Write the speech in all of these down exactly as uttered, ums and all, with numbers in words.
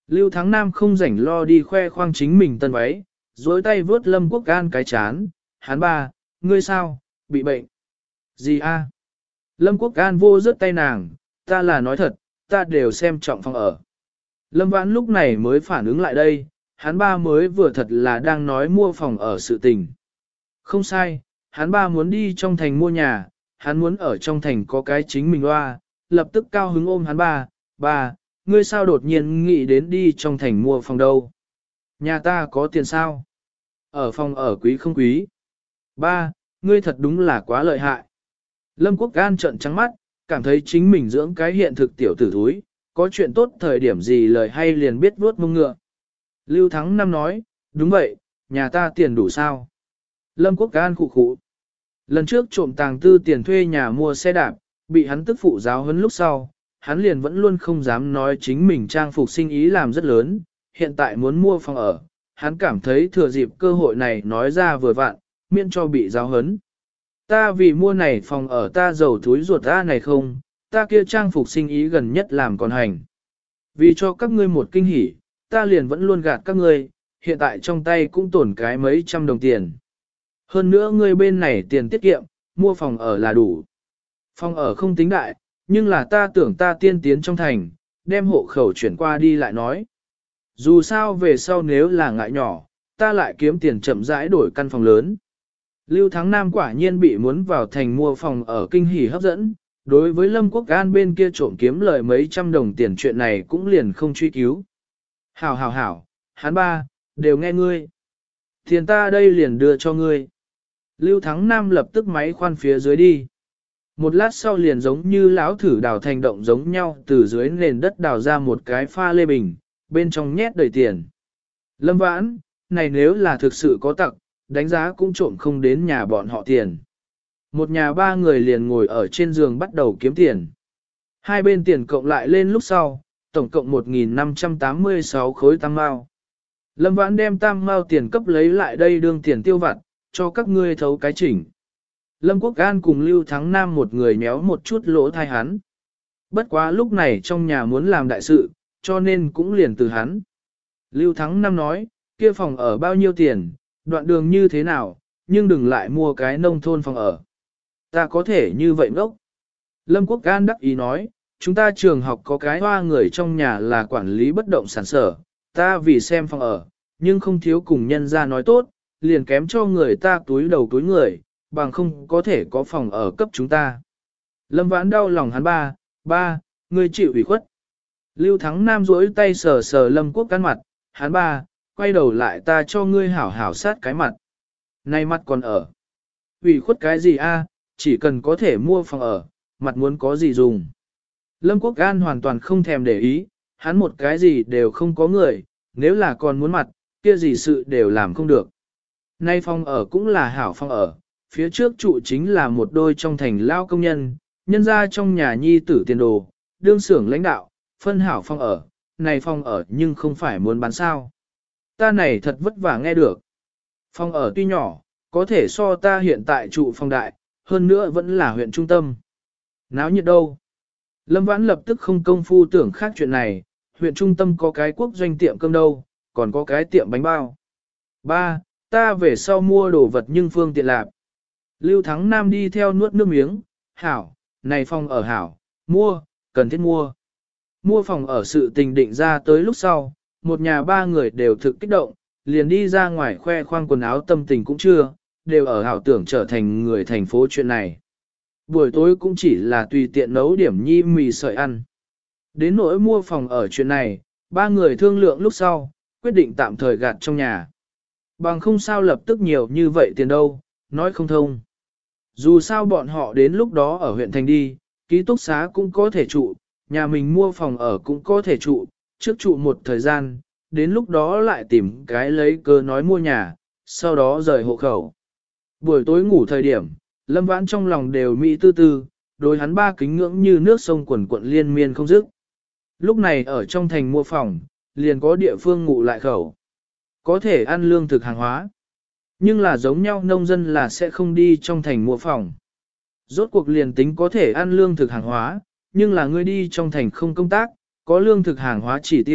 Lưu Thắng Nam không rảnh lo đi khoe khoang chính mình tân váy, dối tay vướt Lâm Quốc An cái chán, hắn ba, ngươi sao, bị bệnh. Gì a? Lâm Quốc An vô rớt tay nàng, ta là nói thật, ta đều xem trọng phòng ở. Lâm Vãn lúc này mới phản ứng lại đây, hắn ba mới vừa thật là đang nói mua phòng ở sự tình. Không sai, hắn ba muốn đi trong thành mua nhà, hắn muốn ở trong thành có cái chính mình loa, lập tức cao hứng ôm hắn ba, ba, ngươi sao đột nhiên nghĩ đến đi trong thành mua phòng đâu? Nhà ta có tiền sao? Ở phòng ở quý không quý? Ba, ngươi thật đúng là quá lợi hại. Lâm Quốc An trợn trắng mắt, cảm thấy chính mình dưỡng cái hiện thực tiểu tử thúi, có chuyện tốt thời điểm gì lời hay liền biết vuốt mông ngựa. Lưu Thắng Năm nói, đúng vậy, nhà ta tiền đủ sao? Lâm Quốc An khụ khụ. Lần trước trộm tàng tư tiền thuê nhà mua xe đạp, bị hắn tức phụ giáo huấn lúc sau, hắn liền vẫn luôn không dám nói chính mình trang phục sinh ý làm rất lớn, hiện tại muốn mua phòng ở, hắn cảm thấy thừa dịp cơ hội này nói ra vừa vặn, miễn cho bị giáo huấn. Ta vì mua này phòng ở ta giàu thúi ruột ta này không, ta kia trang phục sinh ý gần nhất làm còn hành. Vì cho các ngươi một kinh hỉ, ta liền vẫn luôn gạt các ngươi, hiện tại trong tay cũng tổn cái mấy trăm đồng tiền. Hơn nữa ngươi bên này tiền tiết kiệm, mua phòng ở là đủ. Phòng ở không tính đại, nhưng là ta tưởng ta tiên tiến trong thành, đem hộ khẩu chuyển qua đi lại nói. Dù sao về sau nếu là ngại nhỏ, ta lại kiếm tiền chậm rãi đổi căn phòng lớn. Lưu Thắng Nam quả nhiên bị muốn vào thành mua phòng ở kinh hỉ hấp dẫn, đối với Lâm Quốc An bên kia trộm kiếm lời mấy trăm đồng tiền chuyện này cũng liền không truy cứu. Hảo hảo hảo, hắn ba, đều nghe ngươi. Tiền ta đây liền đưa cho ngươi. Lưu Thắng Nam lập tức máy khoan phía dưới đi. Một lát sau liền giống như lão thử đào thành động giống nhau từ dưới nền đất đào ra một cái pha lê bình, bên trong nhét đầy tiền. Lâm Vãn, này nếu là thực sự có tặc, đánh giá cũng trộm không đến nhà bọn họ tiền. Một nhà ba người liền ngồi ở trên giường bắt đầu kiếm tiền. Hai bên tiền cộng lại lên lúc sau, tổng cộng một nghìn năm trăm tám mươi sáu khối tam mao. Lâm Vãn đem tam mao tiền cấp lấy lại đây đương tiền tiêu vặt, cho các ngươi thấu cái chỉnh. Lâm Quốc An cùng Lưu Thắng Nam một người méo một chút lỗ thai hắn. Bất quá lúc này trong nhà muốn làm đại sự, cho nên cũng liền từ hắn. Lưu Thắng Nam nói, kia phòng ở bao nhiêu tiền, đoạn đường như thế nào, nhưng đừng lại mua cái nông thôn phòng ở. Ta có thể như vậy ngốc. Lâm Quốc An đắc ý nói, chúng ta trường học có cái hoa người trong nhà là quản lý bất động sản sở, ta vì xem phòng ở, nhưng không thiếu cùng nhân ra nói tốt, liền kém cho người ta túi đầu túi người, bằng không có thể có phòng ở cấp chúng ta. Lâm Vãn đau lòng hắn ba, ba, ngươi chịu ủy khuất. Lưu Thắng Nam duỗi tay sờ sờ Lâm Quốc An mặt, hắn ba, quay đầu lại ta cho ngươi hảo hảo sát cái mặt. Nay mặt còn ở. Ủy khuất cái gì a? Chỉ cần có thể mua phòng ở, mặt muốn có gì dùng. Lâm Quốc An hoàn toàn không thèm để ý, hắn một cái gì đều không có người, nếu là còn muốn mặt, kia gì sự đều làm không được. Nay phòng ở cũng là hảo phòng ở, phía trước trụ chính là một đôi trong thành lao công nhân, nhân ra trong nhà nhi tử tiền đồ, đương xưởng lãnh đạo, phân hảo phòng ở, này phòng ở nhưng không phải muốn bán sao. Ta này thật vất vả nghe được. Phòng ở tuy nhỏ, có thể so ta hiện tại trụ phòng đại, hơn nữa vẫn là huyện trung tâm. Náo nhiệt đâu? Lâm Vãn lập tức không công phu tưởng khác chuyện này, huyện trung tâm có cái quốc doanh tiệm cơm đâu, còn có cái tiệm bánh bao. Ba, ta về sau mua đồ vật nhưng phương tiện lạc. Lưu Thắng Nam đi theo nuốt nước miếng, hảo, này phòng ở hảo, mua, cần thiết mua. Mua phòng ở sự tình định ra tới lúc sau, một nhà ba người đều thực kích động, liền đi ra ngoài khoe khoang quần áo tâm tình cũng chưa, đều ở hảo tưởng trở thành người thành phố chuyện này. Buổi tối cũng chỉ là tùy tiện nấu điểm nhi mì sợi ăn. Đến nỗi mua phòng ở chuyện này, ba người thương lượng lúc sau, quyết định tạm thời gạt trong nhà. Bằng không sao lập tức nhiều như vậy tiền đâu, nói không thông. Dù sao bọn họ đến lúc đó ở huyện thành đi, ký túc xá cũng có thể trụ, nhà mình mua phòng ở cũng có thể trụ, trước trụ một thời gian, đến lúc đó lại tìm cái lấy cơ nói mua nhà, sau đó rời hộ khẩu. Buổi tối ngủ thời điểm, Lâm Vãn trong lòng đều mỹ tư tư, đối hắn ba kính ngưỡng như nước sông quần quận liên miên không dứt. Lúc này ở trong thành mua phòng, liền có địa phương ngủ lại khẩu. Có thể ăn lương thực hàng hóa. Nhưng là giống nhau nông dân là sẽ không đi trong thành mua phòng. Rốt cuộc liền tính có thể ăn lương thực hàng hóa, nhưng là ngươi đi trong thành không công tác, có lương thực hàng hóa chỉ tiêu,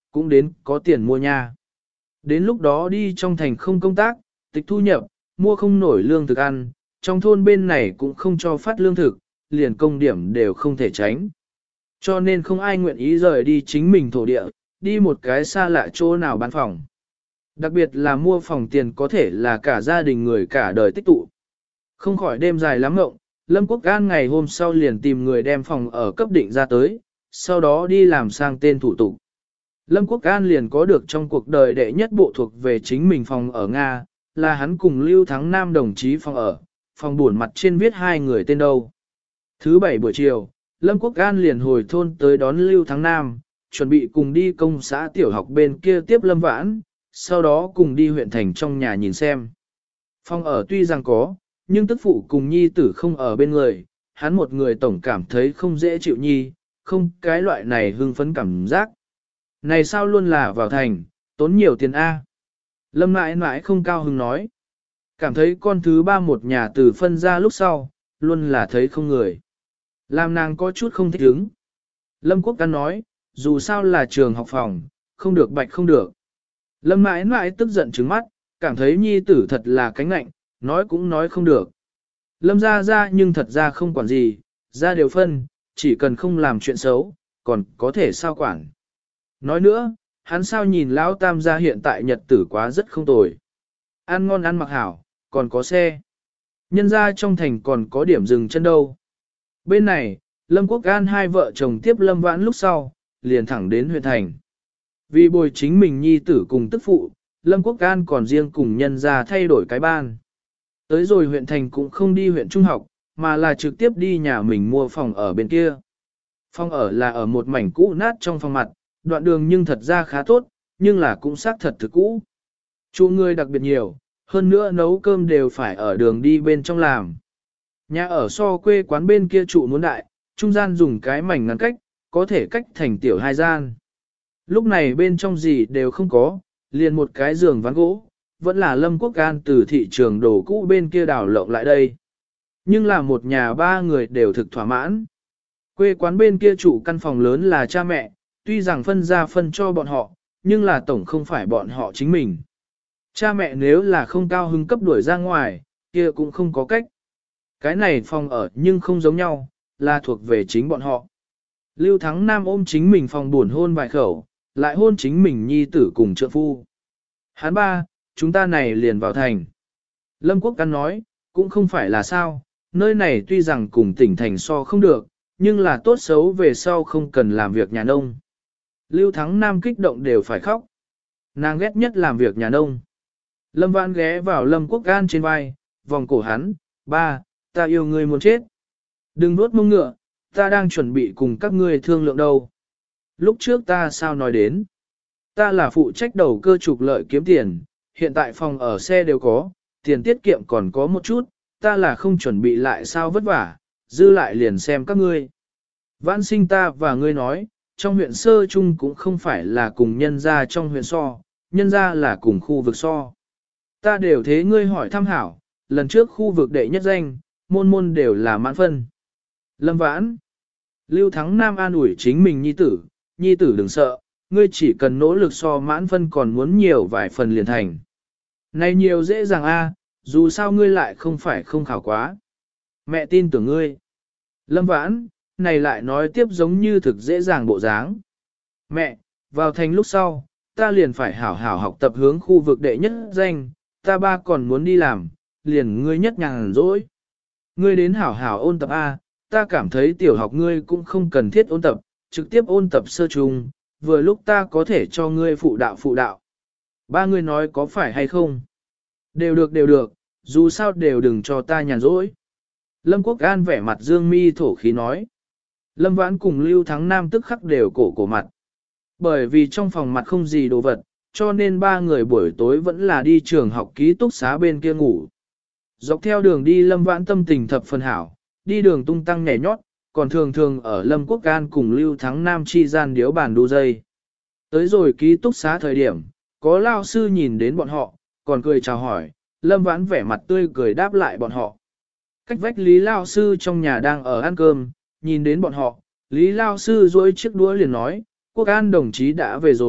cũng đến có tiền mua nha. Đến lúc đó đi trong thành không công tác, tịch thu nhập, mua không nổi lương thực ăn, trong thôn bên này cũng không cho phát lương thực, liền công điểm đều không thể tránh. Cho nên không ai nguyện ý rời đi chính mình thổ địa, đi một cái xa lạ chỗ nào bán phòng. Đặc biệt là mua phòng tiền có thể là cả gia đình người cả đời tích tụ. Không khỏi đêm dài lắm ngộng, Lâm Quốc An ngày hôm sau liền tìm người đem phòng ở cấp định ra tới, sau đó đi làm sang tên thủ tục. Lâm Quốc An liền có được trong cuộc đời đệ nhất bộ thuộc về chính mình phòng ở Nga, là hắn cùng Lưu Thắng Nam đồng chí phòng ở, phòng buồn mặt trên viết hai người tên đâu. Thứ bảy buổi chiều, Lâm Quốc An liền hồi thôn tới đón Lưu Thắng Nam, chuẩn bị cùng đi công xã tiểu học bên kia tiếp Lâm Vãn, sau đó cùng đi huyện thành trong nhà nhìn xem. Phòng ở tuy rằng có, nhưng tức phụ cùng nhi tử không ở bên người, hắn một người tổng cảm thấy không dễ chịu nhi, không cái loại này hưng phấn cảm giác. Này sao luôn là vào thành, tốn nhiều tiền A. Lâm mãi mãi không cao hứng nói. Cảm thấy con thứ ba một nhà từ phân ra lúc sau, luôn là thấy không người. Làm nàng có chút không thích ứng. Lâm Quốc Căn nói, dù sao là trường học phòng, không được bạch không được. Lâm mãi mãi tức giận trứng mắt, cảm thấy nhi tử thật là cánh lạnh, nói cũng nói không được. Lâm ra ra nhưng thật ra không quản gì, ra đều phân, chỉ cần không làm chuyện xấu, còn có thể sao quản. Nói nữa, hắn sao nhìn lão tam gia hiện tại nhật tử quá rất không tồi. Ăn ngon ăn mặc hảo, còn có xe. Nhân ra trong thành còn có điểm dừng chân đâu. Bên này, Lâm Quốc An hai vợ chồng tiếp Lâm Vãn lúc sau, liền thẳng đến huyện thành. Vì bồi chính mình nhi tử cùng tức phụ, Lâm Quốc An còn riêng cùng nhân ra thay đổi cái ban. Tới rồi huyện thành cũng không đi huyện trung học, mà là trực tiếp đi nhà mình mua phòng ở bên kia. Phòng ở là ở một mảnh cũ nát trong phòng mặt, đoạn đường nhưng thật ra khá tốt, nhưng là cũng xác thật thực cũ. Chủ người đặc biệt nhiều, hơn nữa nấu cơm đều phải ở đường đi bên trong làm. Nhà ở so quê quán bên kia trụ muốn đại, trung gian dùng cái mảnh ngăn cách, có thể cách thành tiểu hai gian. Lúc này bên trong gì đều không có, liền một cái giường ván gỗ, vẫn là Lâm Quốc An từ thị trường đồ cũ bên kia đảo lộng lại đây. Nhưng là một nhà ba người đều thực thỏa mãn. Quê quán bên kia trụ căn phòng lớn là cha mẹ, tuy rằng phân ra phân cho bọn họ, nhưng là tổng không phải bọn họ chính mình. Cha mẹ nếu là không cao hứng cấp đuổi ra ngoài, kia cũng không có cách. Cái này phòng ở nhưng không giống nhau, là thuộc về chính bọn họ. Lưu Thắng Nam ôm chính mình phòng buồn hôn vài khẩu, lại hôn chính mình nhi tử cùng trượng phu. Hắn ba, chúng ta này liền vào thành. Lâm Quốc Căn nói, cũng không phải là sao, nơi này tuy rằng cùng tỉnh thành so không được, nhưng là tốt xấu về sau không cần làm việc nhà nông. Lưu Thắng Nam kích động đều phải khóc. Nàng ghét nhất làm việc nhà nông. Lâm Vãn ghé vào Lâm Quốc An trên vai, vòng cổ hắn, ba, ta yêu ngươi muốn chết. Đừng nuốt mông ngựa, ta đang chuẩn bị cùng các ngươi thương lượng đâu. Lúc trước ta sao nói đến. Ta là phụ trách đầu cơ trục lợi kiếm tiền, hiện tại phòng ở xe đều có, tiền tiết kiệm còn có một chút, ta là không chuẩn bị lại sao vất vả, dư lại liền xem các ngươi. Vãn sinh ta và ngươi nói, trong huyện sơ trung cũng không phải là cùng nhân gia trong huyện so, nhân gia là cùng khu vực so. Ta đều thế ngươi hỏi tham hảo, lần trước khu vực đệ nhất danh, môn môn đều là mãn phân. Lâm Vãn, Lưu Thắng Nam an ủi chính mình nhi tử, nhi tử đừng sợ, ngươi chỉ cần nỗ lực so mãn phân còn muốn nhiều vài phần liền thành. Này nhiều dễ dàng a, dù sao ngươi lại không phải không khảo quá. Mẹ tin tưởng ngươi. Lâm Vãn, này lại nói tiếp giống như thực dễ dàng bộ dáng. Mẹ, vào thành lúc sau, ta liền phải hảo hảo học tập hướng khu vực đệ nhất danh, ta ba còn muốn đi làm, liền ngươi nhất nhàn rỗi. Ngươi đến hảo hảo ôn tập A, ta cảm thấy tiểu học ngươi cũng không cần thiết ôn tập, trực tiếp ôn tập sơ trung, vừa lúc ta có thể cho ngươi phụ đạo phụ đạo. Ba ngươi nói có phải hay không? Đều được đều được, dù sao đều đừng cho ta nhàn rỗi. Lâm Quốc An vẻ mặt dương mi thổ khí nói. Lâm Vãn cùng Lưu Thắng Nam tức khắc đều cổ cổ mặt. Bởi vì trong phòng mặt không gì đồ vật, cho nên ba người buổi tối vẫn là đi trường học ký túc xá bên kia ngủ. Dọc theo đường đi Lâm Vãn tâm tình thập phần hảo, đi đường tung tăng nhảy nhót, còn thường thường ở Lâm Quốc An cùng Lưu Thắng Nam chi gian điếu bàn đu dây. Tới rồi ký túc xá thời điểm, có lao sư nhìn đến bọn họ, còn cười chào hỏi, Lâm Vãn vẻ mặt tươi cười đáp lại bọn họ. Cách vách Lý lao sư trong nhà đang ở ăn cơm, nhìn đến bọn họ, Lý lao sư duỗi chiếc đũa liền nói, Quốc An đồng chí đã về rồi,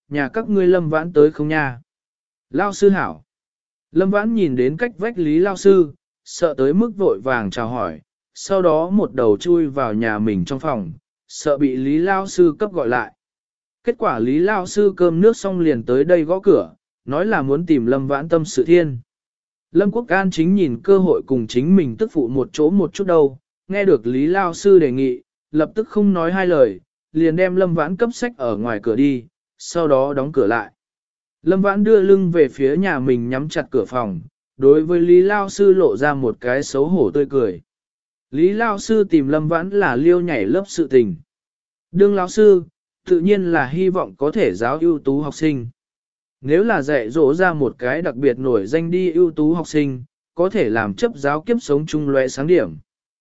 nhà các ngươi Lâm Vãn tới không nha? Lao sư hảo. Lâm Vãn nhìn đến cách vách Lý Lao sư, sợ tới mức vội vàng chào hỏi, sau đó một đầu chui vào nhà mình trong phòng, sợ bị Lý Lao sư cấp gọi lại. Kết quả Lý Lao sư cơm nước xong liền tới đây gõ cửa, nói là muốn tìm Lâm Vãn tâm sự thiên. Lâm Quốc An chính nhìn cơ hội cùng chính mình tức phụ một chỗ một chút đâu, nghe được Lý Lao sư đề nghị, lập tức không nói hai lời, liền đem Lâm Vãn cấp sách ở ngoài cửa đi, sau đó đóng cửa lại. Lâm Vãn đưa lưng về phía nhà mình nhắm chặt cửa phòng, đối với Lý Lao sư lộ ra một cái xấu hổ tươi cười. Lý Lao sư tìm Lâm Vãn là liêu nhảy lớp sự tình. Đương Lao sư, tự nhiên là hy vọng có thể giáo ưu tú học sinh. Nếu là dạy dỗ ra một cái đặc biệt nổi danh đi ưu tú học sinh, có thể làm chấp giáo kiếp sống chung lóe sáng điểm.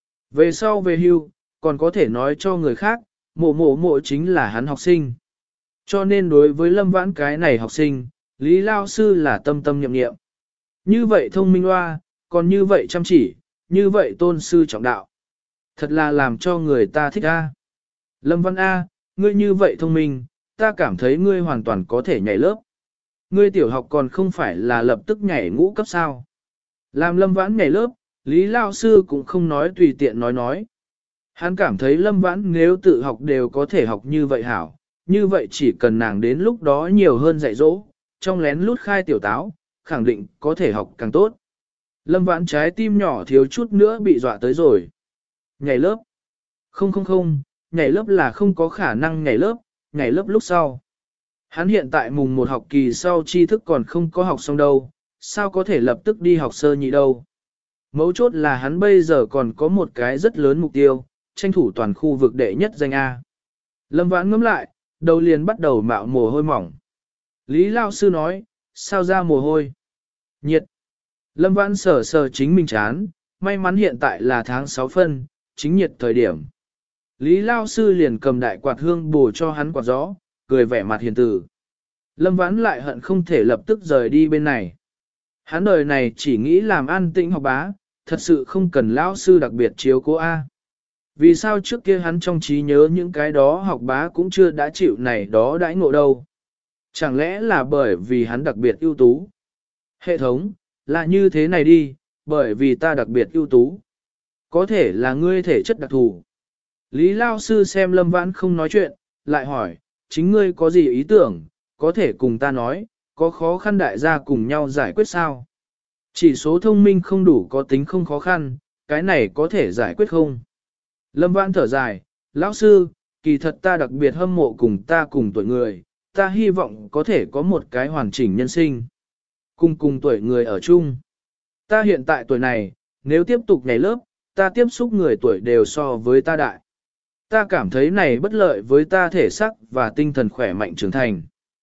Về sau về hưu, còn có thể nói cho người khác, mộ mộ mộ chính là hắn học sinh. Cho nên đối với Lâm Vãn cái này học sinh, Lý Lao sư là tâm tâm nhậm nghiệm. Như vậy thông minh hoa, còn như vậy chăm chỉ, như vậy tôn sư trọng đạo. Thật là làm cho người ta thích a. Lâm Văn A, ngươi như vậy thông minh, ta cảm thấy ngươi hoàn toàn có thể nhảy lớp. Ngươi tiểu học còn không phải là lập tức nhảy ngũ cấp sao. Làm Lâm Vãn nhảy lớp, Lý Lao sư cũng không nói tùy tiện nói nói. Hắn cảm thấy Lâm Vãn nếu tự học đều có thể học như vậy hảo, như vậy chỉ cần nàng đến lúc đó nhiều hơn dạy dỗ, trong lén lút khai tiểu táo, khẳng định có thể học càng tốt. Lâm Vãn trái tim nhỏ thiếu chút nữa bị dọa tới rồi. Nhảy lớp? Không không không, nhảy lớp là không có khả năng nhảy lớp, nhảy lớp lúc sau. Hắn hiện tại mùng một học kỳ sau tri thức còn không có học xong đâu, sao có thể lập tức đi học sơ nhị đâu. Mấu chốt là hắn bây giờ còn có một cái rất lớn mục tiêu, tranh thủ toàn khu vực đệ nhất danh A. Lâm Vãn ngẫm lại, đầu liền bắt đầu mạo mồ hôi mỏng. Lý Lao sư nói, sao ra mồ hôi? Nhiệt. Lâm Vãn sờ sờ chính mình chán, may mắn hiện tại là tháng sáu phân, chính nhiệt thời điểm. Lý Lao sư liền cầm đại quạt hương bổ cho hắn quạt gió, cười vẻ mặt hiền từ. Lâm Vãn lại hận không thể lập tức rời đi bên này. Hắn đời này chỉ nghĩ làm an tĩnh học bá, thật sự không cần Lão sư đặc biệt chiếu cố A. Vì sao trước kia hắn trong trí nhớ những cái đó học bá cũng chưa đã chịu này đó đãi ngộ đâu? Chẳng lẽ là bởi vì hắn đặc biệt ưu tú? Hệ thống, là như thế này đi, bởi vì ta đặc biệt ưu tú. Có thể là ngươi thể chất đặc thù. Lý Lao sư xem Lâm Vãn không nói chuyện, lại hỏi, chính ngươi có gì ý tưởng, có thể cùng ta nói, có khó khăn đại gia cùng nhau giải quyết sao? Chỉ số thông minh không đủ có tính không khó khăn, cái này có thể giải quyết không? Lâm Vãn thở dài, lão sư, kỳ thật ta đặc biệt hâm mộ cùng ta cùng tuổi người, ta hy vọng có thể có một cái hoàn chỉnh nhân sinh. Cùng cùng tuổi người ở chung. Ta hiện tại tuổi này, nếu tiếp tục nhảy lớp, ta tiếp xúc người tuổi đều so với ta đại. Ta cảm thấy này bất lợi với ta thể xác và tinh thần khỏe mạnh trưởng thành.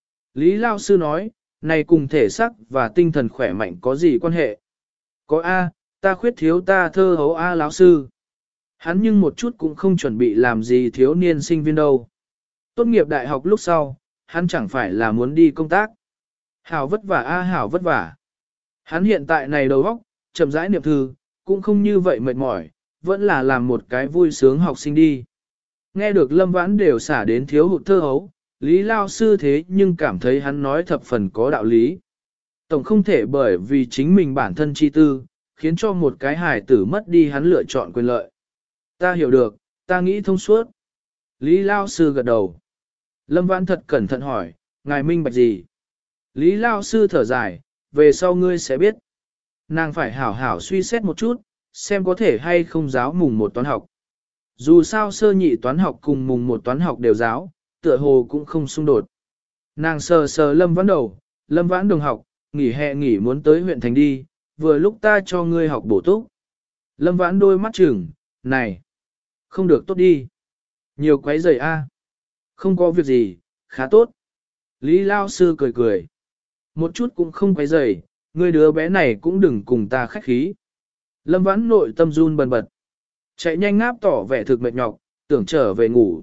Lý Lao sư nói, này cùng thể xác và tinh thần khỏe mạnh có gì quan hệ? Có A, ta khuyết thiếu ta thơ hấu A lão sư. Hắn nhưng một chút cũng không chuẩn bị làm gì thiếu niên sinh viên đâu. Tốt nghiệp đại học lúc sau, hắn chẳng phải là muốn đi công tác. Hảo vất vả A hảo vất vả. Hắn hiện tại này đầu óc, chậm rãi niệm thư, cũng không như vậy mệt mỏi, vẫn là làm một cái vui sướng học sinh đi. Nghe được Lâm Vãn đều xả đến thiếu hụt thơ hấu, Lý Lao sư thế nhưng cảm thấy hắn nói thập phần có đạo lý. Tổng không thể bởi vì chính mình bản thân chi tư, khiến cho một cái hài tử mất đi hắn lựa chọn quyền lợi. Ta hiểu được, ta nghĩ thông suốt. Lý Lao sư gật đầu. Lâm Vãn thật cẩn thận hỏi, ngài minh bạch gì? Lý Lao sư thở dài, về sau ngươi sẽ biết. Nàng phải hảo hảo suy xét một chút, xem có thể hay không giáo mùng một toán học. Dù sao sơ nhị toán học cùng mùng một toán học đều giáo, tựa hồ cũng không xung đột. Nàng sờ sờ Lâm Vãn đầu, Lâm Vãn đồng học, nghỉ hè nghỉ muốn tới huyện thành đi, vừa lúc ta cho ngươi học bổ túc. Lâm Vãn đôi mắt chừng, này, không được tốt đi. Nhiều quấy rầy a. Không có việc gì, khá tốt. Lý Lao sư cười cười. Một chút cũng không quấy rầy, ngươi đứa bé này cũng đừng cùng ta khách khí. Lâm Vãn nội tâm run bần bật. Chạy nhanh ngáp tỏ vẻ thực mệt nhọc, tưởng trở về ngủ.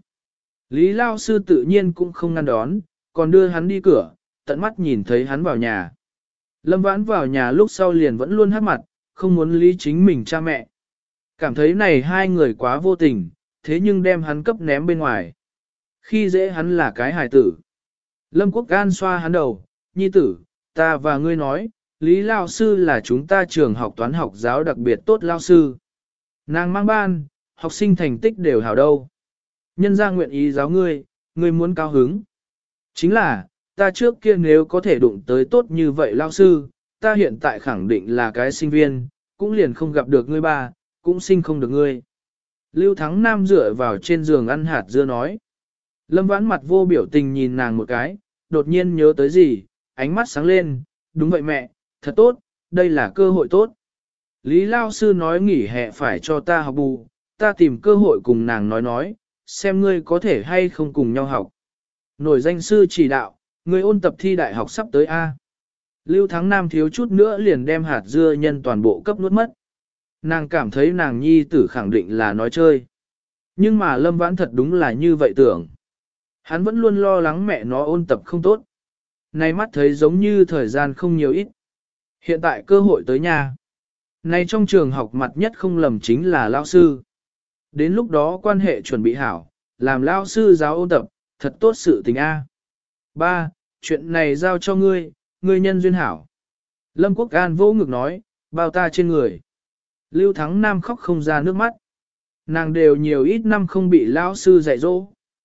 Lý Lao sư tự nhiên cũng không ngăn đón, còn đưa hắn đi cửa, tận mắt nhìn thấy hắn vào nhà. Lâm Vãn vào nhà lúc sau liền vẫn luôn hát mặt, không muốn lý chính mình cha mẹ. Cảm thấy này hai người quá vô tình, thế nhưng đem hắn cấp ném bên ngoài. Khi dễ hắn là cái hài tử. Lâm Quốc An xoa hắn đầu, nhi tử, ta và ngươi nói, Lý Lao Sư là chúng ta trường học toán học giáo đặc biệt tốt Lao Sư. Nàng mang ban, học sinh thành tích đều hảo đâu. Nhân ra nguyện ý giáo ngươi, ngươi muốn cao hứng. Chính là, ta trước kia nếu có thể đụng tới tốt như vậy Lao Sư, ta hiện tại khẳng định là cái sinh viên, cũng liền không gặp được ngươi ba, cũng sinh không được ngươi. Lưu Thắng Nam dựa vào trên giường ăn hạt dưa nói. Lâm Vãn mặt vô biểu tình nhìn nàng một cái, đột nhiên nhớ tới gì, ánh mắt sáng lên, đúng vậy mẹ, thật tốt, đây là cơ hội tốt. Lý Lao Sư nói nghỉ hè phải cho ta học bù, ta tìm cơ hội cùng nàng nói nói, xem ngươi có thể hay không cùng nhau học. Nổi danh sư chỉ đạo, ngươi ôn tập thi đại học sắp tới A. Lưu Thắng Nam thiếu chút nữa liền đem hạt dưa nhân toàn bộ cấp nuốt mất. Nàng cảm thấy nàng nhi tử khẳng định là nói chơi. Nhưng mà Lâm Vãn thật đúng là như vậy tưởng. Hắn vẫn luôn lo lắng mẹ nó ôn tập không tốt. Nay mắt thấy giống như thời gian không nhiều ít. Hiện tại cơ hội tới nhà. Nay trong trường học mặt nhất không lầm chính là lao sư. Đến lúc đó quan hệ chuẩn bị hảo, làm lao sư giáo ôn tập, thật tốt sự tình A. Ba, chuyện này giao cho ngươi, ngươi nhân duyên hảo. Lâm Quốc An vô ngực nói, bao ta trên người. Lưu Thắng Nam khóc không ra nước mắt. Nàng đều nhiều ít năm không bị lão sư dạy dỗ.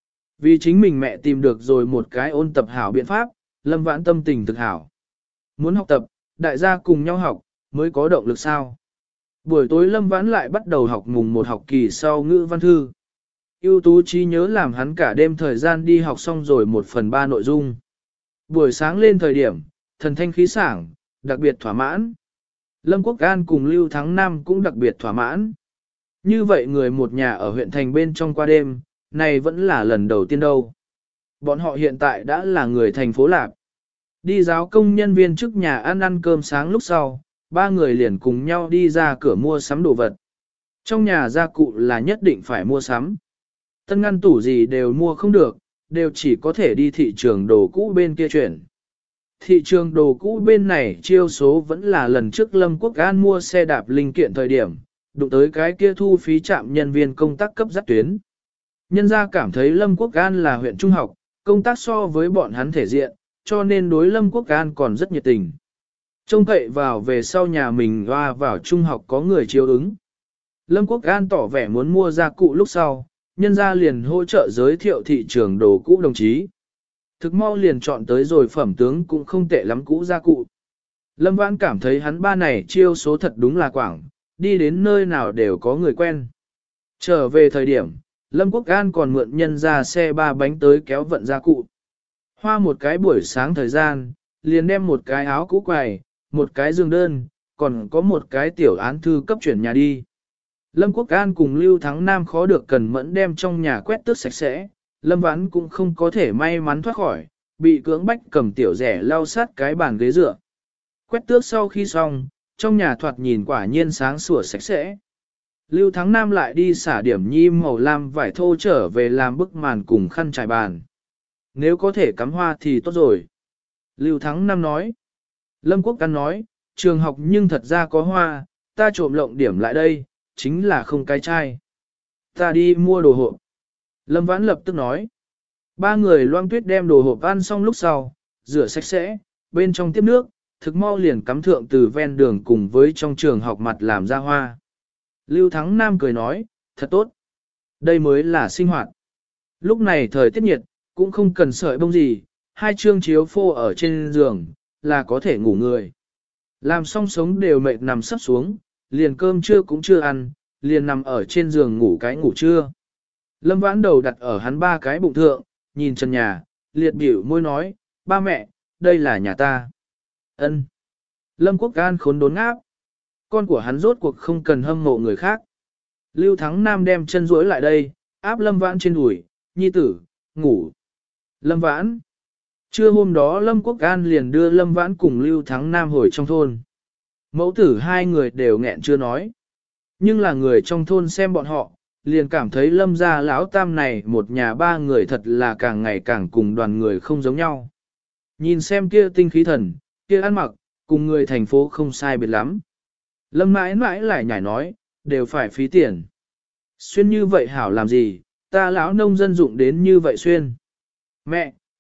Vì chính mình mẹ tìm được rồi một cái ôn tập hảo biện pháp, Lâm Vãn tâm tình thực hảo. Muốn học tập, đại gia cùng nhau học, mới có động lực sao. Buổi tối Lâm Vãn lại bắt đầu học mùng một học kỳ sau ngữ văn thư. Ưu tú trí nhớ làm hắn cả đêm thời gian đi học xong rồi một phần ba nội dung. Buổi sáng lên thời điểm, thần thanh khí sảng, đặc biệt thỏa mãn. Lâm Quốc An cùng Lưu Thắng Nam cũng đặc biệt thỏa mãn. Như vậy người một nhà ở huyện thành bên trong qua đêm, này vẫn là lần đầu tiên đâu. Bọn họ hiện tại đã là người thành phố Lạp. Đi giáo công nhân viên trước nhà ăn ăn cơm sáng lúc sau, ba người liền cùng nhau đi ra cửa mua sắm đồ vật. Trong nhà gia cụ là nhất định phải mua sắm. Tân ngăn tủ gì đều mua không được, đều chỉ có thể đi thị trường đồ cũ bên kia chuyển. Thị trường đồ cũ bên này chiêu số vẫn là lần trước Lâm Quốc An mua xe đạp linh kiện thời điểm, đụng tới cái kia thu phí trạm nhân viên công tác cấp dắt tuyến. Nhân gia cảm thấy Lâm Quốc An là huyện trung học, công tác so với bọn hắn thể diện, cho nên đối Lâm Quốc An còn rất nhiệt tình. Trông cậy vào về sau nhà mình hoa vào trung học có người chiếu ứng. Lâm Quốc An tỏ vẻ muốn mua gia cụ lúc sau, nhân gia liền hỗ trợ giới thiệu thị trường đồ cũ đồng chí. Thực mau liền chọn tới rồi phẩm tướng cũng không tệ lắm cũ gia cụ. Lâm Vãn cảm thấy hắn ba này chiêu số thật đúng là quảng, đi đến nơi nào đều có người quen. Trở về thời điểm, Lâm Quốc An còn mượn nhân ra xe ba bánh tới kéo vận gia cụ. Hoa một cái buổi sáng thời gian, liền đem một cái áo cũ quài, một cái giường đơn, còn có một cái tiểu án thư cấp chuyển nhà đi. Lâm Quốc An cùng Lưu Thắng Nam khó được cần mẫn đem trong nhà quét tước sạch sẽ, Lâm Vãn cũng không có thể may mắn thoát khỏi, bị cưỡng bách cầm tiểu rẻ lau sát cái bàn ghế dựa. Quét tước sau khi xong, trong nhà thoạt nhìn quả nhiên sáng sủa sạch sẽ. Lưu Thắng Nam lại đi xả điểm nhi màu lam vải thô trở về làm bức màn cùng khăn trải bàn. Nếu có thể cắm hoa thì tốt rồi. Lưu Thắng Nam nói. Lâm Quốc Căn nói, trường học nhưng thật ra có hoa, ta trộm lộng điểm lại đây, chính là không cái chai. Ta đi mua đồ hộp. Lâm Vãn lập tức nói. Ba người Loan Tuyết đem đồ hộp ăn xong lúc sau, rửa sạch sẽ, bên trong tiếp nước, thực mau liền cắm thượng từ ven đường cùng với trong trường học mặt làm ra hoa. Lưu Thắng Nam cười nói, thật tốt. Đây mới là sinh hoạt. Lúc này thời tiết nhiệt, cũng không cần sợi bông gì, hai chương chiếu phô ở trên giường, là có thể ngủ người. Làm xong sống đều mệt nằm sắp xuống, liền cơm trưa cũng chưa ăn, liền nằm ở trên giường ngủ cái ngủ trưa. Lâm Vãn đầu đặt ở hắn ba cái bụng thượng, nhìn trần nhà, liệt biểu môi nói, ba mẹ, đây là nhà ta. Ân. Lâm Quốc An khốn đốn ngáp. Con của hắn rốt cuộc không cần hâm mộ người khác. Lưu Thắng Nam đem chân duỗi lại đây, áp Lâm Vãn trên đùi, nhi tử, ngủ. Lâm Vãn. Trưa hôm đó Lâm Quốc An liền đưa Lâm Vãn cùng Lưu Thắng Nam hồi trong thôn. Mẫu tử hai người đều nghẹn chưa nói. Nhưng là người trong thôn xem bọn họ, liền cảm thấy Lâm gia lão tam này một nhà ba người thật là càng ngày càng cùng đoàn người không giống nhau. Nhìn xem kia tinh khí thần, kia ăn mặc, cùng người thành phố không sai biệt lắm. Lâm mãi mãi lại nhảy nói, đều phải phí tiền. Xuyên như vậy hảo làm gì, ta lão nông dân dụng đến như vậy xuyên. Mẹ,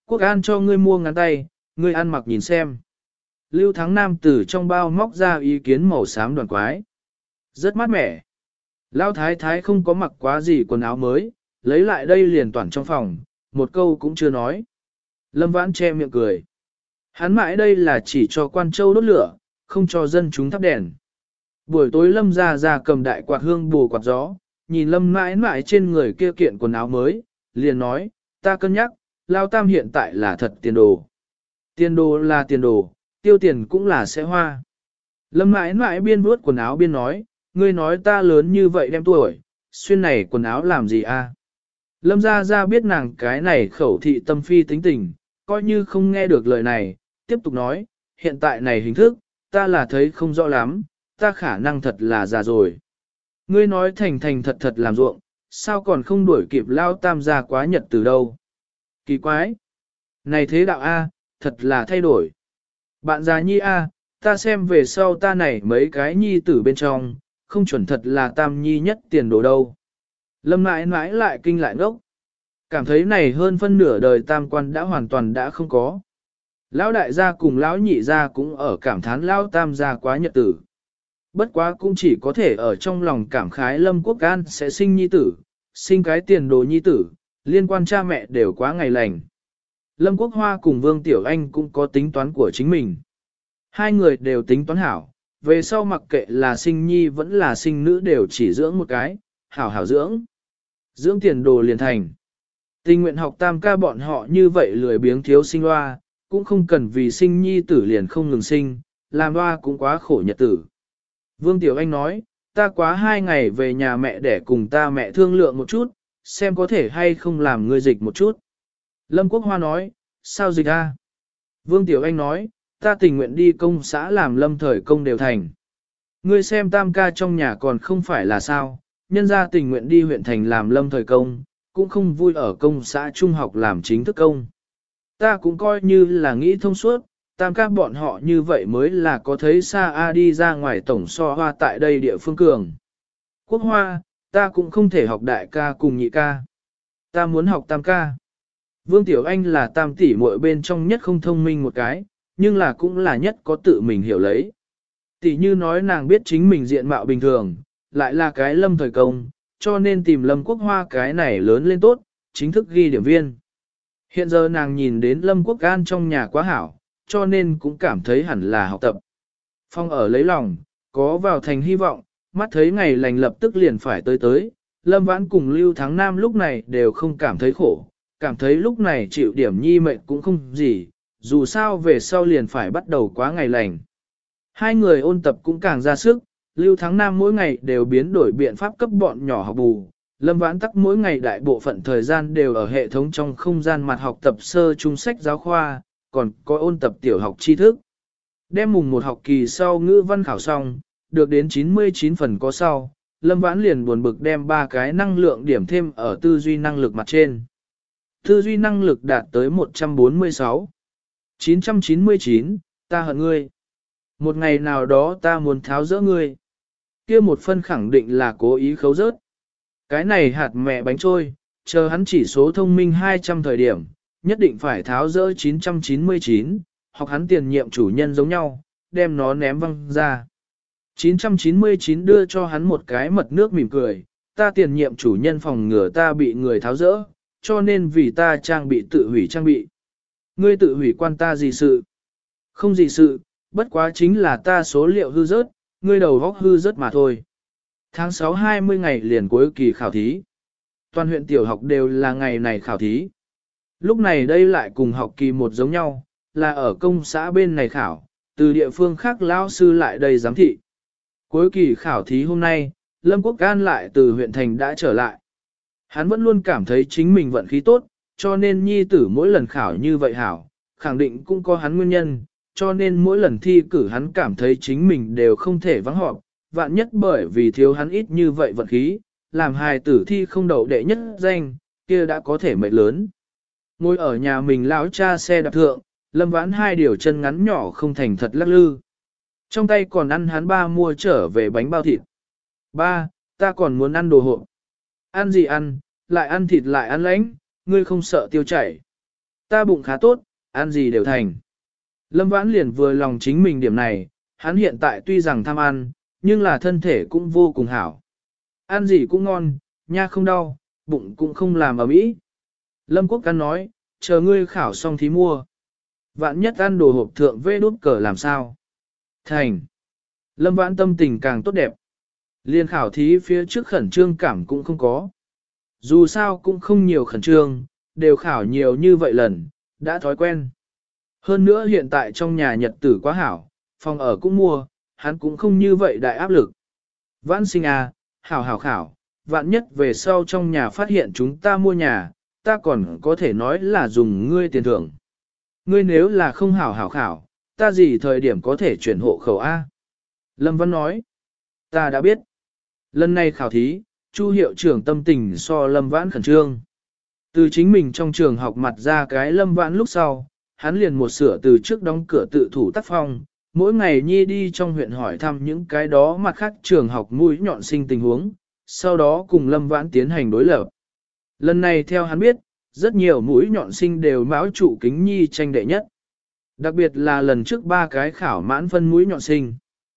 Quốc An cho ngươi mua ngắn tay, ngươi ăn mặc nhìn xem. Lưu Thắng Nam từ trong bao móc ra ý kiến màu xám đoàn quái. Rất mát mẻ. Lão thái thái không có mặc quá gì quần áo mới, lấy lại đây liền toàn trong phòng, một câu cũng chưa nói. Lâm Vãn che miệng cười. Hắn mãi đây là chỉ cho quan châu đốt lửa, không cho dân chúng thắp đèn. Buổi tối Lâm ra ra cầm đại quạt hương bù quạt gió, nhìn Lâm mãi mãi trên người kia kiện quần áo mới, liền nói, ta cân nhắc, Lao Tam hiện tại là thật tiền đồ. Tiền đồ là tiền đồ, tiêu tiền cũng là sẽ hoa. Lâm mãi mãi biên vuốt quần áo biên nói, ngươi nói ta lớn như vậy đem tuổi, xuyên này quần áo làm gì a? Lâm ra ra biết nàng cái này khẩu thị tâm phi tính tình, coi như không nghe được lời này, tiếp tục nói, hiện tại này hình thức, ta là thấy không rõ lắm, ta khả năng thật là già rồi. Ngươi nói thành thành thật thật làm ruộng, sao còn không đuổi kịp Lao Tam gia quá nhật từ đâu. Kỳ quái! Này thế đạo A, thật là thay đổi. Bạn già nhi A, ta xem về sau ta này mấy cái nhi tử bên trong, không chuẩn thật là Tam nhi nhất tiền đồ đâu. Lâm mãi mãi lại kinh lại ngốc. Cảm thấy này hơn phân nửa đời Tam quan đã hoàn toàn đã không có. Lão đại gia cùng lão nhị gia cũng ở cảm thán Lão Tam gia quá nhật tử. Bất quá cũng chỉ có thể ở trong lòng cảm khái Lâm Quốc An sẽ sinh nhi tử, sinh cái tiền đồ nhi tử, liên quan cha mẹ đều quá ngày lành. Lâm Quốc Hoa cùng Vương Tiểu Anh cũng có tính toán của chính mình. Hai người đều tính toán hảo, về sau mặc kệ là sinh nhi vẫn là sinh nữ đều chỉ dưỡng một cái, hảo hảo dưỡng. Dưỡng tiền đồ liền thành. Tình nguyện học tam ca bọn họ như vậy lười biếng thiếu sinh loa, cũng không cần vì sinh nhi tử liền không ngừng sinh, làm loa cũng quá khổ nhật tử. Vương Tiểu Anh nói, ta quá hai ngày về nhà mẹ để cùng ta mẹ thương lượng một chút, xem có thể hay không làm ngươi dịch một chút. Lâm Quốc Hoa nói, sao dịch a? Vương Tiểu Anh nói, ta tình nguyện đi công xã làm lâm thời công đều thành. Ngươi xem tam ca trong nhà còn không phải là sao, nhân ra tình nguyện đi huyện thành làm lâm thời công, cũng không vui ở công xã trung học làm chính thức công. Ta cũng coi như là nghĩ thông suốt, tam các bọn họ như vậy mới là có thấy xa A đi ra ngoài tổng so hoa tại đây địa phương cường. Quốc Hoa, ta cũng không thể học đại ca cùng nhị ca. Ta muốn học tam ca. Vương Tiểu Anh là tam tỷ muội bên trong nhất không thông minh một cái, nhưng là cũng là nhất có tự mình hiểu lấy. Tỷ như nói nàng biết chính mình diện mạo bình thường, lại là cái lâm thời công, cho nên tìm Lâm Quốc Hoa cái này lớn lên tốt, chính thức ghi điểm viên. Hiện giờ nàng nhìn đến Lâm Quốc An trong nhà quá hảo, cho nên cũng cảm thấy hẳn là học tập. Phong ở lấy lòng, có vào thành hy vọng, mắt thấy ngày lành lập tức liền phải tới tới, Lâm Vãn cùng Lưu Thắng Nam lúc này đều không cảm thấy khổ, cảm thấy lúc này chịu điểm nhi mệnh cũng không gì, dù sao về sau liền phải bắt đầu quá ngày lành. Hai người ôn tập cũng càng ra sức, Lưu Thắng Nam mỗi ngày đều biến đổi biện pháp cấp bọn nhỏ học bù, Lâm Vãn tắc mỗi ngày đại bộ phận thời gian đều ở hệ thống trong không gian mặt học tập sơ trung sách giáo khoa, còn có ôn tập tiểu học tri thức. Đem mùng một học kỳ sau ngữ văn khảo xong, được đến chín mươi chín phần có sau, Lâm Vãn liền buồn bực đem ba cái năng lượng điểm thêm ở tư duy năng lực mặt trên. Tư duy năng lực đạt tới một trăm bốn mươi sáu. chín trăm chín mươi chín, ta hận ngươi. Một ngày nào đó ta muốn tháo rỡ ngươi. Kia một phân khẳng định là cố ý khấu rớt. Cái này hạt mẹ bánh trôi, chờ hắn chỉ số thông minh hai trăm thời điểm, nhất định phải tháo rỡ chín trăm chín mươi chín, hoặc hắn tiền nhiệm chủ nhân giống nhau, đem nó ném văng ra. chín trăm chín mươi chín đưa cho hắn một cái mật nước mỉm cười, ta tiền nhiệm chủ nhân phòng ngừa ta bị người tháo rỡ, cho nên vì ta trang bị tự hủy trang bị. Ngươi tự hủy quan ta gì sự? Không gì sự, bất quá chính là ta số liệu hư rớt, ngươi đầu góc hư rớt mà thôi. Tháng sáu hai mươi ngày liền cuối kỳ khảo thí. Toàn huyện tiểu học đều là ngày này khảo thí. Lúc này đây lại cùng học kỳ một giống nhau, là ở công xã bên này khảo, từ địa phương khác lao sư lại đây giám thị. Cuối kỳ khảo thí hôm nay, Lâm Quốc An lại từ huyện thành đã trở lại. Hắn vẫn luôn cảm thấy chính mình vận khí tốt, cho nên nhi tử mỗi lần khảo như vậy hảo, khẳng định cũng có hắn nguyên nhân, cho nên mỗi lần thi cử hắn cảm thấy chính mình đều không thể vắng họp, vạn nhất bởi vì thiếu hắn ít như vậy vận khí, làm hài tử thi không đậu đệ nhất danh, kia đã có thể mệt lớn. Ngồi ở nhà mình lão cha xe đạp thượng, Lâm Vãn hai điều chân ngắn nhỏ không thành thật lắc lư. Trong tay còn ăn hắn ba mua trở về bánh bao thịt. Ba, ta còn muốn ăn đồ hộp. Ăn gì ăn, lại ăn thịt lại ăn lãnh, ngươi không sợ tiêu chảy. Ta bụng khá tốt, ăn gì đều thành. Lâm Vãn liền vừa lòng chính mình điểm này, hắn hiện tại tuy rằng tham ăn, nhưng là thân thể cũng vô cùng hảo. Ăn gì cũng ngon, nha không đau, bụng cũng không làm ở mỹ. Lâm Quốc Căn nói, chờ ngươi khảo xong thí mua. Vạn nhất ăn đồ hộp thượng vê đút cờ làm sao? Thành. Lâm Vãn tâm tình càng tốt đẹp. Liên khảo thí phía trước khẩn trương cảm cũng không có. Dù sao cũng không nhiều khẩn trương, đều khảo nhiều như vậy lần, đã thói quen. Hơn nữa hiện tại trong nhà nhật tử quá hảo, phòng ở cũng mua, hắn cũng không như vậy đại áp lực. Vãn sinh à, hảo hảo khảo, vạn nhất về sau trong nhà phát hiện chúng ta mua nhà, ta còn có thể nói là dùng ngươi tiền thưởng. Ngươi nếu là không hảo hảo khảo, ta gì thời điểm có thể chuyển hộ khẩu A? Lâm Văn nói, ta đã biết. Lần này khảo thí, Chu hiệu trưởng tâm tình so Lâm Vãn khẩn trương. Từ chính mình trong trường học mặt ra cái Lâm Vãn lúc sau, hắn liền một sửa từ trước đóng cửa tự thủ tác phong, mỗi ngày nhi đi trong huyện hỏi thăm những cái đó mặt khác trường học mũi nhọn sinh tình huống, sau đó cùng Lâm Vãn tiến hành đối lập. Lần này theo hắn biết, rất nhiều mũi nhọn sinh đều báo trụ kính nhi tranh đệ nhất. Đặc biệt là lần trước ba cái khảo mãn phân mũi nhọn sinh.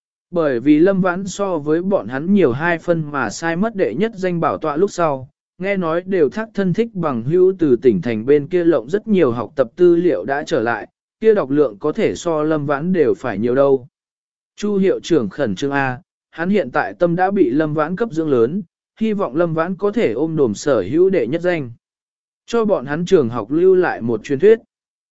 Bởi vì Lâm Vãn so với bọn hắn nhiều hai phân mà sai mất đệ nhất danh bảo tọa lúc sau, nghe nói đều thác thân thích bằng hữu từ tỉnh thành bên kia lộng rất nhiều học tập tư liệu đã trở lại, kia đọc lượng có thể so Lâm Vãn đều phải nhiều đâu. Chu hiệu trưởng khẩn trương A, hắn hiện tại tâm đã bị Lâm Vãn cấp dưỡng lớn, hy vọng Lâm Vãn có thể ôm đồm sở hữu đệ nhất danh. Cho bọn hắn trường học lưu lại một truyền thuyết.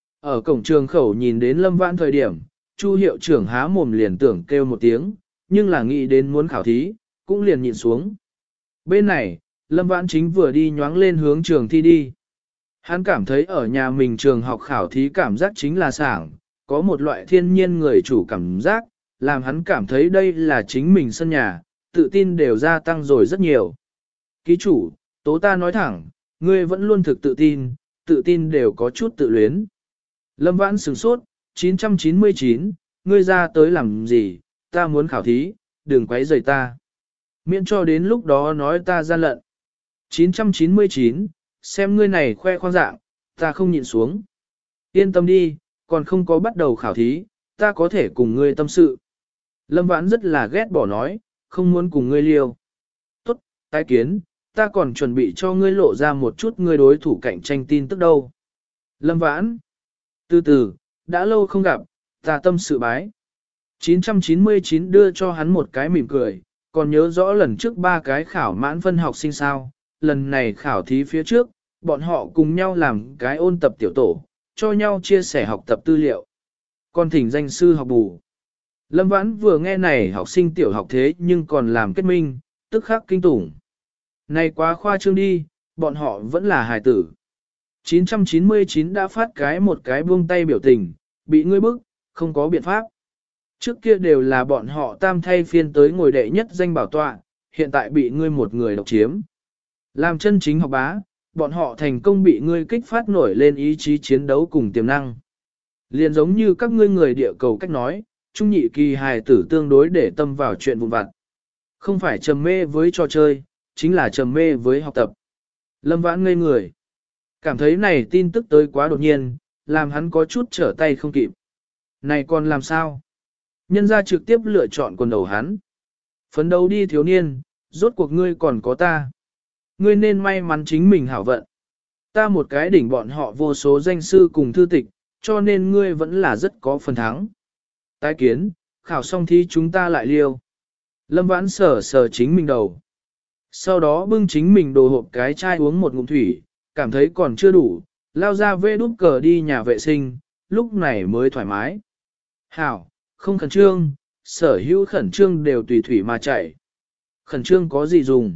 Ở cổng trường khẩu nhìn đến Lâm Vãn thời điểm, Chu hiệu trưởng há mồm liền tưởng kêu một tiếng, nhưng là nghĩ đến muốn khảo thí, cũng liền nhịn xuống. Bên này, Lâm Vãn chính vừa đi nhoáng lên hướng trường thi đi. Hắn cảm thấy ở nhà mình trường học khảo thí cảm giác chính là sảng, có một loại thiên nhiên người chủ cảm giác, làm hắn cảm thấy đây là chính mình sân nhà, tự tin đều gia tăng rồi rất nhiều. Ký chủ, tố ta nói thẳng, ngươi vẫn luôn thực tự tin, tự tin đều có chút tự luyến. Lâm Vãn sửng sốt, chín trăm chín mươi chín, ngươi ra tới làm gì, ta muốn khảo thí, đừng quấy rầy ta. Miễn cho đến lúc đó nói ta gian lận. chín trăm chín mươi chín, xem ngươi này khoe khoang dạng, ta không nhịn xuống. Yên tâm đi, còn không có bắt đầu khảo thí, ta có thể cùng ngươi tâm sự. Lâm Vãn rất là ghét bỏ nói, không muốn cùng ngươi liêu. Tốt, tái kiến, ta còn chuẩn bị cho ngươi lộ ra một chút ngươi đối thủ cạnh tranh tin tức đâu. Lâm Vãn, từ từ, đã lâu không gặp, ta tâm sự bái. chín trăm chín mươi chín đưa cho hắn một cái mỉm cười, còn nhớ rõ lần trước ba cái khảo mãn phân học sinh sao, lần này khảo thí phía trước, bọn họ cùng nhau làm cái ôn tập tiểu tổ, cho nhau chia sẻ học tập tư liệu. Còn thỉnh danh sư học bù. Lâm Vãn vừa nghe này học sinh tiểu học thế nhưng còn làm kết minh, tức khắc kinh tủng. Này quá khoa trương đi, bọn họ vẫn là hài tử. chín trăm chín mươi chín đã phát cái một cái buông tay biểu tình, bị ngươi bức, không có biện pháp. Trước kia đều là bọn họ tam thay phiên tới ngồi đệ nhất danh bảo tọa, hiện tại bị ngươi một người độc chiếm. Làm chân chính học bá, bọn họ thành công bị ngươi kích phát nổi lên ý chí chiến đấu cùng tiềm năng. Liền giống như các ngươi người địa cầu cách nói, trung nhị kỳ hài tử tương đối để tâm vào chuyện vụn vặt. Không phải trầm mê với trò chơi, chính là trầm mê với học tập. Lâm Vãn ngây người. Cảm thấy này tin tức tới quá đột nhiên, làm hắn có chút trở tay không kịp. Này còn làm sao? Nhân ra trực tiếp lựa chọn quần đầu hắn. Phấn đấu đi thiếu niên, rốt cuộc ngươi còn có ta. Ngươi nên may mắn chính mình hảo vận. Ta một cái đỉnh bọn họ vô số danh sư cùng thư tịch, cho nên ngươi vẫn là rất có phần thắng. Tái kiến, khảo xong thi chúng ta lại liêu. Lâm Vãn sờ sờ chính mình đầu. Sau đó bưng chính mình đồ hộp cái chai uống một ngụm thủy, cảm thấy còn chưa đủ, lao ra vê đút cờ đi nhà vệ sinh, lúc này mới thoải mái. Hảo, không khẩn trương, sở hữu khẩn trương đều tùy thủy mà chạy. Khẩn trương có gì dùng?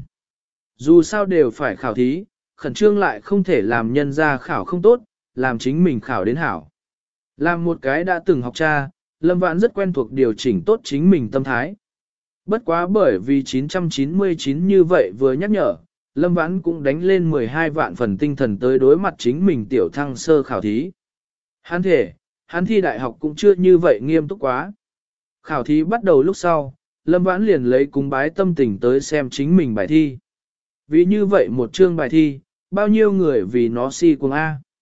Dù sao đều phải khảo thí, khẩn trương lại không thể làm nhân ra khảo không tốt, làm chính mình khảo đến hảo. Làm một cái đã từng học cha, Lâm Vãn rất quen thuộc điều chỉnh tốt chính mình tâm thái. Bất quá bởi vì chín trăm chín mươi chín như vậy vừa nhắc nhở, Lâm Vãn cũng đánh lên mười hai vạn phần tinh thần tới đối mặt chính mình tiểu thăng sơ khảo thí. Hắn thể, hắn thi đại học cũng chưa như vậy nghiêm túc quá. Khảo thí bắt đầu lúc sau, Lâm Vãn liền lấy cúng bái tâm tình tới xem chính mình bài thi. Vì như vậy một chương bài thi, bao nhiêu người vì nó si cuồng A.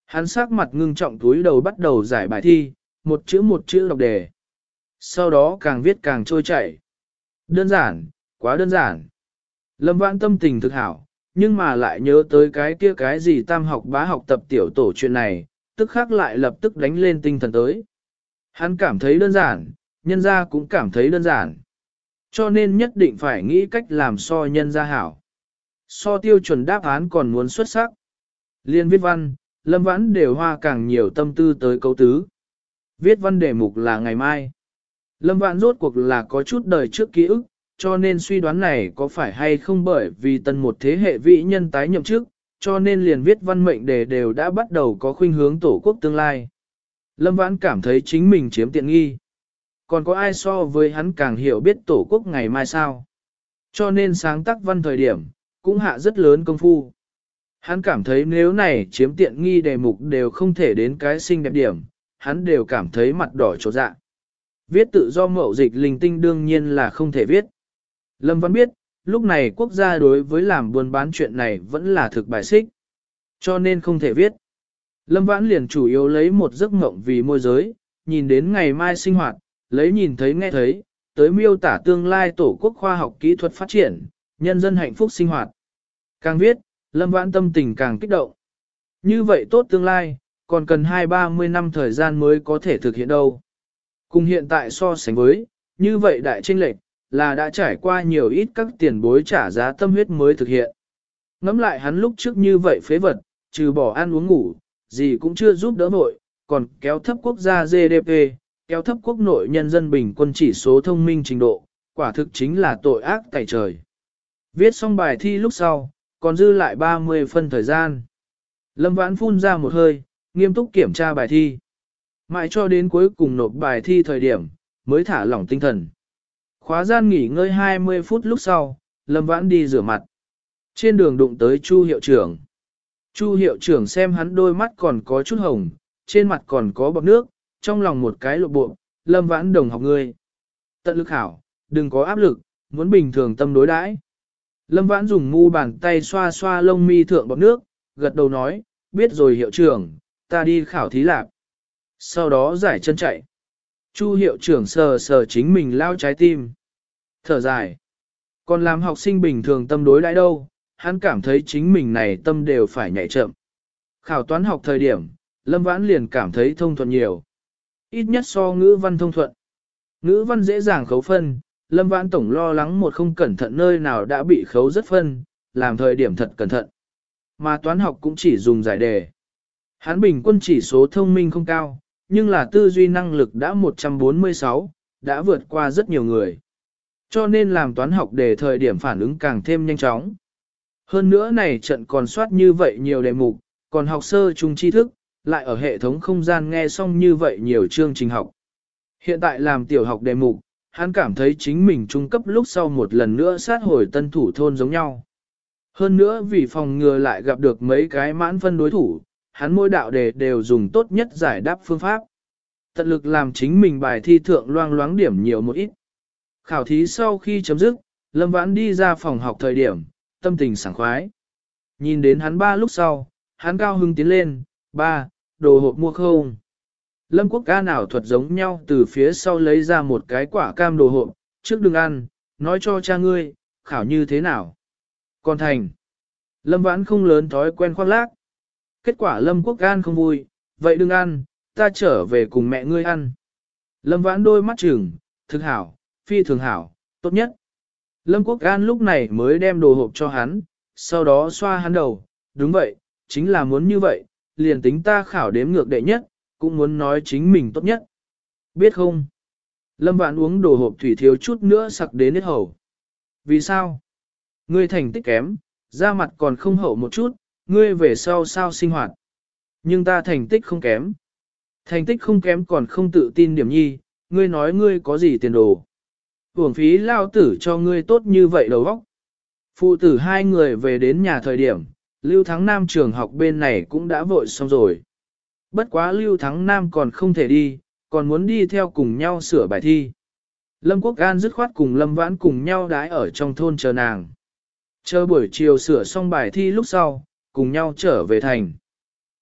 Hắn sắc mặt ngưng trọng túi đầu bắt đầu giải bài thi, một chữ một chữ đọc đề. Sau đó càng viết càng trôi chảy. Đơn giản, quá đơn giản. Lâm Vãn tâm tình thực hảo, nhưng mà lại nhớ tới cái kia cái gì tam học bá học tập tiểu tổ chuyện này, tức khắc lại lập tức đánh lên tinh thần tới. Hắn cảm thấy đơn giản, nhân gia cũng cảm thấy đơn giản. Cho nên nhất định phải nghĩ cách làm so nhân gia hảo. So tiêu chuẩn đáp án còn muốn xuất sắc. Liên viết văn, Lâm Vãn đều hoa càng nhiều tâm tư tới câu tứ. Viết văn đề mục là ngày mai. Lâm Vãn rốt cuộc là có chút đời trước ký ức, cho nên suy đoán này có phải hay không bởi vì tân một thế hệ vĩ nhân tái nhậm chức, cho nên liền viết văn mệnh đề đều đã bắt đầu có khuynh hướng tổ quốc tương lai. Lâm Vãn cảm thấy chính mình chiếm tiện nghi. Còn có ai so với hắn càng hiểu biết tổ quốc ngày mai sao? Cho nên sáng tác văn thời điểm, cũng hạ rất lớn công phu. Hắn cảm thấy nếu này chiếm tiện nghi đề mục đều không thể đến cái xinh đẹp điểm, hắn đều cảm thấy mặt đỏ chột dạ. Viết tự do mậu dịch linh tinh đương nhiên là không thể viết. Lâm Văn biết, lúc này quốc gia đối với làm buôn bán chuyện này vẫn là thực bài xích. Cho nên không thể viết. Lâm Vãn liền chủ yếu lấy một giấc mộng vì môi giới, nhìn đến ngày mai sinh hoạt, lấy nhìn thấy nghe thấy, tới miêu tả tương lai tổ quốc khoa học kỹ thuật phát triển, nhân dân hạnh phúc sinh hoạt. Càng viết, Lâm Vãn tâm tình càng kích động. Như vậy tốt tương lai, còn cần hai ba mươi năm thời gian mới có thể thực hiện đâu. Cùng hiện tại so sánh với, như vậy đại chênh lệch, là đã trải qua nhiều ít các tiền bối trả giá tâm huyết mới thực hiện. Ngắm lại hắn lúc trước như vậy phế vật, trừ bỏ ăn uống ngủ, gì cũng chưa giúp đỡ vội, còn kéo thấp quốc gia giê đê pê, kéo thấp quốc nội nhân dân bình quân chỉ số thông minh trình độ, quả thực chính là tội ác tày trời. Viết xong bài thi lúc sau, còn dư lại ba mươi phân thời gian. Lâm Vãn phun ra một hơi, nghiêm túc kiểm tra bài thi. Mãi cho đến cuối cùng nộp bài thi thời điểm, mới thả lỏng tinh thần. Khóa gian nghỉ ngơi hai mươi phút lúc sau, Lâm Vãn đi rửa mặt. Trên đường đụng tới Chu hiệu trưởng. Chu hiệu trưởng xem hắn đôi mắt còn có chút hồng, trên mặt còn có bọt nước, trong lòng một cái lộ bộ, Lâm Vãn đồng học ngươi. Tận lực hảo, đừng có áp lực, muốn bình thường tâm đối đãi. Lâm Vãn dùng mu bàn tay xoa xoa lông mi thượng bọt nước, gật đầu nói, biết rồi hiệu trưởng, ta đi khảo thí lạc. Sau đó giải chân chạy. Chu hiệu trưởng sờ sờ chính mình lao trái tim. Thở dài. Còn làm học sinh bình thường tâm đối đãi đâu, hắn cảm thấy chính mình này tâm đều phải nhảy chậm. Khảo toán học thời điểm, Lâm Vãn liền cảm thấy thông thuận nhiều. Ít nhất so ngữ văn thông thuận. Ngữ văn dễ dàng khấu phân, Lâm Vãn tổng lo lắng một không cẩn thận nơi nào đã bị khấu rất phân, làm thời điểm thật cẩn thận. Mà toán học cũng chỉ dùng giải đề. Hắn bình quân chỉ số thông minh không cao, nhưng là tư duy năng lực đã một trăm bốn mươi sáu, đã vượt qua rất nhiều người. Cho nên làm toán học đề thời điểm phản ứng càng thêm nhanh chóng. Hơn nữa này trận còn soát như vậy nhiều đề mục, còn học sơ trung tri thức, lại ở hệ thống không gian nghe xong như vậy nhiều chương trình học. Hiện tại làm tiểu học đề mục, hắn cảm thấy chính mình trung cấp lúc sau một lần nữa sát hồi tân thủ thôn giống nhau. Hơn nữa vì phòng ngừa lại gặp được mấy cái mãn phân đối thủ, hắn mỗi đạo đề đều dùng tốt nhất giải đáp phương pháp. Tận lực làm chính mình bài thi thượng loang loáng điểm nhiều một ít. Khảo thí sau khi chấm dứt, Lâm Vãn đi ra phòng học thời điểm, tâm tình sảng khoái. Nhìn đến hắn ba lúc sau, hắn cao hưng tiến lên, ba, đồ hộp mua không. Lâm Quốc ca nào thuật giống nhau từ phía sau lấy ra một cái quả cam đồ hộp, trước đừng ăn, nói cho cha ngươi, khảo như thế nào. Còn thành. Lâm Vãn không lớn thói quen khoác lác. Kết quả Lâm Quốc Gan không vui, vậy đừng ăn, ta trở về cùng mẹ ngươi ăn. Lâm Vãn đôi mắt trừng, thực hảo, phi thường hảo, tốt nhất. Lâm Quốc Gan lúc này mới đem đồ hộp cho hắn, sau đó xoa hắn đầu, đúng vậy, chính là muốn như vậy, liền tính ta khảo đếm ngược đệ nhất, cũng muốn nói chính mình tốt nhất. Biết không? Lâm Vãn uống đồ hộp thủy thiếu chút nữa sặc đến hết hầu. Vì sao? Ngươi thành tích kém, da mặt còn không hậu một chút, ngươi về sau sao sinh hoạt. Nhưng ta thành tích không kém. Thành tích không kém còn không tự tin điểm nhi, ngươi nói ngươi có gì tiền đồ. Hưởng phí lao tử cho ngươi tốt như vậy đầu óc. Phụ tử hai người về đến nhà thời điểm, Lưu Thắng Nam trường học bên này cũng đã vội xong rồi. Bất quá Lưu Thắng Nam còn không thể đi, còn muốn đi theo cùng nhau sửa bài thi. Lâm Quốc An dứt khoát cùng Lâm Vãn cùng nhau đái ở trong thôn chờ nàng. Chờ buổi chiều sửa xong bài thi lúc sau, cùng nhau trở về thành.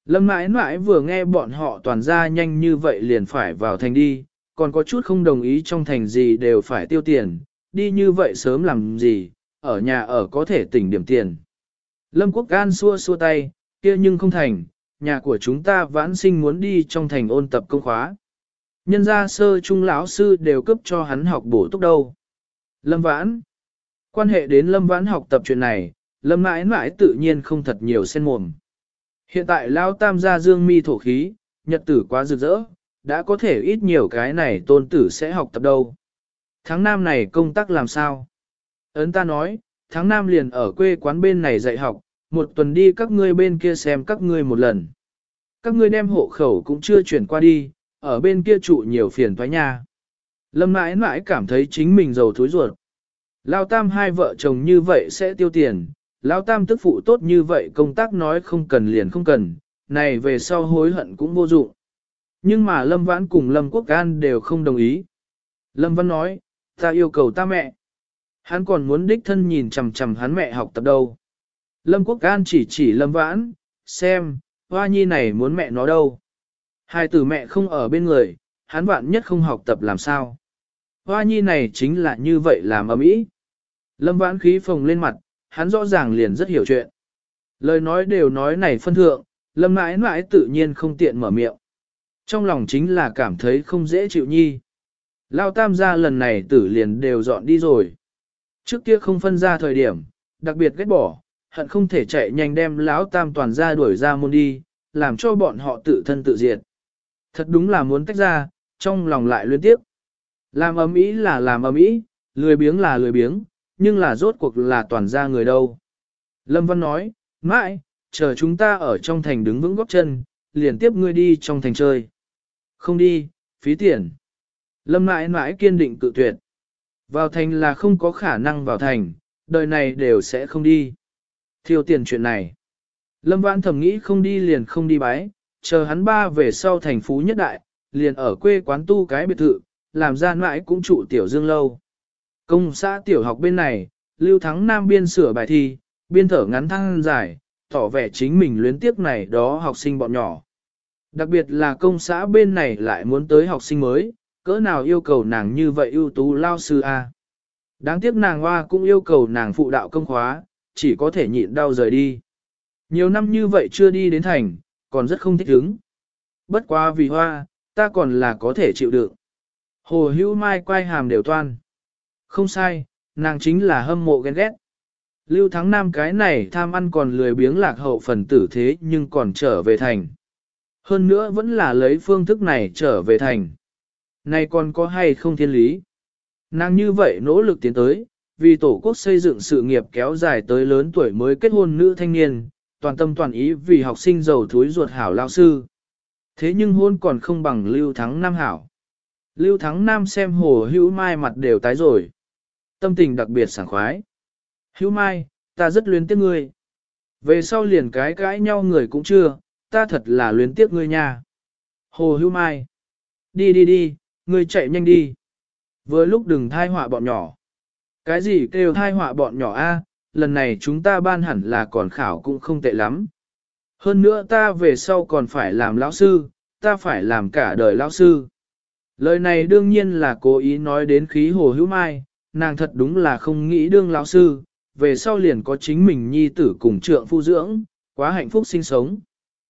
Lâm mãi mãi vừa nghe bọn họ toàn ra nhanh như vậy liền phải vào thành đi, còn có chút không đồng ý trong thành gì đều phải tiêu tiền, đi như vậy sớm làm gì, ở nhà ở có thể tỉnh điểm tiền. Lâm Quốc An xua xua tay, kia nhưng không thành, nhà của chúng ta vãn sinh muốn đi trong thành ôn tập công khóa. Nhân gia sơ trung lão sư đều cấp cho hắn học bổ túc đâu. Lâm Vãn, quan hệ đến Lâm Vãn học tập chuyện này, Lâm mãi mãi tự nhiên không thật nhiều sen mồm. Hiện tại Lão Tam gia dương mi thổ khí, nhật tử quá rực rỡ, đã có thể ít nhiều cái này tôn tử sẽ học tập đâu. Tháng năm này công tác làm sao? Ấn ta nói, tháng năm liền ở quê quán bên này dạy học, một tuần đi các ngươi bên kia xem các ngươi một lần. Các ngươi đem hộ khẩu cũng chưa chuyển qua đi, ở bên kia trụ nhiều phiền toái nha. Lâm mãi mãi cảm thấy chính mình giàu thối ruột. Lao Tam hai vợ chồng như vậy sẽ tiêu tiền, Lao Tam tức phụ tốt như vậy công tác nói không cần liền không cần, này về sau hối hận cũng vô dụng. Nhưng mà Lâm Vãn cùng Lâm Quốc An đều không đồng ý. Lâm Văn nói, ta yêu cầu ta mẹ. Hắn còn muốn đích thân nhìn chằm chằm hắn mẹ học tập đâu. Lâm Quốc An chỉ chỉ Lâm Vãn, xem, hoa nhi này muốn mẹ nó đâu. Hai tử mẹ không ở bên người, hắn vạn nhất không học tập làm sao. Hoa nhi này chính là như vậy làm ầm ĩ. Lâm Vãn khí phồng lên mặt, hắn rõ ràng liền rất hiểu chuyện. Lời nói đều nói này phân thượng, Lâm mãi mãi tự nhiên không tiện mở miệng. Trong lòng chính là cảm thấy không dễ chịu nhi. Lao Tam gia lần này tử liền đều dọn đi rồi. Trước kia không phân ra thời điểm, đặc biệt ghét bỏ, hận không thể chạy nhanh đem Lão Tam toàn ra đuổi ra môn đi, làm cho bọn họ tự thân tự diệt. Thật đúng là muốn tách ra, trong lòng lại liên tiếp. Làm ầm ĩ là làm ầm ĩ, lười biếng là lười biếng, nhưng là rốt cuộc là toàn ra người đâu. Lâm Văn nói, mãi, chờ chúng ta ở trong thành đứng vững góp chân, liền tiếp ngươi đi trong thành chơi. Không đi, phí tiền. Lâm mãi mãi kiên định cự tuyệt. Vào thành là không có khả năng vào thành, đời này đều sẽ không đi. Thiêu tiền chuyện này. Lâm Vãn thầm nghĩ không đi liền không đi bái, chờ hắn ba về sau thành phú nhất đại, liền ở quê quán tu cái biệt thự, làm ra mãi cũng trụ tiểu dương lâu. Công xã tiểu học bên này, Lưu Thắng Nam biên sửa bài thi, biên thở ngắn thăng dài, tỏ vẻ chính mình luyến tiếc này đó học sinh bọn nhỏ. Đặc biệt là công xã bên này lại muốn tới học sinh mới, cỡ nào yêu cầu nàng như vậy ưu tú lao sư A. Đáng tiếc nàng hoa cũng yêu cầu nàng phụ đạo công khóa, chỉ có thể nhịn đau rời đi. Nhiều năm như vậy chưa đi đến thành, còn rất không thích ứng. Bất quá vì hoa, ta còn là có thể chịu đựng. Hồ Hữu Mai quay hàm đều toan. Không sai, nàng chính là hâm mộ ghen ghét. Lưu Thắng Nam cái này tham ăn còn lười biếng lạc hậu phần tử thế nhưng còn trở về thành. Hơn nữa vẫn là lấy phương thức này trở về thành. Này còn có hay không thiên lý? Nàng như vậy nỗ lực tiến tới, vì tổ quốc xây dựng sự nghiệp kéo dài tới lớn tuổi mới kết hôn nữ thanh niên, toàn tâm toàn ý vì học sinh giàu thúi ruột hảo lao sư. Thế nhưng hôn còn không bằng Lưu Thắng Nam hảo. Lưu Thắng Nam xem Hồ Hữu Mai mặt đều tái rồi. Tâm tình đặc biệt sảng khoái. Hữu Mai, ta rất luyến tiếc ngươi. Về sau liền cái cãi nhau người cũng chưa, ta thật là luyến tiếc ngươi nha. Hồ Hữu Mai. Đi đi đi, ngươi chạy nhanh đi. Vừa lúc đừng thai họa bọn nhỏ. Cái gì kêu thai họa bọn nhỏ a? Lần này chúng ta ban hẳn là còn khảo cũng không tệ lắm. Hơn nữa ta về sau còn phải làm lão sư, ta phải làm cả đời lão sư. Lời này đương nhiên là cố ý nói đến khí Hồ Hữu Mai, nàng thật đúng là không nghĩ đương lão sư, về sau liền có chính mình nhi tử cùng trượng phu dưỡng, quá hạnh phúc sinh sống.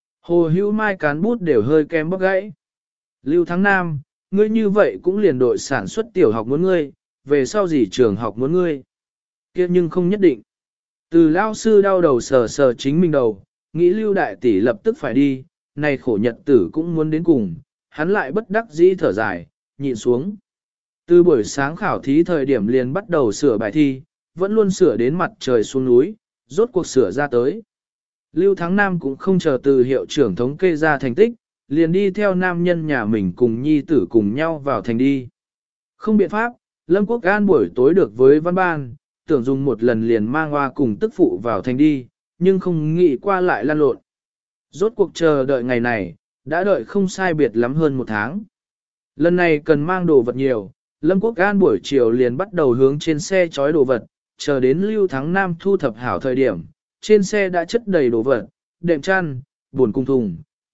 Hồ Hữu Mai cán bút đều hơi kem bóc gãy. Lưu Thắng Nam, ngươi như vậy cũng liền đội sản xuất tiểu học muốn ngươi, về sau gì trường học muốn ngươi. Kia nhưng không nhất định. Từ lão sư đau đầu sờ sờ chính mình đầu, nghĩ Lưu đại tỷ lập tức phải đi, này khổ nhật tử cũng muốn đến cùng, hắn lại bất đắc dĩ thở dài, nhịn xuống. Từ buổi sáng khảo thí thời điểm liền bắt đầu sửa bài thi, vẫn luôn sửa đến mặt trời xuống núi, rốt cuộc sửa ra tới. Lưu Thắng Nam cũng không chờ từ hiệu trưởng thống kê ra thành tích, liền đi theo nam nhân nhà mình cùng nhi tử cùng nhau vào thành đi. Không biện pháp, Lâm Quốc An buổi tối được với văn ban, tưởng dùng một lần liền mang hoa cùng tức phụ vào thành đi, nhưng không nghĩ qua lại lan lộn. Rốt cuộc chờ đợi ngày này, đã đợi không sai biệt lắm hơn một tháng. Lần này cần mang đồ vật nhiều, Lâm Quốc An buổi chiều liền bắt đầu hướng trên xe chói đồ vật, chờ đến Lưu Thắng Nam thu thập hảo thời điểm, trên xe đã chất đầy đồ vật, đệm chăn, buồn cung thùng,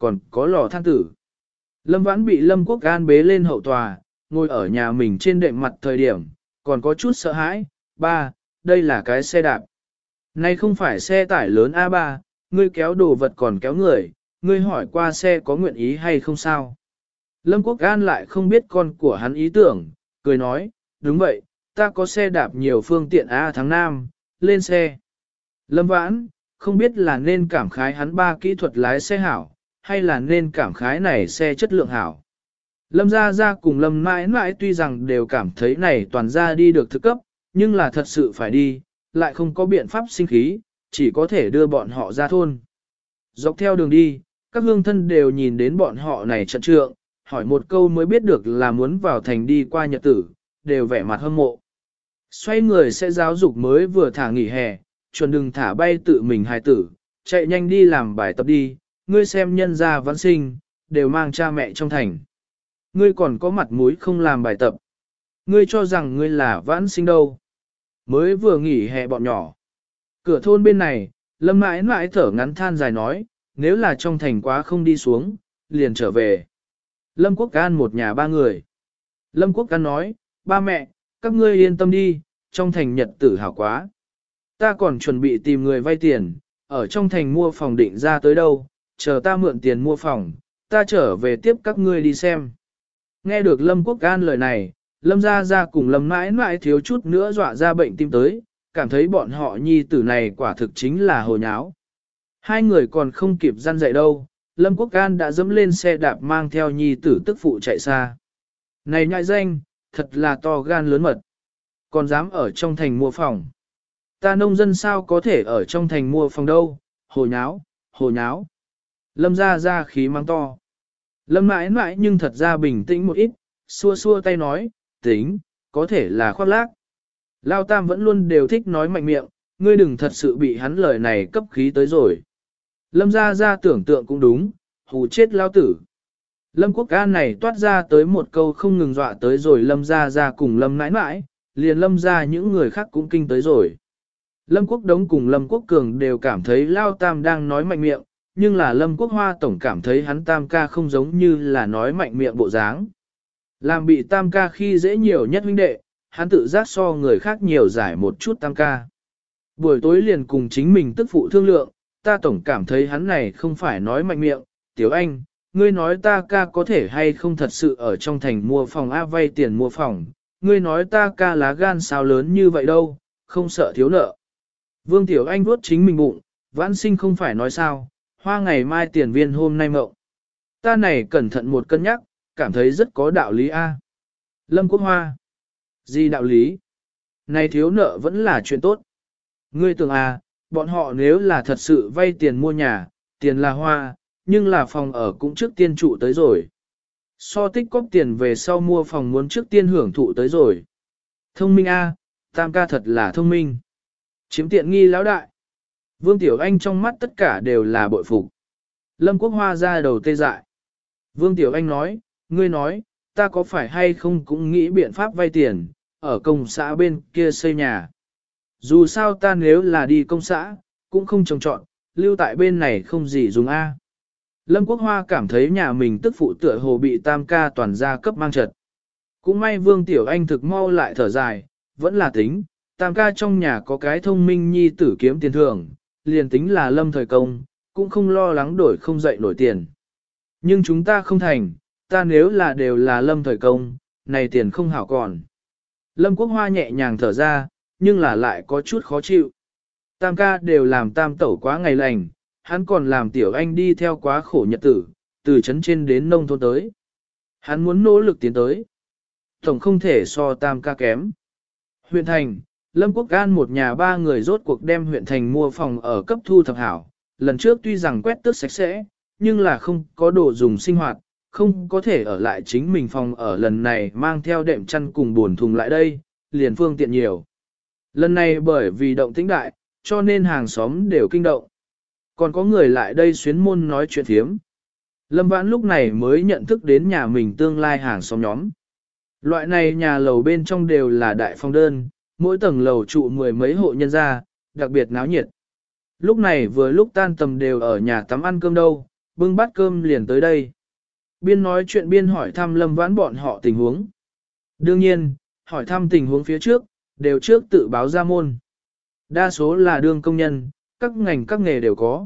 còn có lò than tử. Lâm Vãn bị Lâm Quốc An bế lên hậu tòa, ngồi ở nhà mình trên đệm mặt thời điểm, còn có chút sợ hãi, ba, đây là cái xe đạp. Này không phải xe tải lớn a ba, ngươi kéo đồ vật còn kéo người, ngươi hỏi qua xe có nguyện ý hay không sao. Lâm Quốc An lại không biết con của hắn ý tưởng, cười nói, đúng vậy, ta có xe đạp nhiều phương tiện A tháng Nam, lên xe. Lâm Vãn, không biết là nên cảm khái hắn ba kỹ thuật lái xe hảo, hay là nên cảm khái này xe chất lượng hảo. Lâm Gia Gia cùng Lâm mãi mãi tuy rằng đều cảm thấy này toàn ra đi được thực cấp, nhưng là thật sự phải đi, lại không có biện pháp sinh khí, chỉ có thể đưa bọn họ ra thôn. Dọc theo đường đi, các hương thân đều nhìn đến bọn họ này trận trượng, hỏi một câu mới biết được là muốn vào thành đi qua nhật tử, đều vẻ mặt hâm mộ. Xoay người sẽ giáo dục mới vừa thả nghỉ hè, chuẩn đừng thả bay tự mình hài tử, chạy nhanh đi làm bài tập đi, ngươi xem nhân gia vãn sinh, đều mang cha mẹ trong thành. Ngươi còn có mặt mũi không làm bài tập. Ngươi cho rằng ngươi là vãn sinh đâu. Mới vừa nghỉ hè bọn nhỏ. Cửa thôn bên này, Lâm mãi mãi thở ngắn than dài nói, nếu là trong thành quá không đi xuống, liền trở về. Lâm Quốc An một nhà ba người. Lâm Quốc An nói, ba mẹ, các ngươi yên tâm đi, trong thành nhật tử hảo quá. Ta còn chuẩn bị tìm người vay tiền, ở trong thành mua phòng định ra tới đâu, chờ ta mượn tiền mua phòng, ta trở về tiếp các ngươi đi xem. Nghe được Lâm Quốc An lời này, Lâm Gia Gia cùng Lâm mãi mãi thiếu chút nữa dọa ra bệnh tim tới, cảm thấy bọn họ nhi tử này quả thực chính là hồ nháo. Hai người còn không kịp răn dạy đâu, Lâm Quốc An đã dẫm lên xe đạp mang theo nhi tử tức phụ chạy xa. Này nhại danh, thật là to gan lớn mật. Còn dám ở trong thành mua phòng. Ta nông dân sao có thể ở trong thành mua phòng đâu, hồ nháo, hồ nháo. Lâm Gia Gia khí mang to. Lâm mãi mãi nhưng thật ra bình tĩnh một ít, xua xua tay nói, tính, có thể là khoác lác. Lao Tam vẫn luôn đều thích nói mạnh miệng, ngươi đừng thật sự bị hắn lời này cấp khí tới rồi. Lâm Gia Gia tưởng tượng cũng đúng, hù chết Lao Tử. Lâm Quốc An này toát ra tới một câu không ngừng dọa tới rồi Lâm Gia Gia cùng Lâm nãi nãi, liền Lâm Gia những người khác cũng kinh tới rồi. Lâm Quốc Đống cùng Lâm Quốc Cường đều cảm thấy Lao Tam đang nói mạnh miệng, nhưng là Lâm Quốc Hoa tổng cảm thấy hắn Tam ca không giống như là nói mạnh miệng bộ dáng. Làm bị Tam ca khi dễ nhiều nhất huynh đệ, hắn tự giác so người khác nhiều giải một chút Tam ca. Buổi tối liền cùng chính mình tức phụ thương lượng, ta tổng cảm thấy hắn này không phải nói mạnh miệng, Tiểu Anh, ngươi nói ta ca có thể hay không thật sự ở trong thành mua phòng A vay tiền mua phòng, ngươi nói ta ca lá gan sao lớn như vậy đâu, không sợ thiếu nợ. Vương Tiểu Anh vuốt chính mình bụng, vãn sinh không phải nói sao, hoa ngày mai tiền viên hôm nay mộng. Ta này cẩn thận một cân nhắc, cảm thấy rất có đạo lý A. Lâm Quốc Hoa. Gì đạo lý? Này thiếu nợ vẫn là chuyện tốt. Ngươi tưởng à, bọn họ nếu là thật sự vay tiền mua nhà, tiền là hoa, nhưng là phòng ở cũng trước tiên trụ tới rồi. So tích cóp tiền về sau mua phòng muốn trước tiên hưởng thụ tới rồi. Thông minh a, Tam ca thật là thông minh. Chiếm tiện nghi lão đại. Vương Tiểu Anh trong mắt tất cả đều là bội phục. Lâm Quốc Hoa ra đầu tê dại. Vương Tiểu Anh nói, ngươi nói, ta có phải hay không cũng nghĩ biện pháp vay tiền, ở công xã bên kia xây nhà. Dù sao ta nếu là đi công xã, cũng không trồng trọn, lưu tại bên này không gì dùng A. Lâm Quốc Hoa cảm thấy nhà mình tức phụ tựa hồ bị Tam ca toàn gia cấp mang trật. Cũng may Vương Tiểu Anh thực mau lại thở dài, vẫn là tính, Tam ca trong nhà có cái thông minh nhi tử kiếm tiền thường, liền tính là Lâm thời công, cũng không lo lắng đổi không dậy nổi tiền. Nhưng chúng ta không thành, ta nếu là đều là Lâm thời công, này tiền không hảo còn. Lâm Quốc Hoa nhẹ nhàng thở ra, nhưng là lại có chút khó chịu. Tam ca đều làm tam tẩu quá ngày lành, hắn còn làm Tiểu Anh đi theo quá khổ nhật tử, từ trấn trên đến nông thôn tới. Hắn muốn nỗ lực tiến tới. Tổng không thể so tam ca kém. Huyện thành, Lâm Quốc An một nhà ba người rốt cuộc đem huyện thành mua phòng ở cấp thu thập hảo. Lần trước tuy rằng quét tước sạch sẽ, nhưng là không có đồ dùng sinh hoạt, không có thể ở lại chính mình phòng ở lần này mang theo đệm chăn cùng buồn thùng lại đây, liền phương tiện nhiều. Lần này bởi vì động tĩnh đại, cho nên hàng xóm đều kinh động. Còn có người lại đây xuyến môn nói chuyện thiếm. Lâm Vãn lúc này mới nhận thức đến nhà mình tương lai hàng xóm nhóm. Loại này nhà lầu bên trong đều là đại phong đơn, mỗi tầng lầu trụ mười mấy hộ nhân gia, đặc biệt náo nhiệt. Lúc này vừa lúc tan tầm đều ở nhà tắm ăn cơm đâu, bưng bát cơm liền tới đây. Biên nói chuyện biên hỏi thăm Lâm Vãn bọn họ tình huống. Đương nhiên, hỏi thăm tình huống phía trước, đều trước tự báo ra môn. Đa số là đương công nhân, các ngành các nghề đều có.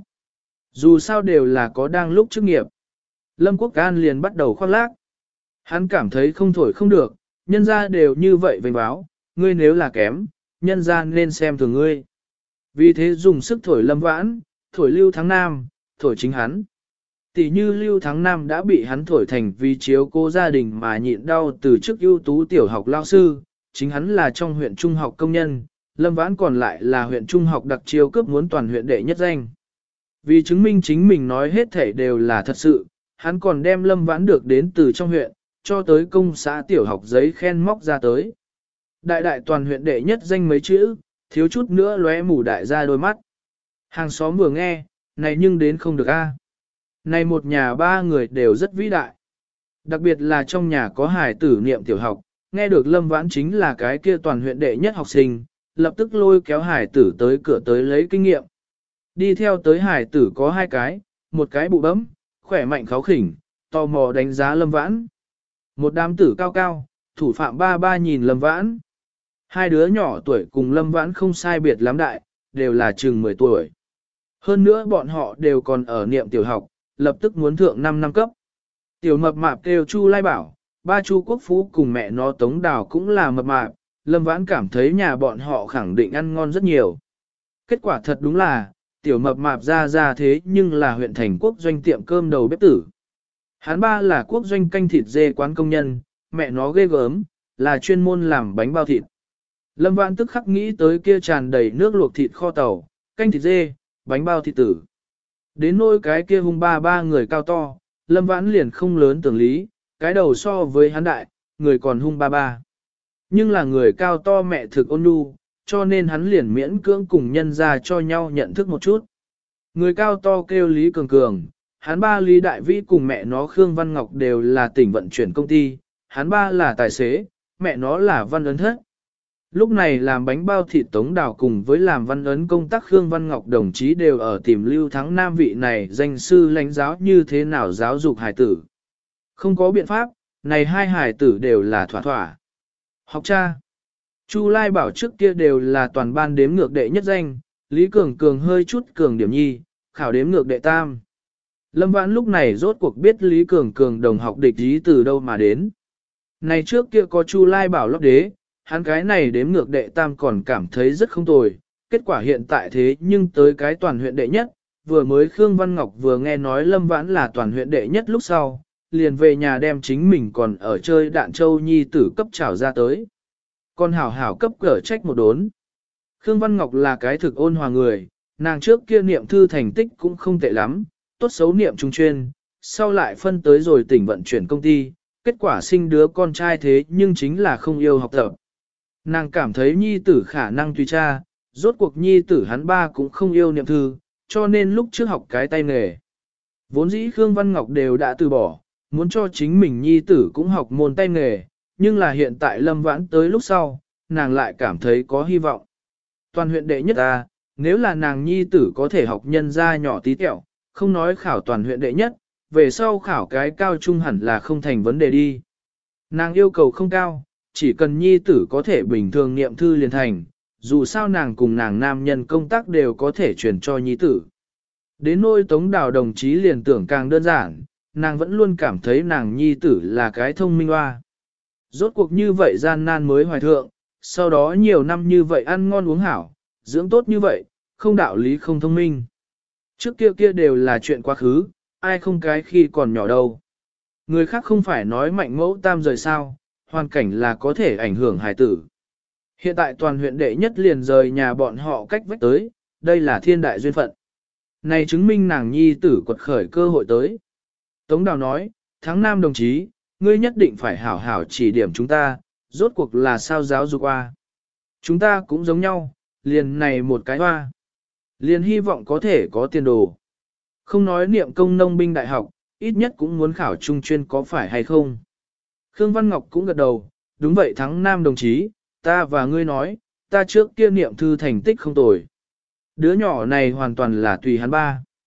Dù sao đều là có đang lúc chức nghiệp. Lâm Quốc An liền bắt đầu khoác lác. Hắn cảm thấy không thổi không được, nhân ra đều như vậy vênh báo, ngươi nếu là kém, nhân ra nên xem thường ngươi. Vì thế dùng sức thổi Lâm Vãn, thổi Lưu Thắng Nam, thổi chính hắn. Tỷ như Lưu Thắng Nam đã bị hắn thổi thành vì chiếu cố gia đình mà nhịn đau từ chức ưu tú tiểu học lao sư, chính hắn là trong huyện trung học công nhân, Lâm Vãn còn lại là huyện trung học đặc chiêu cướp muốn toàn huyện đệ nhất danh. Vì chứng minh chính mình nói hết thể đều là thật sự, hắn còn đem Lâm Vãn được đến từ trong huyện, cho tới công xã tiểu học giấy khen móc ra tới. Đại đại toàn huyện đệ nhất danh mấy chữ, thiếu chút nữa lóe mù đại ra đôi mắt. Hàng xóm vừa nghe, này nhưng đến không được a. Này một nhà ba người đều rất vĩ đại. Đặc biệt là trong nhà có hải tử niệm tiểu học, nghe được Lâm Vãn chính là cái kia toàn huyện đệ nhất học sinh, lập tức lôi kéo hải tử tới cửa tới lấy kinh nghiệm. Đi theo tới hải tử có hai cái, một cái bụ bấm, khỏe mạnh kháo khỉnh, tò mò đánh giá Lâm Vãn. Một đám tử cao cao, thủ phạm ba ba nhìn Lâm Vãn. Hai đứa nhỏ tuổi cùng Lâm Vãn không sai biệt lắm đại, đều là chừng mười tuổi. Hơn nữa bọn họ đều còn ở niệm tiểu học, lập tức muốn thượng năm năm cấp. Tiểu mập mạp kêu Chu Lai Bảo, ba Chu Quốc Phú cùng mẹ nó Tống Đào cũng là mập mạp, Lâm Vãn cảm thấy nhà bọn họ khẳng định ăn ngon rất nhiều. Kết quả thật đúng là, tiểu mập mạp ra ra thế nhưng là huyện thành quốc doanh tiệm cơm đầu bếp tử. Hắn ba là quốc doanh canh thịt dê quán công nhân, mẹ nó ghê gớm, là chuyên môn làm bánh bao thịt. Lâm Vãn tức khắc nghĩ tới kia tràn đầy nước luộc thịt kho tàu, canh thịt dê, bánh bao thịt tử. Đến nỗi cái kia hung ba ba người cao to, Lâm Vãn liền không lớn tưởng lý, cái đầu so với hắn đại, người còn hung ba ba. Nhưng là người cao to mẹ thực ôn nhu, cho nên hắn liền miễn cưỡng cùng nhân ra cho nhau nhận thức một chút. Người cao to kêu Lý Cường Cường, hắn ba Lý Đại Vĩ cùng mẹ nó Khương Văn Ngọc đều là tỉnh vận chuyển công ty, hắn ba là tài xế, mẹ nó là văn ấn thất. Lúc này làm bánh bao thịt Tống Đào cùng với làm văn ấn công tác Khương Văn Ngọc đồng chí đều ở tìm Lưu Thắng Nam vị này danh sư lãnh giáo như thế nào giáo dục hải tử. Không có biện pháp, này hai hải tử đều là thỏa thỏa. Học cha. Chu Lai Bảo trước kia đều là toàn ban đếm ngược đệ nhất danh, Lý Cường Cường hơi chút cường điểm nhi, khảo đếm ngược đệ tam. Lâm Vãn lúc này rốt cuộc biết Lý Cường Cường đồng học địch ý từ đâu mà đến. Này trước kia có Chu Lai Bảo lót đế, hắn cái này đếm ngược đệ tam còn cảm thấy rất không tồi, kết quả hiện tại thế nhưng tới cái toàn huyện đệ nhất, vừa mới Khương Văn Ngọc vừa nghe nói Lâm Vãn là toàn huyện đệ nhất lúc sau, liền về nhà đem chính mình còn ở chơi đạn châu nhi tử cấp trảo ra tới. Còn hảo hảo cấp cở trách một đốn. Khương Văn Ngọc là cái thực ôn hòa người, nàng trước kia niệm thư thành tích cũng không tệ lắm, tốt xấu niệm trung chuyên, sau lại phân tới rồi tỉnh vận chuyển công ty, kết quả sinh đứa con trai thế nhưng chính là không yêu học tập. Nàng cảm thấy nhi tử khả năng tùy cha, rốt cuộc nhi tử hắn ba cũng không yêu niệm thư, cho nên lúc trước học cái tay nghề. Vốn dĩ Khương Văn Ngọc đều đã từ bỏ, muốn cho chính mình nhi tử cũng học môn tay nghề, nhưng là hiện tại Lâm Vãn tới lúc sau, nàng lại cảm thấy có hy vọng. Toàn huyện đệ nhất ta, nếu là nàng nhi tử có thể học nhân gia nhỏ tí tẹo, không nói khảo toàn huyện đệ nhất, về sau khảo cái cao trung hẳn là không thành vấn đề đi. Nàng yêu cầu không cao, chỉ cần nhi tử có thể bình thường niệm thư liền thành, dù sao nàng cùng nàng nam nhân công tác đều có thể truyền cho nhi tử. Đến nỗi Tống Đào đồng chí liền tưởng càng đơn giản, nàng vẫn luôn cảm thấy nàng nhi tử là cái thông minh hoa. Rốt cuộc như vậy gian nan mới hoài thượng, sau đó nhiều năm như vậy ăn ngon uống hảo, dưỡng tốt như vậy, không đạo lý không thông minh. Trước kia kia đều là chuyện quá khứ, ai không cái khi còn nhỏ đâu. Người khác không phải nói mạnh mẫu tam rời sao, hoàn cảnh là có thể ảnh hưởng hài tử. Hiện tại toàn huyện đệ nhất liền rời nhà bọn họ cách vách tới, đây là thiên đại duyên phận. Này chứng minh nàng nhi tử quật khởi cơ hội tới. Tống Đào nói, tháng năm đồng chí, ngươi nhất định phải hảo hảo chỉ điểm chúng ta, rốt cuộc là sao giáo dục qua. Chúng ta cũng giống nhau, liền này một cái hoa. Liền hy vọng có thể có tiền đồ. Không nói niệm công nông binh đại học, ít nhất cũng muốn khảo trung chuyên có phải hay không. Khương Văn Ngọc cũng gật đầu, đúng vậy thắng nam đồng chí, ta và ngươi nói, ta trước kia niệm thư thành tích không tồi. Đứa nhỏ này hoàn toàn là tùy hắn ba.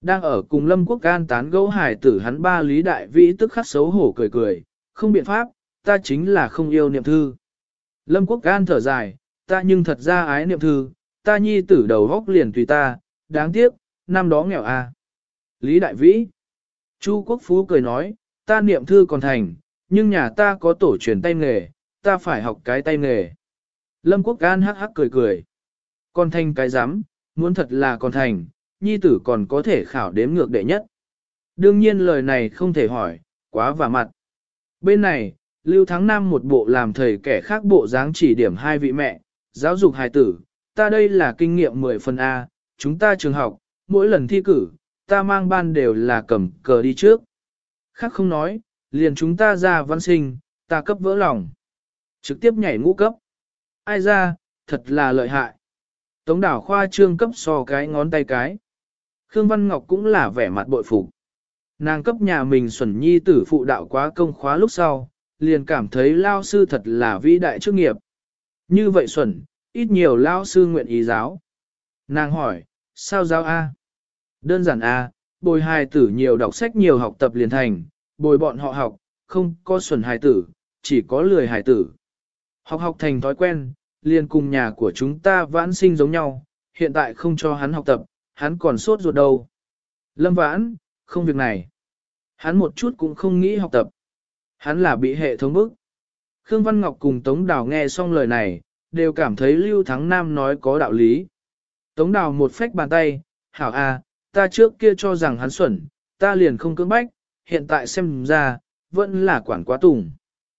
Đang ở cùng Lâm Quốc An tán gẫu hài tử hắn ba Lý Đại Vĩ tức khắc xấu hổ cười cười, không biện pháp, ta chính là không yêu niệm thư. Lâm Quốc An thở dài, ta nhưng thật ra ái niệm thư, ta nhi tử đầu góc liền tùy ta, đáng tiếc, năm đó nghèo à. Lý Đại Vĩ. Chu Quốc Phú cười nói, ta niệm thư còn thành, nhưng nhà ta có tổ truyền tay nghề, ta phải học cái tay nghề. Lâm Quốc An hắc hắc cười cười. Còn thành cái dám, muốn thật là còn thành, nhi tử còn có thể khảo đếm ngược đệ nhất. Đương nhiên lời này không thể hỏi, quá vả mặt. Bên này, Lưu Thắng Nam một bộ làm thầy kẻ khác bộ dáng chỉ điểm hai vị mẹ, giáo dục hài tử, ta đây là kinh nghiệm mười phần A, chúng ta trường học, mỗi lần thi cử, ta mang ban đều là cầm cờ đi trước. Khác không nói, liền chúng ta ra văn sinh, ta cấp vỡ lòng. Trực tiếp nhảy ngũ cấp. Ai ra, thật là lợi hại. Tống đảo khoa trương cấp so cái ngón tay cái. Khương Văn Ngọc cũng là vẻ mặt bội phục. Nàng cấp nhà mình Xuân Nhi tử phụ đạo quá công khóa lúc sau, liền cảm thấy lao sư thật là vĩ đại chức nghiệp. Như vậy Xuân, ít nhiều lao sư nguyện ý giáo. Nàng hỏi, sao giáo A? Đơn giản A, bồi hài tử nhiều đọc sách nhiều học tập liền thành, bồi bọn họ học, không có Xuân hài tử, chỉ có lười hài tử. Học học thành thói quen, liền cùng nhà của chúng ta vãn sinh giống nhau, hiện tại không cho hắn học tập, hắn còn sốt ruột đâu. Lâm Vãn, không việc này. Hắn một chút cũng không nghĩ học tập. Hắn là bị hệ thống bức. Khương Văn Ngọc cùng Tống Đào nghe xong lời này, đều cảm thấy Lưu Thắng Nam nói có đạo lý. Tống Đào một phách bàn tay, hảo a, ta trước kia cho rằng hắn xuẩn, ta liền không cưỡng bách, hiện tại xem ra, vẫn là quản quá tùng.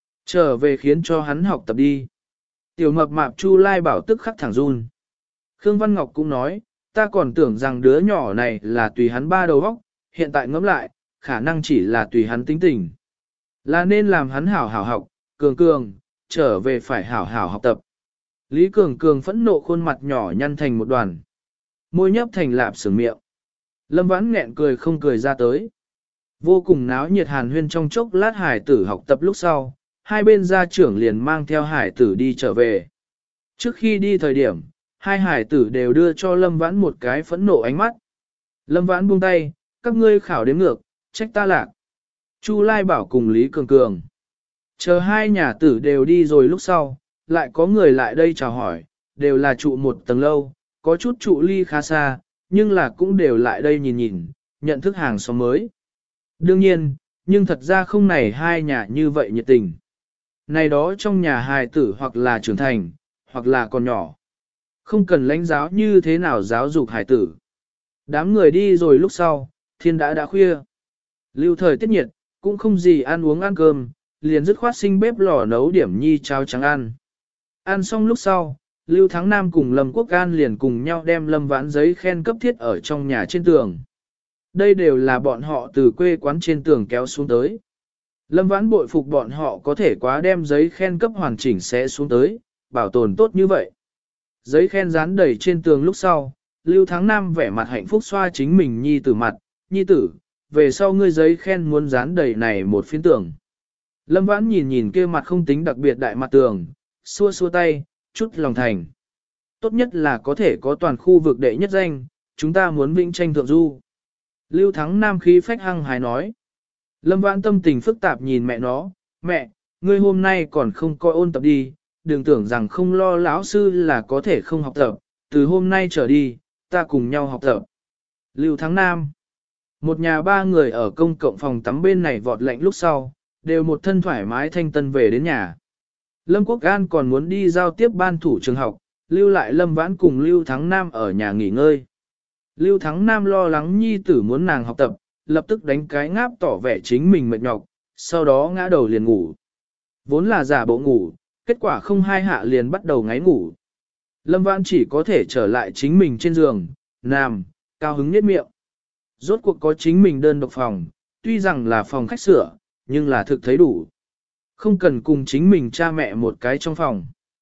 Trở về khiến cho hắn học tập đi. Tiểu mập mạp Chu Lai bảo tức khắc thẳng run. Khương Văn Ngọc cũng nói, ta còn tưởng rằng đứa nhỏ này là tùy hắn ba đầu óc, hiện tại ngẫm lại, khả năng chỉ là tùy hắn tính tình. Là nên làm hắn hảo hảo học, cường cường, trở về phải hảo hảo học tập. Lý Cường Cường phẫn nộ khuôn mặt nhỏ nhăn thành một đoàn. Môi nhấp thành lạp sừng miệng. Lâm Vãn nghẹn cười không cười ra tới. Vô cùng náo nhiệt hàn huyên trong chốc lát hải tử học tập lúc sau, hai bên gia trưởng liền mang theo hải tử đi trở về. Trước khi đi thời điểm, hai hải tử đều đưa cho Lâm Vãn một cái phẫn nộ ánh mắt. Lâm Vãn buông tay, các ngươi khảo đếm ngược, trách ta lạc. Chu Lai bảo cùng Lý Cường Cường. Chờ hai nhà tử đều đi rồi lúc sau, lại có người lại đây chào hỏi, đều là trụ một tầng lâu, có chút trụ ly khá xa, nhưng là cũng đều lại đây nhìn nhìn, nhận thức hàng xóm mới. Đương nhiên, nhưng thật ra không này hai nhà như vậy nhiệt tình. Này đó trong nhà hài tử hoặc là trưởng thành, hoặc là còn nhỏ. Không cần lãnh giáo như thế nào giáo dục hài tử. Đám người đi rồi lúc sau, thiên đã đã khuya. Lưu thời tiết nhiệt, cũng không gì ăn uống ăn cơm, liền dứt khoát sinh bếp lò nấu điểm nhi cháo trắng ăn. Ăn xong lúc sau, Lưu Thắng Nam cùng Lâm Quốc An liền cùng nhau đem Lâm Vãn giấy khen cấp thiết ở trong nhà trên tường. Đây đều là bọn họ từ quê quán trên tường kéo xuống tới. Lâm Vãn bội phục bọn họ có thể quá đem giấy khen cấp hoàn chỉnh sẽ xuống tới, bảo tồn tốt như vậy. Giấy khen dán đầy trên tường lúc sau, Lưu Thắng Nam vẻ mặt hạnh phúc xoa chính mình nhi tử mặt, nhi tử, về sau ngươi giấy khen muốn dán đầy này một phiến tường. Lâm Vãn nhìn nhìn kia mặt không tính đặc biệt đại mặt tường, xua xua tay, chút lòng thành. Tốt nhất là có thể có toàn khu vực đệ nhất danh, chúng ta muốn vĩnh tranh thượng du. Lưu Thắng Nam khí phách hăng hái nói. Lâm Vãn tâm tình phức tạp nhìn mẹ nó, mẹ, ngươi hôm nay còn không coi ôn tập đi, đừng tưởng rằng không lo lão sư là có thể không học tập, từ hôm nay trở đi, ta cùng nhau học tập. Lưu Thắng Nam. Một nhà ba người ở công cộng phòng tắm bên này vọt lạnh lúc sau, đều một thân thoải mái thanh tân về đến nhà. Lâm Quốc An còn muốn đi giao tiếp ban thủ trường học, lưu lại Lâm Vãn cùng Lưu Thắng Nam ở nhà nghỉ ngơi. Lưu Thắng Nam lo lắng nhi tử muốn nàng học tập, lập tức đánh cái ngáp tỏ vẻ chính mình mệt nhọc, sau đó ngã đầu liền ngủ. Vốn là giả bộ ngủ, kết quả không hai hạ liền bắt đầu ngáy ngủ. Lâm Vãn chỉ có thể trở lại chính mình trên giường, nằm, cao hứng nhếch miệng. Rốt cuộc có chính mình đơn độc phòng, tuy rằng là phòng khách sửa, nhưng là thực thấy đủ. Không cần cùng chính mình cha mẹ một cái trong phòng.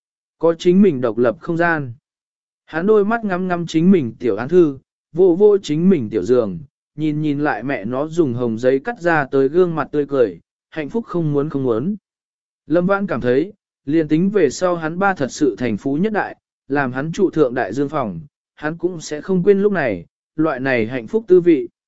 Có chính mình độc lập không gian. Hắn đôi mắt ngắm ngắm chính mình tiểu án thư, vô vô chính mình tiểu giường, nhìn nhìn lại mẹ nó dùng hồng giấy cắt ra tới gương mặt tươi cười, hạnh phúc không muốn không muốn. Lâm Vãn cảm thấy, liền tính về sau hắn ba thật sự thành phú nhất đại, làm hắn trụ thượng đại dương phòng, hắn cũng sẽ không quên lúc này, loại này hạnh phúc tư vị.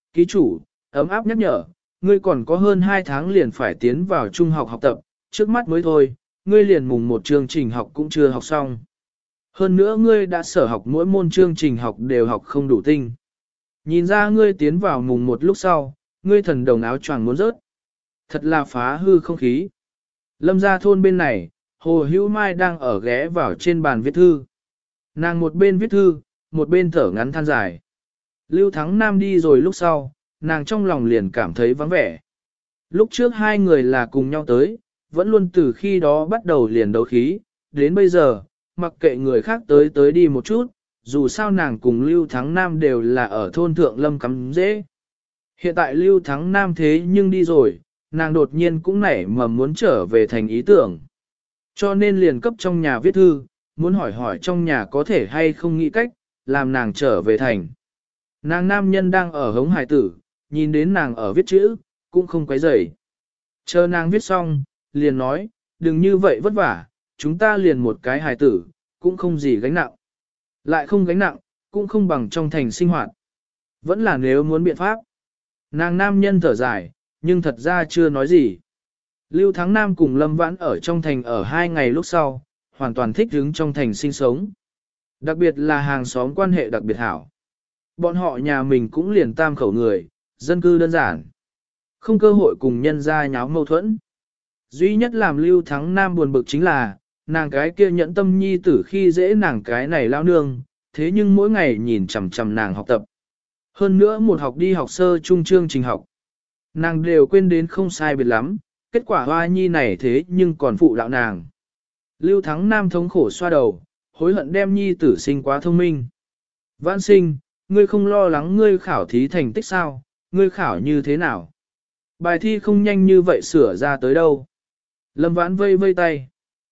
Ký chủ, ấm áp nhắc nhở, ngươi còn có hơn hai tháng liền phải tiến vào trung học học tập, trước mắt mới thôi, ngươi liền mùng một chương trình học cũng chưa học xong. Hơn nữa ngươi đã sở học mỗi môn chương trình học đều học không đủ tinh. Nhìn ra ngươi tiến vào mùng một lúc sau, ngươi thần đồng áo choàng muốn rớt. Thật là phá hư không khí. Lâm gia thôn bên này, Hồ Hữu Mai đang ở ghé vào trên bàn viết thư. Nàng một bên viết thư, một bên thở ngắn than dài. Lưu Thắng Nam đi rồi lúc sau, nàng trong lòng liền cảm thấy vắng vẻ. Lúc trước hai người là cùng nhau tới, vẫn luôn từ khi đó bắt đầu liền đấu khí, đến bây giờ, mặc kệ người khác tới tới đi một chút, dù sao nàng cùng Lưu Thắng Nam đều là ở thôn Thượng Lâm cắm dễ. Hiện tại Lưu Thắng Nam thế nhưng đi rồi, nàng đột nhiên cũng nảy mầm muốn trở về thành ý tưởng. Cho nên liền cấp trong nhà viết thư, muốn hỏi hỏi trong nhà có thể hay không nghĩ cách, làm nàng trở về thành. Nàng nam nhân đang ở hống hải tử, nhìn đến nàng ở viết chữ, cũng không quấy rầy. Chờ nàng viết xong, liền nói, đừng như vậy vất vả, chúng ta liền một cái hải tử, cũng không gì gánh nặng. Lại không gánh nặng, cũng không bằng trong thành sinh hoạt. Vẫn là nếu muốn biện pháp. Nàng nam nhân thở dài, nhưng thật ra chưa nói gì. Lưu Thắng Nam cùng Lâm Vãn ở trong thành ở hai ngày lúc sau, hoàn toàn thích ứng trong thành sinh sống. Đặc biệt là hàng xóm quan hệ đặc biệt hảo. Bọn họ nhà mình cũng liền tam khẩu người, dân cư đơn giản. Không cơ hội cùng nhân ra nháo mâu thuẫn. Duy nhất làm Lưu Thắng Nam buồn bực chính là, nàng cái kia nhẫn tâm nhi tử khi dễ nàng cái này lao nương, thế nhưng mỗi ngày nhìn chằm chằm nàng học tập. Hơn nữa một học đi học sơ trung chương trình học. Nàng đều quên đến không sai biệt lắm, kết quả hoa nhi này thế nhưng còn phụ đạo nàng. Lưu Thắng Nam thống khổ xoa đầu, hối hận đem nhi tử sinh quá thông minh. Vãn sinh, ngươi không lo lắng ngươi khảo thí thành tích sao, ngươi khảo như thế nào? Bài thi không nhanh như vậy sửa ra tới đâu. Lâm Vãn vây vây tay.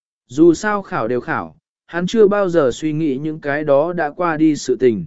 Dù sao khảo đều khảo, hắn chưa bao giờ suy nghĩ những cái đó đã qua đi sự tình.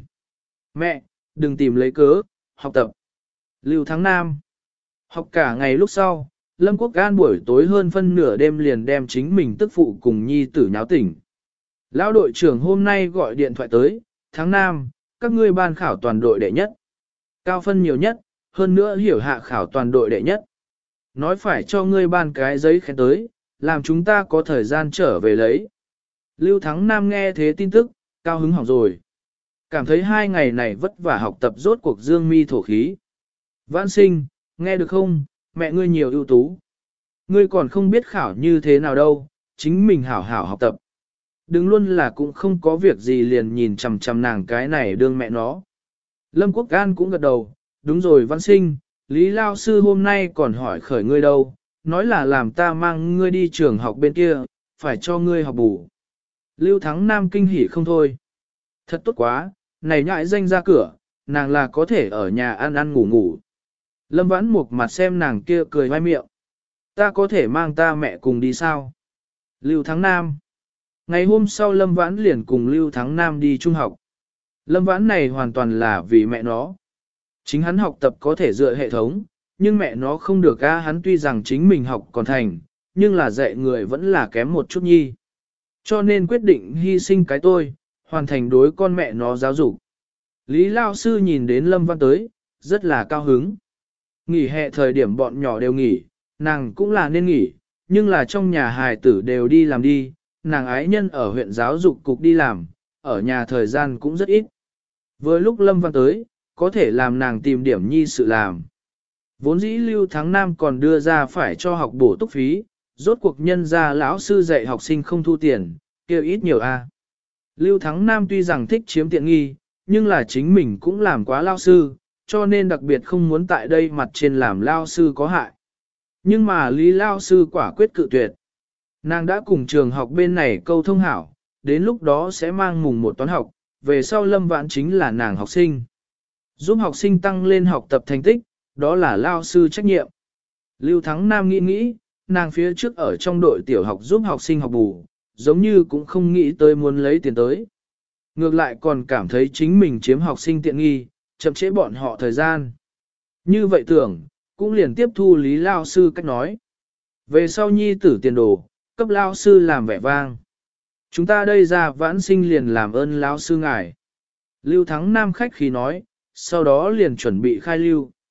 Mẹ, đừng tìm lấy cớ, học tập. Lưu Thắng Nam. Học cả ngày lúc sau, Lâm Quốc An buổi tối hơn phân nửa đêm liền đem chính mình tức phụ cùng nhi tử nháo tỉnh. Lão đội trưởng hôm nay gọi điện thoại tới, Thắng Nam, các ngươi ban khảo toàn đội đệ nhất. Cao phân nhiều nhất, hơn nữa hiểu hạ khảo toàn đội đệ nhất. Nói phải cho ngươi ban cái giấy khen tới, làm chúng ta có thời gian trở về lấy. Lưu Thắng Nam nghe thế tin tức, cao hứng hỏng rồi. Cảm thấy hai ngày này vất vả học tập rốt cuộc dương mi thổ khí. Vãn sinh, nghe được không, mẹ ngươi nhiều ưu tú. Ngươi còn không biết khảo như thế nào đâu, chính mình hảo hảo học tập. Đừng luôn là cũng không có việc gì liền nhìn chằm chằm nàng cái này đương mẹ nó. Lâm Quốc An cũng gật đầu, đúng rồi Văn sinh, Lý Lao Sư hôm nay còn hỏi khởi ngươi đâu, nói là làm ta mang ngươi đi trường học bên kia, phải cho ngươi học bù. Lưu Thắng Nam kinh hỉ không thôi. Thật tốt quá, này nhại danh ra cửa, nàng là có thể ở nhà ăn ăn ngủ ngủ. Lâm Vãn Mục mặt xem nàng kia cười mai miệng. Ta có thể mang ta mẹ cùng đi sao? Lưu Thắng Nam. Ngày hôm sau Lâm Vãn liền cùng Lưu Thắng Nam đi trung học. Lâm Vãn này hoàn toàn là vì mẹ nó. Chính hắn học tập có thể dựa hệ thống, nhưng mẹ nó không được a, hắn tuy rằng chính mình học còn thành, nhưng là dạy người vẫn là kém một chút nhi. Cho nên quyết định hy sinh cái tôi, hoàn thành đối con mẹ nó giáo dục. Lý Lao Sư nhìn đến Lâm Văn tới, rất là cao hứng. Nghỉ hè thời điểm bọn nhỏ đều nghỉ, nàng cũng là nên nghỉ, nhưng là trong nhà hài tử đều đi làm đi, nàng ái nhân ở huyện giáo dục cục đi làm, ở nhà thời gian cũng rất ít. Vừa lúc Lâm Văn tới, có thể làm nàng tìm điểm nhi sự làm. Vốn dĩ Lưu Thắng Nam còn đưa ra phải cho học bổ túc phí, rốt cuộc nhân ra lão sư dạy học sinh không thu tiền, kêu ít nhiều a. Lưu Thắng Nam tuy rằng thích chiếm tiện nghi, nhưng là chính mình cũng làm quá lao sư, cho nên đặc biệt không muốn tại đây mặt trên làm lao sư có hại. Nhưng mà Lý lao sư quả quyết cự tuyệt. Nàng đã cùng trường học bên này câu thông hảo, đến lúc đó sẽ mang mùng một toán học, về sau Lâm Vãn chính là nàng học sinh. Giúp học sinh tăng lên học tập thành tích, đó là lao sư trách nhiệm. Lưu Thắng Nam nghĩ nghĩ, nàng phía trước ở trong đội tiểu học giúp học sinh học bù, giống như cũng không nghĩ tới muốn lấy tiền tới. Ngược lại còn cảm thấy chính mình chiếm học sinh tiện nghi, chậm trễ bọn họ thời gian. Như vậy tưởng, cũng liền tiếp thu Lý lao sư cách nói. Về sau nhi tử tiền đồ, cấp lao sư làm vẻ vang. Chúng ta đây ra vãn sinh liền làm ơn lao sư ngài. Lưu Thắng Nam khách khí nói, sau đó liền chuẩn bị khai lưu.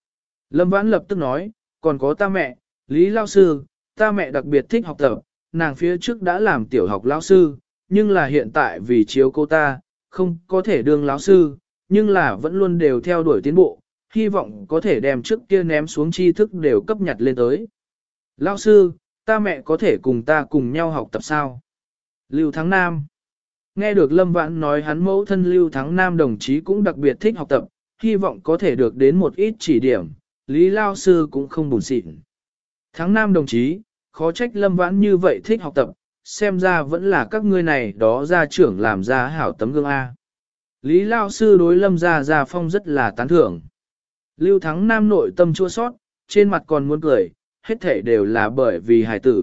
Lâm Vãn lập tức nói, còn có ta mẹ, Lý Lao Sư, ta mẹ đặc biệt thích học tập, nàng phía trước đã làm tiểu học lão sư, nhưng là hiện tại vì chiếu cô ta, không có thể đương lão sư, nhưng là vẫn luôn đều theo đuổi tiến bộ, hy vọng có thể đem trước kia ném xuống tri thức đều cấp nhặt lên tới. Lão sư, ta mẹ có thể cùng ta cùng nhau học tập sao? Lưu Thắng Nam. Nghe được Lâm Vãn nói hắn mẫu thân Lưu Thắng Nam đồng chí cũng đặc biệt thích học tập, hy vọng có thể được đến một ít chỉ điểm, Lý Lao Sư cũng không buồn xịn. Thắng Nam đồng chí, khó trách Lâm Vãn như vậy thích học tập, xem ra vẫn là các ngươi này đó gia trưởng làm ra hảo tấm gương A. Lý Lao Sư đối Lâm Gia Gia Phong rất là tán thưởng. Lưu Thắng Nam nội tâm chua sót, trên mặt còn muốn cười, hết thể đều là bởi vì hài tử.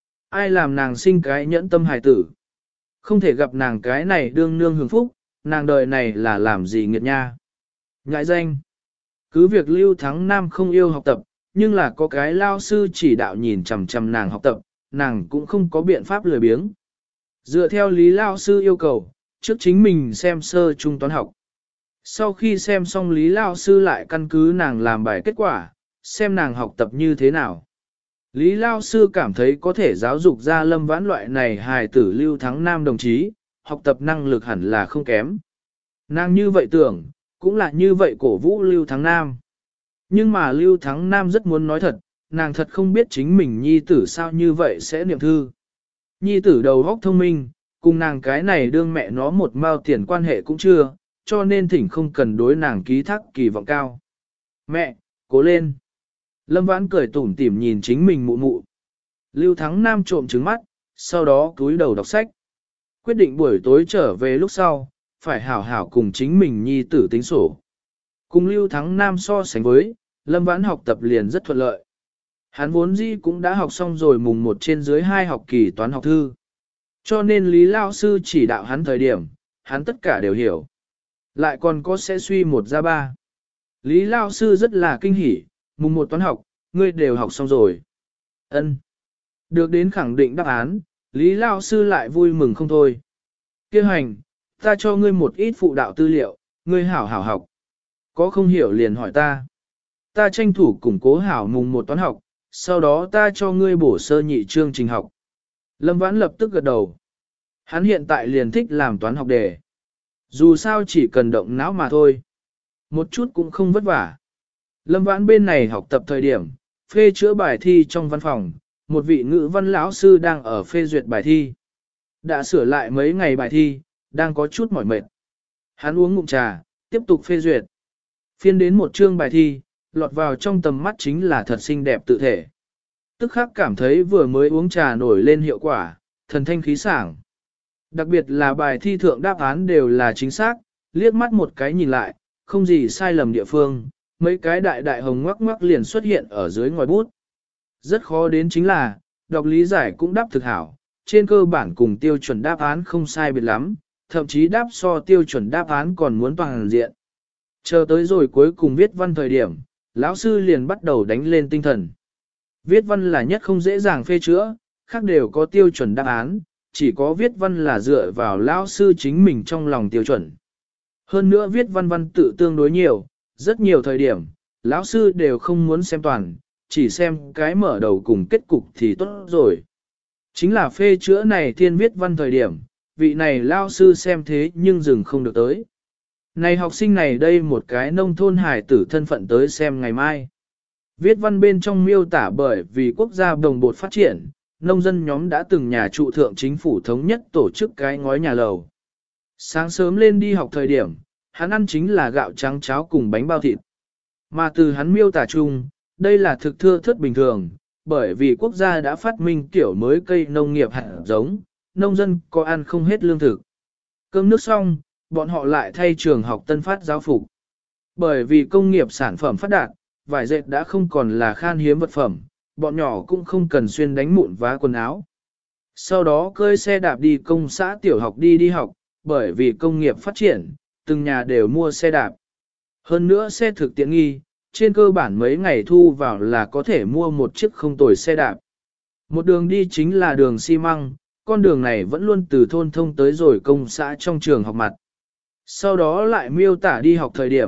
Ai làm nàng sinh cái nhẫn tâm hài tử? Không thể gặp nàng cái này đương nương hưởng phúc, nàng đời này là làm gì nghiệt nha. Ngại danh. Cứ việc Lưu Thắng Nam không yêu học tập, nhưng là có cái lao sư chỉ đạo nhìn chằm chằm nàng học tập, nàng cũng không có biện pháp lười biếng. Dựa theo lý lao sư yêu cầu, trước chính mình xem sơ trung toán học. Sau khi xem xong lý lao sư lại căn cứ nàng làm bài kết quả, xem nàng học tập như thế nào. Lý lao sư cảm thấy có thể giáo dục ra Lâm Vãn loại này hài tử Lưu Thắng Nam đồng chí, học tập năng lực hẳn là không kém. Nàng như vậy tưởng, cũng là như vậy cổ vũ Lưu Thắng Nam. Nhưng mà Lưu Thắng Nam rất muốn nói thật, nàng thật không biết chính mình nhi tử sao như vậy sẽ niệm thư. Nhi tử đầu óc thông minh, cùng nàng cái này đương mẹ nó một mao tiền quan hệ cũng chưa, cho nên thỉnh không cần đối nàng ký thác kỳ vọng cao. Mẹ, cố lên. Lâm Vãn cười tủm tỉm nhìn chính mình mụ mụ. Lưu Thắng Nam trộm trứng mắt, sau đó cúi đầu đọc sách. Quyết định buổi tối trở về lúc sau, phải hảo hảo cùng chính mình nhi tử tính sổ. Cùng Lưu Thắng Nam so sánh với, Lâm Vãn học tập liền rất thuận lợi. Hắn vốn dĩ cũng đã học xong rồi mùng một trên dưới hai học kỳ toán học thư. Cho nên Lý Lao Sư chỉ đạo hắn thời điểm, hắn tất cả đều hiểu. Lại còn có sẽ suy một ra ba. Lý Lao Sư rất là kinh hỉ, mùng một toán học, ngươi đều học xong rồi. Ân. Được đến khẳng định đáp án, Lý Lao Sư lại vui mừng không thôi. Kêu hành, ta cho ngươi một ít phụ đạo tư liệu, ngươi hảo hảo học. Có không hiểu liền hỏi ta. Ta tranh thủ củng cố hảo mùng một toán học, sau đó ta cho ngươi bổ sơ nhị chương trình học. Lâm Vãn lập tức gật đầu. Hắn hiện tại liền thích làm toán học đề. Dù sao chỉ cần động não mà thôi. Một chút cũng không vất vả. Lâm Vãn bên này học tập thời điểm, phê chữa bài thi trong văn phòng, một vị ngữ văn lão sư đang ở phê duyệt bài thi. Đã sửa lại mấy ngày bài thi, đang có chút mỏi mệt. Hắn uống ngụm trà, tiếp tục phê duyệt. Phiên đến một chương bài thi, lọt vào trong tầm mắt chính là thật xinh đẹp tự thể. Tức khắc cảm thấy vừa mới uống trà nổi lên hiệu quả, thần thanh khí sảng. Đặc biệt là bài thi thượng đáp án đều là chính xác, liếc mắt một cái nhìn lại, không gì sai lầm địa phương, mấy cái đại đại hồng ngoắc ngoắc liền xuất hiện ở dưới ngòi bút. Rất khó đến chính là, đọc lý giải cũng đáp thực hảo, trên cơ bản cùng tiêu chuẩn đáp án không sai biệt lắm, thậm chí đáp so tiêu chuẩn đáp án còn muốn toàn diện. Chờ tới rồi cuối cùng viết văn thời điểm, lão sư liền bắt đầu đánh lên tinh thần. Viết văn là nhất không dễ dàng phê chữa, khác đều có tiêu chuẩn đáp án, chỉ có viết văn là dựa vào lão sư chính mình trong lòng tiêu chuẩn. Hơn nữa viết văn văn tự tương đối nhiều, rất nhiều thời điểm, lão sư đều không muốn xem toàn, chỉ xem cái mở đầu cùng kết cục thì tốt rồi. Chính là phê chữa này thiên viết văn thời điểm, vị này lão sư xem thế nhưng dừng không được tới. Này học sinh này đây một cái nông thôn hải tử thân phận tới xem ngày mai. Viết văn bên trong miêu tả bởi vì quốc gia đồng bột phát triển, nông dân nhóm đã từng nhà trụ thượng chính phủ thống nhất tổ chức cái ngói nhà lầu. Sáng sớm lên đi học thời điểm, hắn ăn chính là gạo trắng cháo cùng bánh bao thịt. Mà từ hắn miêu tả chung, đây là thực thưa thớt bình thường, bởi vì quốc gia đã phát minh kiểu mới cây nông nghiệp hạt giống, nông dân có ăn không hết lương thực. Cơm nước xong, bọn họ lại thay trường học tân phát giáo phục. Bởi vì công nghiệp sản phẩm phát đạt, vải dệt đã không còn là khan hiếm vật phẩm, bọn nhỏ cũng không cần xuyên đánh mụn vá quần áo. Sau đó cơi xe đạp đi công xã tiểu học đi đi học, bởi vì công nghiệp phát triển, từng nhà đều mua xe đạp. Hơn nữa xe thực tiện nghi, trên cơ bản mấy ngày thu vào là có thể mua một chiếc không tồi xe đạp. Một đường đi chính là đường xi măng, con đường này vẫn luôn từ thôn thông tới rồi công xã trong trường học mặt. Sau đó lại miêu tả đi học thời điểm,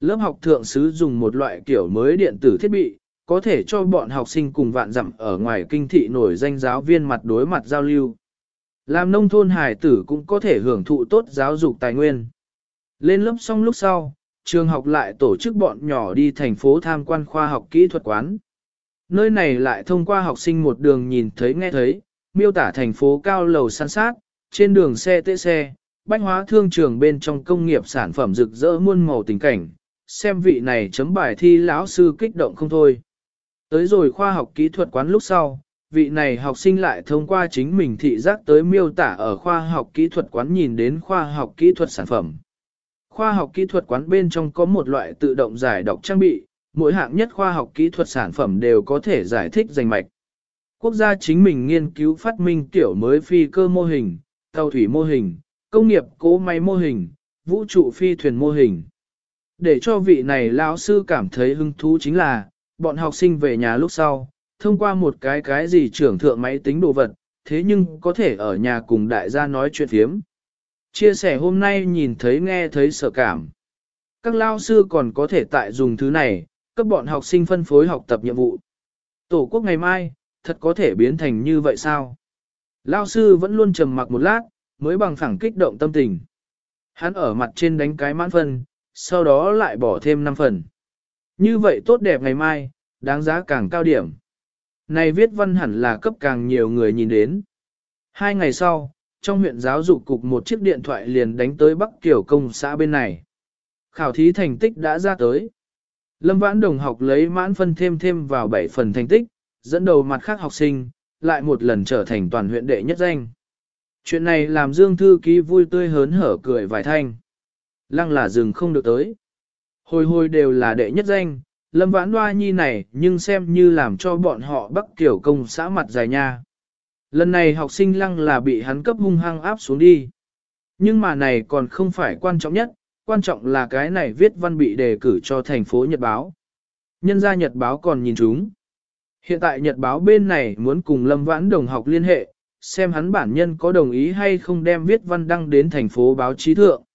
Lớp học thượng sứ dùng một loại kiểu mới điện tử thiết bị, có thể cho bọn học sinh cùng vạn dặm ở ngoài kinh thị nổi danh giáo viên mặt đối mặt giao lưu. Làm nông thôn hải tử cũng có thể hưởng thụ tốt giáo dục tài nguyên. Lên lớp xong lúc sau, trường học lại tổ chức bọn nhỏ đi thành phố tham quan khoa học kỹ thuật quán. Nơi này lại thông qua học sinh một đường nhìn thấy nghe thấy, miêu tả thành phố cao lầu san sát, trên đường xe tê xe, bách hóa thương trường bên trong công nghiệp sản phẩm rực rỡ muôn màu tình cảnh, xem vị này chấm bài thi lão sư kích động không thôi. Tới rồi khoa học kỹ thuật quán lúc sau, vị này học sinh lại thông qua chính mình thị giác tới miêu tả ở khoa học kỹ thuật quán nhìn đến khoa học kỹ thuật sản phẩm. Khoa học kỹ thuật quán bên trong có một loại tự động giải đọc trang bị, mỗi hạng nhất khoa học kỹ thuật sản phẩm đều có thể giải thích rành mạch. Quốc gia chính mình nghiên cứu phát minh kiểu mới phi cơ mô hình, tàu thủy mô hình, công nghiệp cỗ máy mô hình, vũ trụ phi thuyền mô hình. Để cho vị này lão sư cảm thấy hứng thú chính là, bọn học sinh về nhà lúc sau, thông qua một cái cái gì trưởng thượng máy tính đồ vật, thế nhưng có thể ở nhà cùng đại gia nói chuyện phiếm. Chia sẻ hôm nay nhìn thấy nghe thấy sợ cảm. Các lao sư còn có thể tại dùng thứ này, cấp bọn học sinh phân phối học tập nhiệm vụ. Tổ quốc ngày mai, thật có thể biến thành như vậy sao? Lao sư vẫn luôn trầm mặc một lát, mới bằng phẳng kích động tâm tình. Hắn ở mặt trên đánh cái mãn phân, sau đó lại bỏ thêm năm phần. Như vậy tốt đẹp ngày mai, đáng giá càng cao điểm. Này viết văn hẳn là cấp càng nhiều người nhìn đến. Hai ngày sau, trong huyện giáo dục cục một chiếc điện thoại liền đánh tới Bắc Kiều công xã bên này. Khảo thí thành tích đã ra tới. Lâm Vãn Đồng học lấy mãn phân thêm thêm vào bảy phần thành tích, dẫn đầu mặt khác học sinh, lại một lần trở thành toàn huyện đệ nhất danh. Chuyện này làm Dương Thư Ký vui tươi hớn hở cười vài thanh. Lăng là dừng không được tới. Hồi hồi đều là đệ nhất danh, Lâm Vãn Hoa Nhi này nhưng xem như làm cho bọn họ Bắc Kiều công xã mặt dài nha. Lần này học sinh lăng là bị hắn cấp hung hăng áp xuống đi. Nhưng mà này còn không phải quan trọng nhất, quan trọng là cái này viết văn bị đề cử cho thành phố Nhật Báo. Nhân gia Nhật Báo còn nhìn chúng. Hiện tại Nhật Báo bên này muốn cùng Lâm Vãn Đồng học liên hệ, xem hắn bản nhân có đồng ý hay không đem viết văn đăng đến thành phố báo chí thượng.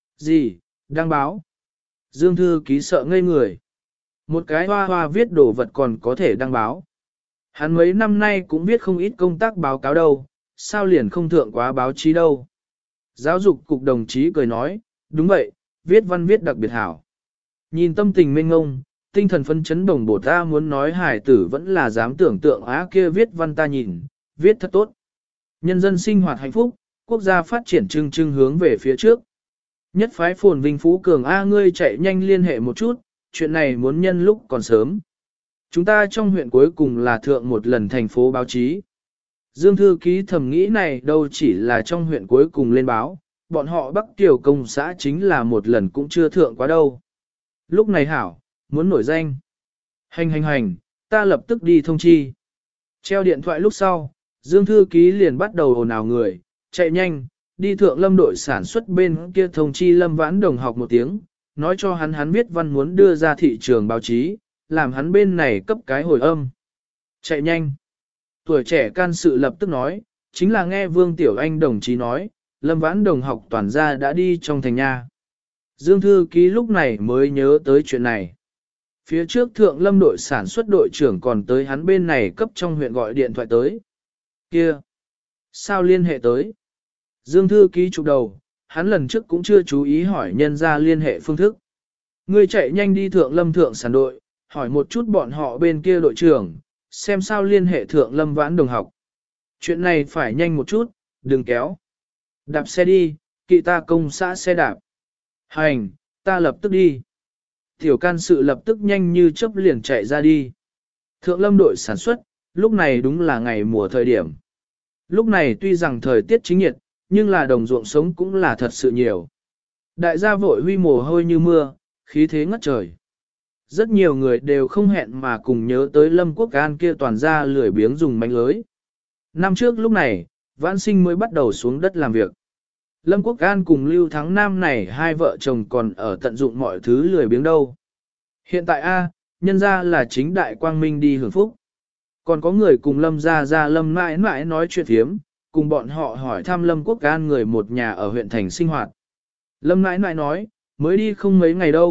Gì, đăng báo? Dương Thư Ký sợ ngây người. Một cái hoa hoa viết đồ vật còn có thể đăng báo. Hắn mấy năm nay cũng viết không ít công tác báo cáo đâu, sao liền không thượng quá báo chí đâu. Giáo dục cục đồng chí cười nói, đúng vậy, viết văn viết đặc biệt hảo. Nhìn tâm tình mênh ngông, tinh thần phấn chấn đồng bổ ta muốn nói hải tử vẫn là dám tưởng tượng á kia viết văn ta nhìn, viết thật tốt. Nhân dân sinh hoạt hạnh phúc, quốc gia phát triển trưng trưng hướng về phía trước. Nhất phái phồn vinh phú cường A ngươi chạy nhanh liên hệ một chút, chuyện này muốn nhân lúc còn sớm. Chúng ta trong huyện cuối cùng là thượng một lần thành phố báo chí. Dương Thư Ký thầm nghĩ này đâu chỉ là trong huyện cuối cùng lên báo, bọn họ Bắc Kiều công xã chính là một lần cũng chưa thượng quá đâu. Lúc này hảo, muốn nổi danh. Hành hành hành, ta lập tức đi thông chi. Treo điện thoại lúc sau, Dương Thư Ký liền bắt đầu ồn ào người, chạy nhanh, đi thượng Lâm đội sản xuất bên kia thông chi Lâm Vãn Đồng học một tiếng, nói cho hắn hắn viết văn muốn đưa ra thị trường báo chí, làm hắn bên này cấp cái hồi âm. Chạy nhanh. Tuổi trẻ can sự lập tức nói, chính là nghe Vương Tiểu Anh đồng chí nói, Lâm Vãn Đồng học toàn gia đã đi trong thành nhà. Dương Thư Ký lúc này mới nhớ tới chuyện này. Phía trước thượng Lâm đội sản xuất đội trưởng còn tới hắn bên này cấp trong huyện gọi điện thoại tới. Kia! Sao liên hệ tới? Dương Thư Ký chụp đầu, hắn lần trước cũng chưa chú ý hỏi nhân ra liên hệ phương thức. Ngươi chạy nhanh đi thượng Lâm thượng sản đội, hỏi một chút bọn họ bên kia đội trưởng, xem sao liên hệ thượng Lâm Vãn Đồng học. Chuyện này phải nhanh một chút, đừng kéo. Đạp xe đi, kỵ ta công xã xe đạp. Hành, ta lập tức đi. Tiểu can sự lập tức nhanh như chớp liền chạy ra đi. Thượng Lâm đội sản xuất, lúc này đúng là ngày mùa thời điểm. Lúc này tuy rằng thời tiết chính nhiệt, nhưng là đồng ruộng sống cũng là thật sự nhiều. Đại gia vội huy mồ hôi như mưa, khí thế ngất trời. Rất nhiều người đều không hẹn mà cùng nhớ tới Lâm Quốc An kia toàn ra lười biếng dùng mánh lưới. Năm trước lúc này, Vãn Sinh mới bắt đầu xuống đất làm việc. Lâm Quốc An cùng Lưu Thắng Nam này hai vợ chồng còn ở tận dụng mọi thứ lười biếng đâu. Hiện tại A, nhân ra là chính đại quang minh đi hưởng phúc. Còn có người cùng Lâm ra ra Lâm mãi mãi nói chuyện thiếm, cùng bọn họ hỏi thăm Lâm Quốc An người một nhà ở huyện thành sinh hoạt. Lâm mãi mãi nói, mới đi không mấy ngày đâu,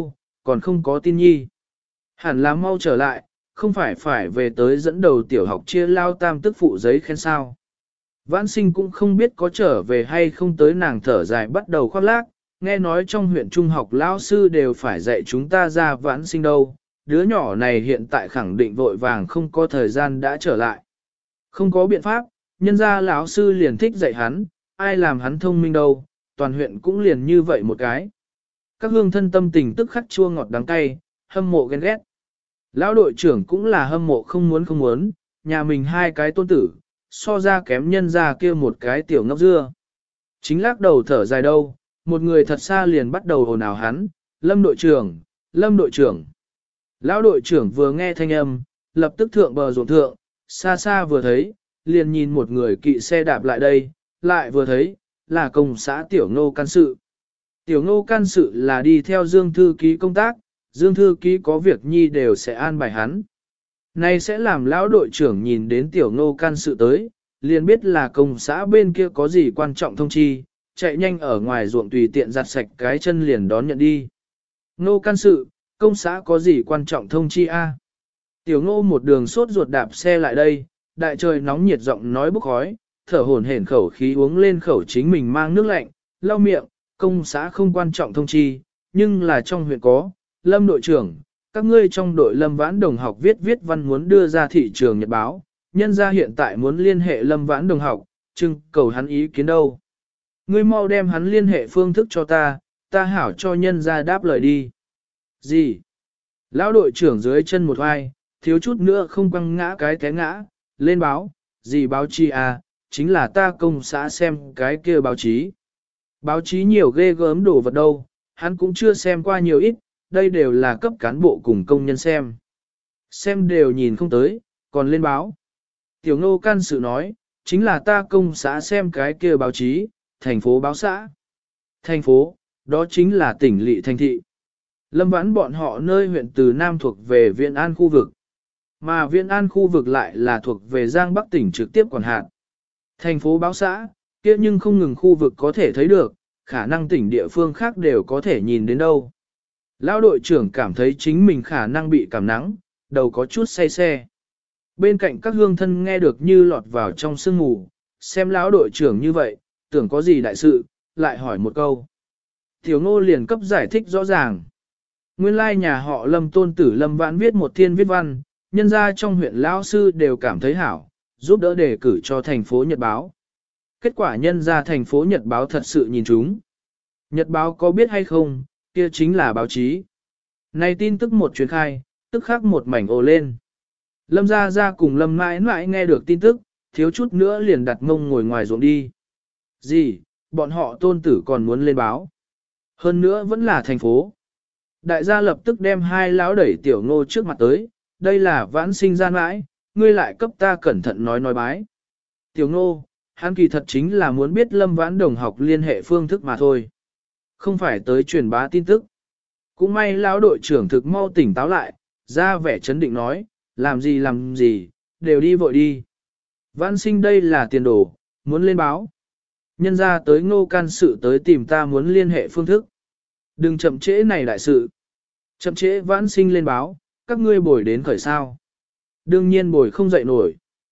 còn không có tin nhi. Hẳn là mau trở lại, không phải phải về tới dẫn đầu tiểu học chia lao tam tức phụ giấy khen sao. Vãn sinh cũng không biết có trở về hay không tới, nàng thở dài bắt đầu khoác lác, nghe nói trong huyện trung học lão sư đều phải dạy chúng ta ra vãn sinh đâu, đứa nhỏ này hiện tại khẳng định vội vàng không có thời gian đã trở lại. Không có biện pháp, nhân ra lão sư liền thích dạy hắn, ai làm hắn thông minh đâu, toàn huyện cũng liền như vậy một cái. Các hương thân tâm tình tức khắc chua ngọt đắng cay, hâm mộ ghen ghét. Lão đội trưởng cũng là hâm mộ không muốn không muốn, nhà mình hai cái tôn tử, so ra kém nhân ra kia một cái tiểu ngốc dưa. Chính lắc đầu thở dài đâu, một người thật xa liền bắt đầu ồn ào hắn, Lâm đội trưởng, Lâm đội trưởng. Lão đội trưởng vừa nghe thanh âm, lập tức thượng bờ ruộng thượng, xa xa vừa thấy, liền nhìn một người kỵ xe đạp lại đây, lại vừa thấy, là công xã Tiểu Ngô can sự. Tiểu Ngô can sự là đi theo Dương Thư Ký công tác, Dương Thư Ký có việc nhi đều sẽ an bài hắn. Này sẽ làm lão đội trưởng nhìn đến Tiểu Ngô can sự tới, liền biết là công xã bên kia có gì quan trọng thông chi, chạy nhanh ở ngoài ruộng tùy tiện giặt sạch cái chân liền đón nhận đi. Ngô can sự, công xã có gì quan trọng thông chi a? Tiểu Ngô một đường sốt ruột đạp xe lại đây, đại trời nóng nhiệt giọng nói bốc khói, thở hổn hển khẩu khí uống lên khẩu chính mình mang nước lạnh, lau miệng, công xã không quan trọng thông chi, nhưng là trong huyện có, Lâm đội trưởng, các ngươi trong đội Lâm Vãn Đồng học viết viết văn muốn đưa ra thị trường nhật báo, nhân ra hiện tại muốn liên hệ Lâm Vãn Đồng học, trưng cầu hắn ý kiến đâu. Ngươi mau đem hắn liên hệ phương thức cho ta, ta hảo cho nhân ra đáp lời đi. Gì? Lão đội trưởng dưới chân một hoai, thiếu chút nữa không quăng ngã cái té ngã, lên báo, gì báo chi à, chính là ta công xã xem cái kia báo chí. Báo chí nhiều ghê gớm đồ vật đâu, hắn cũng chưa xem qua nhiều ít, đây đều là cấp cán bộ cùng công nhân xem. Xem đều nhìn không tới, còn lên báo. Tiểu Ngô can sự nói, chính là ta công xã xem cái kia báo chí, thành phố báo xã. Thành phố, đó chính là tỉnh lỵ thành thị. Lâm Vãn bọn họ nơi huyện từ Nam thuộc về Viện An khu vực, mà Viện An khu vực lại là thuộc về Giang Bắc tỉnh trực tiếp quản hạt. Thành phố báo xã, kia nhưng không ngừng khu vực có thể thấy được, khả năng tỉnh địa phương khác đều có thể nhìn đến đâu. Lão đội trưởng cảm thấy chính mình khả năng bị cảm nắng, đầu có chút say xe. Bên cạnh các hương thân nghe được như lọt vào trong sương mù, xem lão đội trưởng như vậy, tưởng có gì đại sự, lại hỏi một câu. Tiểu Ngô liền cấp giải thích rõ ràng. Nguyên lai nhà họ Lâm tôn tử Lâm Vãn viết một thiên viết văn, nhân ra trong huyện lão sư đều cảm thấy hảo, giúp đỡ đề cử cho thành phố Nhật Báo. Kết quả nhân ra thành phố Nhật Báo thật sự nhìn chúng. Nhật Báo có biết hay không, kia chính là báo chí. Này tin tức một truyền khai, tức khắc một mảnh ồ lên. Lâm Gia Gia cùng Lâm mãi mãi nghe được tin tức, thiếu chút nữa liền đặt mông ngồi ngoài ruộng đi. Gì, bọn họ tôn tử còn muốn lên báo. Hơn nữa vẫn là thành phố. Đại gia lập tức đem hai lão đẩy Tiểu Ngô trước mặt tới, đây là vãn sinh gian mãi, ngươi lại cấp ta cẩn thận nói nói bái. Tiểu Ngô, hắn kỳ thật chính là muốn biết Lâm Vãn Đồng học liên hệ phương thức mà thôi. Không phải tới truyền bá tin tức. Cũng may lão đội trưởng thực mau tỉnh táo lại, ra vẻ chấn định nói, làm gì làm gì, đều đi vội đi. Vãn sinh đây là tiền đồ, muốn lên báo. Nhân ra tới Ngô can sự tới tìm ta muốn liên hệ phương thức. Đừng chậm trễ này đại sự. Chậm trễ vãn sinh lên báo, các ngươi bồi đến khởi sao. Đương nhiên bồi không dậy nổi.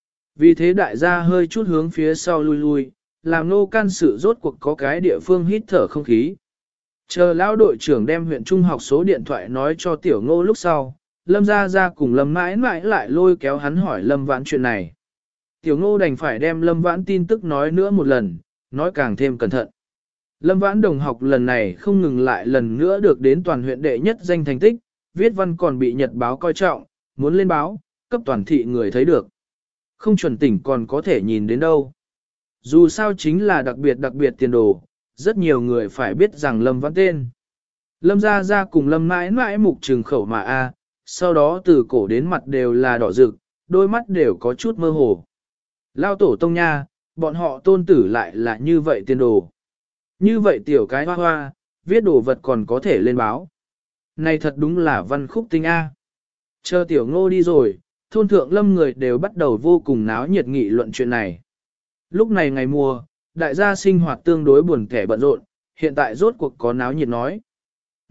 Vì thế đại gia hơi chút hướng phía sau lui lui, làm Ngô can sự rốt cuộc có cái địa phương hít thở không khí. Chờ lão đội trưởng đem huyện trung học số điện thoại nói cho Tiểu Ngô lúc sau, Lâm Gia Gia cùng Lâm mãi mãi lại lôi kéo hắn hỏi Lâm Vãn chuyện này. Tiểu Ngô đành phải đem Lâm Vãn tin tức nói nữa một lần, nói càng thêm cẩn thận. Lâm Vãn đồng học lần này không ngừng lại lần nữa được đến toàn huyện đệ nhất danh thành tích, viết văn còn bị Nhật báo coi trọng, muốn lên báo, cấp toàn thị người thấy được. Không chuẩn tỉnh còn có thể nhìn đến đâu. Dù sao chính là đặc biệt đặc biệt tiền đồ, rất nhiều người phải biết rằng Lâm Vãn tên. Lâm Gia Gia cùng Lâm mãi mãi mục trừng khẩu mà a, sau đó từ cổ đến mặt đều là đỏ rực, đôi mắt đều có chút mơ hồ. Lao tổ tông nha, bọn họ tôn tử lại là như vậy tiền đồ. Như vậy tiểu cái hoa hoa, viết đồ vật còn có thể lên báo. Này thật đúng là văn khúc tinh A. Chờ tiểu Ngô đi rồi, thôn thượng Lâm người đều bắt đầu vô cùng náo nhiệt nghị luận chuyện này. Lúc này ngày mùa, đại gia sinh hoạt tương đối buồn kẻ bận rộn, hiện tại rốt cuộc có náo nhiệt nói.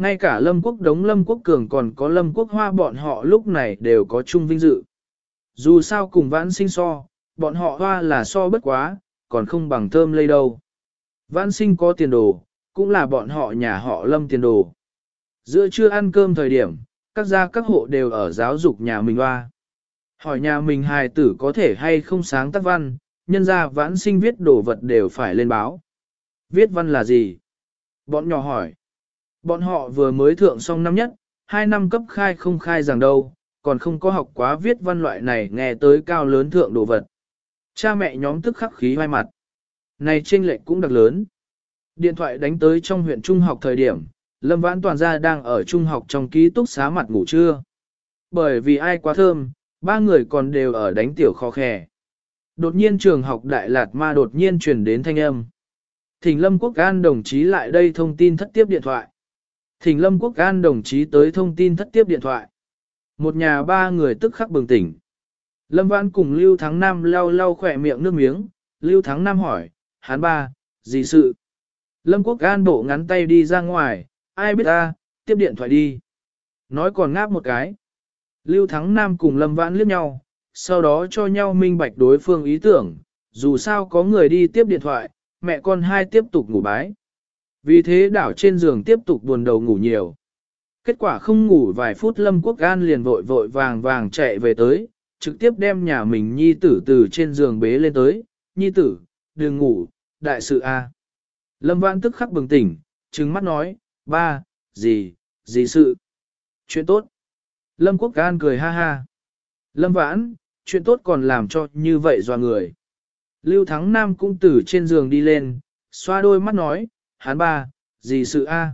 Ngay cả Lâm Quốc Đống, Lâm Quốc Cường còn có Lâm Quốc Hoa bọn họ lúc này đều có chung vinh dự. Dù sao cùng Vãn Sinh so, bọn họ Hoa là so bất quá, còn không bằng Thơm Lây đâu. Vãn Sinh có tiền đồ, cũng là bọn họ nhà họ Lâm tiền đồ. Giữa trưa ăn cơm thời điểm, các gia các hộ đều ở giáo dục nhà mình Hoa. Hỏi nhà mình hài tử có thể hay không sáng tác văn, nhân ra Vãn Sinh viết đồ vật đều phải lên báo. Viết văn là gì? Bọn nhỏ hỏi. Bọn họ vừa mới thượng xong năm nhất, hai năm cấp khai không khai rằng đâu, còn không có học quá viết văn loại này nghe tới cao lớn thượng đồ vật. Cha mẹ nhóm tức khắc khí hoai mặt. Này chênh lệch cũng đặc lớn. Điện thoại đánh tới trong huyện trung học thời điểm, Lâm Vãn toàn gia đang ở trung học trong ký túc xá mặt ngủ trưa. Bởi vì ai quá thơm, ba người còn đều ở đánh tiểu khó khè. Đột nhiên trường học Đại Lạt Ma đột nhiên truyền đến thanh âm. Thỉnh Lâm Quốc An đồng chí lại đây thông tin thất tiếp điện thoại. Thỉnh Lâm Quốc An đồng chí tới thông tin thất tiếp điện thoại. Một nhà ba người tức khắc bừng tỉnh. Lâm Vãn cùng Lưu Thắng Nam lau lau khỏe miệng nước miếng. Lưu Thắng Nam hỏi, hắn ba, gì sự? Lâm Quốc An bộ ngắn tay đi ra ngoài, ai biết ta, tiếp điện thoại đi. Nói còn ngáp một cái. Lưu Thắng Nam cùng Lâm Vãn liếc nhau, sau đó cho nhau minh bạch đối phương ý tưởng, dù sao có người đi tiếp điện thoại, mẹ con hai tiếp tục ngủ bái. Vì thế đảo trên giường tiếp tục buồn đầu ngủ nhiều. Kết quả không ngủ vài phút Lâm Quốc An liền vội vội vàng vàng chạy về tới, trực tiếp đem nhà mình nhi tử từ trên giường bế lên tới. Nhi tử, đừng ngủ, đại sự a. Lâm Vãn tức khắc bừng tỉnh, trừng mắt nói, ba, gì, gì sự? Chuyện tốt. Lâm Quốc An cười ha ha. Lâm Vãn, chuyện tốt còn làm cho như vậy dọa người. Lưu Thắng Nam cũng từ trên giường đi lên, xoa đôi mắt nói, hắn ba, gì sự a?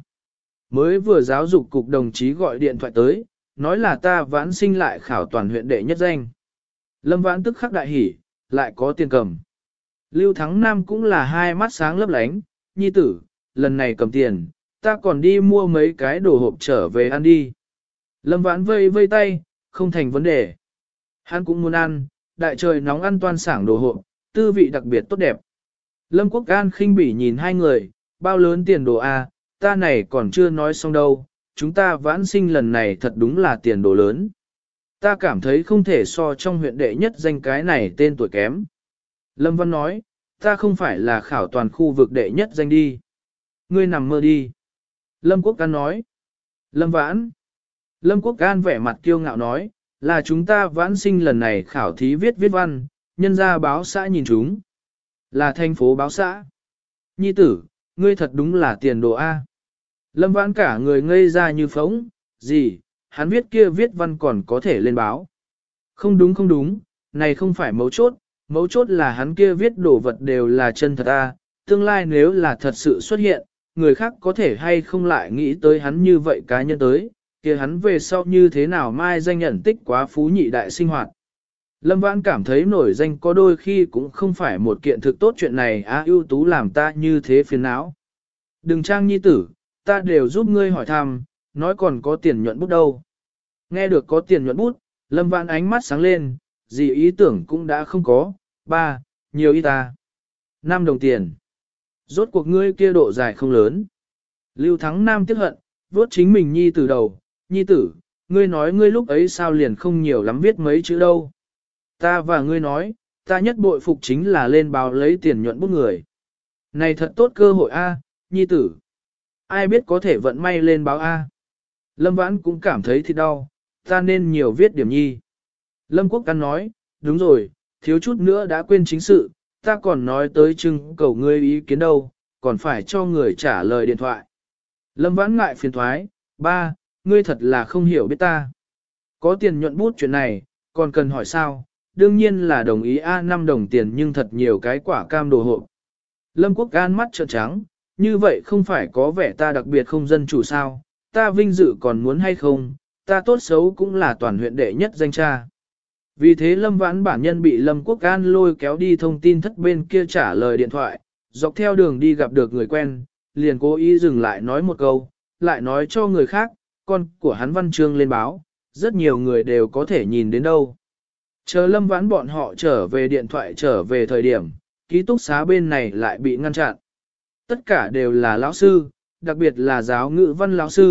Mới vừa giáo dục cục đồng chí gọi điện thoại tới, nói là ta Vãn Sinh lại khảo toàn huyện đệ nhất danh. Lâm Vãn tức khắc đại hỉ, lại có tiền cầm. Lưu Thắng Nam cũng là hai mắt sáng lấp lánh, nhi tử, lần này cầm tiền, ta còn đi mua mấy cái đồ hộp trở về ăn đi. Lâm Vãn vây vây tay, không thành vấn đề. Hắn cũng muốn ăn, đại trời nóng ăn toan sảng đồ hộp, tư vị đặc biệt tốt đẹp. Lâm Quốc An khinh bỉ nhìn hai người, bao lớn tiền đồ a, ta này còn chưa nói xong đâu, chúng ta Vãn Sinh lần này thật đúng là tiền đồ lớn. Ta cảm thấy không thể so trong huyện đệ nhất danh cái này tên tuổi kém. Lâm Văn nói, ta không phải là khảo toàn khu vực đệ nhất danh đi. Ngươi nằm mơ đi. Lâm Quốc An nói. Lâm Vãn. Lâm Quốc An vẻ mặt kiêu ngạo nói, là chúng ta Vãn Sinh lần này khảo thí viết viết văn, nhân ra báo xã nhìn chúng. Là thành phố báo xã. Nhi tử, ngươi thật đúng là tiền đồ A. Lâm Vãn cả người ngây ra như phóng, gì, hắn viết kia viết văn còn có thể lên báo. Không đúng không đúng, này không phải mấu chốt, mấu chốt là hắn kia viết đồ vật đều là chân thật A, tương lai nếu là thật sự xuất hiện, người khác có thể hay không lại nghĩ tới hắn như vậy cá nhân tới, kia hắn về sau như thế nào mai danh nhận tích quá phú nhị đại sinh hoạt. Lâm Vãn cảm thấy nổi danh có đôi khi cũng không phải một kiện thực tốt chuyện này á, ưu tú làm ta như thế phiền não. Đừng trang nhi tử, ta đều giúp ngươi hỏi thăm, nói còn có tiền nhuận bút đâu. Nghe được có tiền nhuận bút, Lâm Vãn ánh mắt sáng lên, gì ý tưởng cũng đã không có, ba, nhiều y ta. Năm đồng tiền. Rốt cuộc ngươi kia độ dài không lớn. Lưu Thắng Nam tiếc hận, vuốt chính mình nhi tử đầu, nhi tử, ngươi nói ngươi lúc ấy sao liền không nhiều lắm viết mấy chữ đâu. Ta và ngươi nói, ta nhất bội phục chính là lên báo lấy tiền nhuận bút người. Này thật tốt cơ hội a, nhi tử. Ai biết có thể vận may lên báo a. Lâm Vãn cũng cảm thấy thì đau, ta nên nhiều viết điểm nhi. Lâm Quốc Căn nói, đúng rồi, thiếu chút nữa đã quên chính sự, ta còn nói tới trưng cầu ngươi ý kiến đâu, còn phải cho người trả lời điện thoại. Lâm Vãn ngại phiền thoái, ba, ngươi thật là không hiểu biết ta. Có tiền nhuận bút chuyện này, còn cần hỏi sao, đương nhiên là đồng ý A năm đồng tiền nhưng thật nhiều cái quả cam đồ hộp. Lâm Quốc An mắt trợn trắng, như vậy không phải có vẻ ta đặc biệt không dân chủ sao, ta vinh dự còn muốn hay không, ta tốt xấu cũng là toàn huyện đệ nhất danh cha. Vì thế Lâm Vãn bản nhân bị Lâm Quốc An lôi kéo đi thông tin thất bên kia trả lời điện thoại, dọc theo đường đi gặp được người quen, liền cố ý dừng lại nói một câu, lại nói cho người khác, con của hắn văn chương lên báo, rất nhiều người đều có thể nhìn đến đâu. Chờ Lâm Vãn bọn họ trở về điện thoại trở về thời điểm, ký túc xá bên này lại bị ngăn chặn. Tất cả đều là lão sư, đặc biệt là giáo ngữ văn lão sư,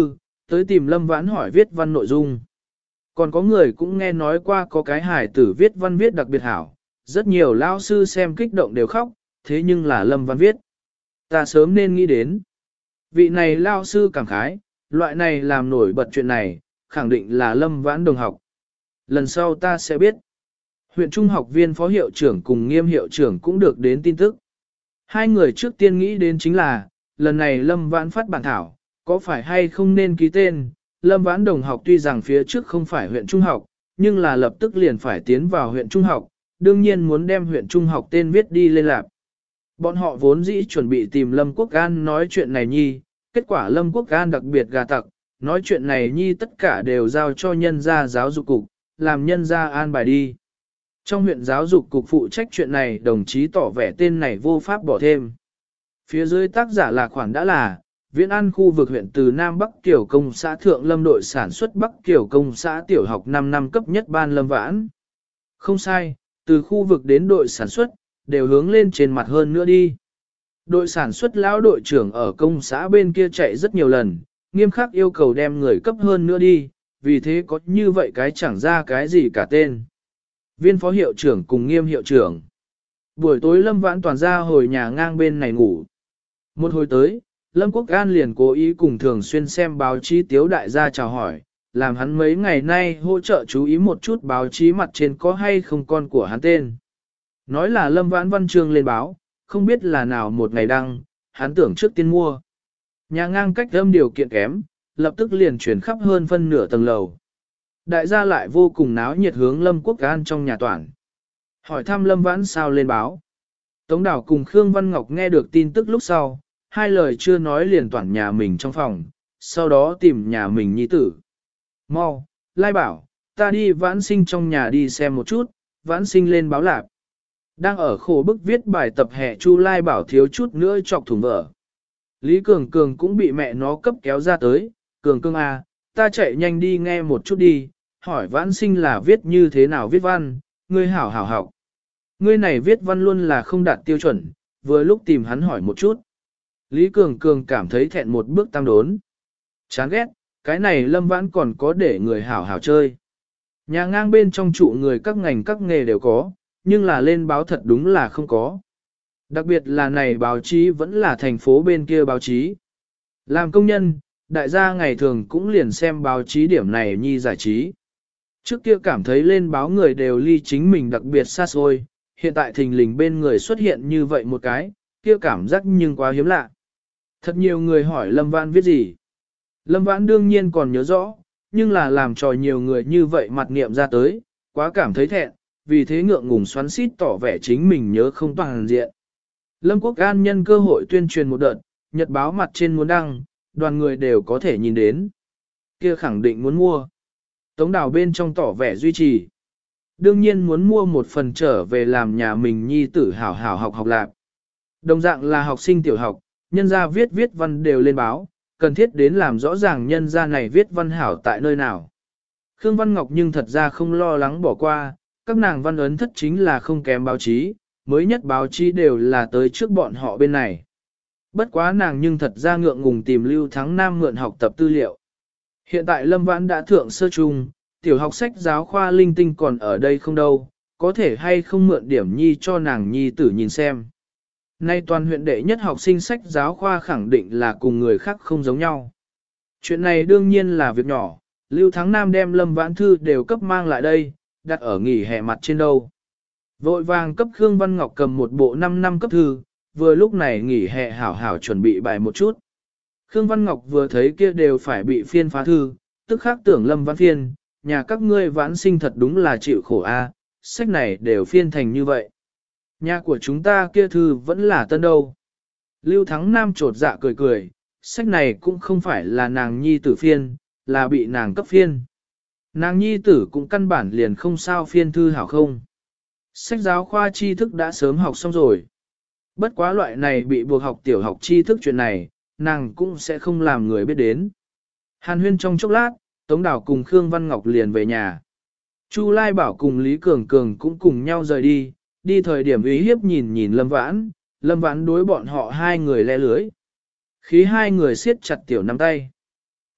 tới tìm Lâm Vãn hỏi viết văn nội dung. Còn có người cũng nghe nói qua có cái hài tử viết văn viết đặc biệt hảo, rất nhiều lao sư xem kích động đều khóc, thế nhưng là Lâm Vãn viết. Ta sớm nên nghĩ đến. Vị này lao sư cảm khái, loại này làm nổi bật chuyện này, khẳng định là Lâm Vãn đồng học. Lần sau ta sẽ biết. Huyện trung học viên phó hiệu trưởng cùng nghiêm hiệu trưởng cũng được đến tin tức. Hai người trước tiên nghĩ đến chính là, lần này Lâm Vãn phát bản thảo, có phải hay không nên ký tên. Lâm Vãn đồng học tuy rằng phía trước không phải huyện trung học, nhưng là lập tức liền phải tiến vào huyện trung học, đương nhiên muốn đem huyện trung học tên viết đi lên lạc. Bọn họ vốn dĩ chuẩn bị tìm Lâm Quốc An nói chuyện này nhi, kết quả Lâm Quốc An đặc biệt gà tặc, nói chuyện này nhi tất cả đều giao cho nhân gia giáo dục cục, làm nhân gia an bài đi. Trong huyện giáo dục cục phụ trách chuyện này đồng chí tỏ vẻ tên này vô pháp bỏ thêm. Phía dưới tác giả là khoản đã là, Viễn An khu vực huyện từ Nam Bắc Tiểu Công xã Thượng Lâm đội sản xuất Bắc Tiểu Công xã tiểu học năm năm cấp nhất ban Lâm Vãn. Không sai, từ khu vực đến đội sản xuất, đều hướng lên trên mặt hơn nữa đi. Đội sản xuất lão đội trưởng ở công xã bên kia chạy rất nhiều lần, nghiêm khắc yêu cầu đem người cấp hơn nữa đi, vì thế có như vậy cái chẳng ra cái gì cả tên. Viên phó hiệu trưởng cùng nghiêm hiệu trưởng. Buổi tối Lâm Vãn toàn ra hồi nhà ngang bên này ngủ. Một hồi tới, Lâm Quốc An liền cố ý cùng thường xuyên xem báo chí Tiếu đại gia chào hỏi, làm hắn mấy ngày nay hỗ trợ chú ý một chút báo chí mặt trên có hay không con của hắn tên. Nói là Lâm Vãn văn chương lên báo, không biết là nào một ngày đăng, hắn tưởng trước tiên mua. Nhà ngang cách âm điều kiện kém, lập tức liền chuyển khắp hơn phân nửa tầng lầu. Đại gia lại vô cùng náo nhiệt hướng Lâm Quốc An trong nhà toàn. Hỏi thăm Lâm Vãn sao lên báo. Tống Đảo cùng Khương Văn Ngọc nghe được tin tức lúc sau, hai lời chưa nói liền toàn nhà mình trong phòng, sau đó tìm nhà mình nhi tử. Mau, Lai bảo, ta đi Vãn Sinh trong nhà đi xem một chút, Vãn Sinh lên báo lạp. Đang ở khổ bức viết bài tập hè Chu Lai bảo thiếu chút nữa chọc thủng vở. Lý Cường Cường cũng bị mẹ nó cấp kéo ra tới, Cường Cường à, ta chạy nhanh đi nghe một chút đi, hỏi Vãn Sinh là viết như thế nào viết văn, ngươi hảo hảo học. Ngươi này viết văn luôn là không đạt tiêu chuẩn, vừa lúc tìm hắn hỏi một chút. Lý Cường Cường cảm thấy thẹn một bước tam đốn. Chán ghét, cái này Lâm Vãn còn có để người hảo hảo chơi. Nhà ngang bên trong trụ người các ngành các nghề đều có, nhưng là lên báo thật đúng là không có. Đặc biệt là này báo chí vẫn là thành phố bên kia báo chí. Làm công nhân, đại gia ngày thường cũng liền xem báo chí điểm này nhi giải trí. Trước kia cảm thấy lên báo người đều ly chính mình đặc biệt xa xôi, hiện tại thình lình bên người xuất hiện như vậy một cái, kia cảm giác nhưng quá hiếm lạ. Thật nhiều người hỏi Lâm Vãn viết gì. Lâm Vãn đương nhiên còn nhớ rõ, nhưng là làm trò nhiều người như vậy mặt niệm ra tới, quá cảm thấy thẹn, vì thế ngượng ngùng xoắn xít tỏ vẻ chính mình nhớ không toàn diện. Lâm Quốc An nhân cơ hội tuyên truyền một đợt, nhật báo mặt trên muốn đăng, đoàn người đều có thể nhìn đến. Kia khẳng định muốn mua. Tống Đào bên trong tỏ vẻ duy trì. Đương nhiên muốn mua một phần trở về làm nhà mình nhi tử hảo hảo học học lạc. Đồng dạng là học sinh tiểu học, nhân gia viết viết văn đều lên báo, cần thiết đến làm rõ ràng nhân gia này viết văn hảo tại nơi nào. Khương Văn Ngọc nhưng thật ra không lo lắng bỏ qua, các nàng văn ấn thất chính là không kém báo chí, mới nhất báo chí đều là tới trước bọn họ bên này. Bất quá nàng nhưng thật ra ngượng ngùng tìm Lưu Thắng Nam mượn học tập tư liệu. Hiện tại Lâm Vãn đã thượng sơ trung, tiểu học sách giáo khoa linh tinh còn ở đây không đâu, có thể hay không mượn điểm nhi cho nàng nhi tử nhìn xem. Nay toàn huyện đệ nhất học sinh sách giáo khoa khẳng định là cùng người khác không giống nhau. Chuyện này đương nhiên là việc nhỏ, Lưu Thắng Nam đem Lâm Vãn thư đều cấp mang lại đây, đặt ở nghỉ hè mặt trên đâu. Vội vàng cấp Khương Văn Ngọc cầm một bộ năm năm cấp thư, vừa lúc này nghỉ hè hảo hảo chuẩn bị bài một chút. Khương Văn Ngọc vừa thấy kia đều phải bị phiên phá thư, tức khắc tưởng Lâm Vãn phiên, nhà các ngươi Vãn Sinh thật đúng là chịu khổ a, sách này đều phiên thành như vậy. Nhà của chúng ta kia thư vẫn là tân đâu. Lưu Thắng Nam trột dạ cười cười, sách này cũng không phải là nàng nhi tử phiên, là bị nàng cấp phiên. Nàng nhi tử cũng căn bản liền không sao phiên thư hảo không. Sách giáo khoa tri thức đã sớm học xong rồi. Bất quá loại này bị buộc học tiểu học tri thức chuyện này, nàng cũng sẽ không làm người biết đến. Hàn huyên trong chốc lát, Tống Đào cùng Khương Văn Ngọc liền về nhà. Chu Lai Bảo cùng Lý Cường Cường cũng cùng nhau rời đi, đi thời điểm ý hiếp nhìn nhìn Lâm Vãn, Lâm Vãn đối bọn họ hai người le lưới. Khí hai người siết chặt tiểu nắm tay.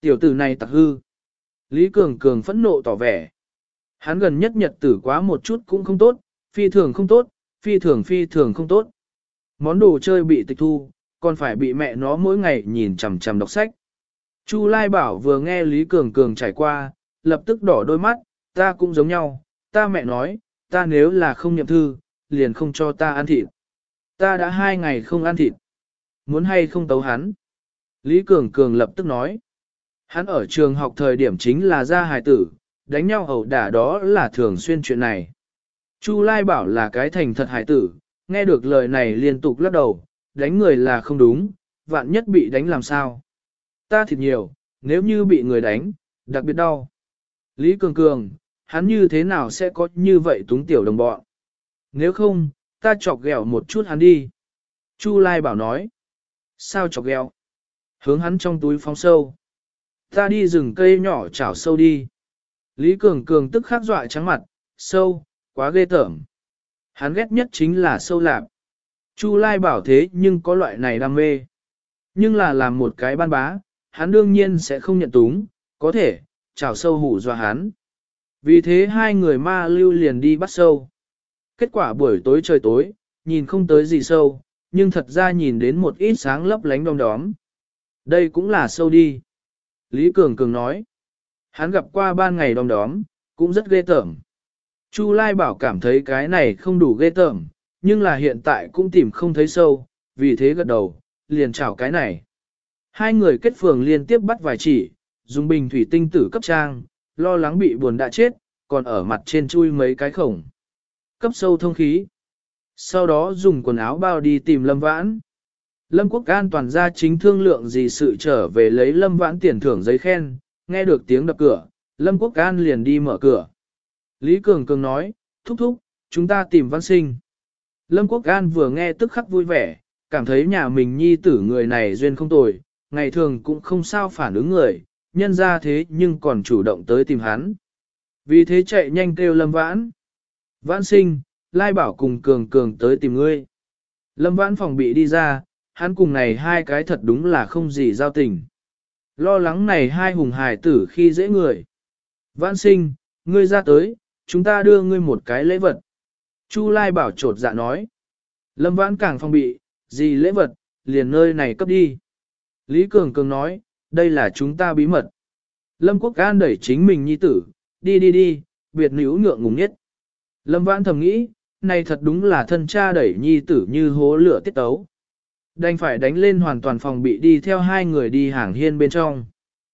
Tiểu tử này tặc hư. Lý Cường Cường phẫn nộ tỏ vẻ. Hắn gần nhất nhật tử quá một chút cũng không tốt, phi thường không tốt, phi thường phi thường không tốt. Món đồ chơi bị tịch thu, còn phải bị mẹ nó mỗi ngày nhìn chằm chằm đọc sách. Chu Lai Bảo vừa nghe Lý Cường Cường trải qua, lập tức đỏ đôi mắt, ta cũng giống nhau, ta mẹ nói, ta nếu là không nhậm thư, liền không cho ta ăn thịt. Ta đã hai ngày không ăn thịt. Muốn hay không tấu hắn? Lý Cường Cường lập tức nói. Hắn ở trường học thời điểm chính là gia hài tử, đánh nhau ẩu đả đó là thường xuyên chuyện này. Chu Lai Bảo là cái thành thật hài tử, nghe được lời này liên tục lắc đầu, đánh người là không đúng, vạn nhất bị đánh làm sao. Ta thịt nhiều, nếu như bị người đánh, đặc biệt đau. Lý Cường Cường, hắn như thế nào sẽ có như vậy túng tiểu đồng bọn? Nếu không, ta chọc ghẹo một chút hắn đi. Chu Lai Bảo nói. Sao chọc ghẹo? Hướng hắn trong túi phóng sâu. Ta đi rừng cây nhỏ chảo sâu đi. Lý Cường Cường tức khắc dọa trắng mặt, sâu, quá ghê tởm. Hắn ghét nhất chính là sâu lạp. Chu Lai Bảo thế nhưng có loại này đam mê. Nhưng là làm một cái ban bá, hắn đương nhiên sẽ không nhận túng, có thể, chảo sâu hủ dọa hắn. Vì thế hai người ma lưu liền đi bắt sâu. Kết quả buổi tối trời tối, nhìn không tới gì sâu, nhưng thật ra nhìn đến một ít sáng lấp lánh đom đóm. Đây cũng là sâu đi. Lý Cường Cường nói. Hắn gặp qua ban ngày đom đóm, cũng rất ghê tởm. Chu Lai Bảo cảm thấy cái này không đủ ghê tởm, nhưng là hiện tại cũng tìm không thấy sâu, vì thế gật đầu, liền chảo cái này. Hai người kết phường liên tiếp bắt vài chỉ, dùng bình thủy tinh tử cấp trang, lo lắng bị buồn đã chết, còn ở mặt trên chui mấy cái khổng. Cấp sâu thông khí. Sau đó dùng quần áo bao đi tìm Lâm Vãn. Lâm Quốc An toàn ra chính thương lượng gì sự trở về lấy Lâm Vãn tiền thưởng giấy khen, nghe được tiếng đập cửa, Lâm Quốc An liền đi mở cửa. Lý Cường Cường nói, thúc thúc, chúng ta tìm Văn Sinh. Lâm Quốc An vừa nghe tức khắc vui vẻ, cảm thấy nhà mình nhi tử người này duyên không tồi, ngày thường cũng không sao phản ứng người, nhân ra thế nhưng còn chủ động tới tìm hắn. Vì thế chạy nhanh kêu Lâm Vãn. Vãn Sinh, Lai Bảo cùng Cường Cường tới tìm ngươi. Lâm Vãn phòng bị đi ra, hắn cùng này hai cái thật đúng là không gì giao tình. Lo lắng này hai hùng hài tử khi dễ người. Vãn Sinh, ngươi ra tới, chúng ta đưa ngươi một cái lễ vật. Chu Lai Bảo trột dạ nói. Lâm Vãn càng phong bị, gì lễ vật, liền nơi này cấp đi. Lý Cường Cường nói, đây là chúng ta bí mật. Lâm Quốc An đẩy chính mình nhi tử, đi đi đi, biệt nữ ngượng ngùng nhất. Lâm Vãn thầm nghĩ, này thật đúng là thân cha đẩy nhi tử như hố lửa tiết tấu. Đành phải đánh lên hoàn toàn phòng bị đi theo hai người đi hàng hiên bên trong.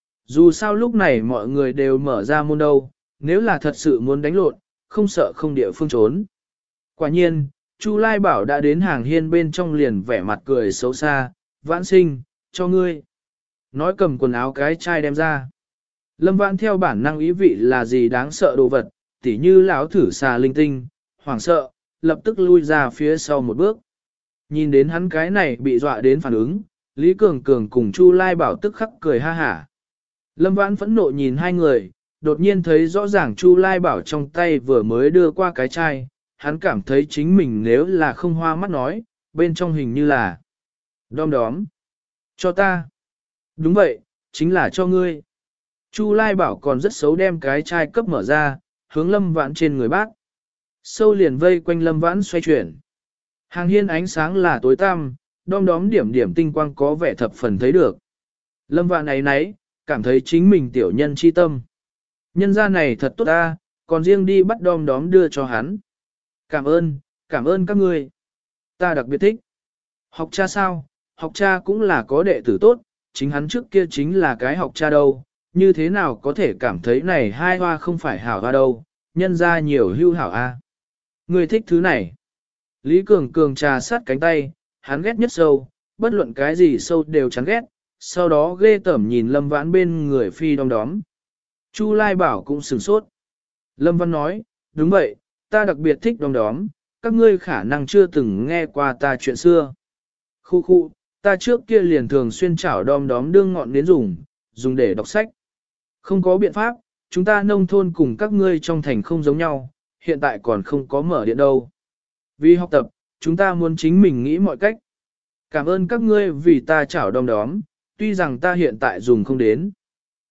Dù sao lúc này mọi người đều mở ra môn đâu, nếu là thật sự muốn đánh lộn, không sợ không địa phương trốn. Quả nhiên, Chu Lai Bảo đã đến hàng hiên bên trong liền vẻ mặt cười xấu xa, Vãn Sinh, cho ngươi. Nói cầm quần áo cái chai đem ra. Lâm Vãn theo bản năng ý vị là gì đáng sợ đồ vật, tỉ như lão thử xà linh tinh, hoảng sợ, lập tức lui ra phía sau một bước. Nhìn đến hắn cái này bị dọa đến phản ứng, Lý Cường Cường cùng Chu Lai Bảo tức khắc cười ha hả. Lâm Vãn phẫn nộ nhìn hai người, đột nhiên thấy rõ ràng Chu Lai Bảo trong tay vừa mới đưa qua cái chai, hắn cảm thấy chính mình nếu là không hoa mắt nói, bên trong hình như là đom đóm. Cho ta. Đúng vậy, chính là cho ngươi. Chu Lai Bảo còn rất xấu đem cái chai cấp mở ra, hướng Lâm Vãn trên người bác. Sâu liền vây quanh Lâm Vãn xoay chuyển. Hàng hiên ánh sáng là tối tăm, đom đóm điểm điểm tinh quang có vẻ thập phần thấy được. Lâm Vãn ấy nấy, cảm thấy chính mình tiểu nhân chi tâm. Nhân gia này thật tốt ta, còn riêng đi bắt đom đóm đưa cho hắn. Cảm ơn, cảm ơn các ngươi. Ta đặc biệt thích. Học cha sao, học cha cũng là có đệ tử tốt, chính hắn trước kia chính là cái học cha đâu, như thế nào có thể cảm thấy này hai hoa không phải hảo hoa đâu, nhân ra nhiều hưu hảo a. Ngươi thích thứ này. Lý Cường Cường trà sát cánh tay, hắn ghét nhất sâu, bất luận cái gì sâu đều chán ghét, sau đó ghê tởm nhìn Lâm Vãn bên người phi đom đóm. Chu Lai Bảo cũng sửng sốt. Lâm Văn nói, đúng vậy, ta đặc biệt thích đom đóm, các ngươi khả năng chưa từng nghe qua ta chuyện xưa. Khu khu, ta trước kia liền thường xuyên chảo đom đóm đương ngọn đến dùng, dùng để đọc sách. Không có biện pháp, chúng ta nông thôn cùng các ngươi trong thành không giống nhau, hiện tại còn không có mở điện đâu. Vì học tập, chúng ta muốn chính mình nghĩ mọi cách. Cảm ơn các ngươi vì ta chảo đom đóm, tuy rằng ta hiện tại dùng không đến.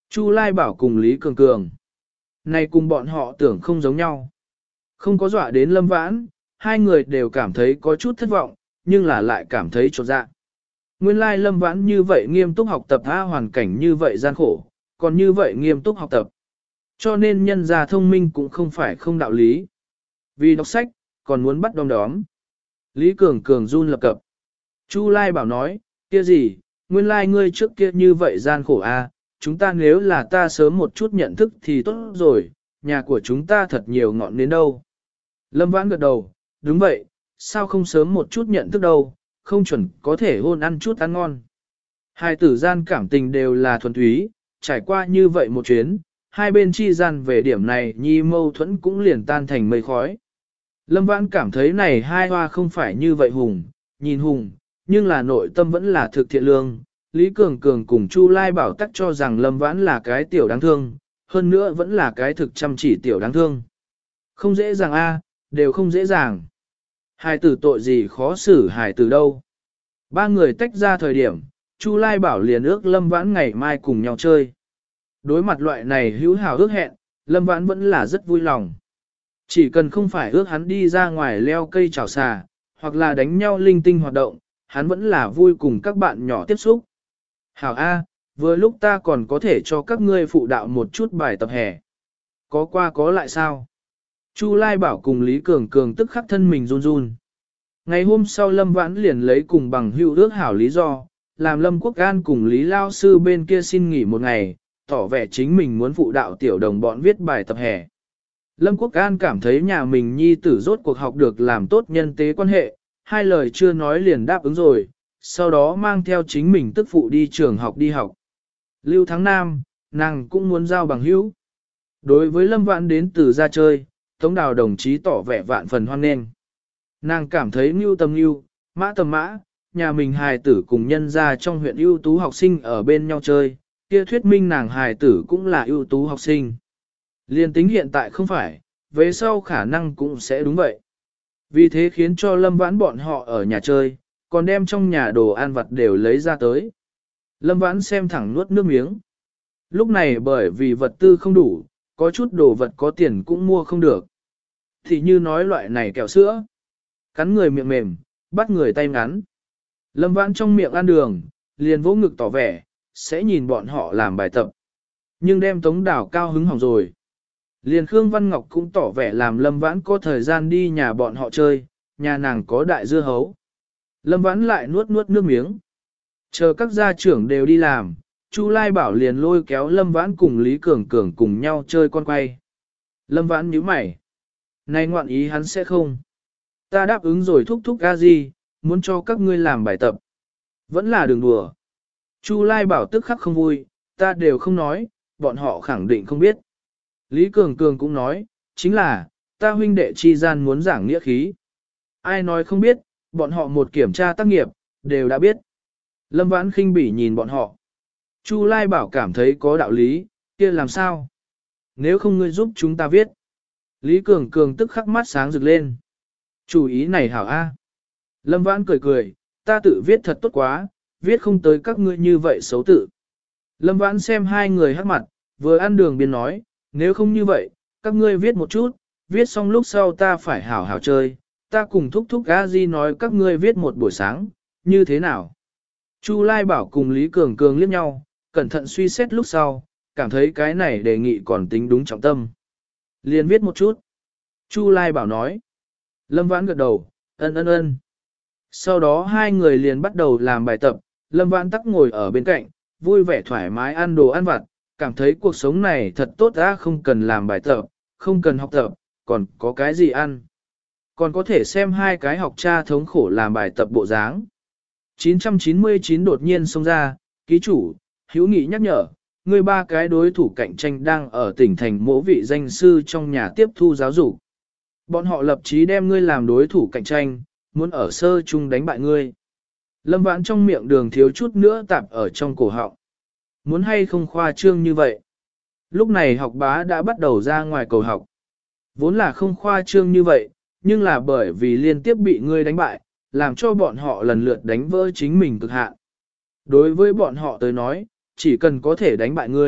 Chu Lai Bảo cùng Lý Cường Cường. Này cùng bọn họ tưởng không giống nhau. Không có dọa đến Lâm Vãn, hai người đều cảm thấy có chút thất vọng, nhưng là lại cảm thấy chột dạ. Nguyên lai Lâm Vãn như vậy nghiêm túc học tập tha hoàn cảnh như vậy gian khổ, còn như vậy nghiêm túc học tập. Cho nên nhân gia thông minh cũng không phải không đạo lý. Vì đọc sách, còn muốn bắt đom đóm. Lý Cường Cường run lập cập. Chu Lai Bảo nói, kia gì, nguyên lai ngươi trước kia như vậy gian khổ à, chúng ta nếu là ta sớm một chút nhận thức thì tốt rồi, nhà của chúng ta thật nhiều ngọn đến đâu. Lâm Vãn gật đầu, đúng vậy, sao không sớm một chút nhận thức đâu, không chuẩn có thể hôn ăn chút ăn ngon. Hai tử gian cảm tình đều là thuần túy, trải qua như vậy một chuyến, hai bên chi gian về điểm này nhi mâu thuẫn cũng liền tan thành mây khói. Lâm Vãn cảm thấy này hai hoa không phải như vậy hùng, nhìn hùng, nhưng là nội tâm vẫn là thực thiện lương. Lý Cường Cường cùng Chu Lai Bảo tắc cho rằng Lâm Vãn là cái tiểu đáng thương, hơn nữa vẫn là cái thực chăm chỉ tiểu đáng thương. Không dễ dàng a, đều không dễ dàng. Hài tử tội gì khó xử hài tử đâu. Ba người tách ra thời điểm, Chu Lai Bảo liền ước Lâm Vãn ngày mai cùng nhau chơi. Đối mặt loại này hữu hảo ước hẹn, Lâm Vãn vẫn là rất vui lòng. Chỉ cần không phải ước hắn đi ra ngoài leo cây chảo xà, hoặc là đánh nhau linh tinh hoạt động, hắn vẫn là vui cùng các bạn nhỏ tiếp xúc. Hảo A, vừa lúc ta còn có thể cho các ngươi phụ đạo một chút bài tập hè. Có qua có lại sao? Chu Lai Bảo cùng Lý Cường Cường tức khắc thân mình run run. Ngày hôm sau Lâm Vãn liền lấy cùng bằng hữu ước hảo lý do, làm Lâm Quốc An cùng Lý Lao Sư bên kia xin nghỉ một ngày, tỏ vẻ chính mình muốn phụ đạo tiểu đồng bọn viết bài tập hè. Lâm Quốc An cảm thấy nhà mình nhi tử rốt cuộc học được làm tốt nhân tế quan hệ, hai lời chưa nói liền đáp ứng rồi, sau đó mang theo chính mình tức phụ đi trường học đi học. Lưu Thắng Nam, nàng cũng muốn giao bằng hữu. Đối với Lâm Vãn đến từ ra chơi, Tống Đào đồng chí tỏ vẻ vạn phần hoan nghênh. Nàng cảm thấy mưu tầm mưu, mã tầm mã, nhà mình hài tử cùng nhân gia trong huyện ưu tú học sinh ở bên nhau chơi, kia thuyết minh nàng hài tử cũng là ưu tú học sinh. Liên tính hiện tại không phải, về sau khả năng cũng sẽ đúng vậy. Vì thế khiến cho Lâm Vãn bọn họ ở nhà chơi, còn đem trong nhà đồ ăn vặt đều lấy ra tới. Lâm Vãn xem thẳng nuốt nước miếng. Lúc này bởi vì vật tư không đủ, có chút đồ vật có tiền cũng mua không được. Thì như nói loại này kẹo sữa, cắn người miệng mềm, bắt người tay ngắn. Lâm Vãn trong miệng ăn đường, liền vỗ ngực tỏ vẻ, sẽ nhìn bọn họ làm bài tập. Nhưng đem Tống Đào cao hứng hỏng rồi. Liền Khương Văn Ngọc cũng tỏ vẻ làm Lâm Vãn có thời gian đi nhà bọn họ chơi, nhà nàng có đại dưa hấu. Lâm Vãn lại nuốt nuốt nước miếng. Chờ các gia trưởng đều đi làm, Chu Lai Bảo liền lôi kéo Lâm Vãn cùng Lý Cường Cường cùng nhau chơi con quay. Lâm Vãn nhíu mày. Này ngoạn ý hắn sẽ không. Ta đáp ứng rồi thúc thúc a gì, muốn cho các ngươi làm bài tập. Vẫn là đường đùa. Chu Lai Bảo tức khắc không vui, ta đều không nói, bọn họ khẳng định không biết. Lý Cường Cường cũng nói, chính là, ta huynh đệ chi gian muốn giảng nghĩa khí. Ai nói không biết, bọn họ một kiểm tra tác nghiệp, đều đã biết. Lâm Vãn khinh bỉ nhìn bọn họ. Chu Lai Bảo cảm thấy có đạo lý, kia làm sao? Nếu không ngươi giúp chúng ta viết. Lý Cường Cường tức khắc mắt sáng rực lên. Chủ ý này hảo a. Lâm Vãn cười cười, ta tự viết thật tốt quá, viết không tới các ngươi như vậy xấu tự. Lâm Vãn xem hai người hát mặt, vừa ăn đường biên nói, nếu không như vậy, các ngươi viết một chút, viết xong lúc sau ta phải hảo hảo chơi, ta cùng thúc thúc a di nói các ngươi viết một buổi sáng, như thế nào? Chu Lai Bảo cùng Lý Cường Cường liếc nhau, cẩn thận suy xét lúc sau, cảm thấy cái này đề nghị còn tính đúng trọng tâm. Liền viết một chút. Chu Lai Bảo nói. Lâm Vãn gật đầu, ân ân ân. Sau đó hai người liền bắt đầu làm bài tập, Lâm Vãn tắc ngồi ở bên cạnh, vui vẻ thoải mái ăn đồ ăn vặt, cảm thấy cuộc sống này thật tốt ra, không cần làm bài tập, không cần học tập, còn có cái gì ăn. Còn có thể xem hai cái học cha thống khổ làm bài tập bộ dáng. chín trăm chín mươi chín đột nhiên xông ra, ký chủ, hữu nghị nhắc nhở, người ba cái đối thủ cạnh tranh đang ở tỉnh thành mỗi vị danh sư trong nhà tiếp thu giáo dục. Bọn họ lập chí đem ngươi làm đối thủ cạnh tranh, muốn ở sơ chung đánh bại ngươi. Lâm Vãn trong miệng đường thiếu chút nữa tạp ở trong cổ họng. Muốn hay không khoa trương như vậy. Lúc này học bá đã bắt đầu ra ngoài cầu học. Vốn là không khoa trương như vậy, nhưng là bởi vì liên tiếp bị ngươi đánh bại, làm cho bọn họ lần lượt đánh vỡ chính mình cực hạn. Đối với bọn họ tới nói, chỉ cần có thể đánh bại ngươi,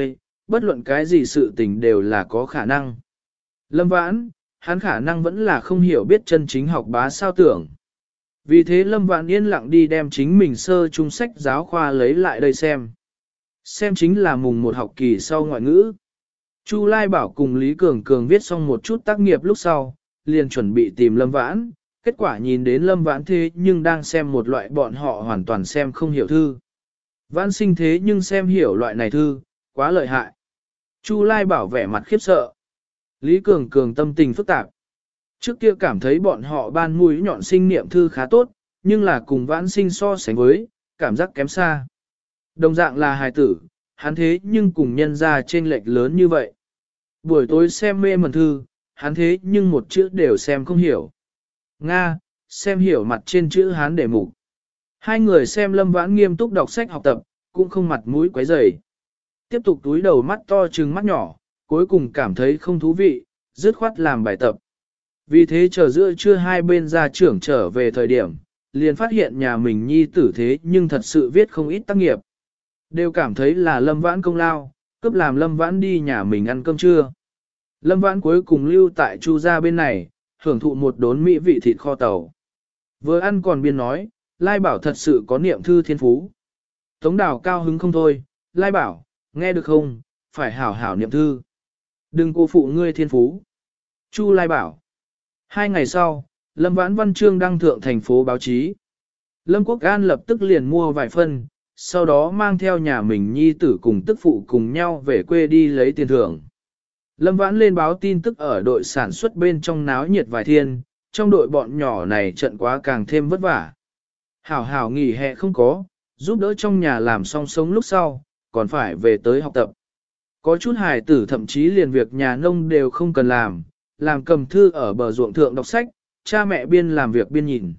bất luận cái gì sự tình đều là có khả năng. Lâm Vãn, hắn khả năng vẫn là không hiểu biết chân chính học bá sao tưởng. Vì thế Lâm Vãn yên lặng đi đem chính mình sơ trung sách giáo khoa lấy lại đây xem. Xem chính là mùng một học kỳ sau ngoại ngữ. Chu Lai Bảo cùng Lý Cường Cường viết xong một chút tác nghiệp lúc sau, liền chuẩn bị tìm Lâm Vãn, kết quả nhìn đến Lâm Vãn thế nhưng đang xem một loại bọn họ hoàn toàn xem không hiểu thư. Vãn sinh thế nhưng xem hiểu loại này thư, quá lợi hại. Chu Lai Bảo vẻ mặt khiếp sợ. Lý Cường Cường tâm tình phức tạp. Trước kia cảm thấy bọn họ ban mũi nhọn sinh niệm thư khá tốt, nhưng là cùng Vãn sinh so sánh với, cảm giác kém xa. Đồng dạng là hài tử, hắn thế nhưng cùng nhân ra trên lệch lớn như vậy. Buổi tối xem mê mẩn thư, hắn thế nhưng một chữ đều xem không hiểu. Nga, xem hiểu mặt trên chữ hắn để mục. Hai người xem Lâm Vãn nghiêm túc đọc sách học tập, cũng không mặt mũi quấy rầy. Tiếp tục túi đầu mắt to trừng mắt nhỏ, cuối cùng cảm thấy không thú vị, dứt khoát làm bài tập. Vì thế chờ giữa trưa hai bên gia trưởng trở về thời điểm, liền phát hiện nhà mình nhi tử thế nhưng thật sự viết không ít tác nghiệp. Đều cảm thấy là Lâm Vãn công lao, cướp làm Lâm Vãn đi nhà mình ăn cơm trưa. Lâm Vãn cuối cùng lưu tại Chu gia bên này, hưởng thụ một đốn mỹ vị thịt kho tàu. Vừa ăn còn biên nói, Lai Bảo thật sự có niệm thư thiên phú. Tống Đào cao hứng không thôi, Lai Bảo, nghe được không, phải hảo hảo niệm thư. Đừng cô phụ ngươi thiên phú. Chu Lai Bảo. Hai ngày sau, Lâm Vãn văn chương đăng thượng thành phố báo chí. Lâm Quốc An lập tức liền mua vài phân, sau đó mang theo nhà mình nhi tử cùng tức phụ cùng nhau về quê đi lấy tiền thưởng. Lâm Vãn lên báo tin tức ở đội sản xuất bên trong náo nhiệt vài thiên, trong đội bọn nhỏ này trận quá càng thêm vất vả. Hảo hảo nghỉ hè không có, giúp đỡ trong nhà làm xong sống lúc sau, còn phải về tới học tập. Có chút hài tử thậm chí liền việc nhà nông đều không cần làm, làm cầm thư ở bờ ruộng thượng đọc sách, cha mẹ biên làm việc biên nhìn.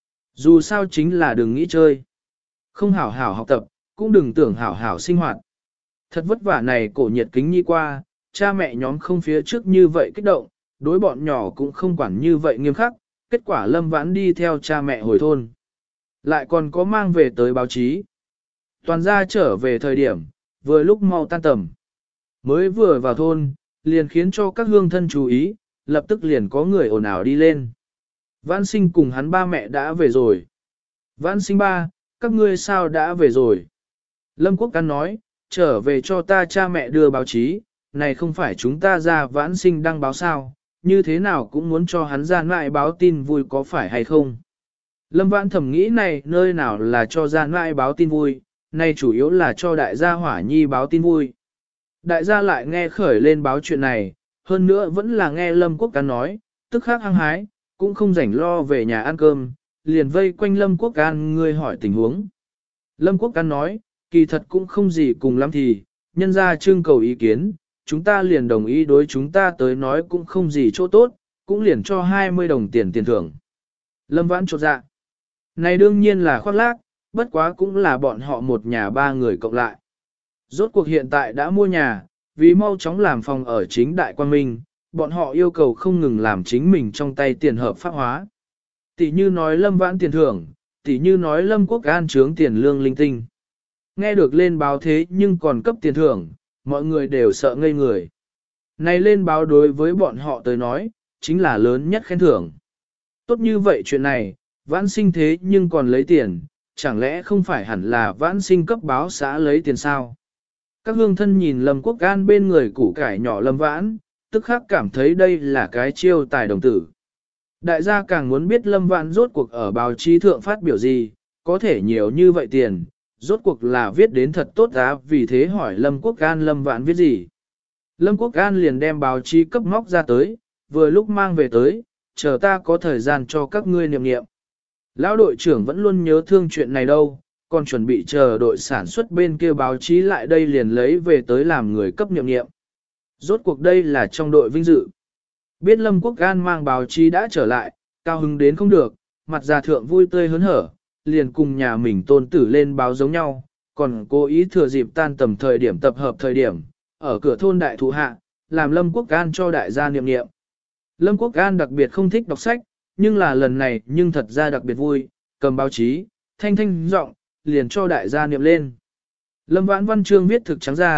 Dù sao chính là đừng nghĩ chơi. Không hảo hảo học tập, cũng đừng tưởng hảo hảo sinh hoạt. Thật vất vả này cổ nhiệt kính nhi qua, cha mẹ nhóm không phía trước như vậy kích động, đối bọn nhỏ cũng không quản như vậy nghiêm khắc, kết quả Lâm Vãn đi theo cha mẹ hồi thôn. Lại còn có mang về tới báo chí. Toàn gia trở về thời điểm, vừa lúc mau tan tầm. Mới vừa vào thôn, liền khiến cho các hương thân chú ý, lập tức liền có người ồn ào đi lên. Vãn sinh cùng hắn ba mẹ đã về rồi. Vãn sinh ba, các ngươi sao đã về rồi? Lâm Quốc Căn nói, trở về cho ta cha mẹ đưa báo chí, này không phải chúng ta ra Vãn sinh đăng báo sao, như thế nào cũng muốn cho hắn ra lại báo tin vui có phải hay không? Lâm Vãn thầm nghĩ này nơi nào là cho ra lại báo tin vui, này chủ yếu là cho đại gia Hỏa Nhi báo tin vui. Đại gia lại nghe khởi lên báo chuyện này, hơn nữa vẫn là nghe Lâm Quốc Can nói, tức khắc hăng hái, cũng không rảnh lo về nhà ăn cơm, liền vây quanh Lâm Quốc Can ngươi hỏi tình huống. Lâm Quốc Can nói, kỳ thật cũng không gì cùng lắm thì, nhân ra trưng cầu ý kiến, chúng ta liền đồng ý đối chúng ta tới nói cũng không gì chỗ tốt, cũng liền cho hai mươi đồng tiền tiền thưởng. Lâm Vãn chột dạ. Này đương nhiên là khoác lác, bất quá cũng là bọn họ một nhà ba người cộng lại. Rốt cuộc hiện tại đã mua nhà, vì mau chóng làm phòng ở chính đại quan minh, bọn họ yêu cầu không ngừng làm chính mình trong tay tiền hợp pháp hóa. Tỷ như nói Lâm Vãn tiền thưởng, tỷ như nói Lâm Quốc An trướng tiền lương linh tinh. Nghe được lên báo thế nhưng còn cấp tiền thưởng, mọi người đều sợ ngây người. Này lên báo đối với bọn họ tới nói, chính là lớn nhất khen thưởng. Tốt như vậy chuyện này, Vãn sinh thế nhưng còn lấy tiền, chẳng lẽ không phải hẳn là Vãn sinh cấp báo xã lấy tiền sao? Các hương thân nhìn Lâm Quốc An bên người củ cải nhỏ Lâm Vãn, tức khắc cảm thấy đây là cái chiêu tài đồng tử. Đại gia càng muốn biết Lâm Vãn rốt cuộc ở báo chí thượng phát biểu gì, có thể nhiều như vậy tiền, rốt cuộc là viết đến thật tốt á, vì thế hỏi Lâm Quốc An Lâm Vãn viết gì. Lâm Quốc An liền đem báo chí cấp móc ra tới, vừa lúc mang về tới, chờ ta có thời gian cho các ngươi niệm niệm. Lão đội trưởng vẫn luôn nhớ thương chuyện này đâu, còn chuẩn bị chờ đội sản xuất bên kia báo chí lại đây liền lấy về tới làm người cấp niệm niệm. Rốt cuộc đây là trong đội vinh dự. Biết Lâm Quốc An mang báo chí đã trở lại, cao hứng đến không được, mặt già thượng vui tươi hớn hở, liền cùng nhà mình tôn tử lên báo giống nhau, còn cố ý thừa dịp tan tầm thời điểm tập hợp thời điểm, ở cửa thôn đại thụ hạ, làm Lâm Quốc An cho đại gia niệm niệm. Lâm Quốc An đặc biệt không thích đọc sách, nhưng là lần này nhưng thật ra đặc biệt vui, cầm báo chí, thanh thanh giọng liền cho đại gia niệm lên. Lâm Vãn văn chương viết thực trắng ra,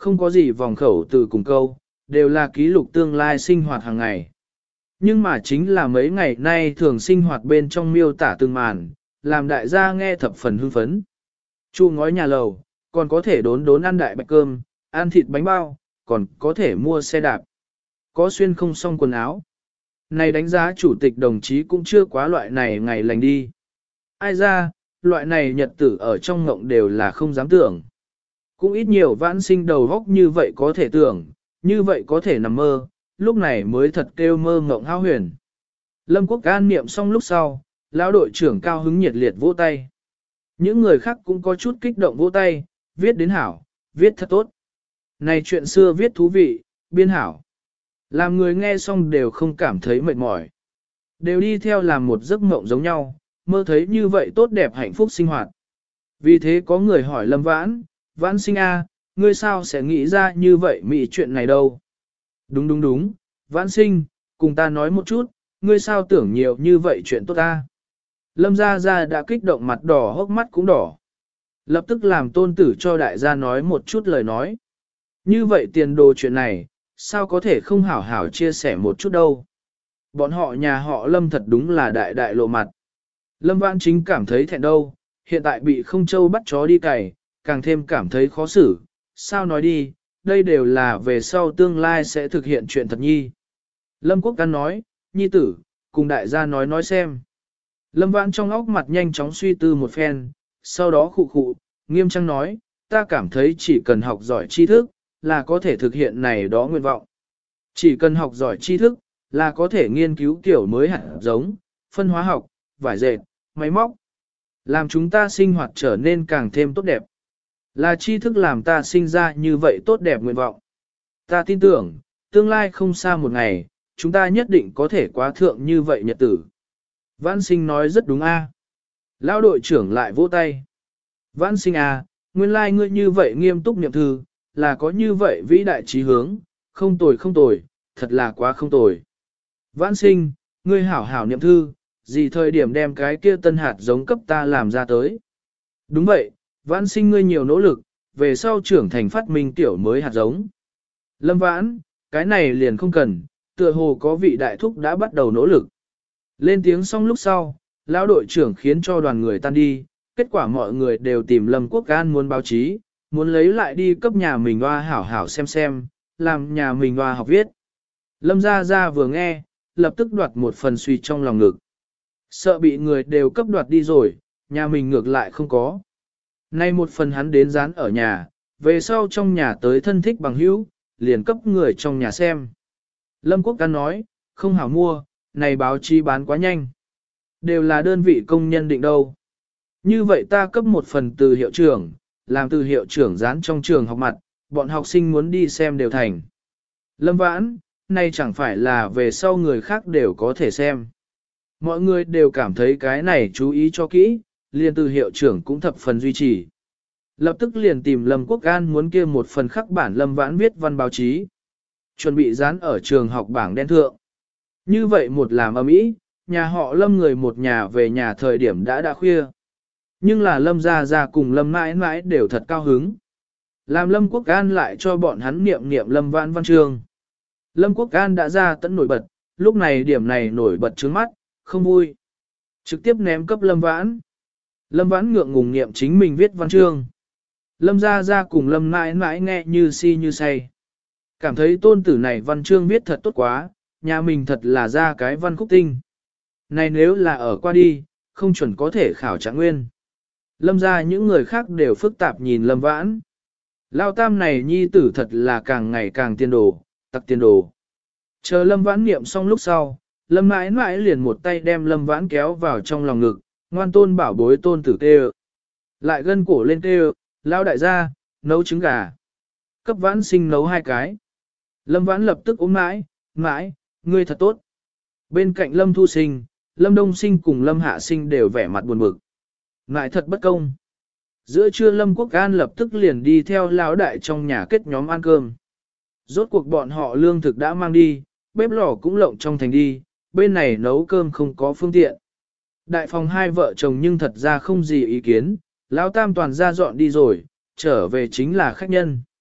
không có gì vòng khẩu từ cùng câu, đều là ký lục tương lai sinh hoạt hàng ngày. Nhưng mà chính là mấy ngày nay thường sinh hoạt bên trong miêu tả từng màn, làm đại gia nghe thập phần hưng phấn. Chu ngói nhà lầu, còn có thể đốn đốn ăn đại bạch cơm, ăn thịt bánh bao, còn có thể mua xe đạp. Có xuyên không xong quần áo. Này đánh giá chủ tịch đồng chí cũng chưa quá loại này ngày lành đi. Ai ra, loại này nhật tử ở trong ngộng đều là không dám tưởng. Cũng ít nhiều vãn sinh đầu góc như vậy có thể tưởng, như vậy có thể nằm mơ, lúc này mới thật kêu mơ ngộng hao huyền. Lâm Quốc An niệm xong lúc sau, lão đội trưởng cao hứng nhiệt liệt vỗ tay. Những người khác cũng có chút kích động vỗ tay, viết đến hảo, viết thật tốt. Này chuyện xưa viết thú vị, biên hảo. Làm người nghe xong đều không cảm thấy mệt mỏi. Đều đi theo làm một giấc mộng giống nhau, mơ thấy như vậy tốt đẹp hạnh phúc sinh hoạt. Vì thế có người hỏi Lâm Vãn, Vãn sinh a, ngươi sao sẽ nghĩ ra như vậy mỹ chuyện này đâu? Đúng đúng đúng, Vãn sinh, cùng ta nói một chút, ngươi sao tưởng nhiều như vậy chuyện tốt ta? Lâm Gia Gia đã kích động mặt đỏ hốc mắt cũng đỏ. Lập tức làm tôn tử cho đại gia nói một chút lời nói. Như vậy tiền đồ chuyện này, sao có thể không hảo hảo chia sẻ một chút đâu? Bọn họ nhà họ Lâm thật đúng là đại đại lộ mặt. Lâm Vãn Chính cảm thấy thẹn đâu, hiện tại bị không châu bắt chó đi cày, càng thêm cảm thấy khó xử. Sao nói đi, đây đều là về sau tương lai sẽ thực hiện chuyện thật nhi. Lâm Quốc Căn nói, nhi tử, cùng đại gia nói nói xem. Lâm Vãn trong óc mặt nhanh chóng suy tư một phen, sau đó khụ khụ, nghiêm trang nói, ta cảm thấy chỉ cần học giỏi tri thức, là có thể thực hiện này đó nguyện vọng. Chỉ cần học giỏi tri thức, là có thể nghiên cứu kiểu mới hạt giống, phân hóa học, vải dệt, máy móc. Làm chúng ta sinh hoạt trở nên càng thêm tốt đẹp. Là tri thức làm ta sinh ra như vậy tốt đẹp nguyện vọng. Ta tin tưởng, tương lai không xa một ngày, chúng ta nhất định có thể quá thượng như vậy nhật tử. Vãn sinh nói rất đúng a. Lão đội trưởng lại vỗ tay. Vãn sinh a, nguyên lai ngươi như vậy nghiêm túc niệm thư, là có như vậy vĩ đại trí hướng, không tồi không tồi, thật là quá không tồi. Vãn sinh, ngươi hảo hảo niệm thư, gì thời điểm đem cái kia tân hạt giống cấp ta làm ra tới. Đúng vậy, vãn sinh ngươi nhiều nỗ lực, về sau trưởng thành phát minh tiểu mới hạt giống. Lâm Vãn, cái này liền không cần, tựa hồ có vị đại thúc đã bắt đầu nỗ lực. Lên tiếng xong lúc sau, lão đội trưởng khiến cho đoàn người tan đi, kết quả mọi người đều tìm Lâm Quốc An muốn báo chí, muốn lấy lại đi cấp nhà mình hoa hảo hảo xem xem, làm nhà mình hoa học viết. Lâm Gia Gia vừa nghe, lập tức đoạt một phần suy trong lòng ngực. Sợ bị người đều cấp đoạt đi rồi, nhà mình ngược lại không có. Nay một phần hắn đến dán ở nhà, về sau trong nhà tới thân thích bằng hữu, liền cấp người trong nhà xem. Lâm Quốc An nói, không hảo mua, này báo chí bán quá nhanh. Đều là đơn vị công nhân định đâu. Như vậy ta cấp một phần từ hiệu trưởng, làm từ hiệu trưởng dán trong trường học mặt, bọn học sinh muốn đi xem đều thành. Lâm Vãn, này chẳng phải là về sau người khác đều có thể xem. Mọi người đều cảm thấy cái này chú ý cho kỹ, liền từ hiệu trưởng cũng thập phần duy trì. Lập tức liền tìm Lâm Quốc An muốn kia một phần khắc bản Lâm Vãn viết văn báo chí. Chuẩn bị dán ở trường học bảng đen thượng. Như vậy một làm ầm ĩ, nhà họ Lâm người một nhà về nhà thời điểm đã đã khuya. Nhưng là Lâm Gia Gia cùng Lâm mãi mãi đều thật cao hứng. Làm Lâm Quốc An lại cho bọn hắn niệm niệm Lâm Vãn văn chương. Lâm Quốc An đã ra tận nổi bật, lúc này điểm này nổi bật trước mắt, không vui. Trực tiếp ném cấp Lâm Vãn. Lâm Vãn ngượng ngùng niệm chính mình viết văn chương. Lâm Gia Gia cùng Lâm mãi mãi nghe như si như say. Cảm thấy tôn tử này văn chương viết thật tốt quá, nhà mình thật là ra cái văn khúc tinh. Này nếu là ở qua đi, không chuẩn có thể khảo trạng nguyên. Lâm ra những người khác đều phức tạp nhìn Lâm Vãn. Lao tam này nhi tử thật là càng ngày càng tiên đồ, tặc tiên đồ. Chờ Lâm Vãn niệm xong lúc sau, Lâm mãi mãi liền một tay đem Lâm Vãn kéo vào trong lòng ngực, ngoan tôn bảo bối tôn tử tê lại gân cổ lên tê lao đại gia, nấu trứng gà. Cấp Vãn sinh nấu hai cái. Lâm Vãn lập tức ôm mãi, mãi, ngươi thật tốt. Bên cạnh Lâm Thu Sinh, Lâm Đông Sinh cùng Lâm Hạ Sinh đều vẻ mặt buồn bực. Ngại thật bất công. Giữa trưa Lâm Quốc An lập tức liền đi theo lão đại trong nhà kết nhóm ăn cơm. Rốt cuộc bọn họ lương thực đã mang đi, bếp lò cũng lộng trong thành đi, bên này nấu cơm không có phương tiện. Đại phòng hai vợ chồng nhưng thật ra không gì ý kiến, lão tam toàn ra dọn đi rồi, trở về chính là khách nhân.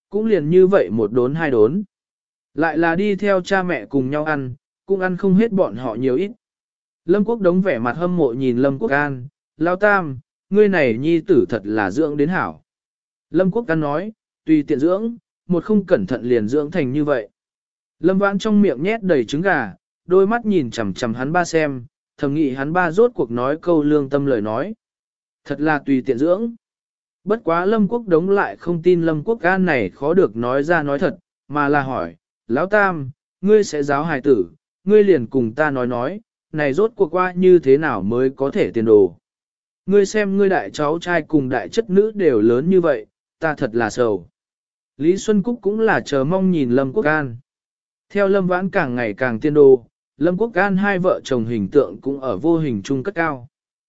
cũng liền như vậy một đốn hai đốn. Lại là đi theo cha mẹ cùng nhau ăn, cũng ăn không hết bọn họ nhiều ít. Lâm Quốc Đống vẻ mặt hâm mộ nhìn Lâm Quốc An, lao tam, ngươi này nhi tử thật là dưỡng đến hảo. Lâm Quốc An nói, tùy tiện dưỡng, một không cẩn thận liền dưỡng thành như vậy. Lâm Vãn trong miệng nhét đầy trứng gà, đôi mắt nhìn chằm chằm hắn ba xem, thầm nghĩ hắn ba rốt cuộc nói câu lương tâm lời nói. Thật là tùy tiện dưỡng. Bất quá Lâm Quốc Đống lại không tin Lâm Quốc An này khó được nói ra nói thật, mà là hỏi, Lão Tam, ngươi sẽ giáo hài tử, ngươi liền cùng ta nói nói, này rốt cuộc qua như thế nào mới có thể tiền đồ. Ngươi xem ngươi đại cháu trai cùng đại chất nữ đều lớn như vậy, ta thật là sầu. Lý Xuân Cúc cũng là chờ mong nhìn Lâm Quốc An. Theo Lâm Vãn càng ngày càng tiên đồ, Lâm Quốc An hai vợ chồng hình tượng cũng ở vô hình chung cất cao.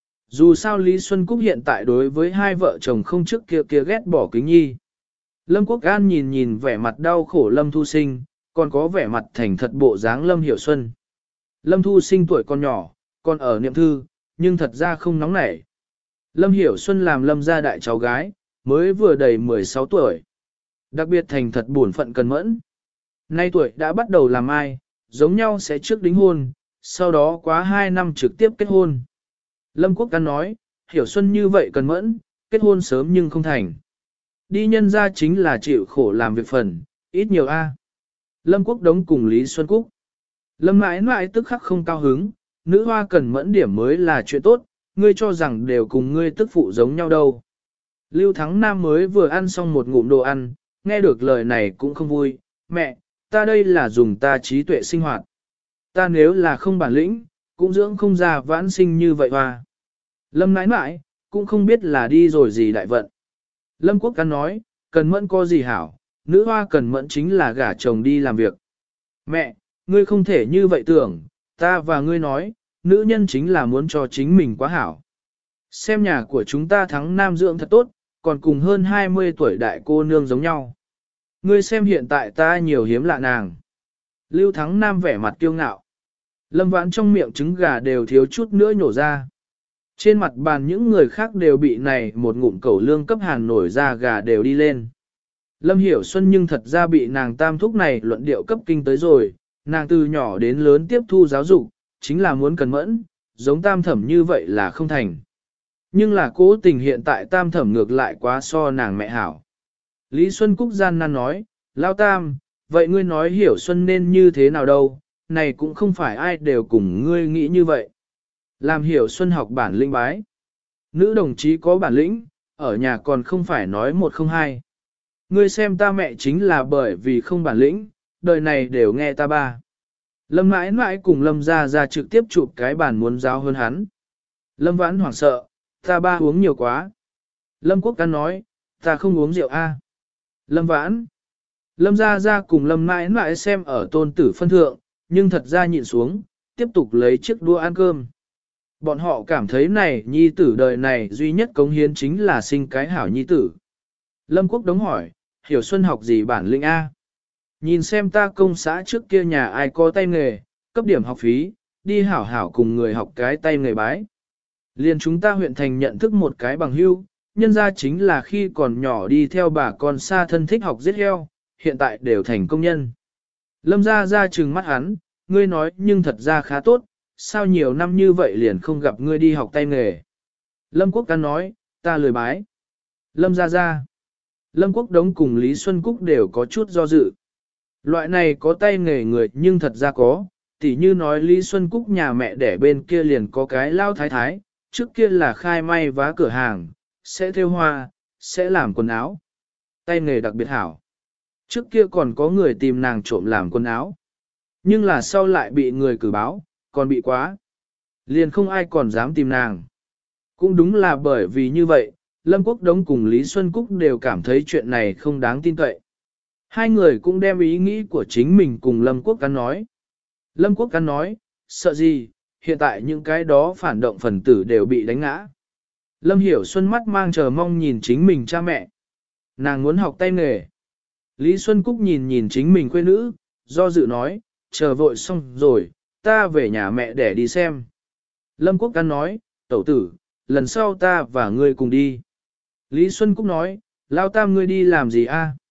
Dù sao Lý Xuân Cúc hiện tại đối với hai vợ chồng không trước kia kia ghét bỏ kính nhi. Lâm Quốc An nhìn nhìn vẻ mặt đau khổ Lâm Thu Sinh, còn có vẻ mặt thành thật bộ dáng Lâm Hiểu Xuân. Lâm Thu Sinh tuổi còn nhỏ, còn ở niệm thư, nhưng thật ra không nóng nảy. Lâm Hiểu Xuân làm Lâm gia đại cháu gái, mới vừa đầy mười sáu tuổi. Đặc biệt thành thật buồn phận cần mẫn. Nay tuổi đã bắt đầu làm ai, giống nhau sẽ trước đính hôn, sau đó quá hai năm trực tiếp kết hôn. Lâm Quốc An nói, Hiểu Xuân như vậy cần mẫn, kết hôn sớm nhưng không thành. Đi nhân ra chính là chịu khổ làm việc phần, ít nhiều a. Lâm Quốc Đống cùng Lý Xuân Cúc. Lâm mãi mãi tức khắc không cao hứng, nữ hoa cần mẫn điểm mới là chuyện tốt, ngươi cho rằng đều cùng ngươi tức phụ giống nhau đâu. Lưu Thắng Nam mới vừa ăn xong một ngụm đồ ăn, nghe được lời này cũng không vui, mẹ, ta đây là dùng ta trí tuệ sinh hoạt. Ta nếu là không bản lĩnh, cũng dưỡng không ra vãn sinh như vậy hoa. Lâm nãi nãi, cũng không biết là đi rồi gì đại vận. Lâm Quốc Căn nói, cần mẫn có gì hảo, nữ hoa cần mẫn chính là gả chồng đi làm việc. Mẹ, ngươi không thể như vậy tưởng, ta và ngươi nói, nữ nhân chính là muốn cho chính mình quá hảo. Xem nhà của chúng ta thắng nam dưỡng thật tốt, còn cùng hơn hai mươi tuổi đại cô nương giống nhau. Ngươi xem hiện tại ta nhiều hiếm lạ nàng. Lưu Thắng Nam vẻ mặt kiêu ngạo. Lâm Vãn trong miệng trứng gà đều thiếu chút nữa nhổ ra. Trên mặt bàn những người khác đều bị này một ngụm cẩu lương cấp hàn nổi ra gà đều đi lên. Lâm Hiểu Xuân nhưng thật ra bị nàng tam thúc này luận điệu cấp kinh tới rồi, nàng từ nhỏ đến lớn tiếp thu giáo dục, chính là muốn cần mẫn, giống tam thẩm như vậy là không thành. Nhưng là cố tình hiện tại tam thẩm ngược lại quá so nàng mẹ hảo. Lý Xuân Cúc gian nan nói, Lao Tam, vậy ngươi nói Hiểu Xuân nên như thế nào đâu, này cũng không phải ai đều cùng ngươi nghĩ như vậy. Làm Hiểu Xuân học bản lĩnh bái. Nữ đồng chí có bản lĩnh, ở nhà còn không phải nói một không hai. Ngươi xem ta mẹ chính là bởi vì không bản lĩnh, đời này đều nghe ta ba. Lâm mãi mãi cùng Lâm ra ra trực tiếp chụp cái bàn muốn giáo hơn hắn. Lâm Vãn hoảng sợ, ta ba uống nhiều quá. Lâm Quốc Căn nói, ta không uống rượu a. Lâm Vãn. Lâm ra ra cùng Lâm mãi mãi xem ở tôn tử phân thượng, nhưng thật ra nhịn xuống, tiếp tục lấy chiếc đũa ăn cơm. Bọn họ cảm thấy này nhi tử đời này duy nhất cống hiến chính là sinh cái hảo nhi tử. Lâm Quốc Đống hỏi, Hiểu Xuân học gì bản lĩnh A? Nhìn xem ta công xã trước kia nhà ai có tay nghề, cấp điểm học phí, đi hảo hảo cùng người học cái tay nghề bái. Liền chúng ta huyện thành nhận thức một cái bằng hưu, nhân ra chính là khi còn nhỏ đi theo bà con xa thân thích học giết heo, hiện tại đều thành công nhân. Lâm ra ra trừng mắt hắn, ngươi nói nhưng thật ra khá tốt, sao nhiều năm như vậy liền không gặp ngươi đi học tay nghề. Lâm Quốc Căn nói, ta lười bái. Lâm ra ra. Lâm Quốc Đống cùng Lý Xuân Cúc đều có chút do dự. Loại này có tay nghề người nhưng thật ra có, tỉ như nói Lý Xuân Cúc nhà mẹ đẻ bên kia liền có cái lao thái thái, trước kia là khai may vá cửa hàng, sẽ thêu hoa, sẽ làm quần áo. Tay nghề đặc biệt hảo. Trước kia còn có người tìm nàng trộm làm quần áo. Nhưng là sau lại bị người cử báo, còn bị quá. Liền không ai còn dám tìm nàng. Cũng đúng là bởi vì như vậy, Lâm Quốc Đống cùng Lý Xuân Cúc đều cảm thấy chuyện này không đáng tin cậy. Hai người cũng đem ý nghĩ của chính mình cùng Lâm Quốc Căn nói. Lâm Quốc Căn nói, sợ gì, hiện tại những cái đó phản động phần tử đều bị đánh ngã. Lâm Hiểu Xuân mắt mang chờ mong nhìn chính mình cha mẹ. Nàng muốn học tay nghề. Lý Xuân Cúc nhìn nhìn chính mình quê nữ, do dự nói, chờ vội xong rồi, ta về nhà mẹ để đi xem. Lâm Quốc Căn nói, tẩu tử, lần sau ta và ngươi cùng đi. Lý Xuân Cúc nói, Lao Tam ngươi đi làm gì a?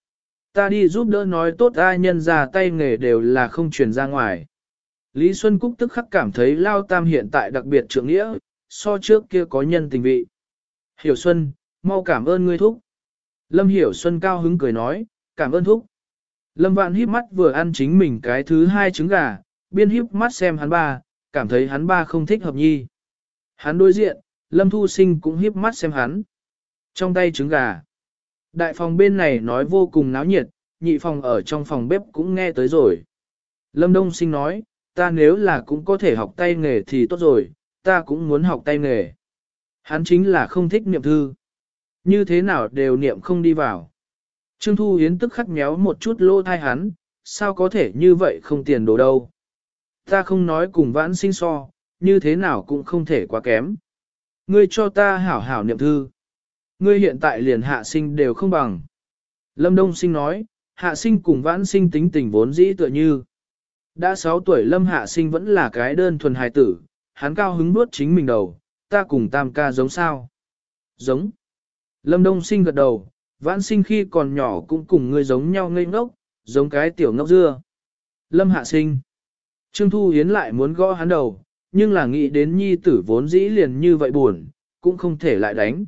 Ta đi giúp đỡ nói tốt ai nhân ra tay nghề đều là không truyền ra ngoài. Lý Xuân Cúc tức khắc cảm thấy Lao Tam hiện tại đặc biệt trượng nghĩa, so trước kia có nhân tình vị. Hiểu Xuân, mau cảm ơn ngươi thúc. Lâm Hiểu Xuân cao hứng cười nói, cảm ơn thúc. Lâm Vãn híp mắt vừa ăn chính mình cái thứ hai trứng gà, biên híp mắt xem hắn ba, cảm thấy hắn ba không thích hợp nhi. Hắn đối diện, Lâm Thu Sinh cũng híp mắt xem hắn. Trong tay trứng gà. Đại phòng bên này nói vô cùng náo nhiệt, nhị phòng ở trong phòng bếp cũng nghe tới rồi. Lâm Đông Sinh nói, ta nếu là cũng có thể học tay nghề thì tốt rồi, ta cũng muốn học tay nghề. Hắn chính là không thích niệm thư. Như thế nào đều niệm không đi vào. Trương Thu Hiến tức khắc méo một chút lỗ thai hắn, sao có thể như vậy không tiền đồ đâu. Ta không nói cùng Vãn Sinh so, như thế nào cũng không thể quá kém. Ngươi cho ta hảo hảo niệm thư. Ngươi hiện tại liền Hạ Sinh đều không bằng. Lâm Đông Sinh nói, Hạ Sinh cùng Vãn Sinh tính tình vốn dĩ tựa như. Đã sáu tuổi Lâm Hạ Sinh vẫn là cái đơn thuần hài tử, hắn cao hứng nuốt chính mình đầu, ta cùng Tam ca giống sao? Giống. Lâm Đông Sinh gật đầu, Vãn Sinh khi còn nhỏ cũng cùng ngươi giống nhau ngây ngốc, giống cái tiểu ngốc dưa. Lâm Hạ Sinh. Trương Thu Hiến lại muốn gõ hắn đầu, nhưng là nghĩ đến nhi tử vốn dĩ liền như vậy buồn, cũng không thể lại đánh.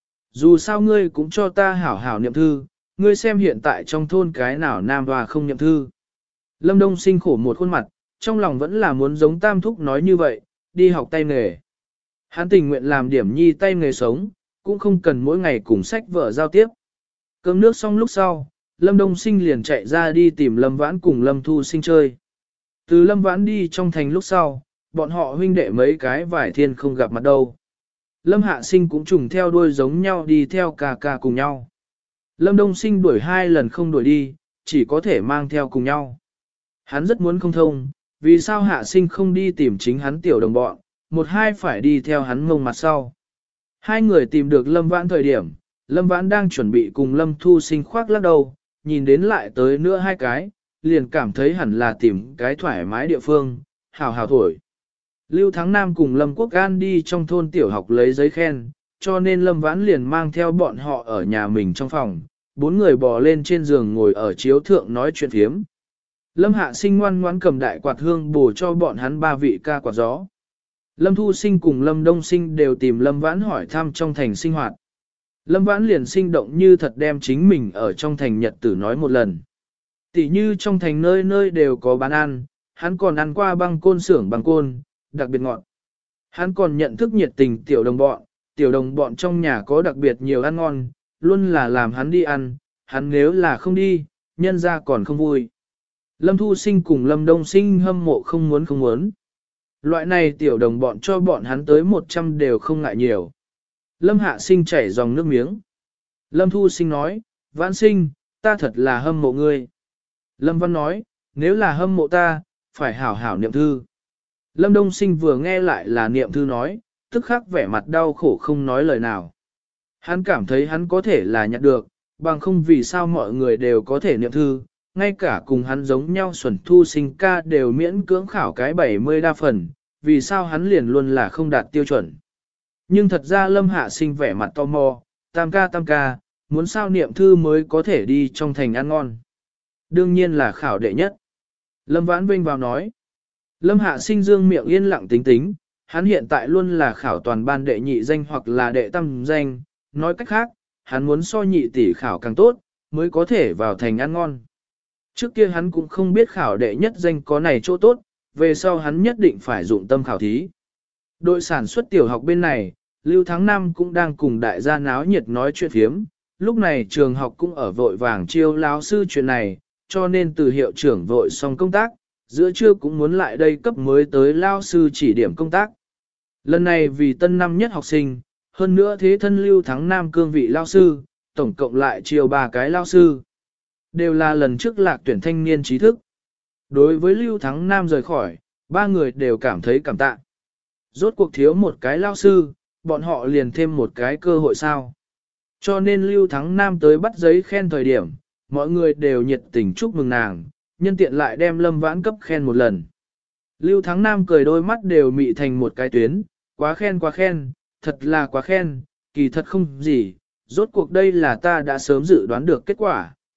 Dù sao ngươi cũng cho ta hảo hảo niệm thư, ngươi xem hiện tại trong thôn cái nào nam và không niệm thư. Lâm Đông Sinh khổ một khuôn mặt, trong lòng vẫn là muốn giống Tam Thúc nói như vậy, đi học tay nghề. Hắn tình nguyện làm điểm nhi tay nghề sống, cũng không cần mỗi ngày cùng sách vở giao tiếp. Cơm nước xong lúc sau, Lâm Đông Sinh liền chạy ra đi tìm Lâm Vãn cùng Lâm Thu Sinh chơi. Từ Lâm Vãn đi trong thành lúc sau, bọn họ huynh đệ mấy cái vải thiên không gặp mặt đâu. Lâm Hạ Sinh cũng trùng theo đuôi giống nhau đi theo ca ca cùng nhau. Lâm Đông Sinh đuổi hai lần không đuổi đi, chỉ có thể mang theo cùng nhau. Hắn rất muốn không thông, vì sao Hạ Sinh không đi tìm chính hắn tiểu đồng bọn, một hai phải đi theo hắn ngông mặt sau. Hai người tìm được Lâm Vãn thời điểm, Lâm Vãn đang chuẩn bị cùng Lâm Thu Sinh khoác lắc đầu, nhìn đến lại tới nữa hai cái, liền cảm thấy hẳn là tìm cái thoải mái địa phương, hào hào thổi. Lưu Thắng Nam cùng Lâm Quốc An đi trong thôn tiểu học lấy giấy khen, cho nên Lâm Vãn liền mang theo bọn họ ở nhà mình trong phòng, bốn người bò lên trên giường ngồi ở chiếu thượng nói chuyện thiếm. Lâm Hạ Sinh ngoan ngoãn cầm đại quạt hương bổ cho bọn hắn ba vị ca quạt gió. Lâm Thu Sinh cùng Lâm Đông Sinh đều tìm Lâm Vãn hỏi thăm trong thành sinh hoạt. Lâm Vãn liền sinh động như thật đem chính mình ở trong thành nhật tử nói một lần. Tỷ như trong thành nơi nơi đều có bán ăn, hắn còn ăn qua băng côn xưởng băng côn, đặc biệt ngọt. Hắn còn nhận thức nhiệt tình tiểu đồng bọn, tiểu đồng bọn trong nhà có đặc biệt nhiều ăn ngon, luôn là làm hắn đi ăn, hắn nếu là không đi, nhân ra còn không vui. Lâm Thu Sinh cùng Lâm Đông Sinh hâm mộ không muốn không muốn. Loại này tiểu đồng bọn cho bọn hắn tới một trăm đều không ngại nhiều. Lâm Hạ Sinh chảy dòng nước miếng. Lâm Thu Sinh nói, Vãn Sinh, ta thật là hâm mộ ngươi. Lâm Văn nói, nếu là hâm mộ ta, phải hảo hảo niệm thư. Lâm Đông Sinh vừa nghe lại là niệm thư nói, tức khắc vẻ mặt đau khổ không nói lời nào. Hắn cảm thấy hắn có thể là nhặt được, bằng không vì sao mọi người đều có thể niệm thư, ngay cả cùng hắn giống nhau Xuân Thu Sinh ca đều miễn cưỡng khảo cái bảy mươi đa phần, vì sao hắn liền luôn là không đạt tiêu chuẩn. Nhưng thật ra Lâm Hạ Sinh vẻ mặt tò mò, tam ca tam ca, muốn sao niệm thư mới có thể đi trong thành ăn ngon. Đương nhiên là khảo đệ nhất. Lâm Vãn Vinh vào nói. Lâm Hạ Sinh dương miệng yên lặng tính tính, hắn hiện tại luôn là khảo toàn ban đệ nhị danh hoặc là đệ tam danh, nói cách khác, hắn muốn so nhị tỷ khảo càng tốt, mới có thể vào thành ăn ngon. Trước kia hắn cũng không biết khảo đệ nhất danh có này chỗ tốt, về sau hắn nhất định phải dụng tâm khảo thí. Đội sản xuất tiểu học bên này, Lưu Thắng Nam cũng đang cùng đại gia náo nhiệt nói chuyện phiếm, lúc này trường học cũng ở vội vàng chiêu lão sư chuyện này, cho nên từ hiệu trưởng vội xong công tác, giữa trưa cũng muốn lại đây cấp mới tới lao sư chỉ điểm công tác. Lần này vì tân năm nhất học sinh, hơn nữa thế thân Lưu Thắng Nam cương vị lao sư, tổng cộng lại chiêu ba cái lao sư. Đều là lần trước lạc tuyển thanh niên trí thức. Đối với Lưu Thắng Nam rời khỏi, ba người đều cảm thấy cảm tạ. Rốt cuộc thiếu một cái lao sư, bọn họ liền thêm một cái cơ hội sao. Cho nên Lưu Thắng Nam tới bắt giấy khen thời điểm, mọi người đều nhiệt tình chúc mừng nàng, nhân tiện lại đem Lâm Vãn cấp khen một lần. Lưu Thắng Nam cười đôi mắt đều mị thành một cái tuyến, quá khen quá khen, thật là quá khen, kỳ thật không gì, rốt cuộc đây là ta đã sớm dự đoán được kết quả,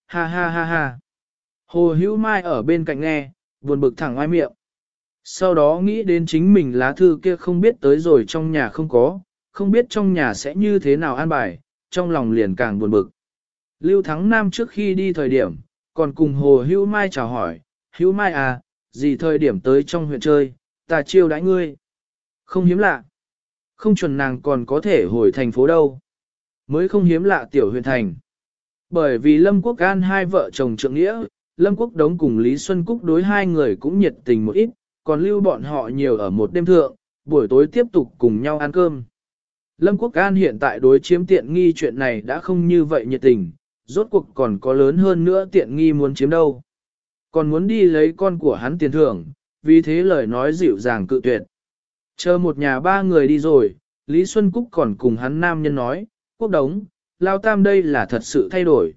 ha ha ha ha. Hồ Hữu Mai ở bên cạnh nghe, buồn bực thẳng ngoài miệng. Sau đó nghĩ đến chính mình lá thư kia không biết tới rồi trong nhà không có, không biết trong nhà sẽ như thế nào an bài, trong lòng liền càng buồn bực. Lưu Thắng Nam trước khi đi thời điểm, còn cùng Hồ Hữu Mai chào hỏi, Hữu Mai à, gì thời điểm tới trong huyện chơi, ta chiêu đãi ngươi. Không hiếm lạ. Không chuẩn nàng còn có thể hồi thành phố đâu. Mới không hiếm lạ tiểu huyện thành. Bởi vì Lâm Quốc An hai vợ chồng trượng nghĩa, Lâm Quốc Đống cùng Lý Xuân Cúc đối hai người cũng nhiệt tình một ít, còn lưu bọn họ nhiều ở một đêm thượng, buổi tối tiếp tục cùng nhau ăn cơm. Lâm Quốc An hiện tại đối chiếm tiện nghi chuyện này đã không như vậy nhiệt tình, rốt cuộc còn có lớn hơn nữa tiện nghi muốn chiếm đâu. Còn muốn đi lấy con của hắn tiền thưởng, vì thế lời nói dịu dàng cự tuyệt. Chờ một nhà ba người đi rồi, Lý Xuân Cúc còn cùng hắn nam nhân nói, Quốc Đống, Lao Tam đây là thật sự thay đổi.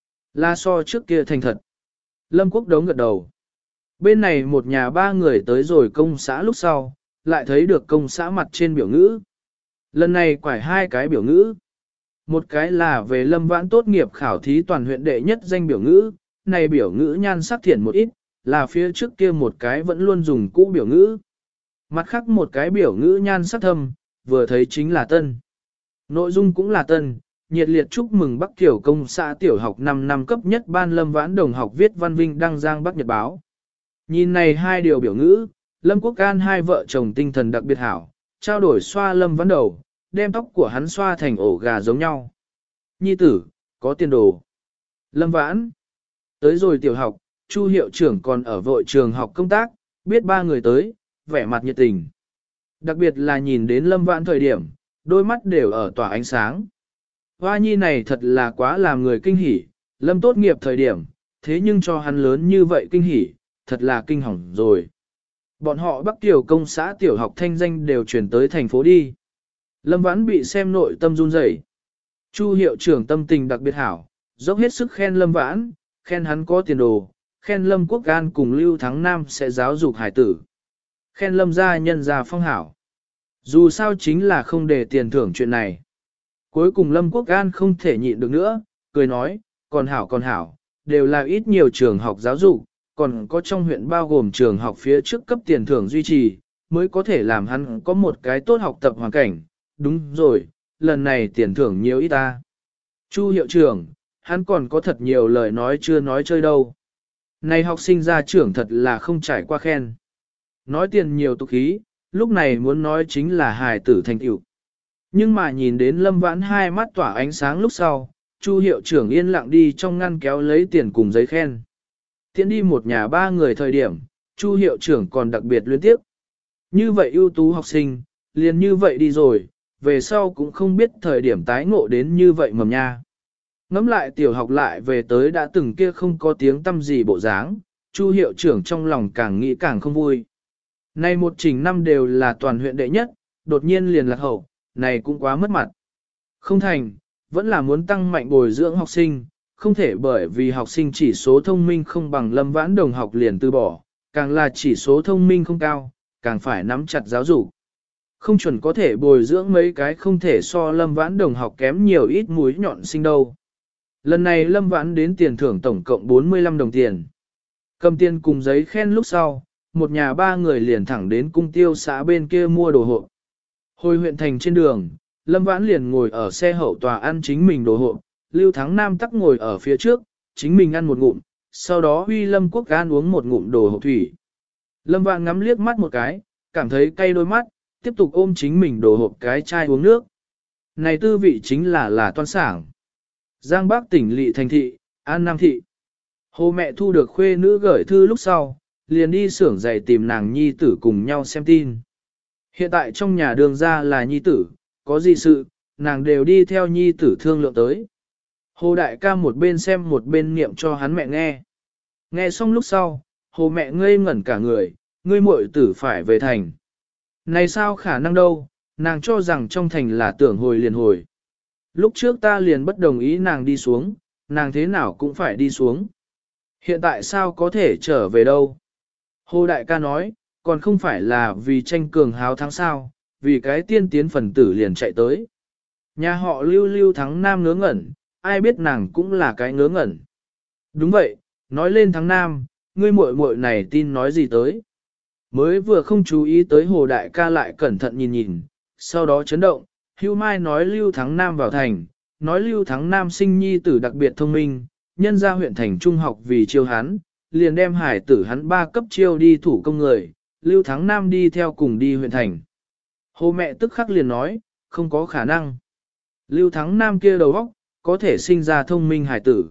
Là so trước kia thành thật. Lâm Quốc Đống gật đầu. Bên này một nhà ba người tới rồi công xã lúc sau, lại thấy được công xã mặt trên biểu ngữ. Lần này quải hai cái biểu ngữ. Một cái là về Lâm Vãn tốt nghiệp khảo thí toàn huyện đệ nhất danh biểu ngữ, này biểu ngữ nhan sắc thiện một ít, là phía trước kia một cái vẫn luôn dùng cũ biểu ngữ. Mặt khác một cái biểu ngữ nhan sắc thâm, vừa thấy chính là tân. Nội dung cũng là tân, nhiệt liệt chúc mừng Bắc Tiểu công xã tiểu học năm năm cấp nhất ban Lâm Vãn đồng học viết văn vinh đăng giang Bắc Nhật báo. Nhìn này hai điều biểu ngữ, Lâm Quốc An hai vợ chồng tinh thần đặc biệt hảo, trao đổi xoa Lâm Vãn đầu, đem tóc của hắn xoa thành ổ gà giống nhau. Nhi tử, có tiền đồ. Lâm Vãn. Tới rồi tiểu học, Chu hiệu trưởng còn ở vội trường học công tác, biết ba người tới, vẻ mặt nhiệt tình. Đặc biệt là nhìn đến Lâm Vãn thời điểm, đôi mắt đều ở tỏa ánh sáng. Hoa nhi này thật là quá làm người kinh hỉ, Lâm tốt nghiệp thời điểm, thế nhưng cho hắn lớn như vậy kinh hỉ, thật là kinh hỏng rồi. Bọn họ Bắc Tiểu công xã tiểu học thanh danh đều chuyển tới thành phố đi. Lâm Vãn bị xem nội tâm run rẩy. Chu hiệu trưởng tâm tình đặc biệt hảo, dốc hết sức khen Lâm Vãn, khen hắn có tiền đồ, khen Lâm Quốc An cùng Lưu Thắng Nam sẽ giáo dục hải tử. Khen Lâm gia nhân gia phong hảo. Dù sao chính là không để tiền thưởng chuyện này. Cuối cùng Lâm Quốc An không thể nhịn được nữa, cười nói, còn hảo còn hảo, đều là ít nhiều trường học giáo dục, còn có trong huyện bao gồm trường học phía trước cấp tiền thưởng duy trì, mới có thể làm hắn có một cái tốt học tập hoàn cảnh. Đúng rồi, lần này tiền thưởng nhiều ít ta. Chu hiệu trưởng, hắn còn có thật nhiều lời nói chưa nói chơi đâu. Này học sinh ra trưởng thật là không trải qua khen. Nói tiền nhiều tục khí, lúc này muốn nói chính là hài tử thành tựu. Nhưng mà nhìn đến Lâm Vãn hai mắt tỏa ánh sáng lúc sau, Chu hiệu trưởng yên lặng đi trong ngăn kéo lấy tiền cùng giấy khen. Tiễn đi một nhà ba người thời điểm, Chu hiệu trưởng còn đặc biệt luyến tiếp. Như vậy ưu tú học sinh, liền như vậy đi rồi, về sau cũng không biết thời điểm tái ngộ đến như vậy mầm nha. Ngắm lại tiểu học lại về tới đã từng kia không có tiếng tâm gì bộ dáng, Chu hiệu trưởng trong lòng càng nghĩ càng không vui. Nay một trình năm đều là toàn huyện đệ nhất, đột nhiên liền lạc hậu, này cũng quá mất mặt. Không thành, vẫn là muốn tăng mạnh bồi dưỡng học sinh, không thể bởi vì học sinh chỉ số thông minh không bằng Lâm Vãn đồng học liền từ bỏ, càng là chỉ số thông minh không cao, càng phải nắm chặt giáo dục. Không chuẩn có thể bồi dưỡng mấy cái không thể so Lâm Vãn đồng học kém nhiều ít mũi nhọn sinh đâu. Lần này Lâm Vãn đến tiền thưởng tổng cộng bốn mươi lăm đồng tiền. Cầm tiền cùng giấy khen lúc sau, một nhà ba người liền thẳng đến cung tiêu xã bên kia mua đồ hộ. Hồi huyện thành trên đường, Lâm Vãn liền ngồi ở xe hậu tòa ăn chính mình đồ hộ, Lưu Thắng Nam tắc ngồi ở phía trước, chính mình ăn một ngụm, sau đó huy Lâm Quốc An uống một ngụm đồ hộ thủy. Lâm Vãn ngắm liếc mắt một cái, cảm thấy cay đôi mắt, tiếp tục ôm chính mình đồ hộp cái chai uống nước. Này tư vị chính là là toan sảng. Giang Bắc tỉnh lỵ thành thị, An Nam thị. Hồ mẹ thu được khuê nữ gửi thư lúc sau, liền đi xưởng giày tìm nàng nhi tử cùng nhau xem tin. Hiện tại trong nhà đường ra là nhi tử, có gì sự, nàng đều đi theo nhi tử thương lượng tới. Hồ đại ca một bên xem một bên niệm cho hắn mẹ nghe. Nghe xong lúc sau, hồ mẹ ngây ngẩn cả người, ngươi muội tử phải về thành. Này sao khả năng đâu, nàng cho rằng trong thành là tưởng hồi liền hồi. Lúc trước ta liền bất đồng ý nàng đi xuống, nàng thế nào cũng phải đi xuống. Hiện tại sao có thể trở về đâu? Hồ đại ca nói, còn không phải là vì tranh cường háo thắng sao, vì cái tiên tiến phần tử liền chạy tới. Nhà họ lưu lưu thắng nam ngớ ngẩn, ai biết nàng cũng là cái ngớ ngẩn. Đúng vậy, nói lên tháng Nam, ngươi muội muội này tin nói gì tới. Mới vừa không chú ý tới Hồ Đại ca lại cẩn thận nhìn nhìn, sau đó chấn động, Hưu Mai nói Lưu Thắng Nam vào thành, nói Lưu Thắng Nam sinh nhi tử đặc biệt thông minh, nhân ra huyện thành trung học vì chiêu hắn, liền đem hải tử hắn ba cấp chiêu đi thủ công người, Lưu Thắng Nam đi theo cùng đi huyện thành. Hồ mẹ tức khắc liền nói, không có khả năng. Lưu Thắng Nam kia đầu óc, có thể sinh ra thông minh hải tử.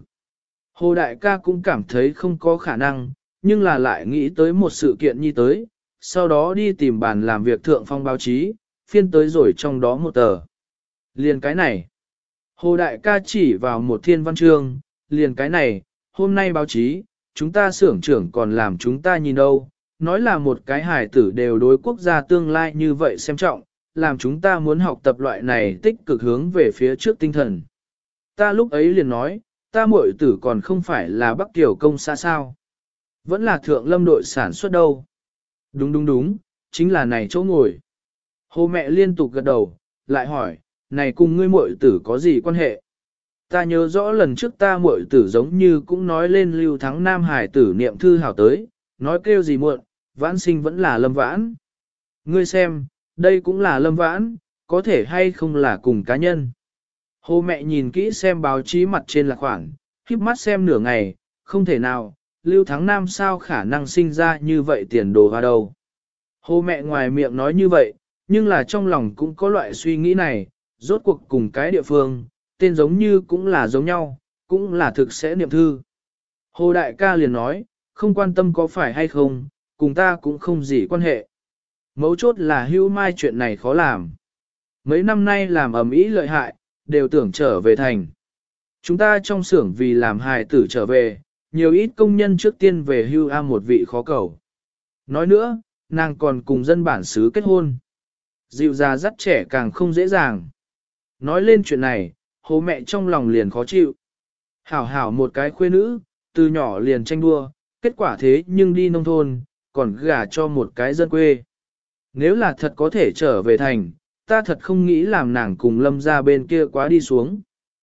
Hồ Đại ca cũng cảm thấy không có khả năng, nhưng là lại nghĩ tới một sự kiện như tới, sau đó đi tìm bàn làm việc thượng phong báo chí, phiên tới rồi trong đó một tờ. Liền cái này. Hồ Đại ca chỉ vào một thiên văn chương, liền cái này, hôm nay báo chí, chúng ta xưởng trưởng còn làm chúng ta nhìn đâu, nói là một cái hài tử đều đối quốc gia tương lai như vậy xem trọng, làm chúng ta muốn học tập loại này tích cực hướng về phía trước tinh thần. Ta lúc ấy liền nói, ta muội tử còn không phải là Bắc Tiểu công xã sao. Vẫn là thượng lâm đội sản xuất đâu. Đúng đúng đúng, chính là này chỗ ngồi. Hồ mẹ liên tục gật đầu, lại hỏi, này cùng ngươi muội tử có gì quan hệ? Ta nhớ rõ lần trước ta muội tử giống như cũng nói lên Lưu Thắng Nam hải tử niệm thư hảo tới, nói kêu gì muộn, vãn sinh vẫn là lâm vãn. Ngươi xem, đây cũng là lâm vãn, có thể hay không là cùng cá nhân. Hồ mẹ nhìn kỹ xem báo chí mặt trên là khoảng, khiếp mắt xem nửa ngày, không thể nào, Lưu Thắng Nam sao khả năng sinh ra như vậy tiền đồ vào đâu. Hồ mẹ ngoài miệng nói như vậy, nhưng là trong lòng cũng có loại suy nghĩ này, rốt cuộc cùng cái địa phương, tên giống như cũng là giống nhau, cũng là thực sẽ niệm thư. Hồ đại ca liền nói, không quan tâm có phải hay không, cùng ta cũng không gì quan hệ. Mấu chốt là Hưu Mai chuyện này khó làm. Mấy năm nay làm ầm ĩ lợi hại, đều tưởng trở về thành. Chúng ta trong xưởng vì làm hài tử trở về, nhiều ít công nhân trước tiên về hưu a một vị khó cầu. Nói nữa, nàng còn cùng dân bản xứ kết hôn. Dịu già dắt trẻ càng không dễ dàng. Nói lên chuyện này, hồ mẹ trong lòng liền khó chịu. Hảo hảo một cái khuê nữ, từ nhỏ liền tranh đua, kết quả thế nhưng đi nông thôn, còn gả cho một cái dân quê. Nếu là thật có thể trở về thành, ta thật không nghĩ làm nàng cùng lâm ra bên kia quá đi xuống.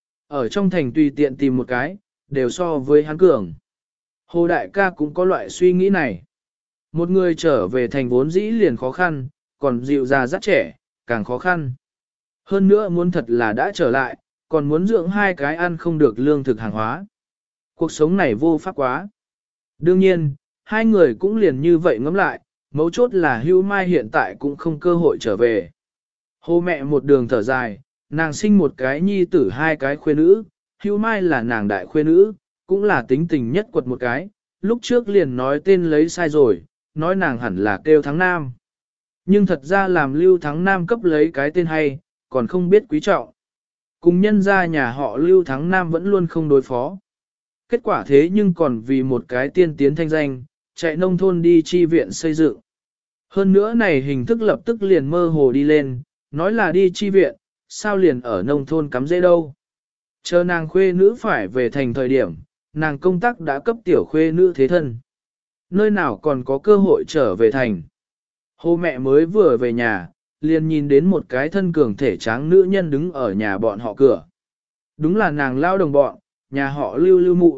Ở trong thành tùy tiện tìm một cái, đều so với hắn cường. Hồ đại ca cũng có loại suy nghĩ này. Một người trở về thành vốn dĩ liền khó khăn, còn dịu già dắt trẻ, càng khó khăn. Hơn nữa muốn thật là đã trở lại, còn muốn dưỡng hai cái ăn không được lương thực hàng hóa. Cuộc sống này vô pháp quá. Đương nhiên, hai người cũng liền như vậy ngẫm lại, mấu chốt là Hưu Mai hiện tại cũng không cơ hội trở về. Hồ mẹ một đường thở dài, nàng sinh một cái nhi tử hai cái khuê nữ, Hưu Mai là nàng đại khuê nữ, cũng là tính tình nhất quật một cái, lúc trước liền nói tên lấy sai rồi, nói nàng hẳn là kêu Thắng Nam. Nhưng thật ra làm Lưu Thắng Nam cấp lấy cái tên hay, còn không biết quý trọng. Cùng nhân gia nhà họ Lưu Thắng Nam vẫn luôn không đối phó. Kết quả thế nhưng còn vì một cái tiên tiến thanh danh, chạy nông thôn đi chi viện xây dựng. Hơn nữa này hình thức lập tức liền mơ hồ đi lên, nói là đi chi viện, sao liền ở nông thôn cắm dễ đâu. Chờ nàng khuê nữ phải về thành thời điểm, nàng công tác đã cấp tiểu khuê nữ thế thân. Nơi nào còn có cơ hội trở về thành. Hồ mẹ mới vừa về nhà, liền nhìn đến một cái thân cường thể tráng nữ nhân đứng ở nhà bọn họ cửa. Đúng là nàng lao đồng bọn, nhà họ Lưu Lưu Mụ.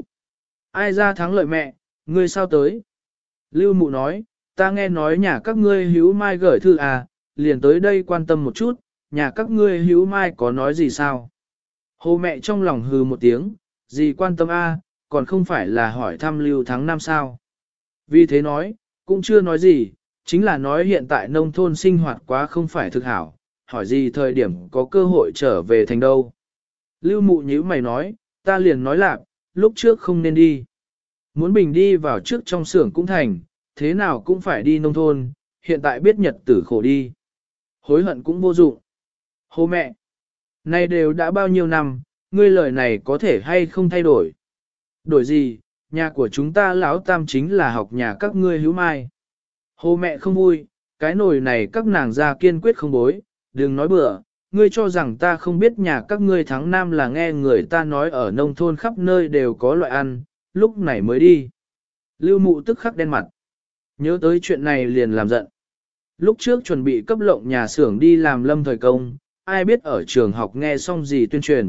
Ai ra thắng lợi mẹ, ngươi sao tới? Lưu Mụ nói, ta nghe nói nhà các ngươi Hữu Mai gửi thư à, liền tới đây quan tâm một chút, nhà các ngươi Hữu Mai có nói gì sao? Hồ mẹ trong lòng hừ một tiếng, gì quan tâm a, còn không phải là hỏi thăm Lưu Thắng Nam sao? Vì thế nói, cũng chưa nói gì, chính là nói hiện tại nông thôn sinh hoạt quá không phải thực hảo, hỏi gì thời điểm có cơ hội trở về thành đâu. Lưu Mụ nhíu mày nói, ta liền nói lạc, lúc trước không nên đi. Muốn bình đi vào trước trong xưởng cũng thành, thế nào cũng phải đi nông thôn, hiện tại biết nhật tử khổ đi. Hối hận cũng vô dụng. Hồ mẹ, này đều đã bao nhiêu năm, ngươi lời này có thể hay không thay đổi. Đổi gì, nhà của chúng ta lão tam chính là học nhà các ngươi Hữu Mai. Hồ mẹ không vui, cái nồi này các nàng ra kiên quyết không bối, đừng nói bừa, ngươi cho rằng ta không biết nhà các ngươi Thắng Nam là nghe người ta nói ở nông thôn khắp nơi đều có loại ăn, lúc này mới đi. Lưu Mụ tức khắc đen mặt. Nhớ tới chuyện này liền làm giận. Lúc trước chuẩn bị cấp lộng nhà xưởng đi làm lâm thời công, ai biết ở trường học nghe xong gì tuyên truyền,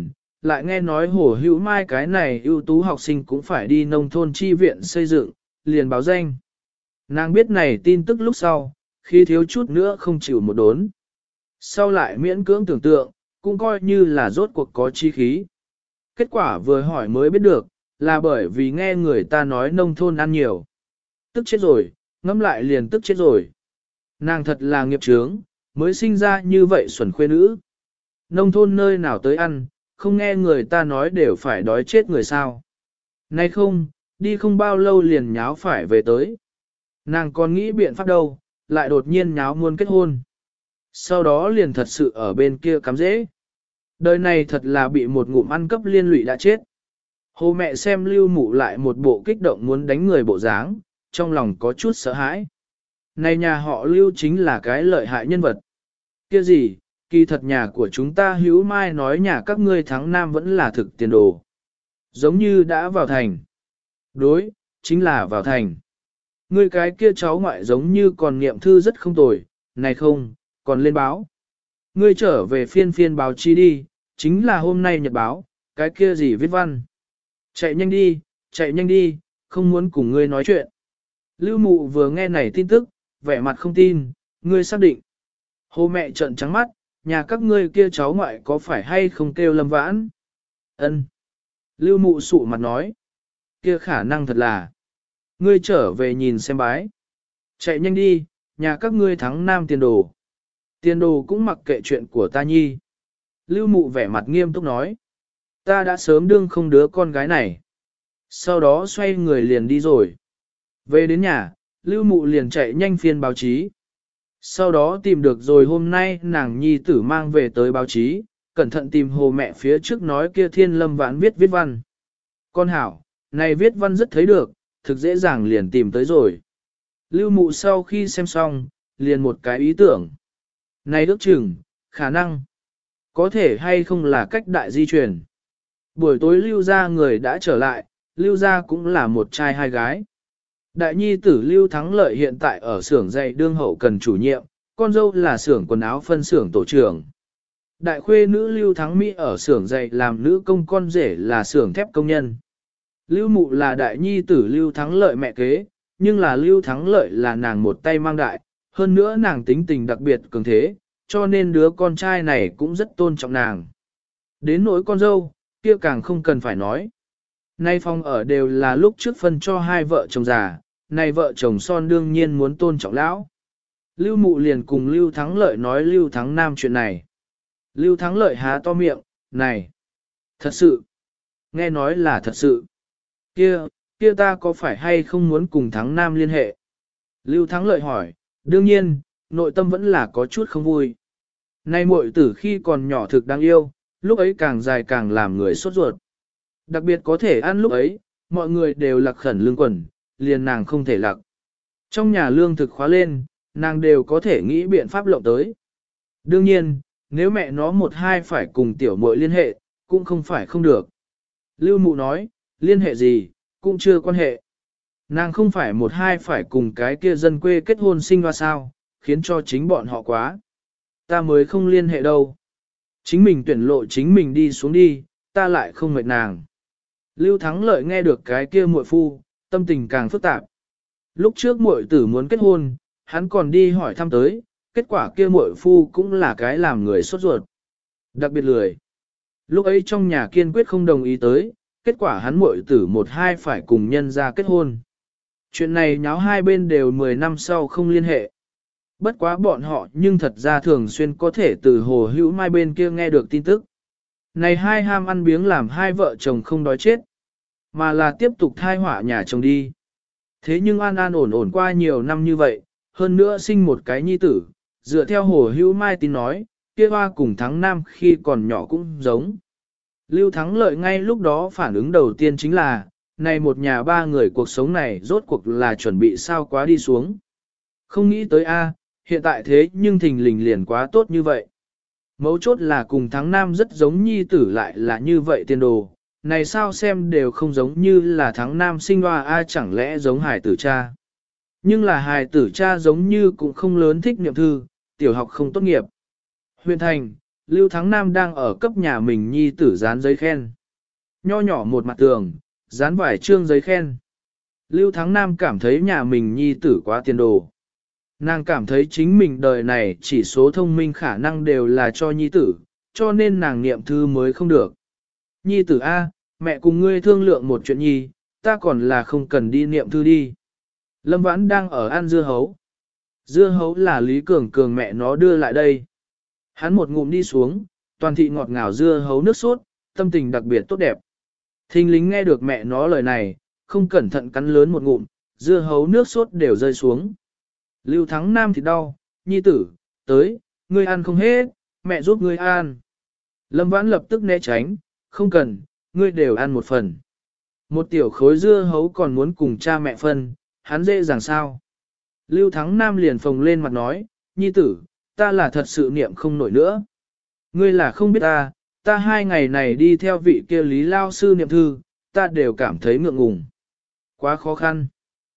lại nghe nói Hồ Hữu Mai cái này ưu tú học sinh cũng phải đi nông thôn chi viện xây dựng, liền báo danh. Nàng biết này tin tức lúc sau, khi thiếu chút nữa không chịu một đốn. Sau lại miễn cưỡng tưởng tượng, cũng coi như là rốt cuộc có chi khí. Kết quả vừa hỏi mới biết được, là bởi vì nghe người ta nói nông thôn ăn nhiều. Tức chết rồi, ngẫm lại liền tức chết rồi. Nàng thật là nghiệp chướng, mới sinh ra như vậy xuẩn khuê nữ. Nông thôn nơi nào tới ăn, không nghe người ta nói đều phải đói chết người sao. Nay không, đi không bao lâu liền nháo phải về tới. Nàng còn nghĩ biện pháp đâu, lại đột nhiên nháo muốn kết hôn. Sau đó liền thật sự ở bên kia cắm dễ. Đời này thật là bị một ngụm ăn cấp liên lụy đã chết. Hồ mẹ xem lưu mụ lại một bộ kích động muốn đánh người bộ dáng, trong lòng có chút sợ hãi. Này nhà họ lưu chính là cái lợi hại nhân vật. Kia gì, kỳ thật nhà của chúng ta hữu mai nói nhà các ngươi thắng nam vẫn là thực tiền đồ. Giống như đã vào thành. Đối, chính là vào thành. Ngươi cái kia cháu ngoại giống như còn niệm thư rất không tồi, này không, còn lên báo. Ngươi trở về phiên phiên báo chí đi, chính là hôm nay nhật báo, cái kia gì viết văn. Chạy nhanh đi, chạy nhanh đi, không muốn cùng ngươi nói chuyện. Lưu mụ vừa nghe này tin tức, vẻ mặt không tin, ngươi xác định. Hồ mẹ trợn trắng mắt, nhà các ngươi kia cháu ngoại có phải hay không kêu Lâm Vãn? Ân. Lưu mụ sụ mặt nói, kia khả năng thật là. Ngươi trở về nhìn xem bái. Chạy nhanh đi, nhà các ngươi thắng nam tiền đồ. Tiền đồ cũng mặc kệ chuyện của ta nhi. Lưu mụ vẻ mặt nghiêm túc nói. Ta đã sớm đương không đứa con gái này. Sau đó xoay người liền đi rồi. Về đến nhà, Lưu mụ liền chạy nhanh phiên báo chí. Sau đó tìm được rồi hôm nay nàng nhi tử mang về tới báo chí, cẩn thận tìm hồ mẹ phía trước nói kia Thiên Lâm Vãn viết viết văn. Con hảo, này viết văn rất thấy được, thực dễ dàng liền tìm tới rồi. Lưu mụ sau khi xem xong, liền một cái ý tưởng. Này ước chừng, khả năng, có thể hay không là cách đại di truyền. Buổi tối lưu ra người đã trở lại, lưu ra cũng là một trai hai gái. Đại nhi tử lưu thắng lợi hiện tại ở xưởng dạy đương hậu cần chủ nhiệm, con dâu là xưởng quần áo phân xưởng tổ trưởng. Đại khuê nữ lưu thắng Mỹ ở xưởng dạy làm nữ công, con rể là xưởng thép công nhân. Lưu mụ là đại nhi tử lưu thắng lợi mẹ kế, nhưng là lưu thắng lợi là nàng một tay mang đại, hơn nữa nàng tính tình đặc biệt cường thế, cho nên đứa con trai này cũng rất tôn trọng nàng. Đến nỗi con dâu, kia càng không cần phải nói. Nay phòng ở đều là lúc trước phân cho hai vợ chồng già, nay vợ chồng son đương nhiên muốn tôn trọng lão. Lưu mụ liền cùng Lưu Thắng Lợi nói Lưu Thắng Nam chuyện này. Lưu Thắng Lợi há to miệng, này, thật sự, nghe nói là thật sự. Kia, kia ta có phải hay không muốn cùng Thắng Nam liên hệ? Lưu Thắng Lợi hỏi, đương nhiên, nội tâm vẫn là có chút không vui. Nay muội tử khi còn nhỏ thực đáng yêu, lúc ấy càng dài càng làm người sốt ruột. Đặc biệt có thể ăn lúc ấy, mọi người đều lạc khẩn lương quần, liền nàng không thể lạc. Trong nhà lương thực khóa lên, nàng đều có thể nghĩ biện pháp lộng tới. Đương nhiên, nếu mẹ nó một hai phải cùng tiểu muội liên hệ, cũng không phải không được. Lưu mụ nói, liên hệ gì, cũng chưa quan hệ. Nàng không phải một hai phải cùng cái kia dân quê kết hôn sinh hoa sao, khiến cho chính bọn họ quá. Ta mới không liên hệ đâu. Chính mình tuyển lộ chính mình đi xuống đi, ta lại không mệt nàng. Lưu Thắng Lợi nghe được cái kia muội phu, tâm tình càng phức tạp. Lúc trước muội tử muốn kết hôn, hắn còn đi hỏi thăm tới, kết quả kia muội phu cũng là cái làm người sốt ruột. Đặc biệt lười. Lúc ấy trong nhà kiên quyết không đồng ý tới, kết quả hắn muội tử một hai phải cùng nhân ra kết hôn. Chuyện này nháo hai bên đều mười năm sau không liên hệ. Bất quá bọn họ nhưng thật ra thường xuyên có thể từ Hồ Hữu Mai bên kia nghe được tin tức. Này hai ham ăn biếng làm hai vợ chồng không đói chết, mà là tiếp tục thai họa nhà chồng đi. Thế nhưng an an ổn ổn qua nhiều năm như vậy, hơn nữa sinh một cái nhi tử, dựa theo Hồ Hữu Mai tin nói, kia hoa cùng Thắng Nam khi còn nhỏ cũng giống. Lưu Thắng Lợi ngay lúc đó phản ứng đầu tiên chính là, này một nhà ba người cuộc sống này rốt cuộc là chuẩn bị sao quá đi xuống. Không nghĩ tới a, hiện tại thế nhưng thình lình liền quá tốt như vậy. Mấu chốt là cùng Thắng Nam rất giống nhi tử lại là như vậy tiên đồ, này sao xem đều không giống như là Thắng Nam sinh hoa a, chẳng lẽ giống hài tử cha. Nhưng là hài tử cha giống như cũng không lớn thích niệm thư, tiểu học không tốt nghiệp. Huyện thành, Lưu Thắng Nam đang ở cấp nhà mình nhi tử dán giấy khen. Nho nhỏ một mặt tường, dán vài trương giấy khen. Lưu Thắng Nam cảm thấy nhà mình nhi tử quá tiền đồ. Nàng cảm thấy chính mình đời này chỉ số thông minh khả năng đều là cho nhi tử, cho nên nàng niệm thư mới không được. Nhi tử A, mẹ cùng ngươi thương lượng một chuyện nhi, ta còn là không cần đi niệm thư đi. Lâm Vãn đang ở ăn dưa hấu. Dưa hấu là Lý Cường Cường mẹ nó đưa lại đây. Hắn một ngụm đi xuống, toàn thị ngọt ngào dưa hấu nước sốt, tâm tình đặc biệt tốt đẹp. Thinh lính nghe được mẹ nó lời này, không cẩn thận cắn lớn một ngụm, dưa hấu nước sốt đều rơi xuống. Lưu Thắng Nam thì đau, nhi tử, tới, ngươi ăn không hết, mẹ giúp ngươi ăn. Lâm Vãn lập tức né tránh, không cần, ngươi đều ăn một phần. Một tiểu khối dưa hấu còn muốn cùng cha mẹ phân, hắn dễ dàng sao. Lưu Thắng Nam liền phồng lên mặt nói, nhi tử, ta là thật sự niệm không nổi nữa. Ngươi là không biết ta, ta hai ngày này đi theo vị kia Lý Lao sư niệm thư, ta đều cảm thấy ngượng ngùng. Quá khó khăn.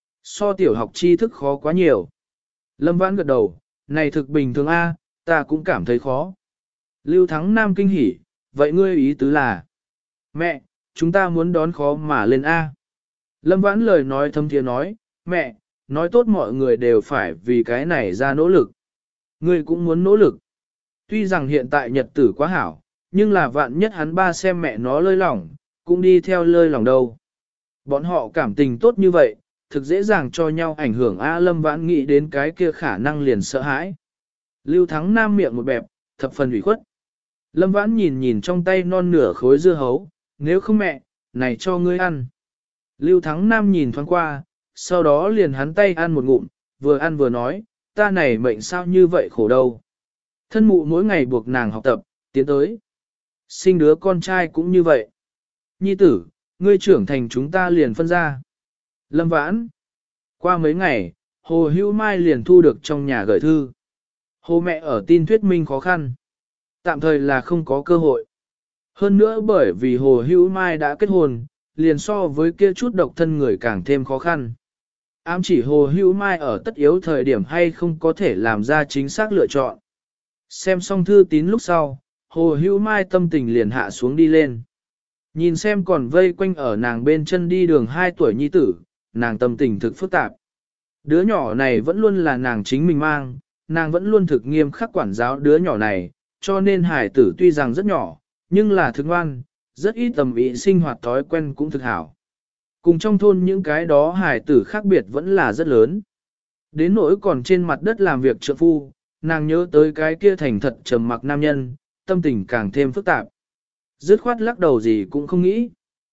So tiểu học tri thức khó quá nhiều. Lâm Vãn gật đầu, này thực bình thường A, ta cũng cảm thấy khó. Lưu Thắng Nam kinh hỉ, vậy ngươi ý tứ là, mẹ, chúng ta muốn đón khó mà lên A. Lâm Vãn lời nói thâm thiế nói, mẹ, nói tốt mọi người đều phải vì cái này ra nỗ lực. Ngươi cũng muốn nỗ lực. Tuy rằng hiện tại nhật tử quá hảo, nhưng là vạn nhất hắn ba xem mẹ nó lơi lỏng, cũng đi theo lơi lỏng đâu. Bọn họ cảm tình tốt như vậy, thực dễ dàng cho nhau ảnh hưởng A. Lâm Vãn nghĩ đến cái kia khả năng liền sợ hãi. Lưu Thắng Nam miệng một bẹp, thập phần ủy khuất. Lâm Vãn nhìn nhìn trong tay non nửa khối dưa hấu, nếu không mẹ, này cho ngươi ăn. Lưu Thắng Nam nhìn thoáng qua, sau đó liền hắn tay ăn một ngụm, vừa ăn vừa nói, ta này mệnh sao như vậy khổ đâu. Thân mụ mỗi ngày buộc nàng học tập, tiến tới. Sinh đứa con trai cũng như vậy. Nhi tử, ngươi trưởng thành chúng ta liền phân ra. Lâm Vãn. Qua mấy ngày, Hồ Hữu Mai liền thu được trong nhà gửi thư. Hồ mẹ ở tin thuyết minh khó khăn. Tạm thời là không có cơ hội. Hơn nữa bởi vì Hồ Hữu Mai đã kết hôn, liền so với kia chút độc thân người càng thêm khó khăn. Ám chỉ Hồ Hữu Mai ở tất yếu thời điểm hay không có thể làm ra chính xác lựa chọn. Xem xong thư tín lúc sau, Hồ Hữu Mai tâm tình liền hạ xuống đi lên. Nhìn xem còn vây quanh ở nàng bên chân đi đường hai tuổi nhi tử, nàng tâm tình thực phức tạp. Đứa nhỏ này vẫn luôn là nàng chính mình mang, nàng vẫn luôn thực nghiêm khắc quản giáo đứa nhỏ này, cho nên hải tử tuy rằng rất nhỏ, nhưng là thực ngoan, rất ít tầm ý sinh hoạt thói quen cũng thực hảo. Cùng trong thôn những cái đó hải tử khác biệt vẫn là rất lớn. Đến nỗi còn trên mặt đất làm việc trượng phu, nàng nhớ tới cái kia thành thật trầm mặc nam nhân, tâm tình càng thêm phức tạp. Dứt khoát lắc đầu gì cũng không nghĩ.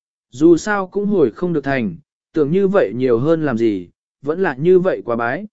Dù sao cũng hồi không được thành, tưởng như vậy nhiều hơn làm gì, vẫn là như vậy quá bái.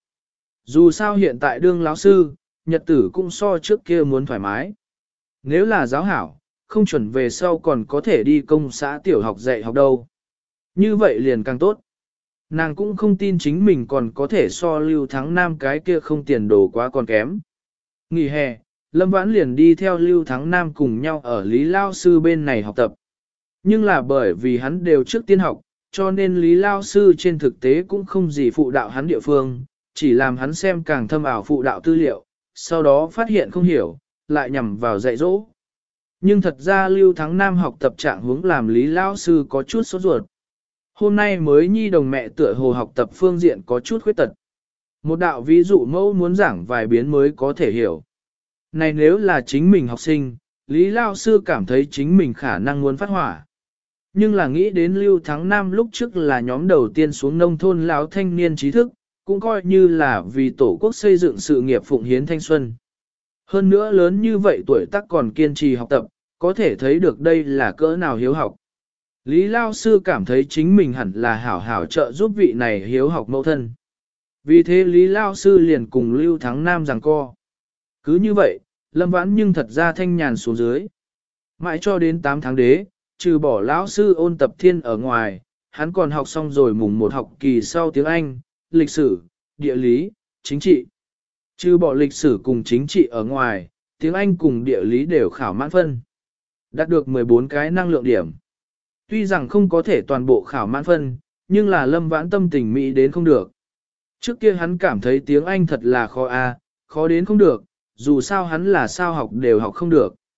Dù sao hiện tại đương lão sư, nhật tử cũng so trước kia muốn thoải mái. Nếu là giáo hảo, không chuẩn về sau còn có thể đi công xã tiểu học dạy học đâu. Như vậy liền càng tốt. Nàng cũng không tin chính mình còn có thể so Lưu Thắng Nam cái kia không tiền đồ quá còn kém. Nghỉ hè, Lâm Vãn liền đi theo Lưu Thắng Nam cùng nhau ở Lý Lao Sư bên này học tập. Nhưng là bởi vì hắn đều trước tiên học, cho nên Lý Lao Sư trên thực tế cũng không gì phụ đạo hắn địa phương, chỉ làm hắn xem càng thâm ảo phụ đạo tư liệu, sau đó phát hiện không hiểu, lại nhằm vào dạy dỗ. Nhưng thật ra Lưu Thắng Nam học tập trạng hướng làm Lý Lao Sư có chút sốt ruột. Hôm nay mới nhi đồng mẹ tựa hồ học tập phương diện có chút khuyết tật. Một đạo ví dụ mẫu muốn giảng vài biến mới có thể hiểu. Này nếu là chính mình học sinh, Lý Lao Sư cảm thấy chính mình khả năng muốn phát hỏa. Nhưng là nghĩ đến Lưu Thắng Nam lúc trước là nhóm đầu tiên xuống nông thôn lão thanh niên trí thức, cũng coi như là vì tổ quốc xây dựng sự nghiệp phụng hiến thanh xuân. Hơn nữa lớn như vậy tuổi tác còn kiên trì học tập, có thể thấy được đây là cỡ nào hiếu học. Lý Lao Sư cảm thấy chính mình hẳn là hảo hảo trợ giúp vị này hiếu học mẫu thân. Vì thế Lý Lao Sư liền cùng Lưu Thắng Nam giằng co. Cứ như vậy, Lâm Vãn nhưng thật ra thanh nhàn xuống dưới. Mãi cho đến tám tháng đế, trừ bỏ lão sư ôn tập thiên ở ngoài, hắn còn học xong rồi mùng một học kỳ sau tiếng Anh, lịch sử, địa lý, chính trị. Trừ bỏ lịch sử cùng chính trị ở ngoài, tiếng Anh cùng địa lý đều khảo mãn phân. Đạt được mười bốn cái năng lượng điểm. Tuy rằng không có thể toàn bộ khảo mãn phân, nhưng là Lâm Vãn tâm tình mỹ đến không được. Trước kia hắn cảm thấy tiếng Anh thật là khó a, khó đến không được, dù sao hắn là sao học đều học không được.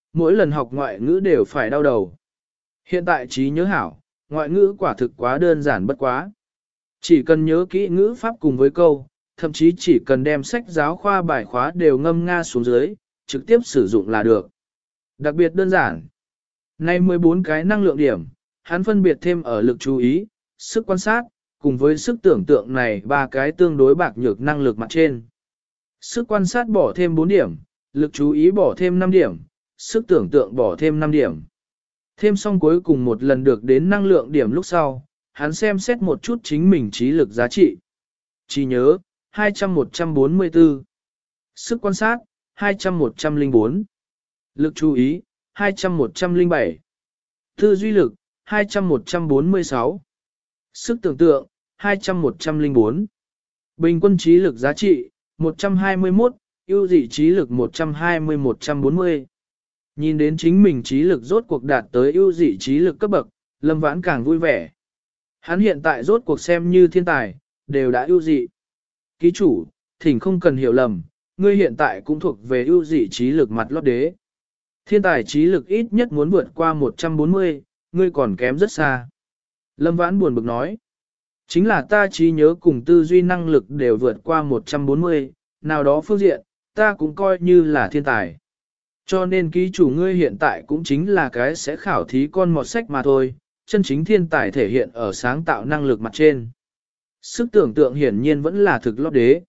mỗi lần học ngoại ngữ đều phải đau đầu. Hiện tại trí nhớ hảo, ngoại ngữ quả thực quá đơn giản bất quá. Chỉ cần nhớ kỹ ngữ pháp cùng với câu, thậm chí chỉ cần đem sách giáo khoa bài khóa đều ngâm nga xuống dưới, trực tiếp sử dụng là được. Đặc biệt đơn giản. Nay mười bốn cái năng lượng điểm, hắn phân biệt thêm ở lực chú ý, sức quan sát, cùng với sức tưởng tượng này ba cái tương đối bạc nhược năng lực mặt trên. Sức quan sát bỏ thêm bốn điểm, lực chú ý bỏ thêm năm điểm, sức tưởng tượng bỏ thêm năm điểm. Thêm xong cuối cùng một lần được đến năng lượng điểm lúc sau, hắn xem xét một chút chính mình trí lực giá trị. Trí nhớ, hai trăm một trăm bốn mươi tư. Sức quan sát, hai trăm một trăm lẻ bốn. Lực chú ý, hai trăm một trăm lẻ bảy. Tư duy lực, hai trăm một trăm bốn mươi sáu. Sức tưởng tượng, hai trăm một trăm lẻ bốn. Bình quân trí lực giá trị, một trăm hai mươi mốt, ưu dị trí lực một trăm hai mươi một trăm bốn mươi. Nhìn đến chính mình trí lực rốt cuộc đạt tới ưu dị trí lực cấp bậc, Lâm Vãn càng vui vẻ. Hắn hiện tại rốt cuộc xem như thiên tài, đều đã ưu dị. Ký chủ, thỉnh không cần hiểu lầm, ngươi hiện tại cũng thuộc về ưu dị trí lực mặt lót đế. Thiên tài trí lực ít nhất muốn vượt qua một trăm bốn mươi, ngươi còn kém rất xa. Lâm Vãn buồn bực nói. Chính là ta trí nhớ cùng tư duy năng lực đều vượt qua một trăm bốn mươi, nào đó phương diện, ta cũng coi như là thiên tài. Cho nên ký chủ ngươi hiện tại cũng chính là cái sẽ khảo thí con mọt sách mà thôi, chân chính thiên tài thể hiện ở sáng tạo năng lực mặt trên. Sức tưởng tượng hiển nhiên vẫn là thực lót đế.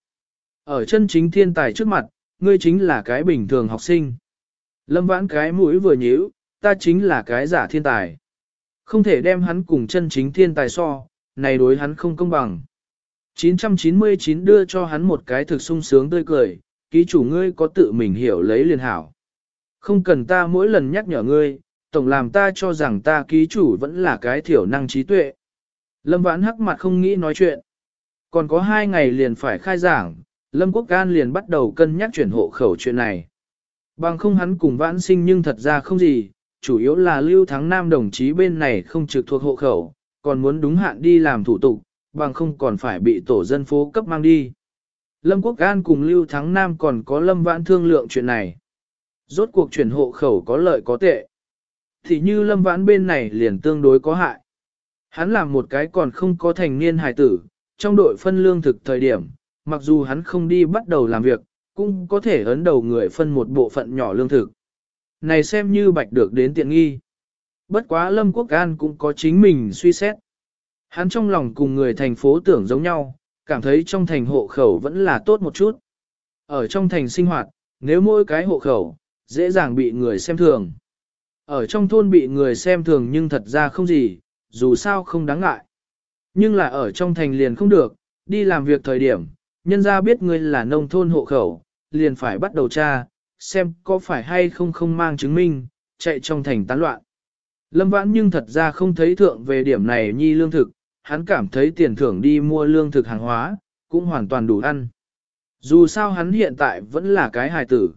Ở chân chính thiên tài trước mặt, ngươi chính là cái bình thường học sinh. Lâm Vãn cái mũi vừa nhíu, ta chính là cái giả thiên tài. Không thể đem hắn cùng chân chính thiên tài so, này đối hắn không công bằng. chín trăm chín mươi chín đưa cho hắn một cái thực sung sướng tươi cười, ký chủ ngươi có tự mình hiểu lấy liền hảo. Không cần ta mỗi lần nhắc nhở ngươi, tổng làm ta cho rằng ta ký chủ vẫn là cái thiểu năng trí tuệ. Lâm Vãn hắc mặt không nghĩ nói chuyện. Còn có hai ngày liền phải khai giảng, Lâm Quốc Can liền bắt đầu cân nhắc chuyển hộ khẩu chuyện này. Bằng không hắn cùng Vãn Sinh nhưng thật ra không gì, chủ yếu là Lưu Thắng Nam đồng chí bên này không trực thuộc hộ khẩu, còn muốn đúng hạn đi làm thủ tục, bằng không còn phải bị tổ dân phố cấp mang đi. Lâm Quốc An cùng Lưu Thắng Nam còn có Lâm Vãn thương lượng chuyện này. Rốt cuộc chuyển hộ khẩu có lợi có tệ. Thì như Lâm Vãn bên này liền tương đối có hại. Hắn làm một cái còn không có thành niên hài tử, trong đội phân lương thực thời điểm, mặc dù hắn không đi bắt đầu làm việc, cũng có thể ấn đầu người phân một bộ phận nhỏ lương thực. Này xem như bạch được đến tiện nghi. Bất quá Lâm Quốc An cũng có chính mình suy xét. Hắn trong lòng cùng người thành phố tưởng giống nhau, cảm thấy trong thành hộ khẩu vẫn là tốt một chút. Ở trong thành sinh hoạt, nếu mỗi cái hộ khẩu, dễ dàng bị người xem thường. Ở trong thôn bị người xem thường nhưng thật ra không gì, dù sao không đáng ngại. Nhưng là ở trong thành liền không được, đi làm việc thời điểm, nhân ra biết ngươi là nông thôn hộ khẩu, liền phải bắt đầu tra, xem có phải hay không không mang chứng minh, chạy trong thành tán loạn. Lâm Vãn nhưng thật ra không thấy thượng về điểm này nhi lương thực, hắn cảm thấy tiền thưởng đi mua lương thực hàng hóa, cũng hoàn toàn đủ ăn. Dù sao hắn hiện tại vẫn là cái hài tử.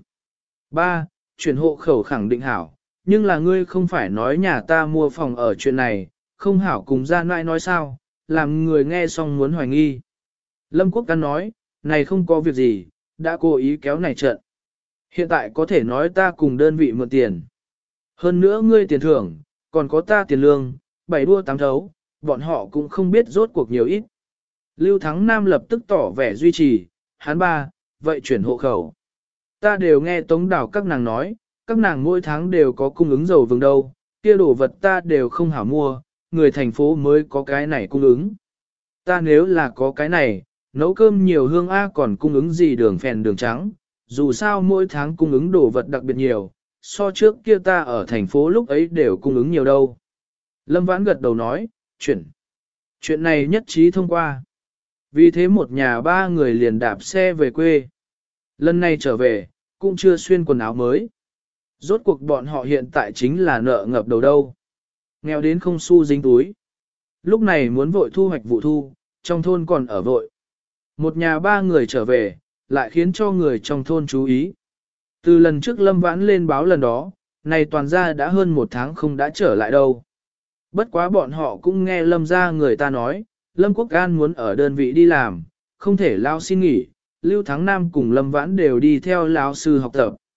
ba. Chuyển hộ khẩu khẳng định hảo, nhưng là ngươi không phải nói nhà ta mua phòng ở chuyện này, không hảo cùng ra nãi nói sao, làm người nghe xong muốn hoài nghi. Lâm Quốc Căn nói, này không có việc gì, đã cố ý kéo này trận. Hiện tại có thể nói ta cùng đơn vị mượn tiền. Hơn nữa ngươi tiền thưởng, còn có ta tiền lương, bảy đua tám thấu, bọn họ cũng không biết rốt cuộc nhiều ít. Lưu Thắng Nam lập tức tỏ vẻ duy trì, hắn ba, vậy chuyển hộ khẩu. Ta đều nghe tống đảo các nàng nói, các nàng mỗi tháng đều có cung ứng dầu vừng đâu, kia đồ vật ta đều không hảo mua, người thành phố mới có cái này cung ứng. Ta nếu là có cái này, nấu cơm nhiều hương A còn cung ứng gì đường phèn đường trắng, dù sao mỗi tháng cung ứng đồ vật đặc biệt nhiều, so trước kia ta ở thành phố lúc ấy đều cung ứng nhiều đâu. Lâm Vãn gật đầu nói, chuyển. Chuyện này nhất trí thông qua. Vì thế một nhà ba người liền đạp xe về quê. Lần này trở về, cũng chưa xuyên quần áo mới. Rốt cuộc bọn họ hiện tại chính là nợ ngập đầu đâu. Nghèo đến không xu dính túi. Lúc này muốn vội thu hoạch vụ thu, trong thôn còn ở vội. Một nhà ba người trở về, lại khiến cho người trong thôn chú ý. Từ lần trước Lâm Vãn lên báo lần đó, này toàn ra đã hơn một tháng không đã trở lại đâu. Bất quá bọn họ cũng nghe Lâm ra người ta nói, Lâm Quốc An muốn ở đơn vị đi làm, không thể lao xin nghỉ, Lưu Thắng Nam cùng Lâm Vãn đều đi theo lão sư học tập.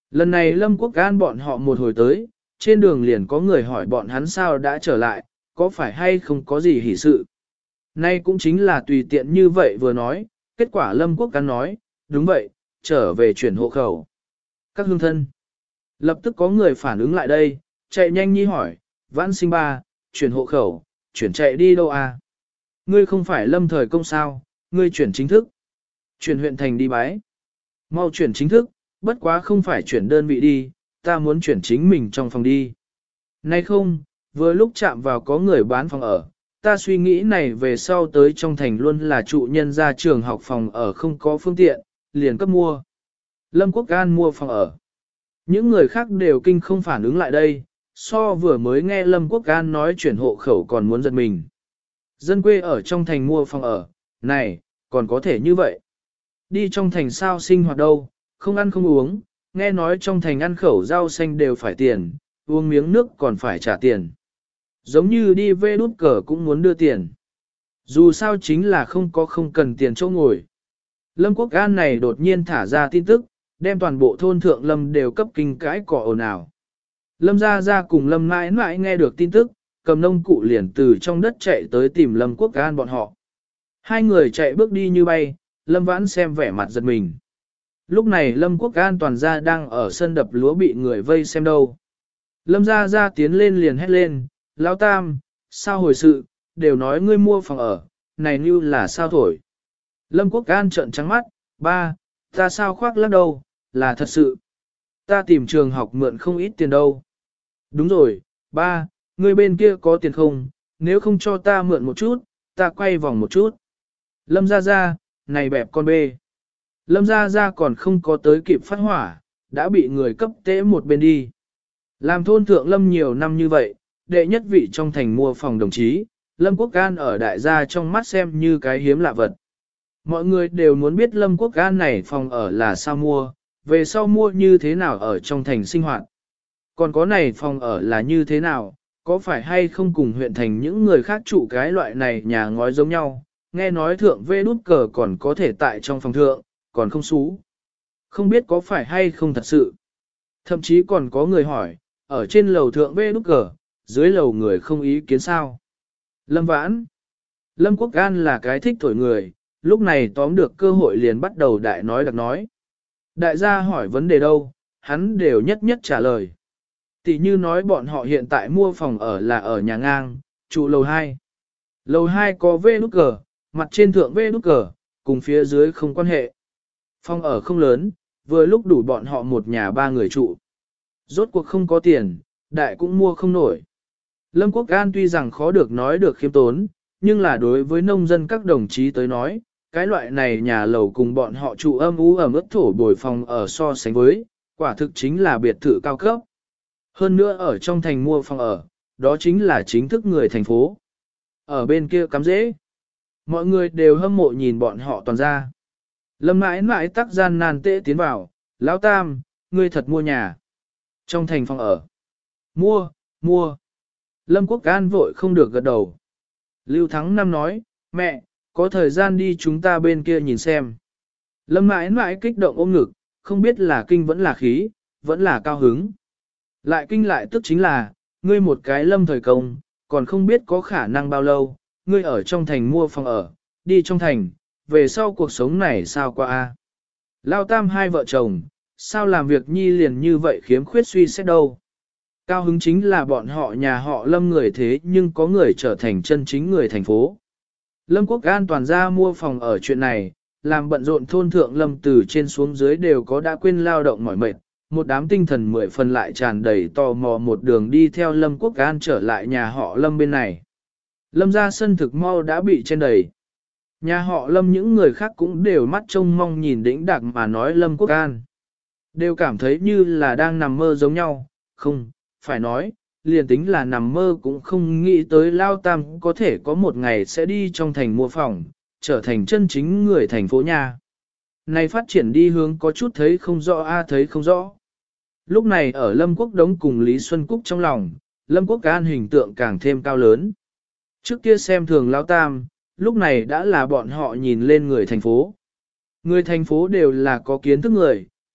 Lần này Lâm Quốc An bọn họ một hồi tới, trên đường liền có người hỏi bọn hắn sao đã trở lại, có phải hay không có gì hỉ sự. Nay cũng chính là tùy tiện như vậy vừa nói, kết quả Lâm Quốc An nói, đúng vậy, trở về chuyển hộ khẩu. Các hương thân. Lập tức có người phản ứng lại đây, chạy nhanh nhi hỏi, Vãn Sinh ba, chuyển hộ khẩu, chuyển chạy đi đâu à? Ngươi không phải Lâm Thời Công sao, ngươi chuyển chính thức. Chuyển huyện thành đi bái. Mau chuyển chính thức, bất quá không phải chuyển đơn vị đi, ta muốn chuyển chính mình trong phòng đi. Nay không, vừa lúc chạm vào có người bán phòng ở, ta suy nghĩ này về sau tới trong thành luôn là trụ nhân ra trường học phòng ở không có phương tiện, liền cấp mua. Lâm Quốc An mua phòng ở. Những người khác đều kinh không phản ứng lại đây, so vừa mới nghe Lâm Quốc An nói chuyển hộ khẩu còn muốn giật mình. Dân quê ở trong thành mua phòng ở, này, còn có thể như vậy. Đi trong thành sao sinh hoạt đâu, không ăn không uống, nghe nói trong thành ăn khẩu rau xanh đều phải tiền, uống miếng nước còn phải trả tiền. Giống như đi vê đút cờ cũng muốn đưa tiền. Dù sao chính là không có không cần tiền chỗ ngồi. Lâm Quốc An này đột nhiên thả ra tin tức, đem toàn bộ thôn thượng Lâm đều cấp kinh cãi cỏ ồn ào. Lâm ra ra cùng Lâm mãi mãi nghe được tin tức, cầm nông cụ liền từ trong đất chạy tới tìm Lâm Quốc An bọn họ. Hai người chạy bước đi như bay, Lâm Vãn xem vẻ mặt giật mình. Lúc này Lâm Quốc An toàn ra đang ở sân đập lúa bị người vây xem đâu. Lâm ra ra tiến lên liền hét lên, Lão Tam, sao hồi sự, đều nói ngươi mua phòng ở, này như là sao thổi. Lâm Quốc An trợn trắng mắt, ba, ta sao khoác lắc đâu, là thật sự. Ta tìm trường học mượn không ít tiền đâu. Đúng rồi, ba, ngươi bên kia có tiền không, nếu không cho ta mượn một chút, ta quay vòng một chút. Lâm ra ra, này bẹp con bê. Lâm ra ra còn không có tới kịp phát hỏa, đã bị người cấp tế một bên đi. Làm thôn thượng Lâm nhiều năm như vậy, đệ nhất vị trong thành mua phòng đồng chí, Lâm Quốc An ở đại gia trong mắt xem như cái hiếm lạ vật. Mọi người đều muốn biết Lâm Quốc An này phòng ở là sao mua, về sau mua như thế nào ở trong thành sinh hoạt. Còn có này phòng ở là như thế nào, có phải hay không cùng huyện thành những người khác trụ cái loại này nhà ngói giống nhau, nghe nói thượng vê đút cờ còn có thể tại trong phòng thượng, còn không xú. Không biết có phải hay không thật sự. Thậm chí còn có người hỏi, ở trên lầu thượng vê đút cờ, dưới lầu người không ý kiến sao. Lâm Vãn. Lâm Quốc An là cái thích thổi người, lúc này tóm được cơ hội liền bắt đầu đại nói đặc nói. Đại gia hỏi vấn đề đâu, hắn đều nhất nhất trả lời. Tỷ như nói bọn họ hiện tại mua phòng ở là ở nhà ngang, trụ lầu hai. Lầu hai có vê nút cờ, mặt trên thượng vê nút cờ, cùng phía dưới không quan hệ. Phòng ở không lớn, vừa lúc đủ bọn họ một nhà ba người trụ. Rốt cuộc không có tiền, đại cũng mua không nổi. Lâm Quốc An tuy rằng khó được nói được khiêm tốn, nhưng là đối với nông dân các đồng chí tới nói, cái loại này nhà lầu cùng bọn họ trụ âm u ẩm ướt thổ bồi phòng ở so sánh với, quả thực chính là biệt thự cao cấp. Hơn nữa ở trong thành mua phòng ở, đó chính là chính thức người thành phố. Ở bên kia cắm dễ. Mọi người đều hâm mộ nhìn bọn họ toàn ra. Lâm mãi mãi tắc gian nan tệ tiến vào, Lão Tam, ngươi thật mua nhà. Trong thành phòng ở. Mua, mua. Lâm Quốc An vội không được gật đầu. Lưu Thắng Năm nói, mẹ, có thời gian đi chúng ta bên kia nhìn xem. Lâm mãi mãi kích động ôm ngực, không biết là kinh vẫn là khí, vẫn là cao hứng. Lại kinh lại tức chính là, ngươi một cái Lâm Thời Công, còn không biết có khả năng bao lâu, ngươi ở trong thành mua phòng ở, đi trong thành, về sau cuộc sống này sao qua a? Lao Tam hai vợ chồng, sao làm việc nhi liền như vậy khiếm khuyết suy xét đâu. Cao hứng chính là bọn họ nhà họ Lâm người thế nhưng có người trở thành chân chính người thành phố. Lâm Quốc An toàn ra mua phòng ở chuyện này, làm bận rộn thôn thượng Lâm từ trên xuống dưới đều có đã quên lao động mỏi mệt, một đám tinh thần mười phần lại tràn đầy tò mò một đường đi theo Lâm Quốc An trở lại nhà họ Lâm bên này. Lâm ra sân thực mau đã bị chen đầy. Nhà họ Lâm những người khác cũng đều mắt trông mong nhìn đĩnh đạc mà nói Lâm Quốc An. Đều cảm thấy như là đang nằm mơ giống nhau, không, phải nói, liền tính là nằm mơ cũng không nghĩ tới Lao Tam có thể có một ngày sẽ đi trong thành mua phòng, trở thành chân chính người thành phố nhà. Này phát triển đi hướng có chút thấy không rõ a thấy không rõ. Lúc này ở Lâm Quốc Đống cùng Lý Xuân Cúc trong lòng, Lâm Quốc An hình tượng càng thêm cao lớn. Trước kia xem thường Lao Tam, lúc này đã là bọn họ nhìn lên người thành phố. Người thành phố đều là có kiến thức người,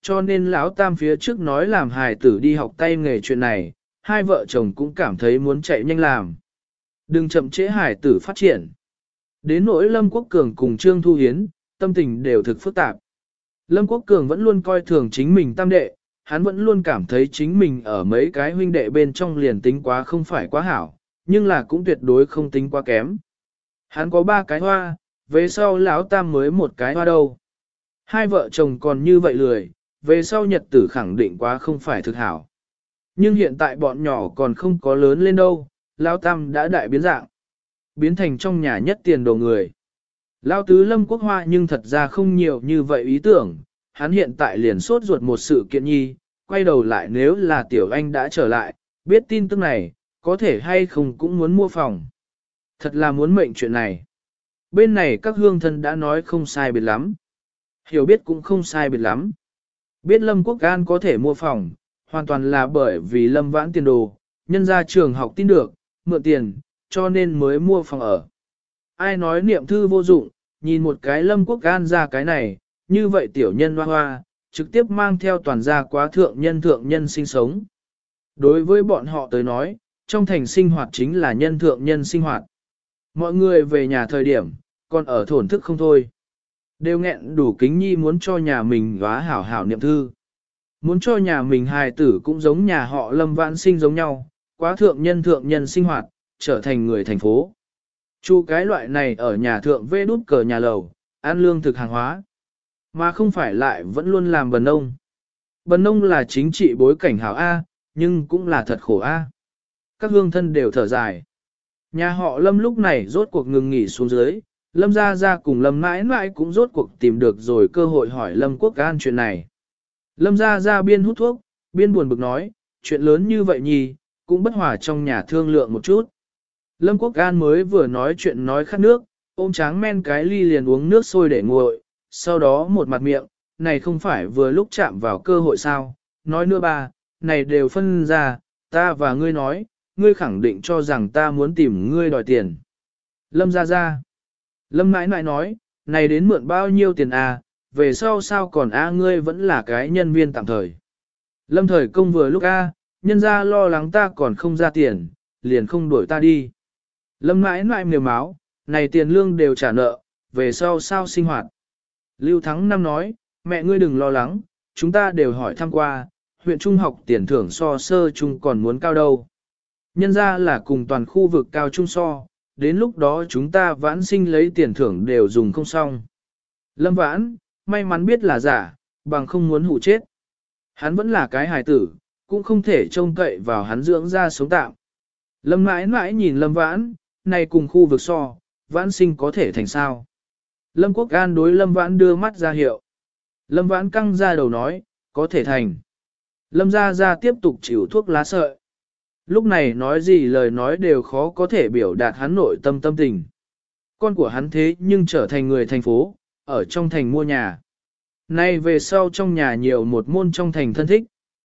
cho nên lão tam phía trước nói làm hài tử đi học tay nghề chuyện này, hai vợ chồng cũng cảm thấy muốn chạy nhanh làm. Đừng chậm trễ hài tử phát triển. Đến nỗi Lâm Quốc Cường cùng Trương Thu Hiến, tâm tình đều thực phức tạp. Lâm Quốc Cường vẫn luôn coi thường chính mình tam đệ, hắn vẫn luôn cảm thấy chính mình ở mấy cái huynh đệ bên trong liền tính quá không phải quá hảo, nhưng là cũng tuyệt đối không tính quá kém. Hắn có ba cái hoa, về sau lão tam mới một cái hoa đâu. Hai vợ chồng còn như vậy lười, về sau nhật tử khẳng định quá không phải thực hảo. Nhưng hiện tại bọn nhỏ còn không có lớn lên đâu, lão tam đã đại biến dạng. Biến thành trong nhà nhất tiền đồ người. Lão tứ Lâm Quốc Hoa nhưng thật ra không nhiều như vậy ý tưởng, hắn hiện tại liền sốt ruột một sự kiện nhi, quay đầu lại nếu là Tiểu Anh đã trở lại, biết tin tức này, có thể hay không cũng muốn mua phòng. Thật là muốn mệnh chuyện này. Bên này các hương thân đã nói không sai biệt lắm. Hiểu biết cũng không sai biệt lắm. Biết Lâm Quốc An có thể mua phòng, hoàn toàn là bởi vì Lâm Vãn tiền đồ, nhân ra trường học tin được, mượn tiền, cho nên mới mua phòng ở. Ai nói niệm thư vô dụng, nhìn một cái Lâm Quốc An ra cái này, như vậy tiểu nhân hoa hoa, trực tiếp mang theo toàn gia quá thượng nhân thượng nhân sinh sống. Đối với bọn họ tới nói, trong thành sinh hoạt chính là nhân thượng nhân sinh hoạt. Mọi người về nhà thời điểm, còn ở thổn thức không thôi. Đều nghẹn đủ kính nhi muốn cho nhà mình góa hảo hảo niệm thư. Muốn cho nhà mình hài tử cũng giống nhà họ Lâm Vãn Sinh giống nhau, quá thượng nhân thượng nhân sinh hoạt, trở thành người thành phố. Chu cái loại này ở nhà thượng vê đút cờ nhà lầu, ăn lương thực hàng hóa. Mà không phải lại vẫn luôn làm bần nông. Bần nông là chính trị bối cảnh hảo A, nhưng cũng là thật khổ A. Các hương thân đều thở dài. Nhà họ Lâm lúc này rốt cuộc ngừng nghỉ xuống dưới, Lâm Gia Gia cùng Lâm mãi mãi cũng rốt cuộc tìm được rồi cơ hội hỏi Lâm Quốc An chuyện này. Lâm Gia Gia biên hút thuốc, biên buồn bực nói, chuyện lớn như vậy nhì, cũng bất hòa trong nhà thương lượng một chút. Lâm Quốc An mới vừa nói chuyện nói khát nước, ôm tráng men cái ly liền uống nước sôi để nguội, sau đó một mặt miệng, này không phải vừa lúc chạm vào cơ hội sao, nói nữa ba, này đều phân ra, ta và ngươi nói, ngươi khẳng định cho rằng ta muốn tìm ngươi đòi tiền. Lâm Gia Gia. Lâm mãi mãi nói, này đến mượn bao nhiêu tiền à, về sau sao còn a ngươi vẫn là cái nhân viên tạm thời. Lâm thời công vừa lúc a, nhân ra lo lắng ta còn không ra tiền, liền không đuổi ta đi. Lâm mãi mãi mềm máu, này tiền lương đều trả nợ, về sau sao sinh hoạt. Lưu Thắng Năm nói, mẹ ngươi đừng lo lắng, chúng ta đều hỏi thăm qua, huyện trung học tiền thưởng so sơ trung còn muốn cao đâu. Nhân ra là cùng toàn khu vực cao trung so, đến lúc đó chúng ta vãn sinh lấy tiền thưởng đều dùng không xong. Lâm Vãn, may mắn biết là giả, bằng không muốn hụ chết. Hắn vẫn là cái hài tử, cũng không thể trông cậy vào hắn dưỡng ra sống tạm. Lâm mãi mãi nhìn Lâm Vãn, này cùng khu vực so, Vãn sinh có thể thành sao. Lâm Quốc An đối Lâm Vãn đưa mắt ra hiệu. Lâm Vãn căng ra đầu nói, có thể thành. Lâm Gia Gia tiếp tục chịu thuốc lá sợi. Lúc này nói gì lời nói đều khó có thể biểu đạt hắn nội tâm tâm tình. Con của hắn thế nhưng trở thành người thành phố, ở trong thành mua nhà. Nay về sau trong nhà nhiều một môn trong thành thân thích.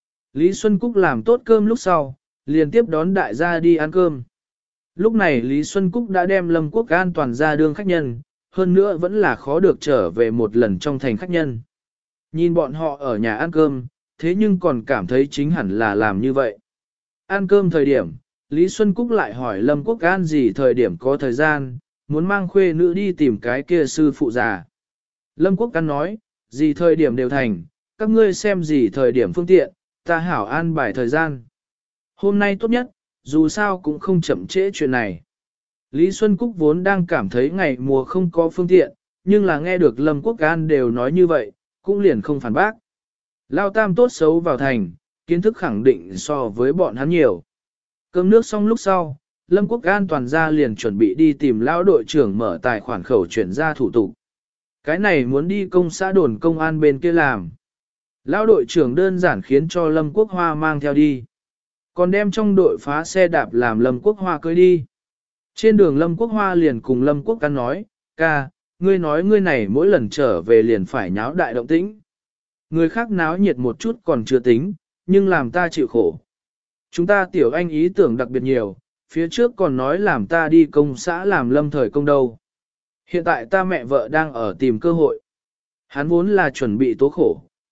Lý Xuân Cúc làm tốt cơm lúc sau, liền tiếp đón đại gia đi ăn cơm. Lúc này Lý Xuân Cúc đã đem Lâm Quốc An toàn ra đương khách nhân, hơn nữa vẫn là khó được trở về một lần trong thành khách nhân. Nhìn bọn họ ở nhà ăn cơm, thế nhưng còn cảm thấy chính hẳn là làm như vậy. Ăn cơm thời điểm, Lý Xuân Cúc lại hỏi Lâm Quốc An gì thời điểm có thời gian, muốn mang khuê nữ đi tìm cái kia sư phụ già. Lâm Quốc An nói, gì thời điểm đều thành, các ngươi xem gì thời điểm phương tiện, ta hảo an bài thời gian. Hôm nay tốt nhất, dù sao cũng không chậm trễ chuyện này. Lý Xuân Cúc vốn đang cảm thấy ngày mùa không có phương tiện, nhưng là nghe được Lâm Quốc An đều nói như vậy, cũng liền không phản bác. Lao Tam tốt xấu vào thành, kiến thức khẳng định so với bọn hắn nhiều. Cơm nước xong lúc sau, Lâm Quốc An toàn ra liền chuẩn bị đi tìm lão đội trưởng mở tài khoản khẩu chuyển ra thủ tục. Cái này muốn đi công xã đồn công an bên kia làm. Lão đội trưởng đơn giản khiến cho Lâm Quốc Hoa mang theo đi. Còn đem trong đội phá xe đạp làm Lâm Quốc Hoa cưới đi. Trên đường Lâm Quốc Hoa liền cùng Lâm Quốc An nói, ca, ngươi nói ngươi này mỗi lần trở về liền phải nháo đại động tĩnh. Người khác náo nhiệt một chút còn chưa tính, nhưng làm ta chịu khổ. Chúng ta tiểu anh ý tưởng đặc biệt nhiều, phía trước còn nói làm ta đi công xã làm lâm thời công đâu. Hiện tại ta mẹ vợ đang ở tìm cơ hội. Hắn vốn là chuẩn bị tố khổ,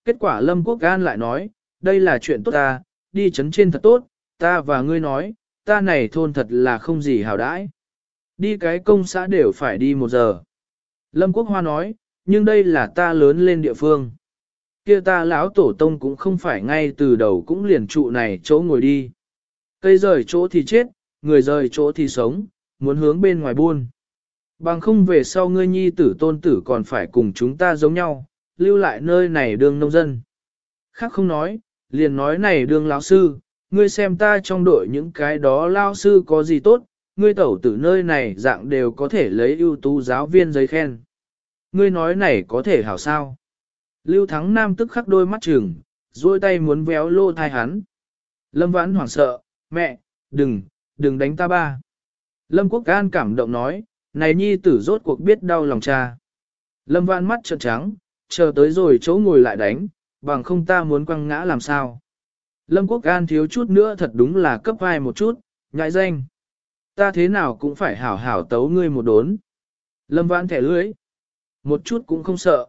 Kết quả Lâm Quốc An lại nói, đây là chuyện tốt ta, đi chấn trên thật tốt, ta và ngươi nói, ta này thôn thật là không gì hảo đãi. Đi cái công xã đều phải đi một giờ. Lâm Quốc Hoa nói, nhưng đây là ta lớn lên địa phương. Kia ta lão tổ tông cũng không phải ngay từ đầu cũng liền trụ này chỗ ngồi đi. Cây rời chỗ thì chết, người rời chỗ thì sống, muốn hướng bên ngoài buôn. Bằng không về sau ngươi nhi tử tôn tử còn phải cùng chúng ta giống nhau, lưu lại nơi này đương nông dân. Khác không nói, liền nói này đương lão sư, ngươi xem ta trong đội những cái đó lao sư có gì tốt, ngươi tẩu tử nơi này dạng đều có thể lấy ưu tú giáo viên giấy khen. Ngươi nói này có thể hảo sao? Lưu Thắng Nam tức khắc đôi mắt trừng, duỗi tay muốn véo lô thai hắn. Lâm Vãn hoảng sợ, mẹ, đừng, đừng đánh ta ba. Lâm Quốc An cảm động nói, này nhi tử rốt cuộc biết đau lòng cha. Lâm Vãn mắt trợn trắng, chờ tới rồi chỗ ngồi lại đánh, bằng không ta muốn quăng ngã làm sao. Lâm Quốc An thiếu chút nữa thật đúng là cấp vai một chút, nhại danh. Ta thế nào cũng phải hảo hảo tấu ngươi một đốn. Lâm Vãn thẻ lưới, một chút cũng không sợ.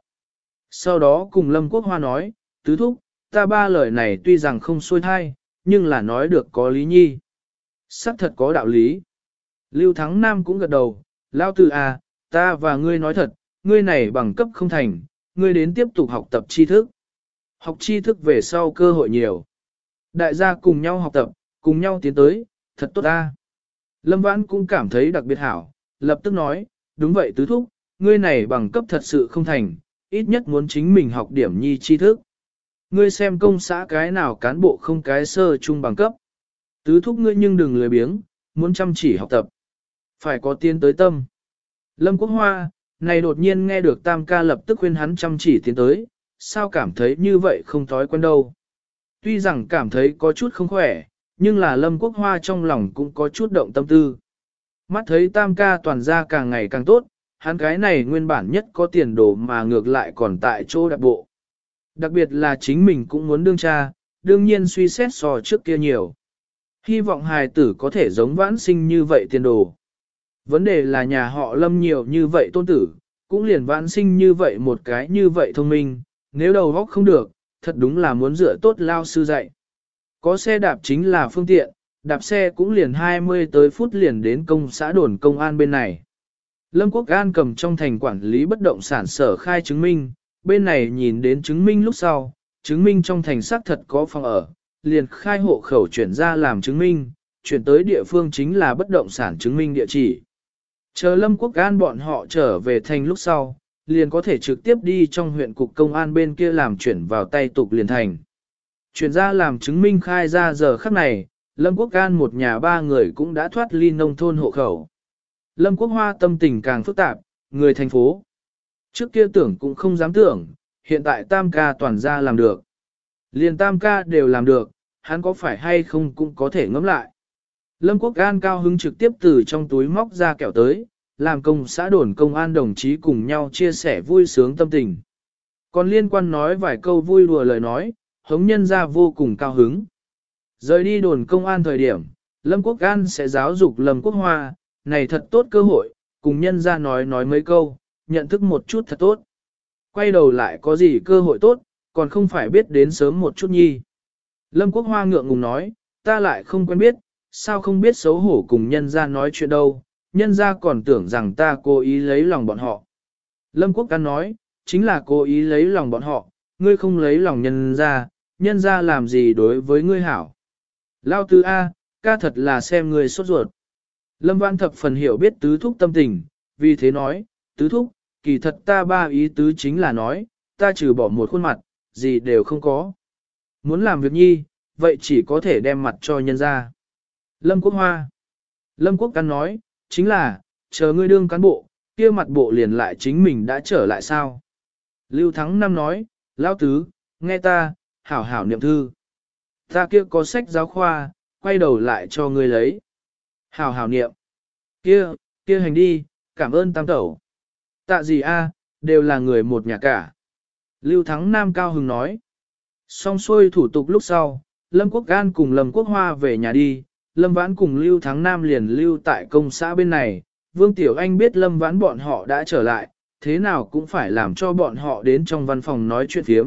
Sau đó cùng Lâm Quốc Hoa nói, tứ thúc, ta ba lời này tuy rằng không xuôi thai, nhưng là nói được có lý nhi. Sắc thật có đạo lý. Lưu Thắng Nam cũng gật đầu, lao tử à, ta và ngươi nói thật, ngươi này bằng cấp không thành, ngươi đến tiếp tục học tập tri thức. Học tri thức về sau cơ hội nhiều. Đại gia cùng nhau học tập, cùng nhau tiến tới, thật tốt ta. Lâm Vãn cũng cảm thấy đặc biệt hảo, lập tức nói, đúng vậy tứ thúc, ngươi này bằng cấp thật sự không thành, ít nhất muốn chính mình học điểm nhi tri thức. Ngươi xem công xã cái nào cán bộ không cái sơ trung bằng cấp. Tứ thúc ngươi nhưng đừng lười biếng, muốn chăm chỉ học tập. Phải có tiến tới tâm. Lâm Quốc Hoa, này đột nhiên nghe được Tam ca lập tức khuyên hắn chăm chỉ tiến tới, sao cảm thấy như vậy không thói quen đâu. Tuy rằng cảm thấy có chút không khỏe, nhưng là Lâm Quốc Hoa trong lòng cũng có chút động tâm tư. Mắt thấy Tam ca toàn ra càng ngày càng tốt, hắn cái này nguyên bản nhất có tiền đồ mà ngược lại còn tại chỗ đặc bộ. Đặc biệt là chính mình cũng muốn đương cha, đương nhiên suy xét so trước kia nhiều. Hy vọng hài tử có thể giống Vãn Sinh như vậy tiền đồ. Vấn đề là nhà họ Lâm nhiều như vậy tôn tử, cũng liền Vãn Sinh như vậy một cái như vậy thông minh, nếu đầu óc không được, thật đúng là muốn dựa tốt lao sư dạy. Có xe đạp chính là phương tiện, đạp xe cũng liền hai mươi tới phút liền đến công xã đồn công an bên này. Lâm Quốc An cầm trong thành quản lý bất động sản sở khai chứng minh, bên này nhìn đến chứng minh lúc sau, chứng minh trong thành xác thật có phòng ở, liền khai hộ khẩu chuyển ra làm chứng minh, chuyển tới địa phương chính là bất động sản chứng minh địa chỉ. Chờ Lâm Quốc An bọn họ trở về thành lúc sau, liền có thể trực tiếp đi trong huyện cục công an bên kia làm chuyển vào tay tục liền thành. Chuyển ra làm chứng minh khai ra giờ khắc này, Lâm Quốc An một nhà ba người cũng đã thoát ly nông thôn hộ khẩu. Lâm Quốc Hoa tâm tình càng phức tạp, người thành phố. Trước kia tưởng cũng không dám tưởng, hiện tại tam ca toàn ra làm được. Liền tam ca đều làm được, hắn có phải hay không cũng có thể ngẫm lại. Lâm Quốc An cao hứng trực tiếp từ trong túi móc ra kẹo tới, làm công xã đồn công an đồng chí cùng nhau chia sẻ vui sướng tâm tình. Còn liên quan nói vài câu vui đùa lời nói, hống nhân ra vô cùng cao hứng. Rời đi đồn công an thời điểm, Lâm Quốc An sẽ giáo dục Lâm Quốc Hoa, này thật tốt cơ hội, cùng nhân ra nói nói mấy câu, nhận thức một chút thật tốt. Quay đầu lại có gì cơ hội tốt, còn không phải biết đến sớm một chút nhi. Lâm Quốc Hoa ngượng ngùng nói, ta lại không quen biết, sao không biết xấu hổ cùng nhân ra nói chuyện đâu, nhân ra còn tưởng rằng ta cố ý lấy lòng bọn họ. Lâm Quốc An nói, chính là cố ý lấy lòng bọn họ, ngươi không lấy lòng nhân ra, nhân ra làm gì đối với ngươi hảo. Lao Tứ A, ca thật là xem ngươi sốt ruột. Lâm Vãn thập phần hiểu biết tứ thúc tâm tình, vì thế nói, tứ thúc, kỳ thật ta ba ý tứ chính là nói, ta trừ bỏ một khuôn mặt, gì đều không có. Muốn làm việc nhi, vậy chỉ có thể đem mặt cho nhân ra. Lâm Quốc Hoa. Lâm Quốc Căn nói, chính là, chờ ngươi đương cán bộ, kia mặt bộ liền lại chính mình đã trở lại sao. Lưu Thắng Năm nói, Lão Tứ, nghe ta, hảo hảo niệm thư. Ta kia có sách giáo khoa, quay đầu lại cho ngươi lấy. Hảo hảo niệm. Kia, kia hành đi, cảm ơn tam tẩu. Tạ gì a, đều là người một nhà cả. Lưu Thắng Nam cao hứng nói. Xong xuôi thủ tục lúc sau, Lâm Quốc An cùng Lâm Quốc Hoa về nhà đi, Lâm Vãn cùng Lưu Thắng Nam liền lưu tại công xã bên này. Vương Tiểu Anh biết Lâm Vãn bọn họ đã trở lại, thế nào cũng phải làm cho bọn họ đến trong văn phòng nói chuyện thiếm,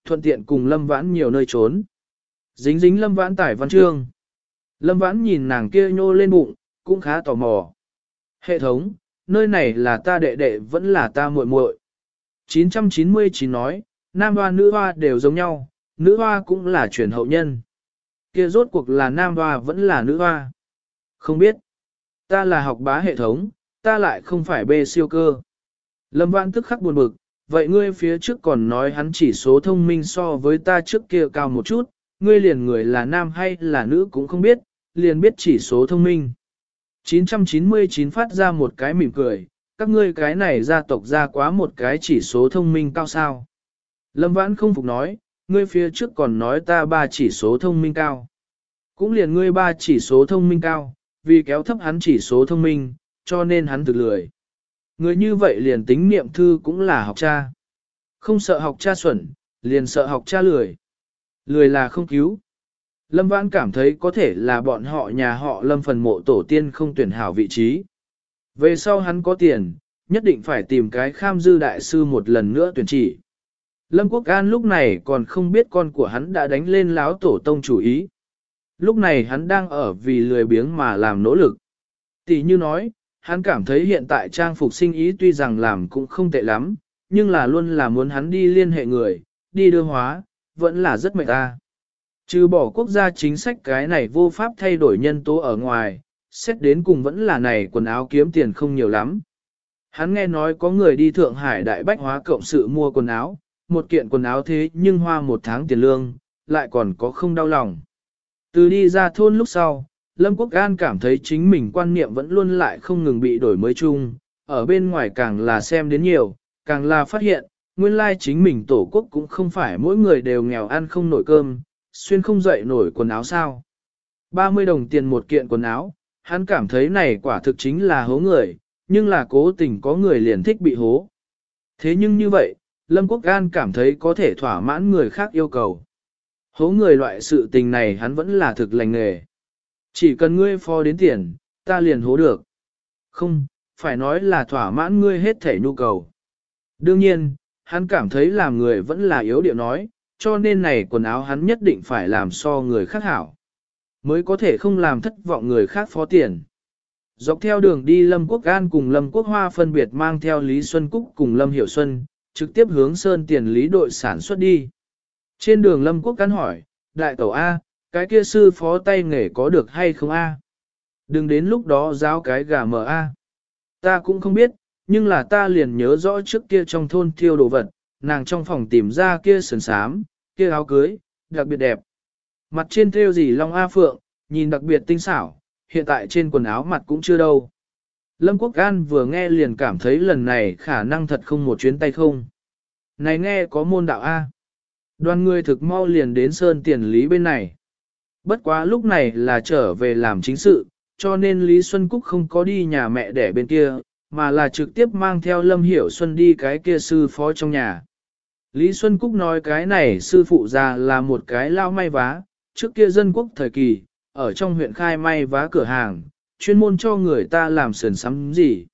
thuận tiện cùng Lâm Vãn nhiều nơi trốn. Dính dính Lâm Vãn tải văn chương. Lâm Vãn nhìn nàng kia nhô lên bụng, cũng khá tò mò. Hệ thống, nơi này là ta đệ đệ vẫn là ta muội muội. chín trăm chín mươi chín nói, nam hoa nữ hoa đều giống nhau, nữ hoa cũng là truyền hậu nhân. Kia rốt cuộc là nam hoa vẫn là nữ hoa. Không biết. Ta là học bá hệ thống, ta lại không phải bê siêu cơ. Lâm Vãn tức khắc buồn bực, vậy ngươi phía trước còn nói hắn chỉ số thông minh so với ta trước kia cao một chút, ngươi liền người là nam hay là nữ cũng không biết, liền biết chỉ số thông minh. chín trăm chín mươi chín phát ra một cái mỉm cười, các ngươi cái này gia tộc ra quá một cái chỉ số thông minh cao sao. Lâm Vãn không phục nói, ngươi phía trước còn nói ta ba chỉ số thông minh cao. Cũng liền ngươi ba chỉ số thông minh cao, vì kéo thấp hắn chỉ số thông minh, cho nên hắn thực lười. Người như vậy liền tính niệm thư cũng là học cha. Không sợ học cha xuẩn, liền sợ học cha lười. Lười là không cứu. Lâm Vãn cảm thấy có thể là bọn họ nhà họ Lâm phần mộ tổ tiên không tuyển hảo vị trí. Về sau hắn có tiền, nhất định phải tìm cái kham dư đại sư một lần nữa tuyển chỉ. Lâm Quốc An lúc này còn không biết con của hắn đã đánh lên láo tổ tông chủ ý. Lúc này hắn đang ở vì lười biếng mà làm nỗ lực. Tỷ như nói, hắn cảm thấy hiện tại trang phục sinh ý tuy rằng làm cũng không tệ lắm, nhưng là luôn là muốn hắn đi liên hệ người, đi đưa hóa, vẫn là rất mệt ta. Trừ bỏ quốc gia chính sách cái này vô pháp thay đổi nhân tố ở ngoài, xét đến cùng vẫn là này quần áo kiếm tiền không nhiều lắm. Hắn nghe nói có người đi Thượng Hải Đại Bách Hóa cộng sự mua quần áo, một kiện quần áo thế nhưng hoa một tháng tiền lương, lại còn có không đau lòng. Từ đi ra thôn lúc sau, Lâm Quốc An cảm thấy chính mình quan niệm vẫn luôn lại không ngừng bị đổi mới chung, ở bên ngoài càng là xem đến nhiều, càng là phát hiện, nguyên lai chính mình tổ quốc cũng không phải mỗi người đều nghèo ăn không nổi cơm, xuyên không dậy nổi quần áo sao. ba mươi đồng tiền một kiện quần áo, hắn cảm thấy này quả thực chính là hố người, nhưng là cố tình có người liền thích bị hố. Thế nhưng như vậy, Lâm Quốc An cảm thấy có thể thỏa mãn người khác yêu cầu. Hố người loại sự tình này hắn vẫn là thực lành nghề. Chỉ cần ngươi phó đến tiền, ta liền hố được. Không, phải nói là thỏa mãn ngươi hết thể nhu cầu. Đương nhiên, hắn cảm thấy làm người vẫn là yếu điệu nói, cho nên này quần áo hắn nhất định phải làm so người khác hảo. Mới có thể không làm thất vọng người khác phó tiền. Dọc theo đường đi Lâm Quốc An cùng Lâm Quốc Hoa phân biệt mang theo Lý Xuân Cúc cùng Lâm Hiểu Xuân, trực tiếp hướng Sơn Tiền Lý đội sản xuất đi. Trên đường Lâm Quốc An hỏi, đại tẩu A, cái kia sư phó tay nghề có được hay không A? Đừng đến lúc đó giáo cái gà mờ A. Ta cũng không biết, nhưng là ta liền nhớ rõ trước kia trong thôn thiêu đồ vật, nàng trong phòng tìm ra kia sườn sám, kia áo cưới, đặc biệt đẹp. Mặt trên thêu gì long A phượng, nhìn đặc biệt tinh xảo, hiện tại trên quần áo mặt cũng chưa đâu. Lâm Quốc An vừa nghe liền cảm thấy lần này khả năng thật không một chuyến tay không. Này nghe có môn đạo A. Đoàn người thực mau liền đến Sơn Tiền Lý bên này. Bất quá lúc này là trở về làm chính sự, cho nên Lý Xuân Cúc không có đi nhà mẹ đẻ bên kia, mà là trực tiếp mang theo Lâm Hiểu Xuân đi cái kia sư phó trong nhà. Lý Xuân Cúc nói cái này sư phụ già là một cái lao may vá, trước kia dân quốc thời kỳ, ở trong huyện khai may vá cửa hàng, chuyên môn cho người ta làm sườn sắm gì.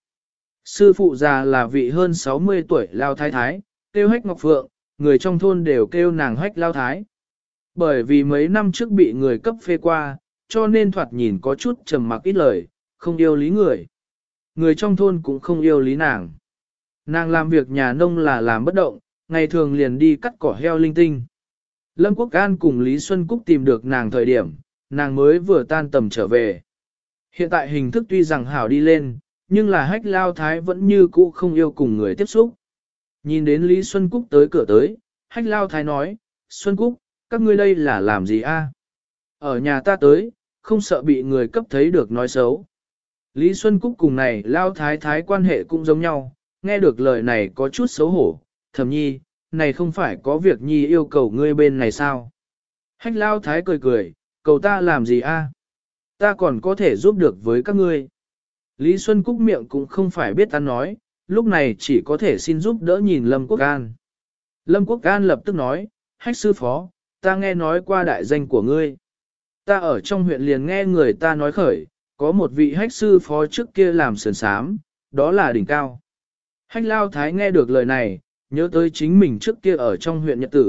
Sư phụ già là vị hơn sáu mươi tuổi lao thái thái, kêu Hách Ngọc Phượng, người trong thôn đều kêu nàng Hách lao thái. Bởi vì mấy năm trước bị người cấp phê qua, cho nên thoạt nhìn có chút trầm mặc ít lời, không yêu lý người. Người trong thôn cũng không yêu lý nàng. Nàng làm việc nhà nông là làm bất động, ngày thường liền đi cắt cỏ heo linh tinh. Lâm Quốc An cùng Lý Xuân Cúc tìm được nàng thời điểm, nàng mới vừa tan tầm trở về. Hiện tại hình thức tuy rằng hảo đi lên, nhưng là Hách lao thái vẫn như cũ không yêu cùng người tiếp xúc. Nhìn đến Lý Xuân Cúc tới cửa tới, Hách lao thái nói, Xuân Cúc, các ngươi đây là làm gì a? Ở nhà ta tới, không sợ bị người cấp thấy được nói xấu. Lý Xuân Cúc cùng này lao thái thái quan hệ cũng giống nhau, nghe được lời này có chút xấu hổ, thầm nhi, này không phải có việc nhi yêu cầu ngươi bên này sao? Hách lao thái cười cười, cầu ta làm gì a? Ta còn có thể giúp được với các ngươi. Lý Xuân Cúc miệng cũng không phải biết ta nói, lúc này chỉ có thể xin giúp đỡ nhìn Lâm Quốc An. Lâm Quốc An lập tức nói, Hách sư phó, ta nghe nói qua đại danh của ngươi. Ta ở trong huyện liền nghe người ta nói khởi, có một vị Hách sư phó trước kia làm sườn sám, đó là đỉnh cao. Hách lao thái nghe được lời này, nhớ tới chính mình trước kia ở trong huyện Nhật Tử,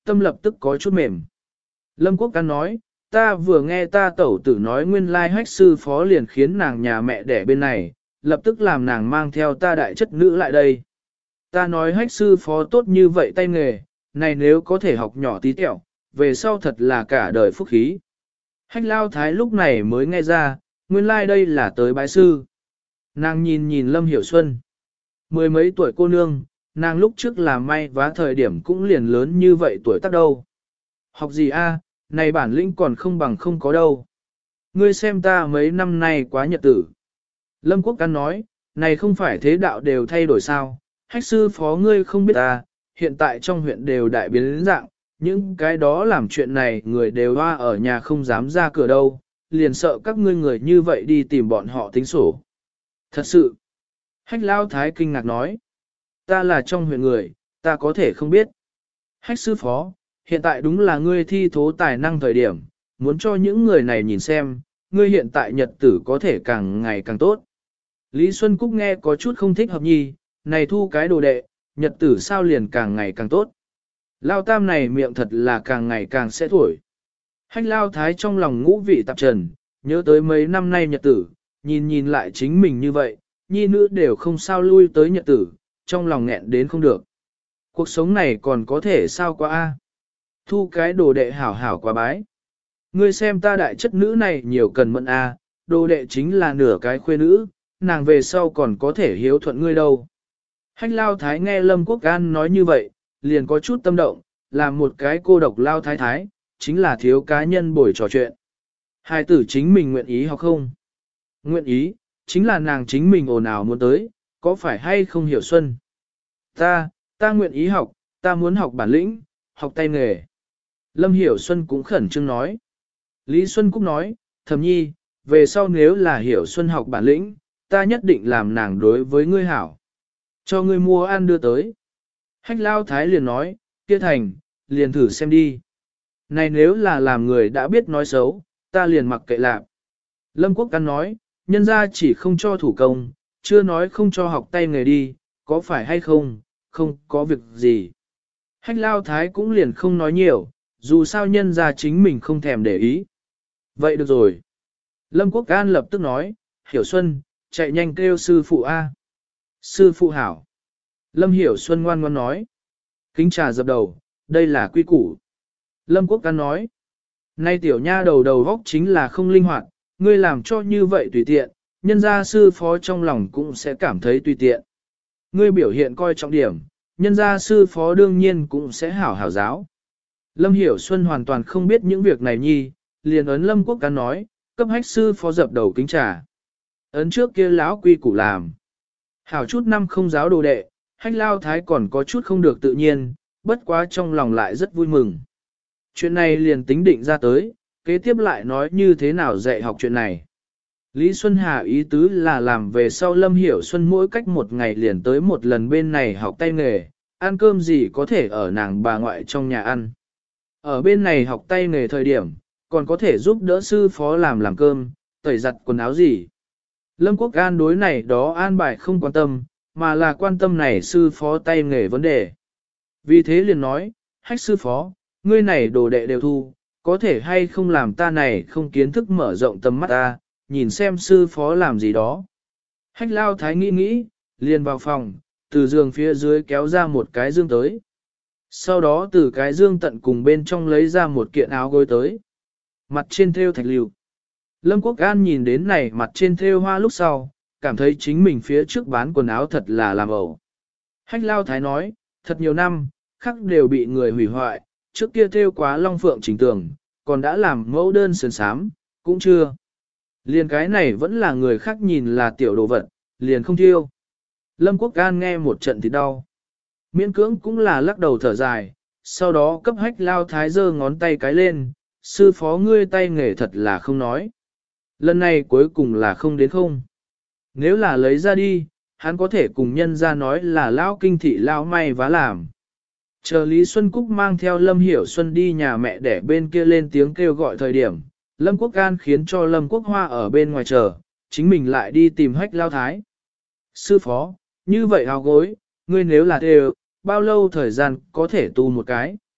tâm lập tức có chút mềm. Lâm Quốc Can nói, ta vừa nghe ta tẩu tử nói nguyên lai hách sư phó liền khiến nàng nhà mẹ đẻ bên này, lập tức làm nàng mang theo ta đại chất nữ lại đây. Ta nói hách sư phó tốt như vậy tay nghề, này nếu có thể học nhỏ tí tẹo, về sau thật là cả đời phúc khí. Hách lao thái lúc này mới nghe ra, nguyên lai đây là tới bái sư. Nàng nhìn nhìn Lâm Hiểu Xuân. Mười mấy tuổi cô nương, nàng lúc trước làm may vá thời điểm cũng liền lớn như vậy tuổi tác đâu. Học gì a, này bản lĩnh còn không bằng không có đâu. Ngươi xem ta mấy năm nay quá nhật tử. Lâm Quốc Căn nói, này không phải thế đạo đều thay đổi sao, hách sư phó ngươi không biết ta, hiện tại trong huyện đều đại biến dạng, những cái đó làm chuyện này người đều hoa ở nhà không dám ra cửa đâu, liền sợ các ngươi người như vậy đi tìm bọn họ tính sổ. Thật sự, hách lao thái kinh ngạc nói, ta là trong huyện người, ta có thể không biết. Hách sư phó, hiện tại đúng là ngươi thi thố tài năng thời điểm, muốn cho những người này nhìn xem, ngươi hiện tại nhật tử có thể càng ngày càng tốt. Lý Xuân Cúc nghe có chút không thích hợp nhi, này thu cái đồ đệ, nhật tử sao liền càng ngày càng tốt. Lao tam này miệng thật là càng ngày càng sẽ thổi. Hách lao thái trong lòng ngũ vị tạp trần, nhớ tới mấy năm nay nhật tử, nhìn nhìn lại chính mình như vậy, nhi nữ đều không sao lui tới nhật tử, trong lòng nghẹn đến không được. Cuộc sống này còn có thể sao qua a? Thu cái đồ đệ hảo hảo quá bái. Ngươi xem ta đại chất nữ này nhiều cần mẫn a, đồ đệ chính là nửa cái khuê nữ, nàng về sau còn có thể hiếu thuận ngươi đâu. Hách lao thái nghe Lâm Quốc An nói như vậy, liền có chút tâm động, làm một cái cô độc lao thái thái, chính là thiếu cá nhân bồi trò chuyện. Hai tử chính mình nguyện ý học không? Nguyện ý, chính là nàng chính mình ồn ào muốn tới, có phải hay không Hiểu Xuân? Ta, ta nguyện ý học, ta muốn học bản lĩnh, học tay nghề. Lâm Hiểu Xuân cũng khẩn trương nói. Lý Xuân cũng nói, thầm nhi, về sau nếu là Hiểu Xuân học bản lĩnh, ta nhất định làm nàng đối với ngươi hảo. Cho ngươi mua ăn đưa tới. Hách lao thái liền nói, kia thành, liền thử xem đi. Này nếu là làm người đã biết nói xấu, ta liền mặc kệ lạc. Lâm Quốc Căn nói, nhân ra chỉ không cho thủ công, chưa nói không cho học tay nghề đi, có phải hay không, không có việc gì. Hách lao thái cũng liền không nói nhiều, dù sao nhân ra chính mình không thèm để ý. Vậy được rồi. Lâm Quốc An lập tức nói, Hiểu Xuân, chạy nhanh kêu sư phụ A. Sư phụ hảo. Lâm Hiểu Xuân ngoan ngoan nói. Kính trà dập đầu, đây là quy củ. Lâm Quốc An nói. Nay tiểu nha đầu đầu góc chính là không linh hoạt, ngươi làm cho như vậy tùy tiện, nhân gia sư phó trong lòng cũng sẽ cảm thấy tùy tiện. Ngươi biểu hiện coi trọng điểm, nhân gia sư phó đương nhiên cũng sẽ hảo hảo giáo. Lâm Hiểu Xuân hoàn toàn không biết những việc này nhi, liền ấn Lâm Quốc Can nói, cấp hách sư phó dập đầu kính trà. Ấn trước kia lão quy củ làm. Hảo chút năm không giáo đồ đệ, hách lao thái còn có chút không được tự nhiên, bất quá trong lòng lại rất vui mừng. Chuyện này liền tính định ra tới, kế tiếp lại nói như thế nào dạy học chuyện này. Lý Xuân Hà ý tứ là làm về sau Lâm Hiểu Xuân mỗi cách một ngày liền tới một lần bên này học tay nghề, ăn cơm gì có thể ở nàng bà ngoại trong nhà ăn. Ở bên này học tay nghề thời điểm, còn có thể giúp đỡ sư phó làm làm cơm, tẩy giặt quần áo gì. Lâm Quốc An đối này đó an bài không quan tâm, mà là quan tâm này sư phó tay nghề vấn đề. Vì thế liền nói, hách sư phó, ngươi này đồ đệ đều thu, có thể hay không làm ta này không kiến thức mở rộng tầm mắt ta, nhìn xem sư phó làm gì đó. Hách lao thái nghĩ nghĩ, liền vào phòng, từ giường phía dưới kéo ra một cái dương tới. Sau đó từ cái dương tận cùng bên trong lấy ra một kiện áo gối tới. Mặt trên thêu thạch liều. Lâm Quốc An nhìn đến này mặt trên thêu hoa lúc sau, cảm thấy chính mình phía trước bán quần áo thật là làm ẩu. Hách lao thái nói, thật nhiều năm, khắc đều bị người hủy hoại, trước kia thêu quá long phượng chỉnh tường, còn đã làm mẫu đơn sườn sám, cũng chưa. Liền cái này vẫn là người khác nhìn là tiểu đồ vật, liền không thiêu. Lâm Quốc An nghe một trận thì đau. Miễn cưỡng cũng là lắc đầu thở dài, sau đó cấp hách lao thái giơ ngón tay cái lên, sư phó ngươi tay nghề thật là không nói. Lần này cuối cùng là không đến không. Nếu là lấy ra đi, hắn có thể cùng nhân ra nói là lao kinh thị lao may vá làm. Chờ Lý Xuân Cúc mang theo Lâm Hiểu Xuân đi nhà mẹ để bên kia lên tiếng kêu gọi thời điểm, Lâm Quốc An khiến cho Lâm Quốc Hoa ở bên ngoài chờ, chính mình lại đi tìm hách lao thái. Sư phó, như vậy áo gối, ngươi nếu là đều, bao lâu thời gian có thể tu một cái.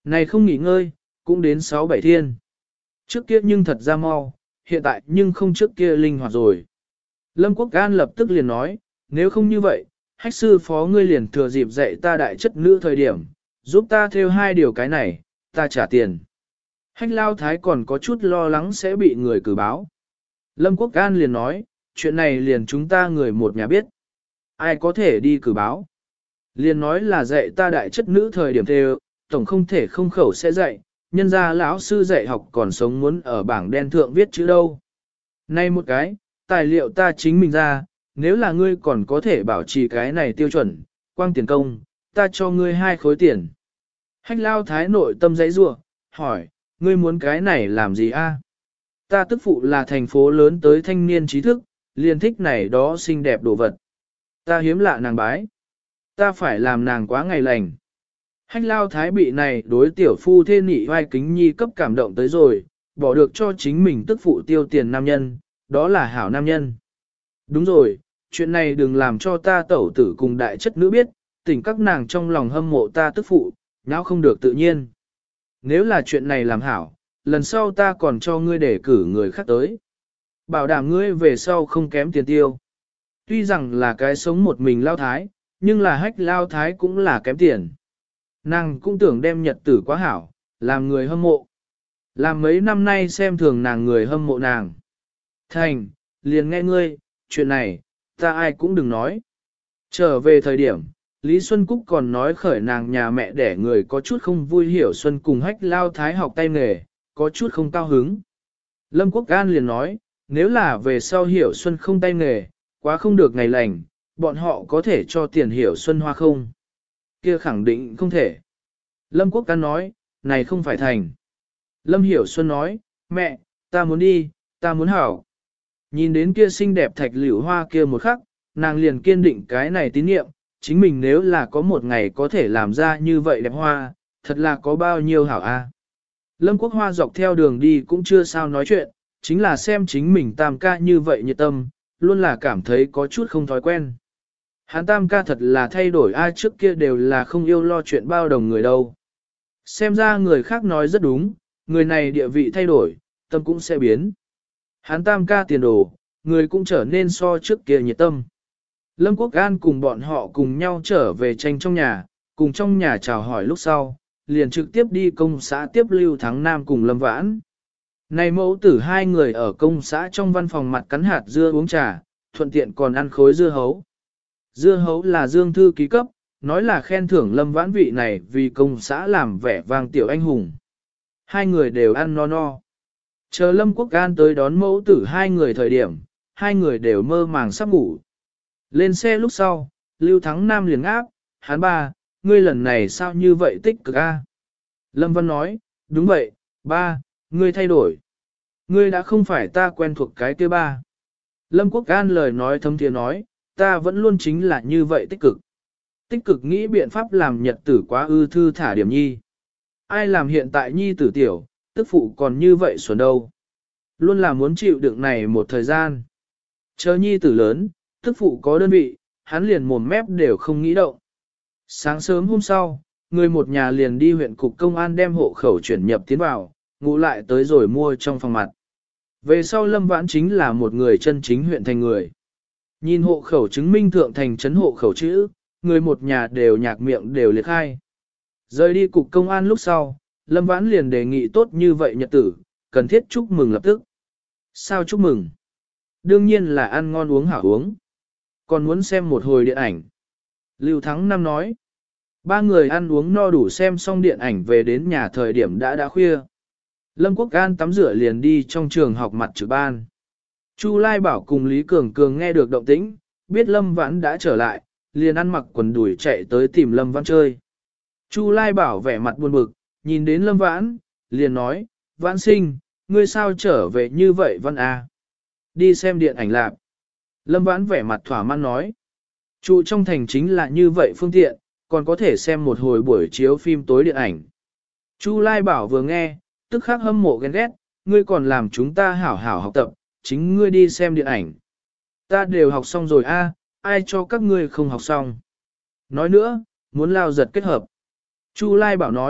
Này không nghỉ ngơi, cũng đến sáu bảy thiên. Trước kia nhưng thật ra mau, hiện tại nhưng không trước kia linh hoạt rồi. Lâm Quốc An lập tức liền nói, nếu không như vậy, hách sư phó ngươi liền thừa dịp dạy ta đại chất nữ thời điểm, giúp ta theo hai điều cái này, ta trả tiền. Hách lao thái còn có chút lo lắng sẽ bị người cử báo. Lâm Quốc An liền nói, chuyện này liền chúng ta người một nhà biết. Ai có thể đi cử báo? Liền nói là dạy ta đại chất nữ thời điểm theo, tổng không thể không khẩu sẽ dạy, nhân ra lão sư dạy học còn sống muốn ở bảng đen thượng viết chữ đâu. Nay một cái, tài liệu ta chính mình ra, nếu là ngươi còn có thể bảo trì cái này tiêu chuẩn, quang tiền công, ta cho ngươi hai khối tiền. Hách lao thái nội tâm dãy rủa hỏi, ngươi muốn cái này làm gì a? Ta tức phụ là thành phố lớn tới thanh niên trí thức, liền thích này đó xinh đẹp đồ vật. Ta hiếm lạ nàng bái. Ta phải làm nàng quá ngày lành. Hách lao thái bị này đối tiểu phu thê nị vai kính nhi cấp cảm động tới rồi, bỏ được cho chính mình tức phụ tiêu tiền nam nhân, đó là hảo nam nhân. Đúng rồi, chuyện này đừng làm cho ta tẩu tử cùng đại chất nữ biết, tỉnh các nàng trong lòng hâm mộ ta tức phụ, nháo không được tự nhiên. Nếu là chuyện này làm hảo, lần sau ta còn cho ngươi để cử người khác tới. Bảo đảm ngươi về sau không kém tiền tiêu. Tuy rằng là cái sống một mình lao thái, nhưng là hách lao thái cũng là kém tiền. Nàng cũng tưởng đem nhật tử quá hảo, làm người hâm mộ. Làm mấy năm nay xem thường nàng người hâm mộ nàng. Thành, liền nghe ngươi, chuyện này, ta ai cũng đừng nói. Trở về thời điểm, Lý Xuân Cúc còn nói khởi nàng nhà mẹ đẻ người có chút không vui hiểu Xuân cùng hách lao thái học tay nghề, có chút không cao hứng. Lâm Quốc An liền nói, nếu là về sau hiểu Xuân không tay nghề, quá không được ngày lành, bọn họ có thể cho tiền hiểu Xuân Hoa không? Kia khẳng định không thể. Lâm Quốc An nói, này không phải thành. Lâm Hiểu Xuân nói, mẹ, ta muốn đi, ta muốn hảo. Nhìn đến kia xinh đẹp thạch liễu hoa kia một khắc, nàng liền kiên định cái này tín niệm, chính mình nếu là có một ngày có thể làm ra như vậy đẹp hoa, thật là có bao nhiêu hảo a. Lâm Quốc Hoa dọc theo đường đi cũng chưa sao nói chuyện, chính là xem chính mình tam ca như vậy nhiệt tâm, luôn là cảm thấy có chút không thói quen. Hắn tam ca thật là thay đổi ai trước kia đều là không yêu lo chuyện bao đồng người đâu. Xem ra người khác nói rất đúng, người này địa vị thay đổi, tâm cũng sẽ biến. Hắn tam ca tiền đồ, người cũng trở nên so trước kia nhiệt tâm. Lâm Quốc An cùng bọn họ cùng nhau trở về tranh trong nhà, cùng trong nhà chào hỏi lúc sau, liền trực tiếp đi công xã tiếp Lưu Thắng Nam cùng Lâm Vãn. Này mẫu tử hai người ở công xã trong văn phòng mặt cắn hạt dưa uống trà, thuận tiện còn ăn khối dưa hấu. Dưa hấu là Dương Thư ký cấp, nói là khen thưởng Lâm Vãn vị này vì công xã làm vẻ vang tiểu anh hùng. Hai người đều ăn no no. Chờ Lâm Quốc An tới đón mẫu tử hai người thời điểm, hai người đều mơ màng sắp ngủ. Lên xe lúc sau, Lưu Thắng Nam liền áp, hắn ba, ngươi lần này sao như vậy tích cực a? Lâm Văn nói, đúng vậy, ba, ngươi thay đổi. Ngươi đã không phải ta quen thuộc cái kia ba. Lâm Quốc An lời nói thâm thiế nói, ta vẫn luôn chính là như vậy tích cực. Tích cực nghĩ biện pháp làm nhật tử quá ư thư thả điểm nhi. Ai làm hiện tại nhi tử tiểu, tức phụ còn như vậy xuẩn đâu. Luôn là muốn chịu đựng này một thời gian. Chờ nhi tử lớn, tức phụ có đơn vị, hắn liền mồm mép đều không nghĩ động. Sáng sớm hôm sau, người một nhà liền đi huyện cục công an đem hộ khẩu chuyển nhập tiến vào, ngủ lại tới rồi mua trong phòng mặt. Về sau Lâm Vãn chính là một người chân chính huyện thành người. Nhìn hộ khẩu chứng minh thượng thành trấn hộ khẩu chữ, người một nhà đều nhạc miệng đều liệt khai. Rời đi cục công an lúc sau, Lâm Vãn liền đề nghị tốt như vậy nhật tử, cần thiết chúc mừng lập tức. Sao chúc mừng? Đương nhiên là ăn ngon uống hảo uống. Còn muốn xem một hồi điện ảnh. Lưu Thắng Năm nói. Ba người ăn uống no đủ xem xong điện ảnh về đến nhà thời điểm đã đã khuya. Lâm Quốc An tắm rửa liền đi trong trường học mặt trực ban. Chu Lai Bảo cùng Lý Cường Cường nghe được động tĩnh, biết Lâm Vãn đã trở lại, liền ăn mặc quần đùi chạy tới tìm Lâm Vãn chơi. Chu Lai Bảo vẻ mặt buồn bực, nhìn đến Lâm Vãn, liền nói, Vãn sinh, ngươi sao trở về như vậy Văn A? Đi xem điện ảnh lạp. Lâm Vãn vẻ mặt thỏa mãn nói, trụ trong thành chính là như vậy phương tiện, còn có thể xem một hồi buổi chiếu phim tối điện ảnh. Chu Lai Bảo vừa nghe, tức khắc hâm mộ ghen ghét, ngươi còn làm chúng ta hảo hảo học tập, chính ngươi đi xem điện ảnh. Ta đều học xong rồi a, ai cho các ngươi không học xong. Nói nữa, muốn lao giật kết hợp. Chu Lai Bảo nói,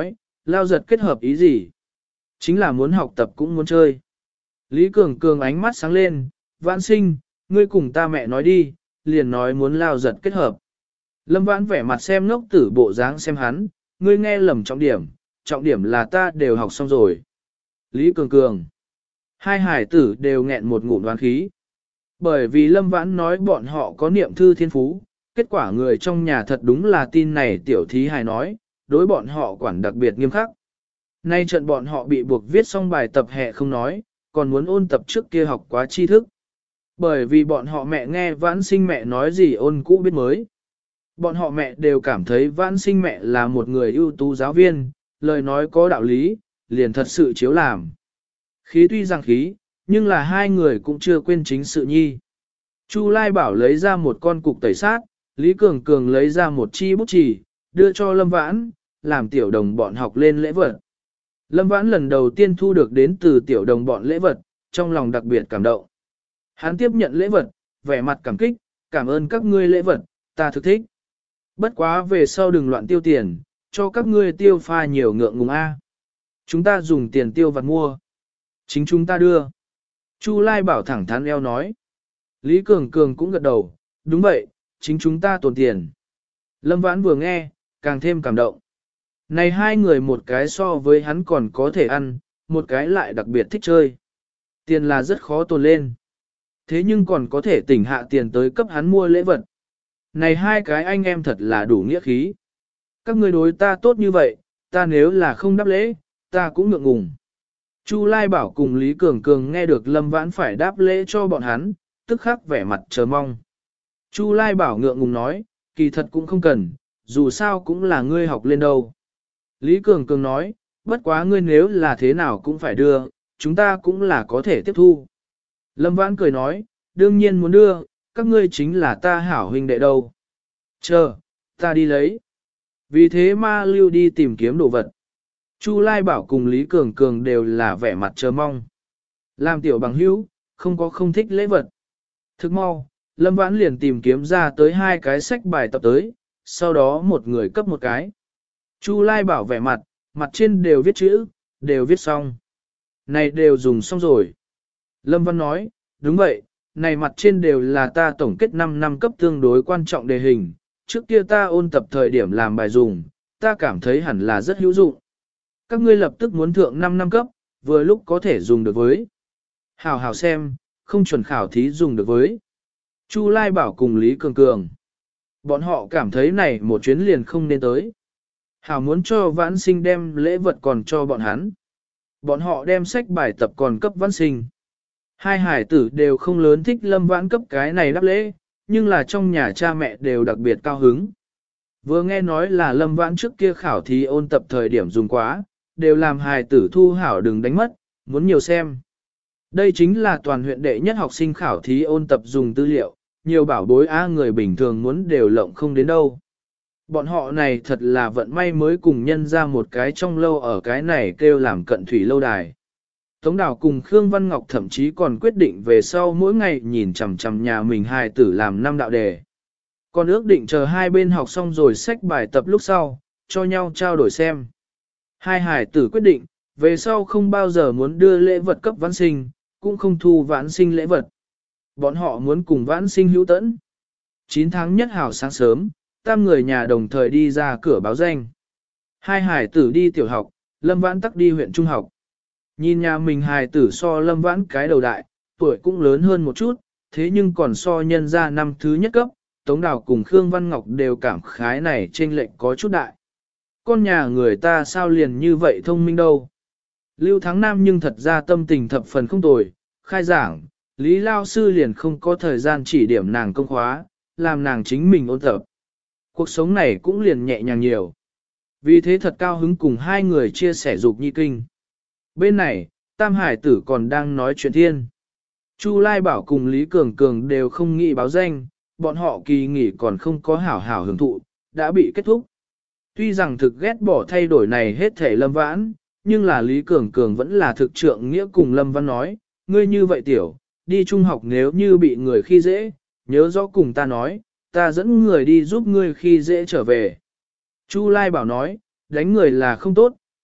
Lao giật kết hợp ý gì? Chính là muốn học tập cũng muốn chơi. Lý Cường Cường ánh mắt sáng lên, Vãn Sinh, ngươi cùng ta mẹ nói đi, liền nói muốn lao giật kết hợp. Lâm Vãn vẻ mặt xem ngốc tử bộ dáng xem hắn, ngươi nghe lầm trọng điểm, trọng điểm là ta đều học xong rồi. Lý Cường Cường. Hai hải tử đều nghẹn một ngụm đoán khí. Bởi vì Lâm Vãn nói bọn họ có niệm thư thiên phú, kết quả người trong nhà thật đúng là tin này tiểu thí hài nói, đối bọn họ quản đặc biệt nghiêm khắc. Nay trận bọn họ bị buộc viết xong bài tập hè không nói, còn muốn ôn tập trước kia học quá tri thức. Bởi vì bọn họ mẹ nghe Vãn Sinh mẹ nói gì ôn cũ biết mới. Bọn họ mẹ đều cảm thấy Vãn Sinh mẹ là một người ưu tú giáo viên, lời nói có đạo lý, liền thật sự chiếu làm. Khí tuy rằng khí, nhưng là hai người cũng chưa quên chính sự nhi. Chu Lai Bảo lấy ra một con cục tẩy sát, Lý Cường Cường lấy ra một chi bút chì, đưa cho Lâm Vãn, làm tiểu đồng bọn học lên lễ vật. Lâm Vãn lần đầu tiên thu được đến từ tiểu đồng bọn lễ vật, trong lòng đặc biệt cảm động. Hắn tiếp nhận lễ vật, vẻ mặt cảm kích, cảm ơn các ngươi lễ vật, ta thực thích. Bất quá về sau đừng loạn tiêu tiền, cho các ngươi tiêu pha nhiều ngượng ngùng A. Chúng ta dùng tiền tiêu vặt mua. Chính chúng ta đưa. Chu Lai Bảo thẳng thắn eo nói. Lý Cường Cường cũng gật đầu, đúng vậy, chính chúng ta tồn tiền. Lâm Vãn vừa nghe, càng thêm cảm động. Này hai người một cái so với hắn còn có thể ăn, một cái lại đặc biệt thích chơi. Tiền là rất khó tồn lên. Thế nhưng còn có thể tỉnh hạ tiền tới cấp hắn mua lễ vật. Này hai cái anh em thật là đủ nghĩa khí. Các người đối ta tốt như vậy, ta nếu là không đáp lễ, ta cũng ngượng ngùng. Chu Lai Bảo cùng Lý Cường Cường nghe được Lâm Vãn phải đáp lễ cho bọn hắn, tức khắc vẻ mặt chờ mong. Chu Lai Bảo ngượng ngùng nói, kỳ thật cũng không cần, dù sao cũng là ngươi học lên đâu. Lý Cường Cường nói, bất quá ngươi nếu là thế nào cũng phải đưa, chúng ta cũng là có thể tiếp thu. Lâm Vãn cười nói, đương nhiên muốn đưa, các ngươi chính là ta hảo huynh đệ đâu. Chờ, ta đi lấy. Vì thế ma lưu đi tìm kiếm đồ vật. Chu Lai Bảo cùng Lý Cường Cường đều là vẻ mặt chờ mong. Làm tiểu bằng hữu, không có không thích lễ vật. Thức mau, Lâm Vãn liền tìm kiếm ra tới hai cái sách bài tập tới, sau đó một người cấp một cái. Chu Lai Bảo vẻ mặt, mặt trên đều viết chữ, đều viết xong. Này đều dùng xong rồi. Lâm Văn nói, đúng vậy, này mặt trên đều là ta tổng kết năm năm cấp tương đối quan trọng đề hình. Trước kia ta ôn tập thời điểm làm bài dùng, ta cảm thấy hẳn là rất hữu dụng. Các ngươi lập tức muốn thượng năm năm cấp, vừa lúc có thể dùng được với. Hảo hảo xem, không chuẩn khảo thí dùng được với. Chu Lai Bảo cùng Lý Cường Cường. Bọn họ cảm thấy này một chuyến liền không nên tới. Hảo muốn cho Vãn Sinh đem lễ vật còn cho bọn hắn. Bọn họ đem sách bài tập còn cấp Vãn Sinh. Hai hải tử đều không lớn thích Lâm Vãn cấp cái này đáp lễ, nhưng là trong nhà cha mẹ đều đặc biệt cao hứng. Vừa nghe nói là Lâm Vãn trước kia khảo thí ôn tập thời điểm dùng quá, đều làm hài tử thu hảo đừng đánh mất, muốn nhiều xem. Đây chính là toàn huyện đệ nhất học sinh khảo thí ôn tập dùng tư liệu, nhiều bảo bối á người bình thường muốn đều lộng không đến đâu. Bọn họ này thật là vận may mới cùng nhân ra một cái trong lâu ở cái này kêu làm cận thủy lâu đài. Tống Đào cùng Khương Văn Ngọc thậm chí còn quyết định về sau mỗi ngày nhìn chằm chằm nhà mình hài tử làm năm đạo đề. Còn ước định chờ hai bên học xong rồi xách bài tập lúc sau, cho nhau trao đổi xem. Hai hài tử quyết định, về sau không bao giờ muốn đưa lễ vật cấp Vãn Sinh, cũng không thu Vãn Sinh lễ vật. Bọn họ muốn cùng Vãn Sinh hữu tẫn. chín tháng nhất hảo sáng sớm, tam người nhà đồng thời đi ra cửa báo danh. Hai hài tử đi tiểu học, Lâm Vãn tắc đi huyện trung học. Nhìn nhà mình hài tử so Lâm Vãn cái đầu đại, tuổi cũng lớn hơn một chút, thế nhưng còn so nhân ra năm thứ nhất cấp, Tống Đào cùng Khương Văn Ngọc đều cảm khái này chênh lệch có chút đại. Con nhà người ta sao liền như vậy thông minh đâu. Lưu Thắng Nam nhưng thật ra tâm tình thập phần không tồi, khai giảng, Lý Lao Sư liền không có thời gian chỉ điểm nàng công khóa, làm nàng chính mình ôn tập. Cuộc sống này cũng liền nhẹ nhàng nhiều. Vì thế thật cao hứng cùng hai người chia sẻ dục nhi kinh. Bên này, Tam Hải Tử còn đang nói chuyện thiên. Chu Lai Bảo cùng Lý Cường Cường đều không nghĩ báo danh, bọn họ kỳ nghỉ còn không có hảo hảo hưởng thụ, đã bị kết thúc. Tuy rằng thực ghét bỏ thay đổi này hết thể Lâm Vãn, nhưng là Lý Cường Cường vẫn là thực trượng nghĩa cùng Lâm Văn nói, ngươi như vậy tiểu, đi trung học nếu như bị người khi dễ, nhớ rõ cùng ta nói, ta dẫn người đi giúp ngươi khi dễ trở về. Chu Lai Bảo nói, đánh người là không tốt,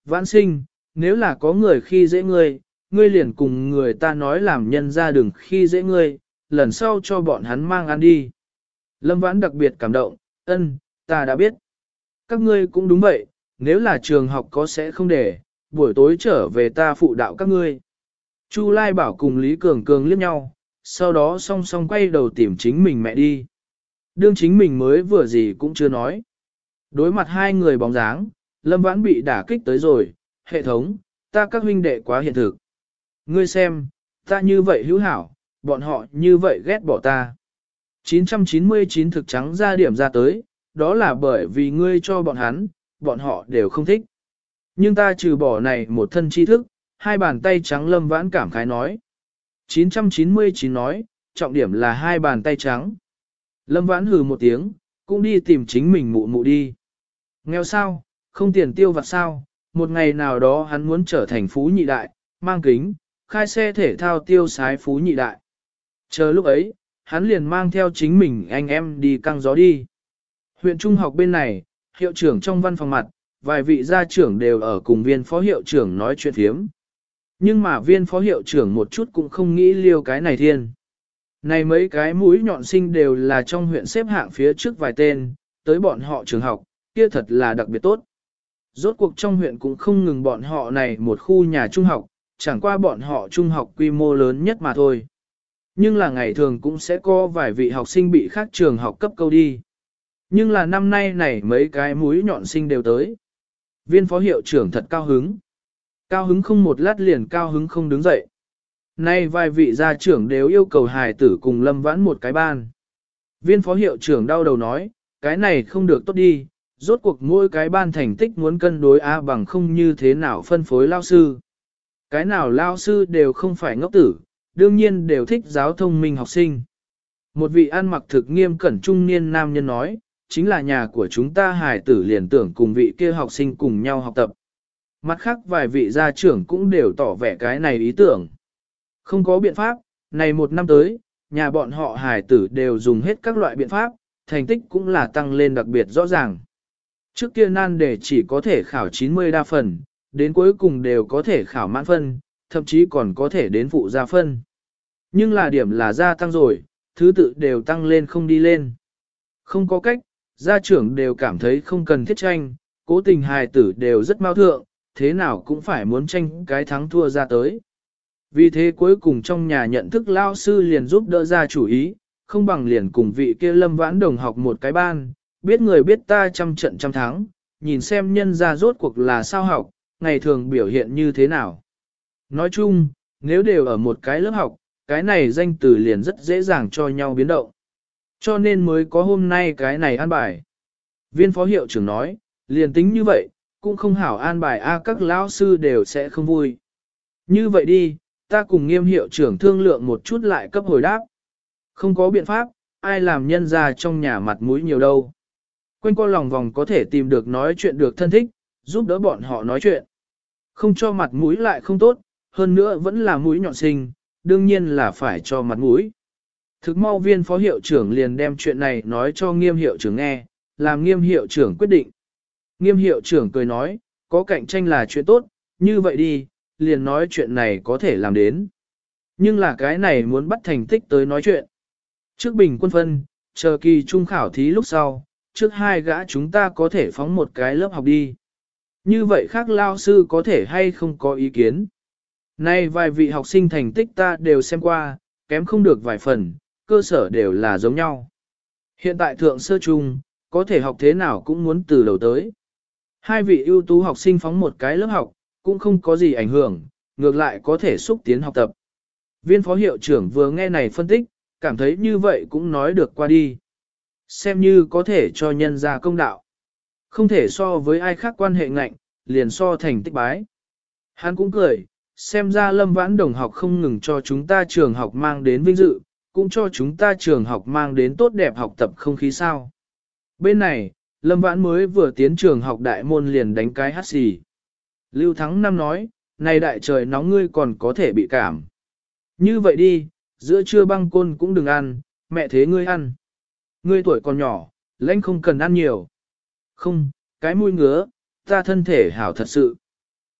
Vãn sinh, nếu là có người khi dễ ngươi, ngươi liền cùng người ta nói làm nhân ra đừng khi dễ ngươi, lần sau cho bọn hắn mang ăn đi. Lâm Vãn đặc biệt cảm động, ân, ta đã biết. Các ngươi cũng đúng vậy, nếu là trường học có sẽ không để, buổi tối trở về ta phụ đạo các ngươi. Chu Lai Bảo cùng Lý Cường Cường liếc nhau, sau đó song song quay đầu tìm chính mình mẹ đi. Đương chính mình mới vừa gì cũng chưa nói. Đối mặt hai người bóng dáng, Lâm Vãn bị đả kích tới rồi, hệ thống, ta các huynh đệ quá hiện thực. Ngươi xem, ta như vậy hữu hảo, bọn họ như vậy ghét bỏ ta. chín trăm chín mươi chín thực trắng ra điểm ra tới, đó là bởi vì ngươi cho bọn hắn, bọn họ đều không thích. Nhưng ta trừ bỏ này một thân tri thức, hai bàn tay trắng Lâm Vãn cảm khái nói. chín trăm chín mươi chín nói, trọng điểm là hai bàn tay trắng. Lâm Vãn hừ một tiếng, cũng đi tìm chính mình mụ mụ đi. Nghèo sao, không tiền tiêu vặt sao, một ngày nào đó hắn muốn trở thành phú nhị đại, mang kính, khai xe thể thao tiêu sái phú nhị đại. Chờ lúc ấy, hắn liền mang theo chính mình anh em đi căng gió đi. Huyện trung học bên này, hiệu trưởng trong văn phòng mặt, vài vị gia trưởng đều ở cùng viên phó hiệu trưởng nói chuyện thiếm. Nhưng mà viên phó hiệu trưởng một chút cũng không nghĩ liêu cái này thiên. Này mấy cái mũi nhọn sinh đều là trong huyện xếp hạng phía trước vài tên, tới bọn họ trường học, kia thật là đặc biệt tốt. Rốt cuộc trong huyện cũng không ngừng bọn họ này một khu nhà trung học, chẳng qua bọn họ trung học quy mô lớn nhất mà thôi. Nhưng là ngày thường cũng sẽ có vài vị học sinh bị khác trường học cấp câu đi. Nhưng là năm nay này mấy cái mũi nhọn sinh đều tới. Viên phó hiệu trưởng thật cao hứng. Cao hứng không một lát liền cao hứng không đứng dậy. Nay vài vị gia trưởng đều yêu cầu hài tử cùng Lâm Vãn một cái ban. Viên phó hiệu trưởng đau đầu nói, cái này không được tốt đi, rốt cuộc mỗi cái ban thành tích muốn cân đối A bằng không như thế nào phân phối lao sư. Cái nào lao sư đều không phải ngốc tử, đương nhiên đều thích giáo thông minh học sinh. Một vị ăn mặc thực nghiêm cẩn trung niên nam nhân nói, chính là nhà của chúng ta hài tử liền tưởng cùng vị kia học sinh cùng nhau học tập. Mặt khác vài vị gia trưởng cũng đều tỏ vẻ cái này ý tưởng. Không có biện pháp, này một năm tới, nhà bọn họ hài tử đều dùng hết các loại biện pháp, thành tích cũng là tăng lên đặc biệt rõ ràng. Trước kia nan đề chỉ có thể khảo chín mươi đa phần, đến cuối cùng đều có thể khảo mãn phân, thậm chí còn có thể đến phụ gia phân. Nhưng là điểm là gia tăng rồi, thứ tự đều tăng lên không đi lên. Không có cách, gia trưởng đều cảm thấy không cần thiết tranh, cố tình hài tử đều rất mau thượng, thế nào cũng phải muốn tranh cái thắng thua ra tới. Vì thế cuối cùng trong nhà nhận thức lao sư liền giúp đỡ ra chủ ý, không bằng liền cùng vị kia Lâm Vãn đồng học một cái ban, biết người biết ta trăm trận trăm thắng, nhìn xem nhân ra rốt cuộc là sao học, ngày thường biểu hiện như thế nào. Nói chung, nếu đều ở một cái lớp học, cái này danh từ liền rất dễ dàng cho nhau biến động. Cho nên mới có hôm nay cái này an bài. Viên phó hiệu trưởng nói, liền tính như vậy, cũng không hảo an bài a các lão sư đều sẽ không vui. Như vậy đi, ta cùng nghiêm hiệu trưởng thương lượng một chút lại cấp hồi đáp. Không có biện pháp, ai làm nhân ra trong nhà mặt mũi nhiều đâu. Quanh co lòng vòng có thể tìm được nói chuyện được thân thích, giúp đỡ bọn họ nói chuyện. Không cho mặt mũi lại không tốt, hơn nữa vẫn là mũi nhọn sinh, đương nhiên là phải cho mặt mũi. Thực mau viên phó hiệu trưởng liền đem chuyện này nói cho nghiêm hiệu trưởng nghe, làm nghiêm hiệu trưởng quyết định. Nghiêm hiệu trưởng cười nói, có cạnh tranh là chuyện tốt, như vậy đi, liền nói chuyện này có thể làm đến. Nhưng là cái này muốn bắt thành tích tới nói chuyện. Trước bình quân phân, chờ kỳ trung khảo thí lúc sau, trước hai gã chúng ta có thể phóng một cái lớp học đi. Như vậy khác lao sư có thể hay không có ý kiến. Nay vài vị học sinh thành tích ta đều xem qua, kém không được vài phần, cơ sở đều là giống nhau. Hiện tại thượng sơ trung, có thể học thế nào cũng muốn từ đầu tới. Hai vị ưu tú học sinh phóng một cái lớp học, cũng không có gì ảnh hưởng, ngược lại có thể xúc tiến học tập. Viên phó hiệu trưởng vừa nghe này phân tích, cảm thấy như vậy cũng nói được qua đi. Xem như có thể cho nhân ra công đạo. Không thể so với ai khác quan hệ ngạnh, liền so thành tích bái. Hắn cũng cười, xem ra Lâm Vãn đồng học không ngừng cho chúng ta trường học mang đến vinh dự, cũng cho chúng ta trường học mang đến tốt đẹp học tập không khí sao. Bên này, Lâm Vãn mới vừa tiến trường học đại môn liền đánh cái hát xì. Lưu Thắng Năm nói, này đại trời nóng ngươi còn có thể bị cảm. Như vậy đi, giữa trưa băng côn cũng đừng ăn, mẹ thế ngươi ăn. Ngươi tuổi còn nhỏ, lãnh không cần ăn nhiều. Không, cái mũi ngứa, ta thân thể hảo thật sự.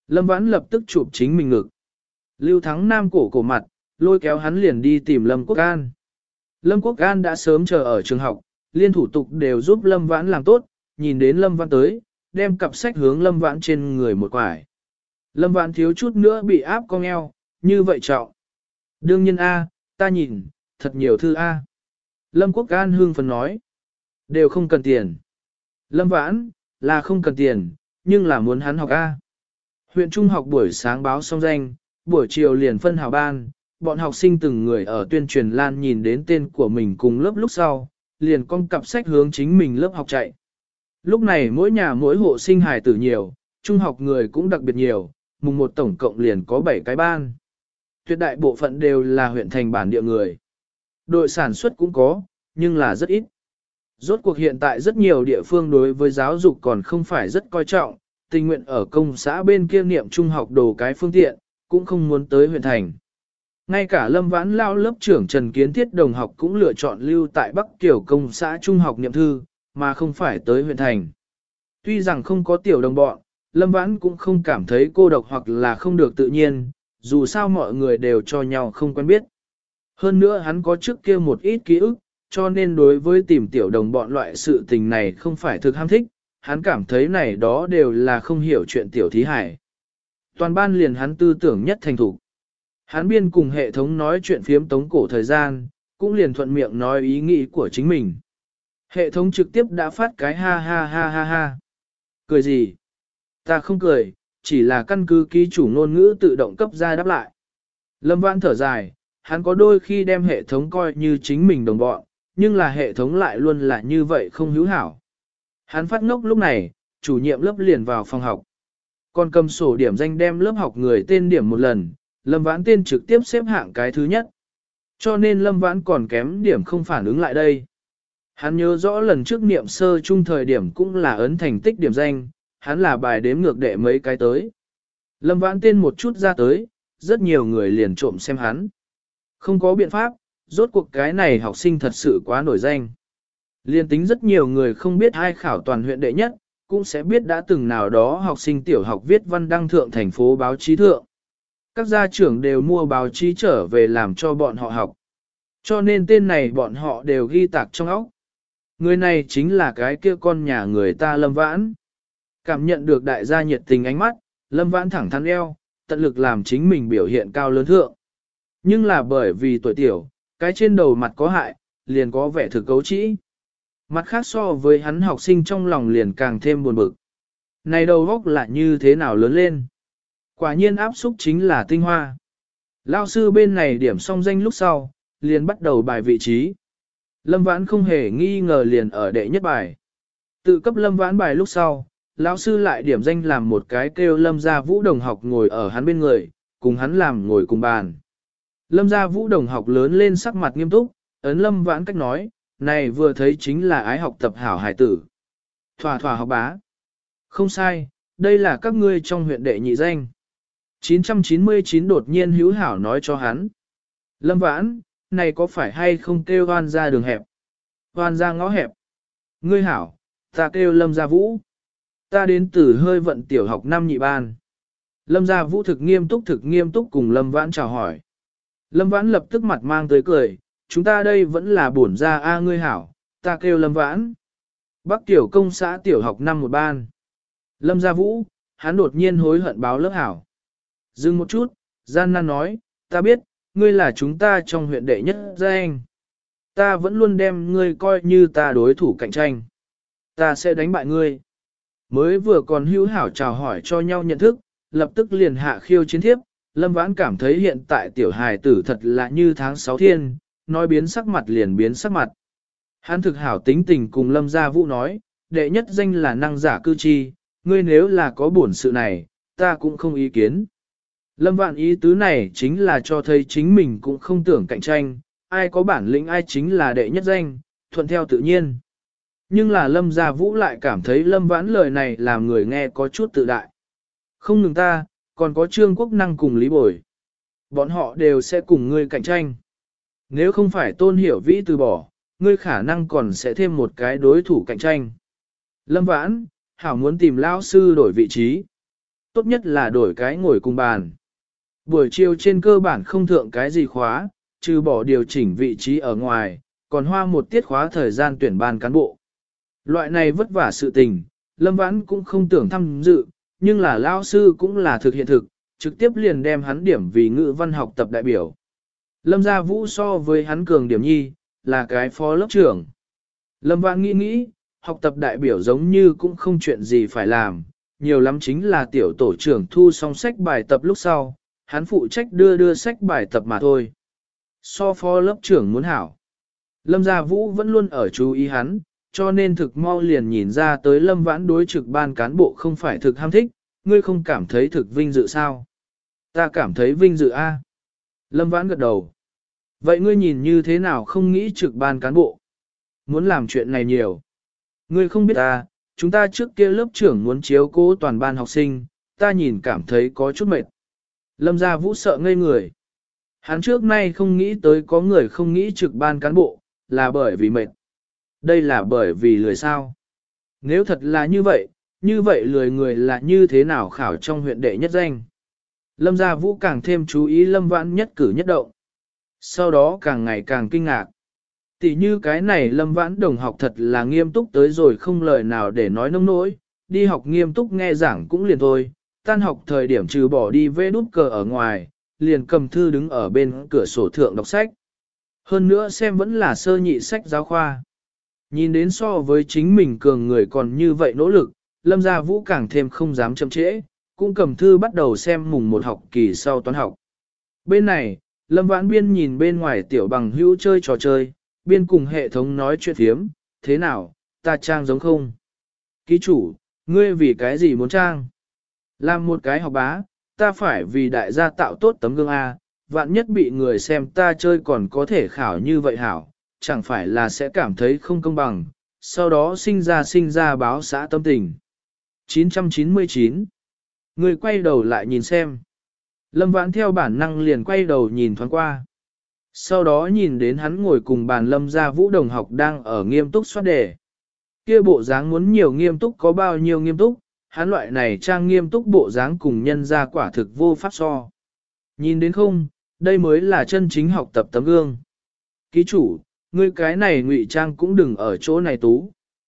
Lâm Vãn lập tức chụp chính mình ngực. Lưu Thắng Nam cổ cổ mặt, lôi kéo hắn liền đi tìm Lâm Quốc An. Lâm Quốc An đã sớm chờ ở trường học, liên thủ tục đều giúp Lâm Vãn làm tốt, nhìn đến Lâm Vãn tới, đem cặp sách hướng Lâm Vãn trên người một quải. Lâm Vãn thiếu chút nữa bị áp cong eo, như vậy trọng. Đương nhiên A, ta nhìn, thật nhiều thư A. Lâm Quốc An hương phấn nói, đều không cần tiền. Lâm Vãn, là không cần tiền, nhưng là muốn hắn học A. Huyện Trung học buổi sáng báo xong danh, buổi chiều liền phân hào ban, bọn học sinh từng người ở tuyên truyền lan nhìn đến tên của mình cùng lớp lúc sau, liền con cặp sách hướng chính mình lớp học chạy. Lúc này mỗi nhà mỗi hộ sinh hài tử nhiều, trung học người cũng đặc biệt nhiều, mùng một tổng cộng liền có bảy cái ban. Tuyệt đại bộ phận đều là huyện thành bản địa người. Đội sản xuất cũng có, nhưng là rất ít. Rốt cuộc hiện tại rất nhiều địa phương đối với giáo dục còn không phải rất coi trọng, tình nguyện ở công xã bên kia niệm trung học đồ cái phương tiện, cũng không muốn tới huyện thành. Ngay cả Lâm Vãn lao lớp trưởng Trần Kiến Thiết đồng học cũng lựa chọn lưu tại Bắc Kiều công xã trung học niệm thư, mà không phải tới huyện thành. Tuy rằng không có tiểu đồng bọn, Lâm Vãn cũng không cảm thấy cô độc hoặc là không được tự nhiên, dù sao mọi người đều cho nhau không quen biết. Hơn nữa hắn có trước kia một ít ký ức, cho nên đối với tìm tiểu đồng bọn loại sự tình này không phải thực ham thích, hắn cảm thấy này đó đều là không hiểu chuyện tiểu thí hải. Toàn ban liền hắn tư tưởng nhất thành thủ. Hắn biên cùng hệ thống nói chuyện phiếm tống cổ thời gian, cũng liền thuận miệng nói ý nghĩ của chính mình. Hệ thống trực tiếp đã phát cái ha ha ha ha ha. Cười gì? Ta không cười, chỉ là căn cứ ký chủ ngôn ngữ tự động cấp ra đáp lại. Lâm Vãn thở dài, hắn có đôi khi đem hệ thống coi như chính mình đồng bọn, nhưng là hệ thống lại luôn là như vậy không hữu hảo. Hắn phát ngốc lúc này, chủ nhiệm lớp liền vào phòng học. Còn cầm sổ điểm danh đem lớp học người tên điểm một lần, Lâm Vãn tên trực tiếp xếp hạng cái thứ nhất. Cho nên Lâm Vãn còn kém điểm không phản ứng lại đây. Hắn nhớ rõ lần trước niệm sơ chung thời điểm cũng là ấn thành tích điểm danh, hắn là bài đếm ngược đệ mấy cái tới. Lâm Vãn tên một chút ra tới, rất nhiều người liền trộm xem hắn. Không có biện pháp, rốt cuộc cái này học sinh thật sự quá nổi danh. Liên tính rất nhiều người không biết ai khảo toàn huyện đệ nhất, cũng sẽ biết đã từng nào đó học sinh tiểu học viết văn đăng thượng thành phố báo chí thượng. Các gia trưởng đều mua báo chí trở về làm cho bọn họ học. Cho nên tên này bọn họ đều ghi tạc trong óc. Người này chính là cái kia con nhà người ta Lâm Vãn. Cảm nhận được đại gia nhiệt tình ánh mắt, Lâm Vãn thẳng thắn eo, tận lực làm chính mình biểu hiện cao lớn thượng. Nhưng là bởi vì tuổi tiểu, cái trên đầu mặt có hại, liền có vẻ thực cấu trĩ. Mặt khác so với hắn học sinh trong lòng liền càng thêm buồn bực. Này đầu góc là như thế nào lớn lên? Quả nhiên áp xúc chính là tinh hoa. Lao sư bên này điểm xong danh lúc sau, liền bắt đầu bài vị trí. Lâm Vãn không hề nghi ngờ liền ở đệ nhất bài. Tự cấp Lâm Vãn bài lúc sau, lão sư lại điểm danh làm một cái kêu Lâm Gia Vũ đồng học ngồi ở hắn bên người, cùng hắn làm ngồi cùng bàn. Lâm Gia Vũ đồng học lớn lên sắc mặt nghiêm túc, ấn Lâm Vãn cách nói, này vừa thấy chính là ái học tập hảo hải tử. Thỏa thỏa học bá. Không sai, đây là các ngươi trong huyện đệ nhị danh. chín trăm chín mươi chín đột nhiên hữu hảo nói cho hắn. Lâm Vãn, này có phải hay không kêu hoan ra đường hẹp? Hoan ra ngõ hẹp. Ngươi hảo, ta kêu Lâm Gia Vũ. Ta đến từ hơi vận tiểu học năm nhị ban. Lâm Gia Vũ thực nghiêm túc thực nghiêm túc cùng Lâm Vãn chào hỏi. Lâm Vãn lập tức mặt mang tới cười, chúng ta đây vẫn là bổn gia A ngươi hảo, ta kêu Lâm Vãn. Bắc tiểu công xã tiểu học năm một ban. Lâm Gia Vũ, hắn đột nhiên hối hận báo lớp hảo. Dừng một chút, gian nan nói, ta biết, ngươi là chúng ta trong huyện đệ nhất danh. Ta vẫn luôn đem ngươi coi như ta đối thủ cạnh tranh. Ta sẽ đánh bại ngươi. Mới vừa còn hữu hảo chào hỏi cho nhau nhận thức, lập tức liền hạ khiêu chiến thiếp. Lâm Vãn cảm thấy hiện tại tiểu hài tử thật là như tháng sáu thiên, nói biến sắc mặt liền biến sắc mặt. Hắn thực hảo tính tình cùng Lâm Gia Vũ nói, đệ nhất danh là năng giả cư chi, ngươi nếu là có bổn sự này, ta cũng không ý kiến. Lâm Vãn ý tứ này chính là cho thấy chính mình cũng không tưởng cạnh tranh, ai có bản lĩnh ai chính là đệ nhất danh, thuận theo tự nhiên. Nhưng là Lâm Gia Vũ lại cảm thấy Lâm Vãn lời này làm người nghe có chút tự đại. Không ngừng ta, còn có Trương Quốc Năng cùng Lý Bồi. Bọn họ đều sẽ cùng ngươi cạnh tranh. Nếu không phải Tôn Hiểu Vĩ từ bỏ, ngươi khả năng còn sẽ thêm một cái đối thủ cạnh tranh. Lâm Vãn, hảo muốn tìm lão sư đổi vị trí. tốt nhất là đổi cái ngồi cùng bàn. Buổi chiều trên cơ bản không thượng cái gì khóa, trừ bỏ điều chỉnh vị trí ở ngoài, còn hoa một tiết khóa thời gian tuyển ban cán bộ. Loại này vất vả sự tình, Lâm Vãn cũng không tưởng tham dự, nhưng là lao sư cũng là thực hiện thực, trực tiếp liền đem hắn điểm vì ngữ văn học tập đại biểu. Lâm Gia Vũ so với hắn cường điểm nhi, là cái phó lớp trưởng. Lâm Vãn nghĩ nghĩ, học tập đại biểu giống như cũng không chuyện gì phải làm, nhiều lắm chính là tiểu tổ trưởng thu xong sách bài tập lúc sau, hắn phụ trách đưa đưa sách bài tập mà thôi. So phó lớp trưởng muốn hảo. Lâm Gia Vũ vẫn luôn ở chú ý hắn, cho nên thực mau liền nhìn ra tới Lâm Vãn đối trực ban cán bộ không phải thực ham thích, ngươi không cảm thấy thực vinh dự sao? Ta cảm thấy vinh dự a. Lâm Vãn gật đầu. Vậy ngươi nhìn như thế nào không nghĩ trực ban cán bộ? Muốn làm chuyện này nhiều. Ngươi không biết ta, chúng ta trước kia lớp trưởng muốn chiếu cố toàn ban học sinh, ta nhìn cảm thấy có chút mệt. Lâm Gia Vũ sợ ngây người. Hắn trước nay không nghĩ tới có người không nghĩ trực ban cán bộ, là bởi vì mệt. Đây là bởi vì lười sao. Nếu thật là như vậy, như vậy lười người là như thế nào khảo trong huyện đệ nhất danh. Lâm Gia Vũ càng thêm chú ý Lâm Vãn nhất cử nhất động. Sau đó càng ngày càng kinh ngạc. Tỷ như cái này Lâm Vãn đồng học thật là nghiêm túc tới rồi không lời nào để nói nông nỗi, đi học nghiêm túc nghe giảng cũng liền thôi, tan học thời điểm trừ bỏ đi vê đút cờ ở ngoài, liền cầm thư đứng ở bên cửa sổ thượng đọc sách. Hơn nữa xem vẫn là sơ nhị sách giáo khoa. Nhìn đến so với chính mình cường người còn như vậy nỗ lực, Lâm Gia Vũ càng thêm không dám chậm trễ, cũng cầm thư bắt đầu xem mùng một học kỳ sau toán học. Bên này, Lâm Vãn Biên nhìn bên ngoài tiểu bằng hữu chơi trò chơi, biên cùng hệ thống nói chuyện thiếm, thế nào, ta trang giống không? Ký chủ, ngươi vì cái gì muốn trang? Làm một cái học bá, ta phải vì đại gia tạo tốt tấm gương A, vạn nhất bị người xem ta chơi còn có thể khảo như vậy hảo, chẳng phải là sẽ cảm thấy không công bằng, sau đó sinh ra sinh ra báo xã tâm tình. chín trăm chín mươi chín. Người quay đầu lại nhìn xem. Lâm Vãn theo bản năng liền quay đầu nhìn thoáng qua. Sau đó nhìn đến hắn ngồi cùng bàn Lâm Gia Vũ đồng học đang ở nghiêm túc soát đề. Kia bộ dáng muốn nhiều nghiêm túc có bao nhiêu nghiêm túc, hắn loại này trang nghiêm túc bộ dáng cùng nhân ra quả thực vô pháp so. Nhìn đến không, đây mới là chân chính học tập tấm gương. Ký chủ, ngươi cái này ngụy trang cũng đừng ở chỗ này tú.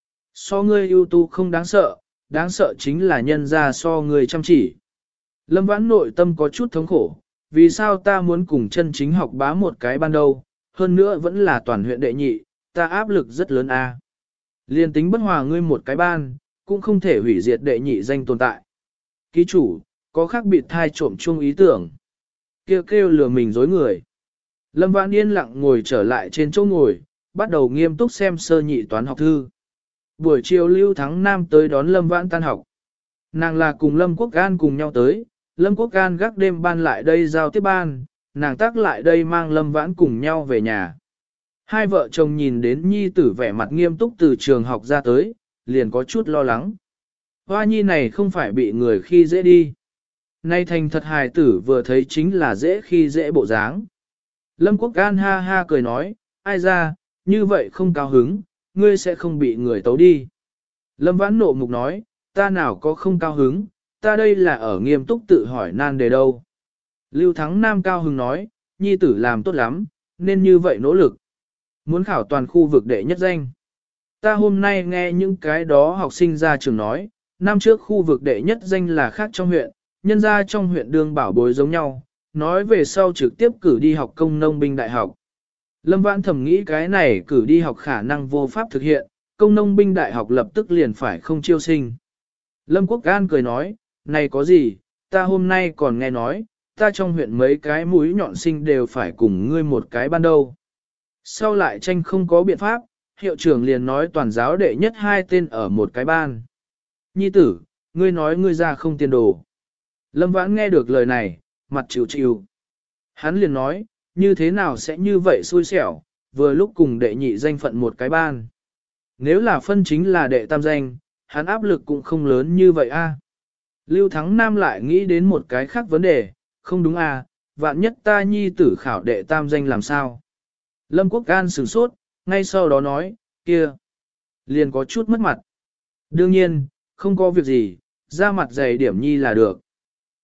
So ngươi ưu tú không đáng sợ, đáng sợ chính là nhân ra so ngươi chăm chỉ. Lâm Vãn nội tâm có chút thống khổ, vì sao ta muốn cùng chân chính học bá một cái ban đầu, hơn nữa vẫn là toàn huyện đệ nhị, ta áp lực rất lớn a. Liên tính bất hòa ngươi một cái ban, cũng không thể hủy diệt đệ nhị danh tồn tại. Ký chủ, có khác biệt thai trộm chung ý tưởng. Kêu kêu lừa mình dối người. Lâm Vãn yên lặng ngồi trở lại trên chỗ ngồi, bắt đầu nghiêm túc xem sơ nhị toán học thư. Buổi chiều Lưu Thắng Nam tới đón Lâm Vãn tan học. Nàng là cùng Lâm Quốc An cùng nhau tới, Lâm Quốc An gác đêm ban lại đây giao tiếp ban, nàng tác lại đây mang Lâm Vãn cùng nhau về nhà. Hai vợ chồng nhìn đến nhi tử vẻ mặt nghiêm túc từ trường học ra tới, liền có chút lo lắng. Hoa nhi này không phải bị người khi dễ đi. Nay thành thật hài tử vừa thấy chính là dễ khi dễ bộ dáng. Lâm Quốc An ha ha cười nói, ai ra, như vậy không cao hứng, ngươi sẽ không bị người tấu đi. Lâm Vãn nộ mục nói, ta nào có không cao hứng, ta đây là ở nghiêm túc tự hỏi nan đề đâu. Lưu Thắng Nam cao hứng nói, nhi tử làm tốt lắm, nên như vậy nỗ lực. Muốn khảo toàn khu vực đệ nhất danh. Ta hôm nay nghe những cái đó học sinh ra trường nói, năm trước khu vực đệ nhất danh là khác trong huyện, nhân ra trong huyện đương bảo bối giống nhau, nói về sau trực tiếp cử đi học công nông binh đại học. Lâm Vãn thầm nghĩ cái này cử đi học khả năng vô pháp thực hiện, công nông binh đại học lập tức liền phải không chiêu sinh. Lâm Quốc An cười nói, này có gì, ta hôm nay còn nghe nói, ta trong huyện mấy cái mũi nhọn sinh đều phải cùng ngươi một cái ban đầu. Sau lại tranh không có biện pháp, hiệu trưởng liền nói toàn giáo đệ nhất hai tên ở một cái ban. Nhi tử, ngươi nói ngươi ra không tiền đồ. Lâm Vãn nghe được lời này, mặt chịu chịu. Hắn liền nói, như thế nào sẽ như vậy xui xẻo, vừa lúc cùng đệ nhị danh phận một cái ban. Nếu là phân chính là đệ tam danh, hắn áp lực cũng không lớn như vậy a. Lưu Thắng Nam lại nghĩ đến một cái khác vấn đề, không đúng à, vạn nhất ta nhi tử khảo đệ tam danh làm sao. Lâm Quốc An sửng sốt, ngay sau đó nói, kia, liền có chút mất mặt. Đương nhiên, không có việc gì, ra mặt dày điểm nhi là được.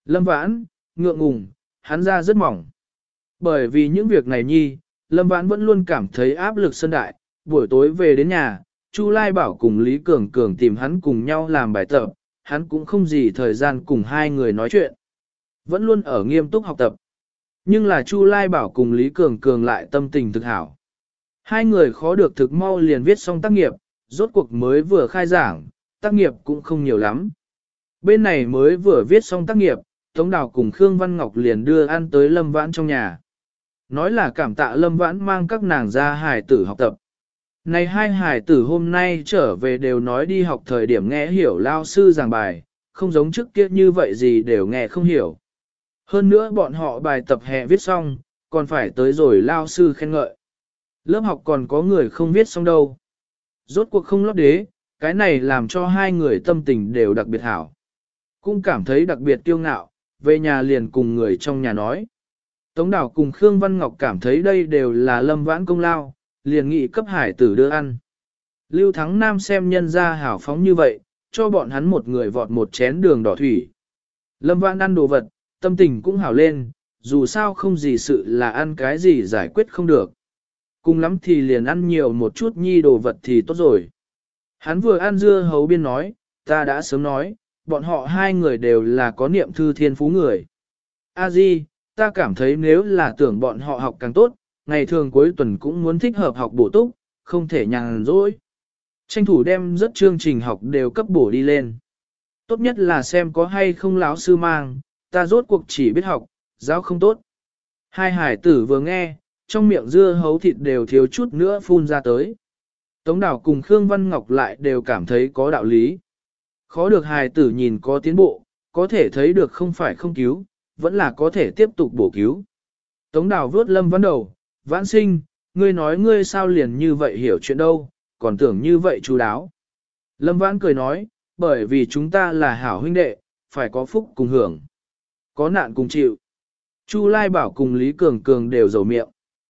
Lâm Vãn, ngượng ngùng, hắn ra rất mỏng. Bởi vì những việc này nhi, Lâm Vãn vẫn luôn cảm thấy áp lực sân đại, buổi tối về đến nhà, Chu Lai Bảo cùng Lý Cường Cường tìm hắn cùng nhau làm bài tập, hắn cũng không gì thời gian cùng hai người nói chuyện. Vẫn luôn ở nghiêm túc học tập. Nhưng là Chu Lai Bảo cùng Lý Cường Cường lại tâm tình thực hảo. Hai người khó được thực mau liền viết xong tác nghiệp, rốt cuộc mới vừa khai giảng, tác nghiệp cũng không nhiều lắm. Bên này mới vừa viết xong tác nghiệp, Tống Đào cùng Khương Văn Ngọc liền đưa ăn tới Lâm Vãn trong nhà. Nói là cảm tạ Lâm Vãn mang các nàng ra hải tử học tập. Này hai hải tử hôm nay trở về đều nói đi học thời điểm nghe hiểu lao sư giảng bài, không giống trước kia như vậy gì đều nghe không hiểu. Hơn nữa bọn họ bài tập hè viết xong, còn phải tới rồi lao sư khen ngợi. Lớp học còn có người không viết xong đâu. Rốt cuộc không lót đế, cái này làm cho hai người tâm tình đều đặc biệt hảo. Cũng cảm thấy đặc biệt kiêu ngạo, về nhà liền cùng người trong nhà nói. Tống Đào cùng Khương Văn Ngọc cảm thấy đây đều là Lâm Vãn công lao, liền nghị cấp hải tử đưa ăn. Lưu Thắng Nam xem nhân ra hảo phóng như vậy, cho bọn hắn một người vọt một chén đường đỏ thủy. Lâm Vãn ăn đồ vật, tâm tình cũng hảo lên, dù sao không gì sự là ăn cái gì giải quyết không được. Cùng lắm thì liền ăn nhiều một chút nhi đồ vật thì tốt rồi. Hắn vừa ăn dưa hấu biên nói, ta đã sớm nói, bọn họ hai người đều là có niệm thư thiên phú người. A Di, ta cảm thấy nếu là tưởng bọn họ học càng tốt, ngày thường cuối tuần cũng muốn thích hợp học bổ túc, không thể nhàn rỗi. Tranh thủ đem rất chương trình học đều cấp bổ đi lên. Tốt nhất là xem có hay không lão sư mang, ta rốt cuộc chỉ biết học, giáo không tốt. Hai hải tử vừa nghe, trong miệng dưa hấu thịt đều thiếu chút nữa phun ra tới. Tống Đào cùng Khương Văn Ngọc lại đều cảm thấy có đạo lý. Khó được hài tử nhìn có tiến bộ, có thể thấy được không phải không cứu, vẫn là có thể tiếp tục bổ cứu. Tống Đào vớt Lâm Vãn đầu, Vãn sinh, ngươi nói ngươi sao liền như vậy hiểu chuyện đâu, còn tưởng như vậy chú đáo. Lâm Vãn cười nói, bởi vì chúng ta là hảo huynh đệ, phải có phúc cùng hưởng, có nạn cùng chịu. Chu Lai Bảo cùng Lý Cường Cường đều dầu miệng.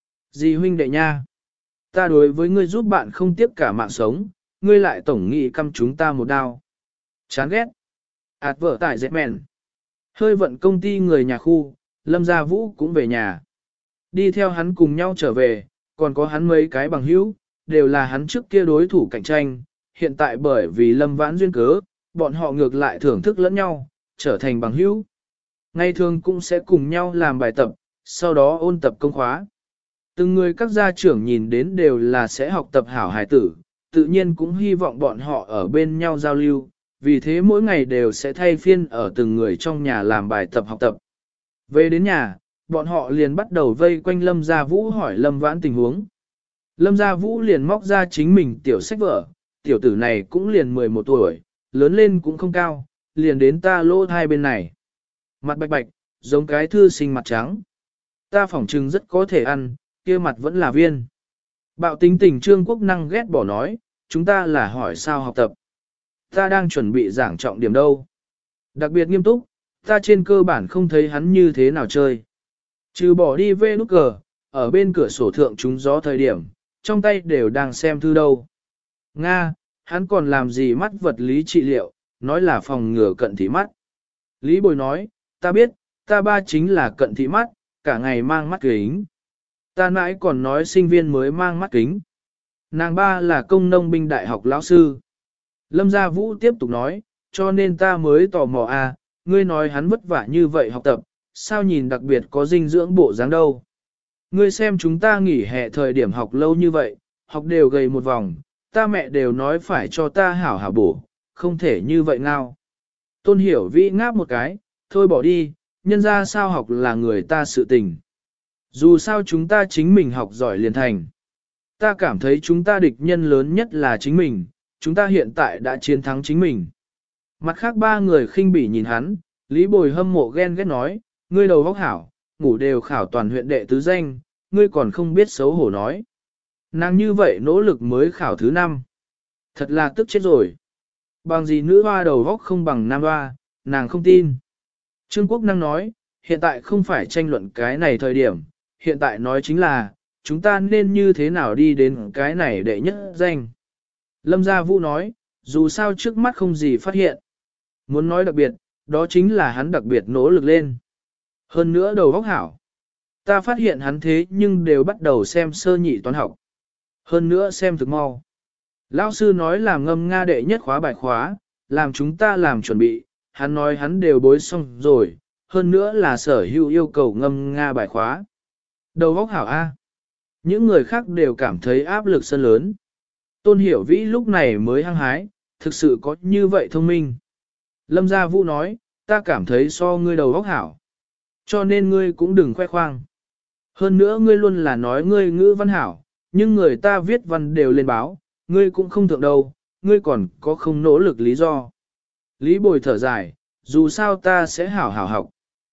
Gì huynh đệ nha? Ta đối với ngươi giúp bạn không tiếc cả mạng sống, ngươi lại tổng nghị căm chúng ta một đao. Chán ghét. Ảt vợ tại dẹp mẹn. Hơi vận công ty người nhà khu, Lâm Gia Vũ cũng về nhà. Đi theo hắn cùng nhau trở về, còn có hắn mấy cái bằng hữu, đều là hắn trước kia đối thủ cạnh tranh. Hiện tại bởi vì Lâm Vãn duyên cớ, bọn họ ngược lại thưởng thức lẫn nhau, trở thành bằng hữu. Ngày thường cũng sẽ cùng nhau làm bài tập, sau đó ôn tập công khóa. Từng người các gia trưởng nhìn đến đều là sẽ học tập hảo hài tử, tự nhiên cũng hy vọng bọn họ ở bên nhau giao lưu, vì thế mỗi ngày đều sẽ thay phiên ở từng người trong nhà làm bài tập học tập. Về đến nhà, bọn họ liền bắt đầu vây quanh Lâm Gia Vũ hỏi Lâm Vãn tình huống. Lâm Gia Vũ liền móc ra chính mình tiểu sách vở, tiểu tử này cũng liền mười một tuổi, lớn lên cũng không cao, liền đến ta lỗ hai bên này. Mặt bạch bạch, giống cái thư sinh mặt trắng. Ta phỏng trừng rất có thể ăn, kia mặt vẫn là viên. Bạo tính tình Trương Quốc Năng ghét bỏ nói, chúng ta là hỏi sao học tập. Ta đang chuẩn bị giảng trọng điểm đâu. Đặc biệt nghiêm túc, ta trên cơ bản không thấy hắn như thế nào chơi. Trừ bỏ đi về nút cờ, ở bên cửa sổ thượng trúng gió thời điểm, trong tay đều đang xem thư đâu. Nga, hắn còn làm gì mắt vật lý trị liệu, nói là phòng ngừa cận thị mắt. Lý Bồi nói, ta biết, ta ba chính là cận thị mắt, cả ngày mang mắt kính. Ta nãy còn nói sinh viên mới mang mắt kính. Nàng ba là công nông binh đại học lão sư. Lâm Gia Vũ tiếp tục nói, cho nên ta mới tò mò à, ngươi nói hắn vất vả như vậy học tập, sao nhìn đặc biệt có dinh dưỡng bộ dáng đâu. Ngươi xem chúng ta nghỉ hè thời điểm học lâu như vậy, học đều gầy một vòng, ta mẹ đều nói phải cho ta hảo hảo bổ, không thể như vậy ngao. Tôn Hiểu Vĩ ngáp một cái, thôi bỏ đi, nhân ra sao học là người ta sự tình. Dù sao chúng ta chính mình học giỏi liền thành. Ta cảm thấy chúng ta địch nhân lớn nhất là chính mình, chúng ta hiện tại đã chiến thắng chính mình. Mặt khác ba người khinh bỉ nhìn hắn, Lý Bồi hâm mộ ghen ghét nói, ngươi đầu vóc hảo, ngủ đều khảo toàn huyện đệ tứ danh, ngươi còn không biết xấu hổ nói. Nàng như vậy nỗ lực mới khảo thứ năm. Thật là tức chết rồi. Bằng gì nữ hoa đầu vóc không bằng nam hoa, nàng không tin. Trương Quốc Năng nói, hiện tại không phải tranh luận cái này thời điểm, hiện tại nói chính là, chúng ta nên như thế nào đi đến cái này đệ nhất danh. Lâm Gia Vũ nói, dù sao trước mắt không gì phát hiện. Muốn nói đặc biệt, đó chính là hắn đặc biệt nỗ lực lên. Hơn nữa đầu óc hảo. Ta phát hiện hắn thế nhưng đều bắt đầu xem sơ nhị toán học. Hơn nữa xem thực mau. Lão sư nói làm ngâm Nga đệ nhất khóa bài khóa, làm chúng ta làm chuẩn bị, hắn nói hắn đều bối xong rồi, hơn nữa là sở hữu yêu cầu ngâm Nga bài khóa. Đầu óc hảo A. Những người khác đều cảm thấy áp lực sân lớn. Tôn Hiểu Vĩ lúc này mới hăng hái, thực sự có như vậy thông minh. Lâm Gia Vũ nói, ta cảm thấy so ngươi đầu óc hảo. Cho nên ngươi cũng đừng khoe khoang. Hơn nữa ngươi luôn là nói ngươi ngữ văn hảo, nhưng người ta viết văn đều lên báo, ngươi cũng không thượng đâu, ngươi còn có không nỗ lực lý do. Lý Bồi thở dài, dù sao ta sẽ hảo hảo học.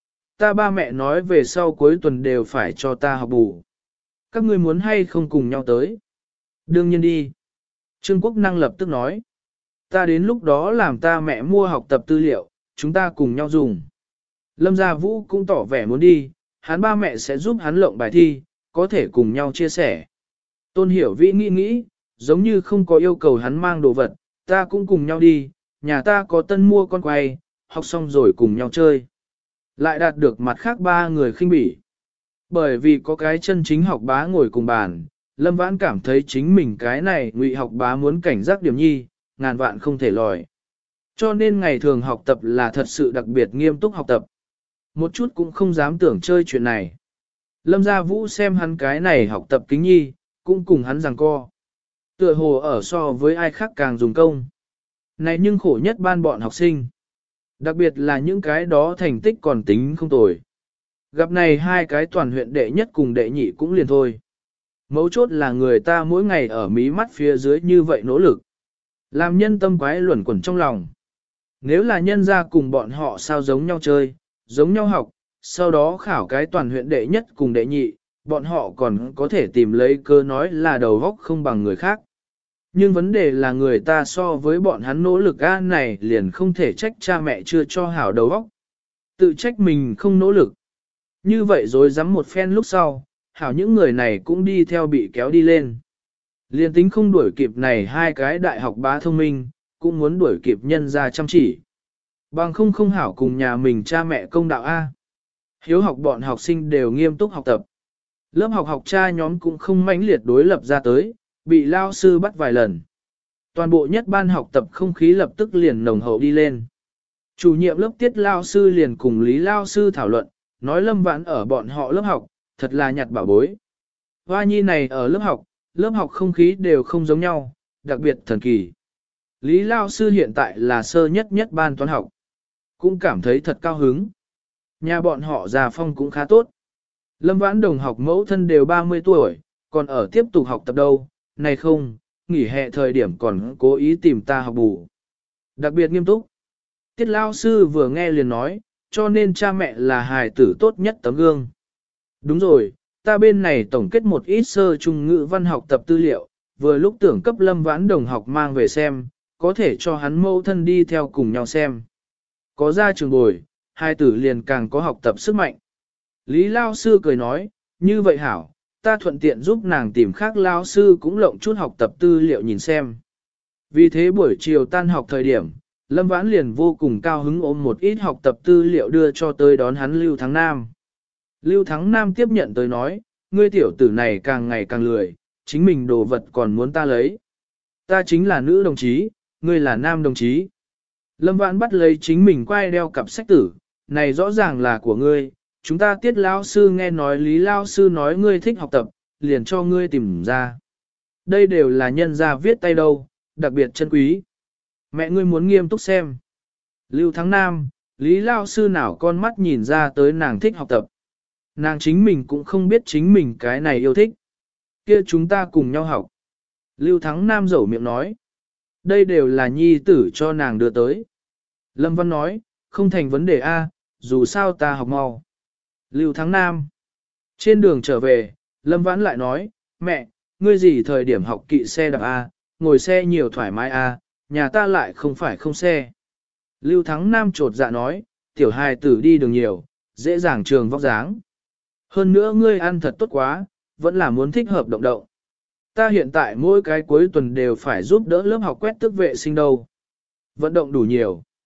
Ta ba mẹ nói về sau cuối tuần đều phải cho ta học bù. Các ngươi muốn hay không cùng nhau tới? Đương nhiên đi. Trương Quốc Năng lập tức nói. Ta đến lúc đó làm ta mẹ mua học tập tư liệu, chúng ta cùng nhau dùng. Lâm Gia Vũ cũng tỏ vẻ muốn đi, hắn ba mẹ sẽ giúp hắn lộng bài thi, có thể cùng nhau chia sẻ. Tôn Hiểu Vĩ nghĩ nghĩ, giống như không có yêu cầu hắn mang đồ vật, ta cũng cùng nhau đi, nhà ta có tân mua con quay, học xong rồi cùng nhau chơi. Lại đạt được mặt khác ba người khinh bỉ. Bởi vì có cái chân chính học bá ngồi cùng bàn, Lâm Vãn cảm thấy chính mình cái này ngụy học bá muốn cảnh giác điểm nhi, ngàn vạn không thể lòi. Cho nên ngày thường học tập là thật sự đặc biệt nghiêm túc học tập. Một chút cũng không dám tưởng chơi chuyện này. Lâm Gia Vũ xem hắn cái này học tập kính nhi, cũng cùng hắn giằng co. Tựa hồ ở so với ai khác càng dùng công. Này nhưng khổ nhất ban bọn học sinh. Đặc biệt là những cái đó thành tích còn tính không tồi. Gặp này hai cái toàn huyện đệ nhất cùng đệ nhị cũng liền thôi. Mấu chốt là người ta mỗi ngày ở mí mắt phía dưới như vậy nỗ lực. Làm nhân tâm quái luẩn quẩn trong lòng. Nếu là nhân ra cùng bọn họ sao giống nhau chơi, giống nhau học, sau đó khảo cái toàn huyện đệ nhất cùng đệ nhị, bọn họ còn có thể tìm lấy cơ nói là đầu góc không bằng người khác. Nhưng vấn đề là người ta so với bọn hắn nỗ lực A này liền không thể trách cha mẹ chưa cho hảo đầu óc. Tự trách mình không nỗ lực. Như vậy rồi dám một phen lúc sau, hảo những người này cũng đi theo bị kéo đi lên. Liên tính không đuổi kịp này hai cái đại học bá thông minh, cũng muốn đuổi kịp nhân ra chăm chỉ. Bằng không không hảo cùng nhà mình cha mẹ công đạo A. Hiếu học bọn học sinh đều nghiêm túc học tập. Lớp học học cha nhóm cũng không mãnh liệt đối lập ra tới, bị lao sư bắt vài lần. Toàn bộ nhất ban học tập không khí lập tức liền nồng hậu đi lên. Chủ nhiệm lớp tiết lao sư liền cùng Lý lao sư thảo luận, nói Lâm Vãn ở bọn họ lớp học, thật là nhặt bảo bối. Hoa nhi này ở lớp học, lớp học không khí đều không giống nhau, đặc biệt thần kỳ. Lý lao sư hiện tại là sơ nhất nhất ban toán học. Cũng cảm thấy thật cao hứng. Nhà bọn họ già phong cũng khá tốt. Lâm Vãn đồng học mẫu thân đều ba mươi tuổi, còn ở tiếp tục học tập đâu, này không, nghỉ hè thời điểm còn cố ý tìm ta học bù. Đặc biệt nghiêm túc. Tiết lao sư vừa nghe liền nói, cho nên cha mẹ là hài tử tốt nhất tấm gương. Đúng rồi, ta bên này tổng kết một ít sơ trung ngữ văn học tập tư liệu, vừa lúc tưởng cấp Lâm Vãn đồng học mang về xem, có thể cho hắn mẫu thân đi theo cùng nhau xem. Có ra trường bồi, hai tử liền càng có học tập sức mạnh. Lý lao sư cười nói, như vậy hảo, ta thuận tiện giúp nàng tìm khác lao sư cũng lộng chút học tập tư liệu nhìn xem. Vì thế buổi chiều tan học thời điểm, Lâm Vãn liền vô cùng cao hứng ôm một ít học tập tư liệu đưa cho tới đón hắn Lưu Thắng Nam. Lưu Thắng Nam tiếp nhận tới nói, ngươi tiểu tử này càng ngày càng lười, chính mình đồ vật còn muốn ta lấy. Ta chính là nữ đồng chí, ngươi là nam đồng chí. Lâm Vãn bắt lấy chính mình quay đeo cặp sách tử, này rõ ràng là của ngươi, chúng ta tiết lao sư nghe nói Lý lao sư nói ngươi thích học tập, liền cho ngươi tìm ra. Đây đều là nhân gia viết tay đâu, đặc biệt chân quý. Mẹ ngươi muốn nghiêm túc xem. Lưu Thắng Nam, Lý lao sư nào con mắt nhìn ra tới nàng thích học tập. Nàng chính mình cũng không biết chính mình cái này yêu thích. Kia chúng ta cùng nhau học. Lưu Thắng Nam dẩu miệng nói. Đây đều là nhi tử cho nàng đưa tới. Lâm Văn nói, không thành vấn đề A, dù sao ta học mau. Lưu Thắng Nam. Trên đường trở về, Lâm Vãn lại nói, mẹ, ngươi gì thời điểm học kỵ xe đạp A, ngồi xe nhiều thoải mái A, nhà ta lại không phải không xe. Lưu Thắng Nam trột dạ nói, tiểu hài tử đi đường nhiều, dễ dàng trường vóc dáng. Hơn nữa ngươi ăn thật tốt quá, vẫn là muốn thích hợp động động. Ta hiện tại mỗi cái cuối tuần đều phải giúp đỡ lớp học quét tước vệ sinh đâu. Vận động đủ nhiều.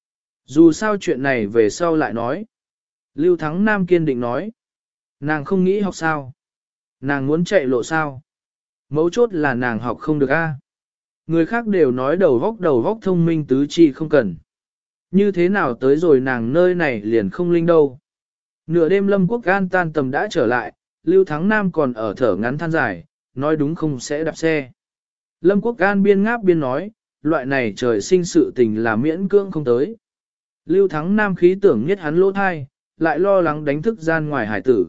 Dù sao chuyện này về sau lại nói. Lưu Thắng Nam kiên định nói. Nàng không nghĩ học sao? Nàng muốn chạy lộ sao? Mấu chốt là nàng học không được a. Người khác đều nói đầu góc đầu góc thông minh tứ chi không cần. Như thế nào tới rồi nàng nơi này liền không linh đâu. Nửa đêm Lâm Quốc An tan tầm đã trở lại, Lưu Thắng Nam còn ở thở ngắn than dài, nói đúng không sẽ đạp xe. Lâm Quốc An biên ngáp biên nói, loại này trời sinh sự tình là miễn cưỡng không tới. Lưu Thắng Nam khí tưởng nhất hắn lỗ thai, lại lo lắng đánh thức gian ngoài hải tử.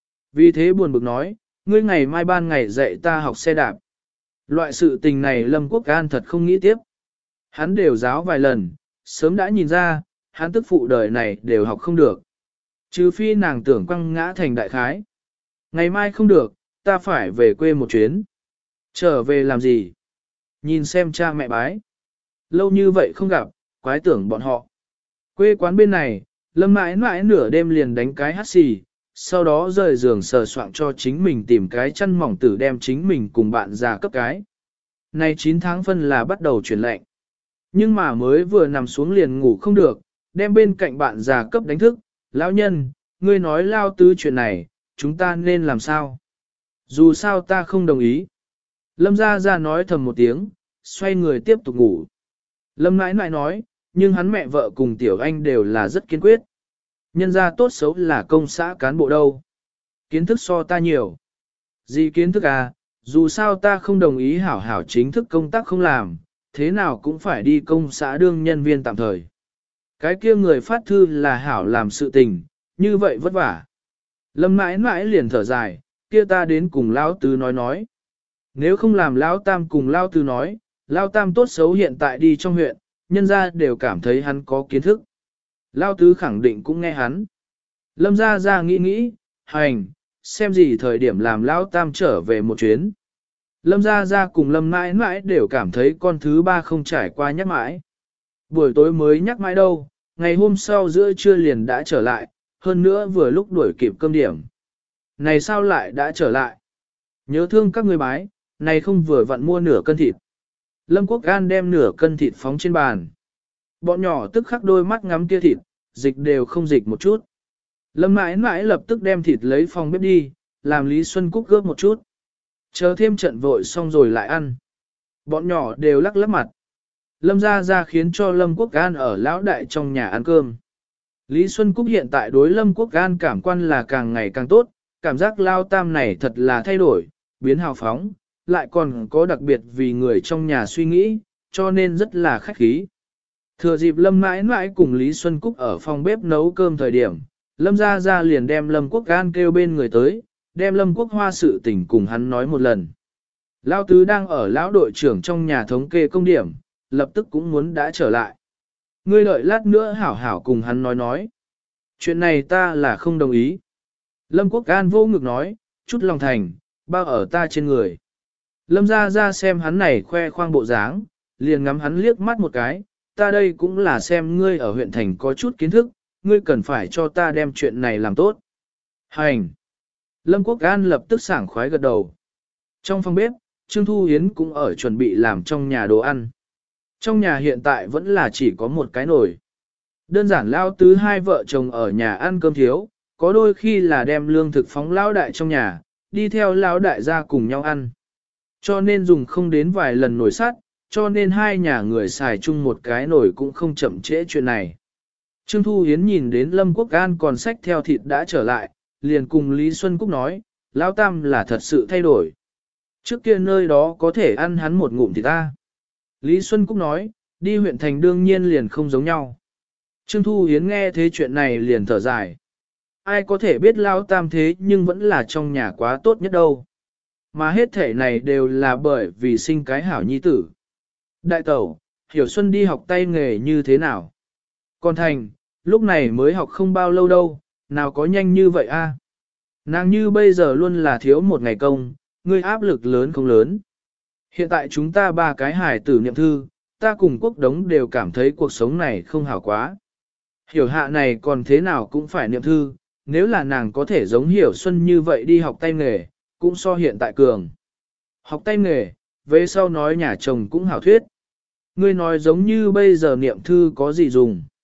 Vì thế buồn bực nói, ngươi ngày mai ban ngày dạy ta học xe đạp. Loại sự tình này Lâm Quốc An thật không nghĩ tiếp. Hắn đều giáo vài lần, sớm đã nhìn ra, hắn tức phụ đời này đều học không được. Trừ phi nàng tưởng quăng ngã thành đại khái. Ngày mai không được, ta phải về quê một chuyến. Trở về làm gì? Nhìn xem cha mẹ bái. Lâu như vậy không gặp, quái tưởng bọn họ. Quê quán bên này, Lâm mãi mãi nửa đêm liền đánh cái hắt xì, sau đó rời giường sờ soạng cho chính mình tìm cái chăn mỏng tử đem chính mình cùng bạn già cấp cái. Này chín tháng phân là bắt đầu chuyển lệnh. Nhưng mà mới vừa nằm xuống liền ngủ không được, đem bên cạnh bạn già cấp đánh thức, lão nhân, ngươi nói lao tứ chuyện này, chúng ta nên làm sao? Dù sao ta không đồng ý. Lâm ra ra nói thầm một tiếng, xoay người tiếp tục ngủ. Lâm nãi nãi nói, nhưng hắn mẹ vợ cùng tiểu anh đều là rất kiên quyết. Nhân ra tốt xấu là công xã cán bộ đâu. Kiến thức so ta nhiều. Gì kiến thức à, dù sao ta không đồng ý hảo hảo chính thức công tác không làm, thế nào cũng phải đi công xã đương nhân viên tạm thời. Cái kia người phát thư là hảo làm sự tình, như vậy vất vả. Lâm mãi mãi liền thở dài, kia ta đến cùng Lão Tứ nói nói. Nếu không làm Lão Tam cùng Lão Tứ nói, Lão Tam tốt xấu hiện tại đi trong huyện, nhân ra đều cảm thấy hắn có kiến thức. Lão Tứ khẳng định cũng nghe hắn. Lâm ra ra nghĩ nghĩ, hành, xem gì thời điểm làm Lão Tam trở về một chuyến. Lâm ra ra cùng Lâm mãi mãi đều cảm thấy con thứ ba không trải qua nhắc mãi. Buổi tối mới nhắc mãi đâu, ngày hôm sau giữa trưa liền đã trở lại, hơn nữa vừa lúc đuổi kịp cơm điểm. Này sao lại đã trở lại? Nhớ thương các người bái, này không vừa vặn mua nửa cân thịt. Lâm Quốc An đem nửa cân thịt phóng trên bàn. Bọn nhỏ tức khắc đôi mắt ngắm kia thịt, dịch đều không dịch một chút. Lâm mãi mãi lập tức đem thịt lấy phòng bếp đi, làm Lý Xuân Cúc gớp một chút. Chờ thêm trận vội xong rồi lại ăn. Bọn nhỏ đều lắc lắc mặt. Lâm ra ra khiến cho Lâm Quốc An ở lão đại trong nhà ăn cơm. Lý Xuân Cúc hiện tại đối Lâm Quốc An cảm quan là càng ngày càng tốt, cảm giác lao tam này thật là thay đổi, biến hào phóng, lại còn có đặc biệt vì người trong nhà suy nghĩ, cho nên rất là khách khí. Thừa dịp Lâm mãi mãi cùng Lý Xuân Cúc ở phòng bếp nấu cơm thời điểm, Lâm ra ra liền đem Lâm Quốc An kêu bên người tới, đem Lâm Quốc Hoa sự tình cùng hắn nói một lần. Lão tứ đang ở lão đội trưởng trong nhà thống kê công điểm, lập tức cũng muốn đã trở lại. Ngươi đợi lát nữa hảo hảo cùng hắn nói nói. Chuyện này ta là không đồng ý. Lâm Quốc An vô ngực nói, chút lòng thành, bao ở ta trên người. Lâm ra ra xem hắn này khoe khoang bộ dáng, liền ngắm hắn liếc mắt một cái, ta đây cũng là xem ngươi ở huyện thành có chút kiến thức, ngươi cần phải cho ta đem chuyện này làm tốt. Hành! Lâm Quốc An lập tức sảng khoái gật đầu. Trong phòng bếp, Trương Thu Hiến cũng ở chuẩn bị làm trong nhà đồ ăn. Trong nhà hiện tại vẫn là chỉ có một cái nồi. Đơn giản lao tứ hai vợ chồng ở nhà ăn cơm thiếu, có đôi khi là đem lương thực phóng lão đại trong nhà, đi theo lão đại ra cùng nhau ăn. Cho nên dùng không đến vài lần nồi sắt, cho nên hai nhà người xài chung một cái nồi cũng không chậm trễ chuyện này. Trương Thu Hiến nhìn đến Lâm Quốc An còn xách theo thịt đã trở lại, liền cùng Lý Xuân Cúc nói, Lão Tam là thật sự thay đổi. Trước kia nơi đó có thể ăn hắn một ngụm thịt ta. Lý Xuân Cúc nói, đi huyện thành đương nhiên liền không giống nhau. Trương Thu Hiến nghe thế chuyện này liền thở dài. Ai có thể biết Lão Tam thế nhưng vẫn là trong nhà quá tốt nhất đâu. Mà hết thể này đều là bởi vì sinh cái hảo nhi tử. Đại tẩu, Hiểu Xuân đi học tay nghề như thế nào? Còn Thành, lúc này mới học không bao lâu đâu, nào có nhanh như vậy a? Nàng như bây giờ luôn là thiếu một ngày công, ngươi áp lực lớn không lớn. Hiện tại chúng ta ba cái hài tử niệm thư, ta cùng Quốc Đống đều cảm thấy cuộc sống này không hảo quá. Hiểu Hạ này còn thế nào cũng phải niệm thư, nếu là nàng có thể giống Hiểu Xuân như vậy đi học tay nghề, cũng so hiện tại cường. Học tay nghề, về sau nói nhà chồng cũng hảo thuyết. Ngươi nói giống như bây giờ niệm thư có gì dùng.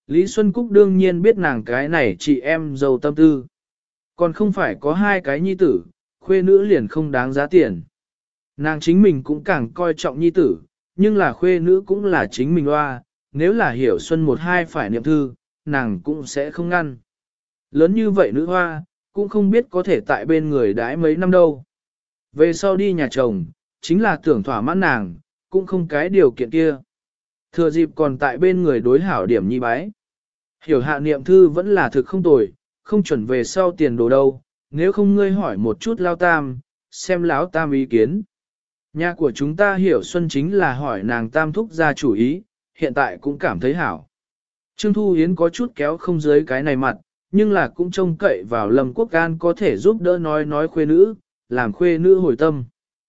Lý Xuân Cúc đương nhiên biết nàng cái này chị em giàu tâm tư. Còn không phải có hai cái nhi tử, khuê nữ liền không đáng giá tiền. Nàng chính mình cũng càng coi trọng nhi tử, nhưng là khuê nữ cũng là chính mình loa, nếu là hiểu xuân một hai phải niệm thư, nàng cũng sẽ không ngăn. Lớn như vậy nữ hoa, cũng không biết có thể tại bên người đãi mấy năm đâu. Về sau đi nhà chồng, chính là tưởng thỏa mãn nàng, cũng không cái điều kiện kia. Thừa dịp còn tại bên người đối hảo điểm nhi bái. Hiểu hạ niệm thư vẫn là thực không tồi, không chuẩn về sau tiền đồ đâu, nếu không ngươi hỏi một chút lao tam, xem lão tam ý kiến. Nhà của chúng ta hiểu xuân chính là hỏi nàng tam thúc ra chủ ý, hiện tại cũng cảm thấy hảo. Trương Thu Hiến có chút kéo không dưới cái này mặt, nhưng là cũng trông cậy vào Lâm Quốc Can có thể giúp đỡ nói nói khuê nữ, làm khuê nữ hồi tâm.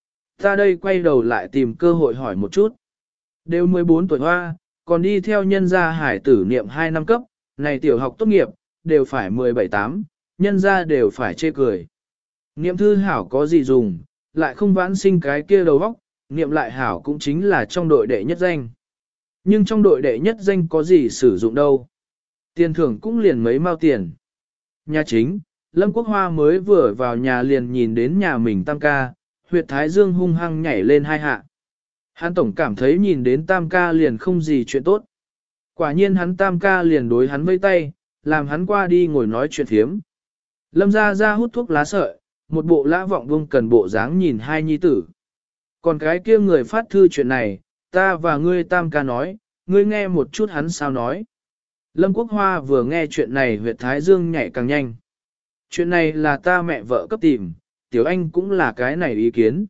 Ta đây quay đầu lại tìm cơ hội hỏi một chút. Đều mười bốn tuổi hoa, còn đi theo nhân gia hải tử niệm hai năm cấp, này tiểu học tốt nghiệp, đều phải mười bảy tám, nhân gia đều phải chê cười. Niệm thư hảo có gì dùng, lại không vãn sinh cái kia đầu óc, niệm lại hảo cũng chính là trong đội đệ nhất danh. Nhưng trong đội đệ nhất danh có gì sử dụng đâu. Tiền thưởng cũng liền mấy mao tiền. Nhà chính, Lâm Quốc Hoa mới vừa vào nhà liền nhìn đến nhà mình tam ca, huyệt thái dương hung hăng nhảy lên hai hạ. Hắn tổng cảm thấy nhìn đến tam ca liền không gì chuyện tốt. Quả nhiên hắn tam ca liền đối hắn vây tay, làm hắn qua đi ngồi nói chuyện phiếm. Lâm ra ra hút thuốc lá sợi, một bộ lã vọng vông cần bộ dáng nhìn hai nhi tử. Còn cái kia người phát thư chuyện này, ta và ngươi tam ca nói, ngươi nghe một chút hắn sao nói. Lâm Quốc Hoa vừa nghe chuyện này huyệt thái dương nhảy càng nhanh. Chuyện này là ta mẹ vợ cấp tìm, tiểu anh cũng là cái này ý kiến.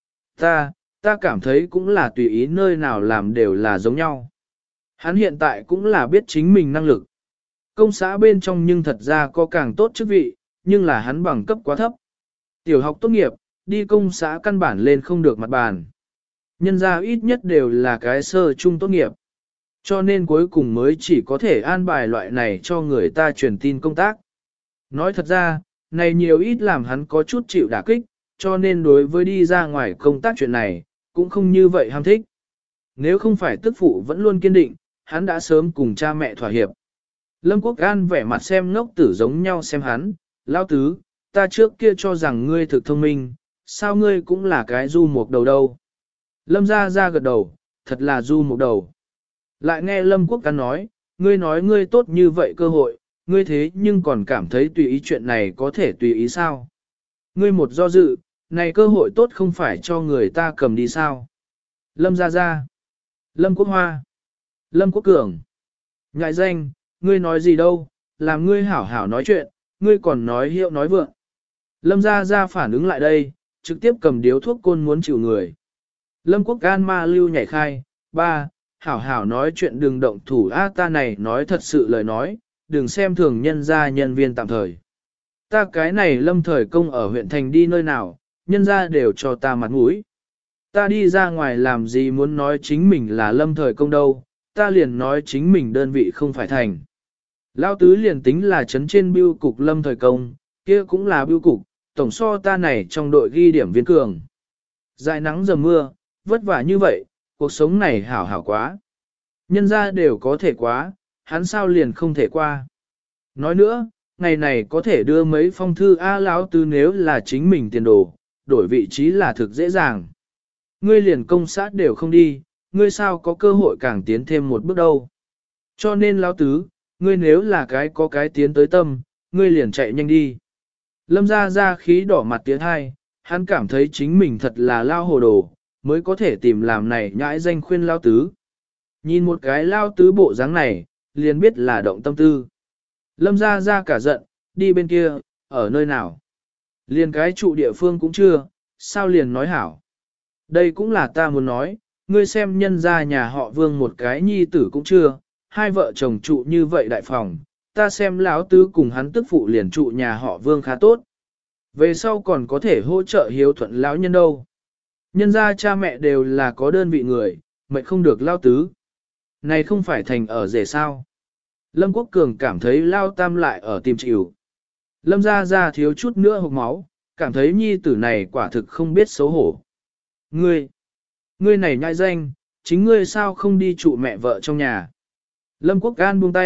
Ta, ta cảm thấy cũng là tùy ý nơi nào làm đều là giống nhau. Hắn hiện tại cũng là biết chính mình năng lực. Công xã bên trong nhưng thật ra có càng tốt chức vị, nhưng là hắn bằng cấp quá thấp. Tiểu học tốt nghiệp, đi công xã căn bản lên không được mặt bàn. Nhân ra ít nhất đều là cái sơ trung tốt nghiệp. Cho nên cuối cùng mới chỉ có thể an bài loại này cho người ta truyền tin công tác. Nói thật ra, này nhiều ít làm hắn có chút chịu đả kích, cho nên đối với đi ra ngoài công tác chuyện này, cũng không như vậy ham thích. Nếu không phải tức phụ vẫn luôn kiên định, hắn đã sớm cùng cha mẹ thỏa hiệp. Lâm Quốc An vẻ mặt xem ngốc tử giống nhau xem hắn, lão tứ, ta trước kia cho rằng ngươi thực thông minh, sao ngươi cũng là cái du một đầu đâu. Lâm ra ra gật đầu, thật là du một đầu. Lại nghe Lâm Quốc An nói, ngươi nói ngươi tốt như vậy cơ hội, ngươi thế nhưng còn cảm thấy tùy ý chuyện này có thể tùy ý sao. Ngươi một do dự, này cơ hội tốt không phải cho người ta cầm đi sao. Lâm ra ra. Lâm Quốc Hoa. Lâm Quốc Cường. Ngại danh, ngươi nói gì đâu, làm ngươi hảo hảo nói chuyện, ngươi còn nói hiệu nói vượng. Lâm ra ra phản ứng lại đây, trực tiếp cầm điếu thuốc côn muốn chịu người. Lâm Quốc An ma lưu nhảy khai, ba, hảo hảo nói chuyện đừng động thủ a ta này nói thật sự lời nói, đừng xem thường nhân gia nhân viên tạm thời. Ta cái này lâm thời công ở huyện thành đi nơi nào, nhân gia đều cho ta mặt mũi. Ta đi ra ngoài làm gì muốn nói chính mình là lâm thời công đâu, ta liền nói chính mình đơn vị không phải thành. Lao tứ liền tính là chấn trên bưu cục lâm thời công, kia cũng là bưu cục, tổng so ta này trong đội ghi điểm viên cường. Dài nắng dầm mưa, vất vả như vậy, cuộc sống này hảo hảo quá. Nhân ra đều có thể quá, hắn sao liền không thể qua. Nói nữa, ngày này có thể đưa mấy phong thư A lão tứ nếu là chính mình tiền đồ, đổi vị trí là thực dễ dàng. Ngươi liền công sát đều không đi, ngươi sao có cơ hội càng tiến thêm một bước đâu. Cho nên lão tứ, ngươi nếu là cái có cái tiến tới tâm, ngươi liền chạy nhanh đi. Lâm ra ra khí đỏ mặt tiến hai, hắn cảm thấy chính mình thật là lao hồ đồ, mới có thể tìm làm này nhãi danh khuyên lao tứ. Nhìn một cái lao tứ bộ dáng này, liền biết là động tâm tư. Lâm ra ra cả giận, đi bên kia, ở nơi nào. Liền cái trụ địa phương cũng chưa, sao liền nói hảo. Đây cũng là ta muốn nói, ngươi xem nhân ra nhà họ Vương một cái nhi tử cũng chưa, hai vợ chồng trụ như vậy đại phòng, ta xem lão tứ cùng hắn tức phụ liền trụ nhà họ Vương khá tốt. Về sau còn có thể hỗ trợ hiếu thuận lão nhân đâu. Nhân ra cha mẹ đều là có đơn vị người, mệnh không được lao tứ. Này không phải thành ở rể sao. Lâm Quốc Cường cảm thấy lao tam lại ở tìm chịu. Lâm ra ra thiếu chút nữa hộc máu, cảm thấy nhi tử này quả thực không biết xấu hổ. Ngươi, ngươi này nhãi danh, chính ngươi sao không đi trụ mẹ vợ trong nhà. Lâm Quốc An buông tay,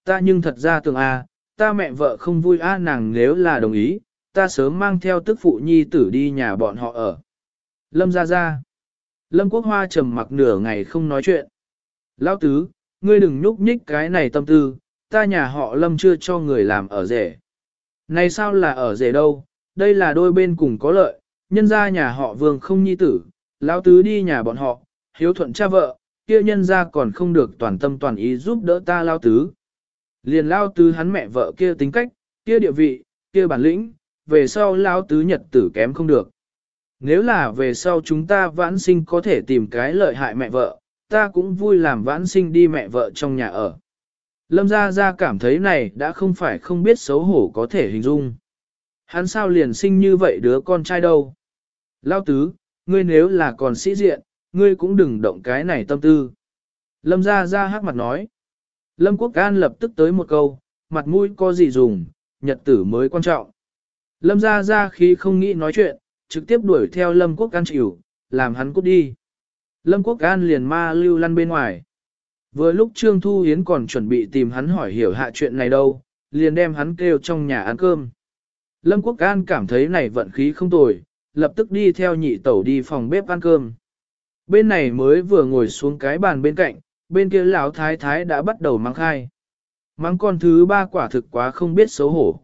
Ta nhưng thật ra tưởng a, ta mẹ vợ không vui a nàng nếu là đồng ý, ta sớm mang theo tức phụ nhi tử đi nhà bọn họ ở. Lâm ra ra. Lâm Quốc Hoa trầm mặc nửa ngày không nói chuyện. Lão tứ, ngươi đừng nhúc nhích cái này tâm tư, ta nhà họ Lâm chưa cho người làm ở rể. Này sao là ở rể đâu, đây là đôi bên cùng có lợi, nhân ra nhà họ Vương không nhi tử, lão tứ đi nhà bọn họ, hiếu thuận cha vợ, kia nhân ra còn không được toàn tâm toàn ý giúp đỡ ta lão tứ. Liền lão tứ hắn mẹ vợ kia tính cách, kia địa vị, kia bản lĩnh, về sau lão tứ nhật tử kém không được. Nếu là về sau chúng ta vãn sinh có thể tìm cái lợi hại mẹ vợ, ta cũng vui làm vãn sinh đi mẹ vợ trong nhà ở. Lâm Gia Gia cảm thấy này đã không phải không biết xấu hổ có thể hình dung. Hắn sao liền sinh như vậy đứa con trai đâu. Lao tứ, ngươi nếu là còn sĩ diện, ngươi cũng đừng động cái này tâm tư. Lâm Gia Gia hắc mặt nói. Lâm Quốc An lập tức tới một câu, mặt mũi có gì dùng, nhật tử mới quan trọng. Lâm Gia Gia khi không nghĩ nói chuyện, trực tiếp đuổi theo Lâm Quốc An chịu, làm hắn cút đi. Lâm Quốc An liền ma lưu lăn bên ngoài. Vừa lúc Trương Thu Hiến còn chuẩn bị tìm hắn hỏi hiểu hạ chuyện này đâu, liền đem hắn kêu trong nhà ăn cơm. Lâm Quốc An cảm thấy này vận khí không tồi, lập tức đi theo nhị tẩu đi phòng bếp ăn cơm. Bên này mới vừa ngồi xuống cái bàn bên cạnh, bên kia lão thái thái đã bắt đầu mang khai. Mắng con thứ ba quả thực quá không biết xấu hổ.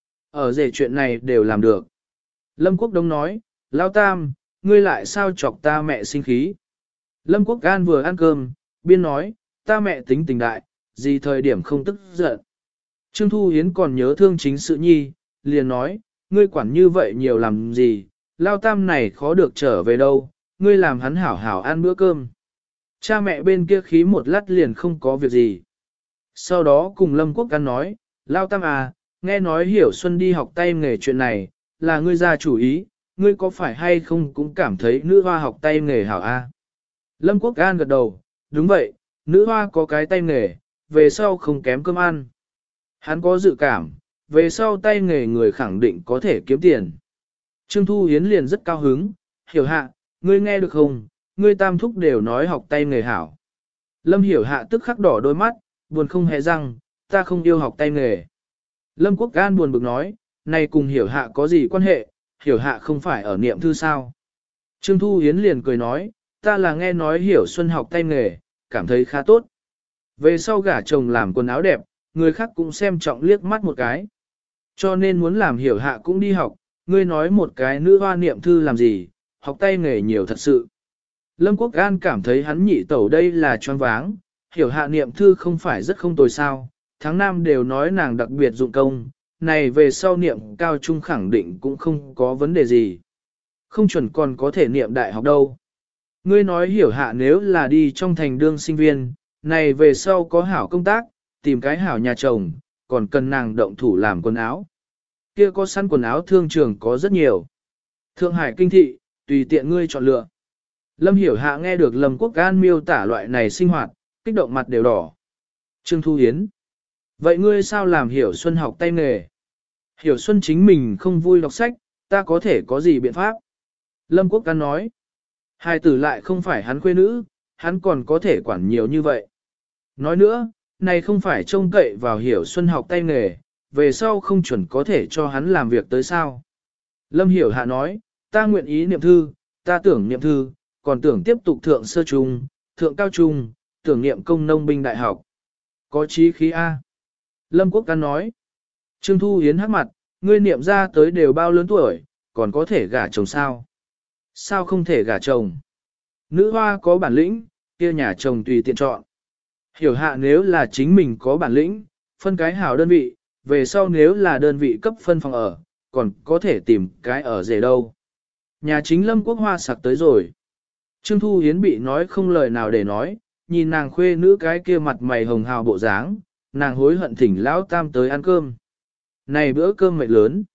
Ở rể chuyện này đều làm được. Lâm Quốc Đông nói, Lão Tam, ngươi lại sao chọc ta mẹ sinh khí. Lâm Quốc An vừa ăn cơm, biên nói, ta mẹ tính tình đại, gì thời điểm không tức giận. Trương Thu Hiến còn nhớ thương chính sự nhi, liền nói, ngươi quản như vậy nhiều làm gì, Lao Tam này khó được trở về đâu, ngươi làm hắn hảo hảo ăn bữa cơm. Cha mẹ bên kia khí một lát liền không có việc gì. Sau đó cùng Lâm Quốc An nói, Lao Tam à, nghe nói Hiểu Xuân đi học tay nghề chuyện này, là ngươi ra chủ ý, ngươi có phải hay không cũng cảm thấy nữ hoa học tay nghề hảo a? À? Lâm Quốc An gật đầu, đúng vậy, nữ hoa có cái tay nghề, về sau không kém cơm ăn. Hắn có dự cảm, về sau tay nghề người khẳng định có thể kiếm tiền. Trương Thu Hiến liền rất cao hứng, hiểu hạ, ngươi nghe được không, ngươi tam thúc đều nói học tay nghề hảo. Lâm hiểu hạ tức khắc đỏ đôi mắt, buồn không hề răng, ta không yêu học tay nghề. Lâm Quốc An buồn bực nói, này cùng hiểu hạ có gì quan hệ, hiểu hạ không phải ở niệm thư sao. Trương Thu Hiến liền cười nói, ta là nghe nói hiểu Xuân học tay nghề, cảm thấy khá tốt. Về sau gả chồng làm quần áo đẹp, người khác cũng xem trọng liếc mắt một cái. Cho nên muốn làm hiểu hạ cũng đi học, ngươi nói một cái nữ hoa niệm thư làm gì, học tay nghề nhiều thật sự. Lâm Quốc An cảm thấy hắn nhị tẩu đây là choáng váng, hiểu hạ niệm thư không phải rất không tồi sao, tháng năm đều nói nàng đặc biệt dụng công, này về sau niệm cao trung khẳng định cũng không có vấn đề gì. Không chuẩn còn có thể niệm đại học đâu. Ngươi nói hiểu hạ nếu là đi trong thành đương sinh viên, này về sau có hảo công tác, tìm cái hảo nhà chồng, còn cần nàng động thủ làm quần áo. Kia có sẵn quần áo thương trường có rất nhiều. Thượng Hải kinh thị, tùy tiện ngươi chọn lựa. Lâm hiểu hạ nghe được Lâm Quốc An miêu tả loại này sinh hoạt, kích động mặt đều đỏ. Trương Thu Hiến. Vậy ngươi sao làm Hiểu Xuân học tay nghề? Hiểu Xuân chính mình không vui đọc sách, ta có thể có gì biện pháp? Lâm Quốc An nói. Hai tử lại không phải hắn khuê nữ, hắn còn có thể quản nhiều như vậy. Nói nữa, này không phải trông cậy vào Hiểu Xuân học tay nghề, về sau không chuẩn có thể cho hắn làm việc tới sao. Lâm Hiểu Hạ nói, ta nguyện ý niệm thư, ta tưởng niệm thư, còn tưởng tiếp tục thượng sơ trung, thượng cao trung, tưởng niệm công nông binh đại học. Có chí khí A. Lâm Quốc An nói, Trương Thu Hiến hắc mặt, ngươi niệm ra tới đều bao lớn tuổi, còn có thể gả chồng sao? Sao không thể gả chồng? Nữ hoa có bản lĩnh, kia nhà chồng tùy tiện chọn. Hiểu hạ nếu là chính mình có bản lĩnh, phân cái hảo đơn vị, về sau nếu là đơn vị cấp phân phòng ở, còn có thể tìm cái ở rể đâu. Nhà chính Lâm Quốc Hoa sặc tới rồi. Trương Thu Hiến bị nói không lời nào để nói, nhìn nàng khuê nữ cái kia mặt mày hồng hào bộ dáng, nàng hối hận thỉnh lão tam tới ăn cơm. Này bữa cơm mệt lớn.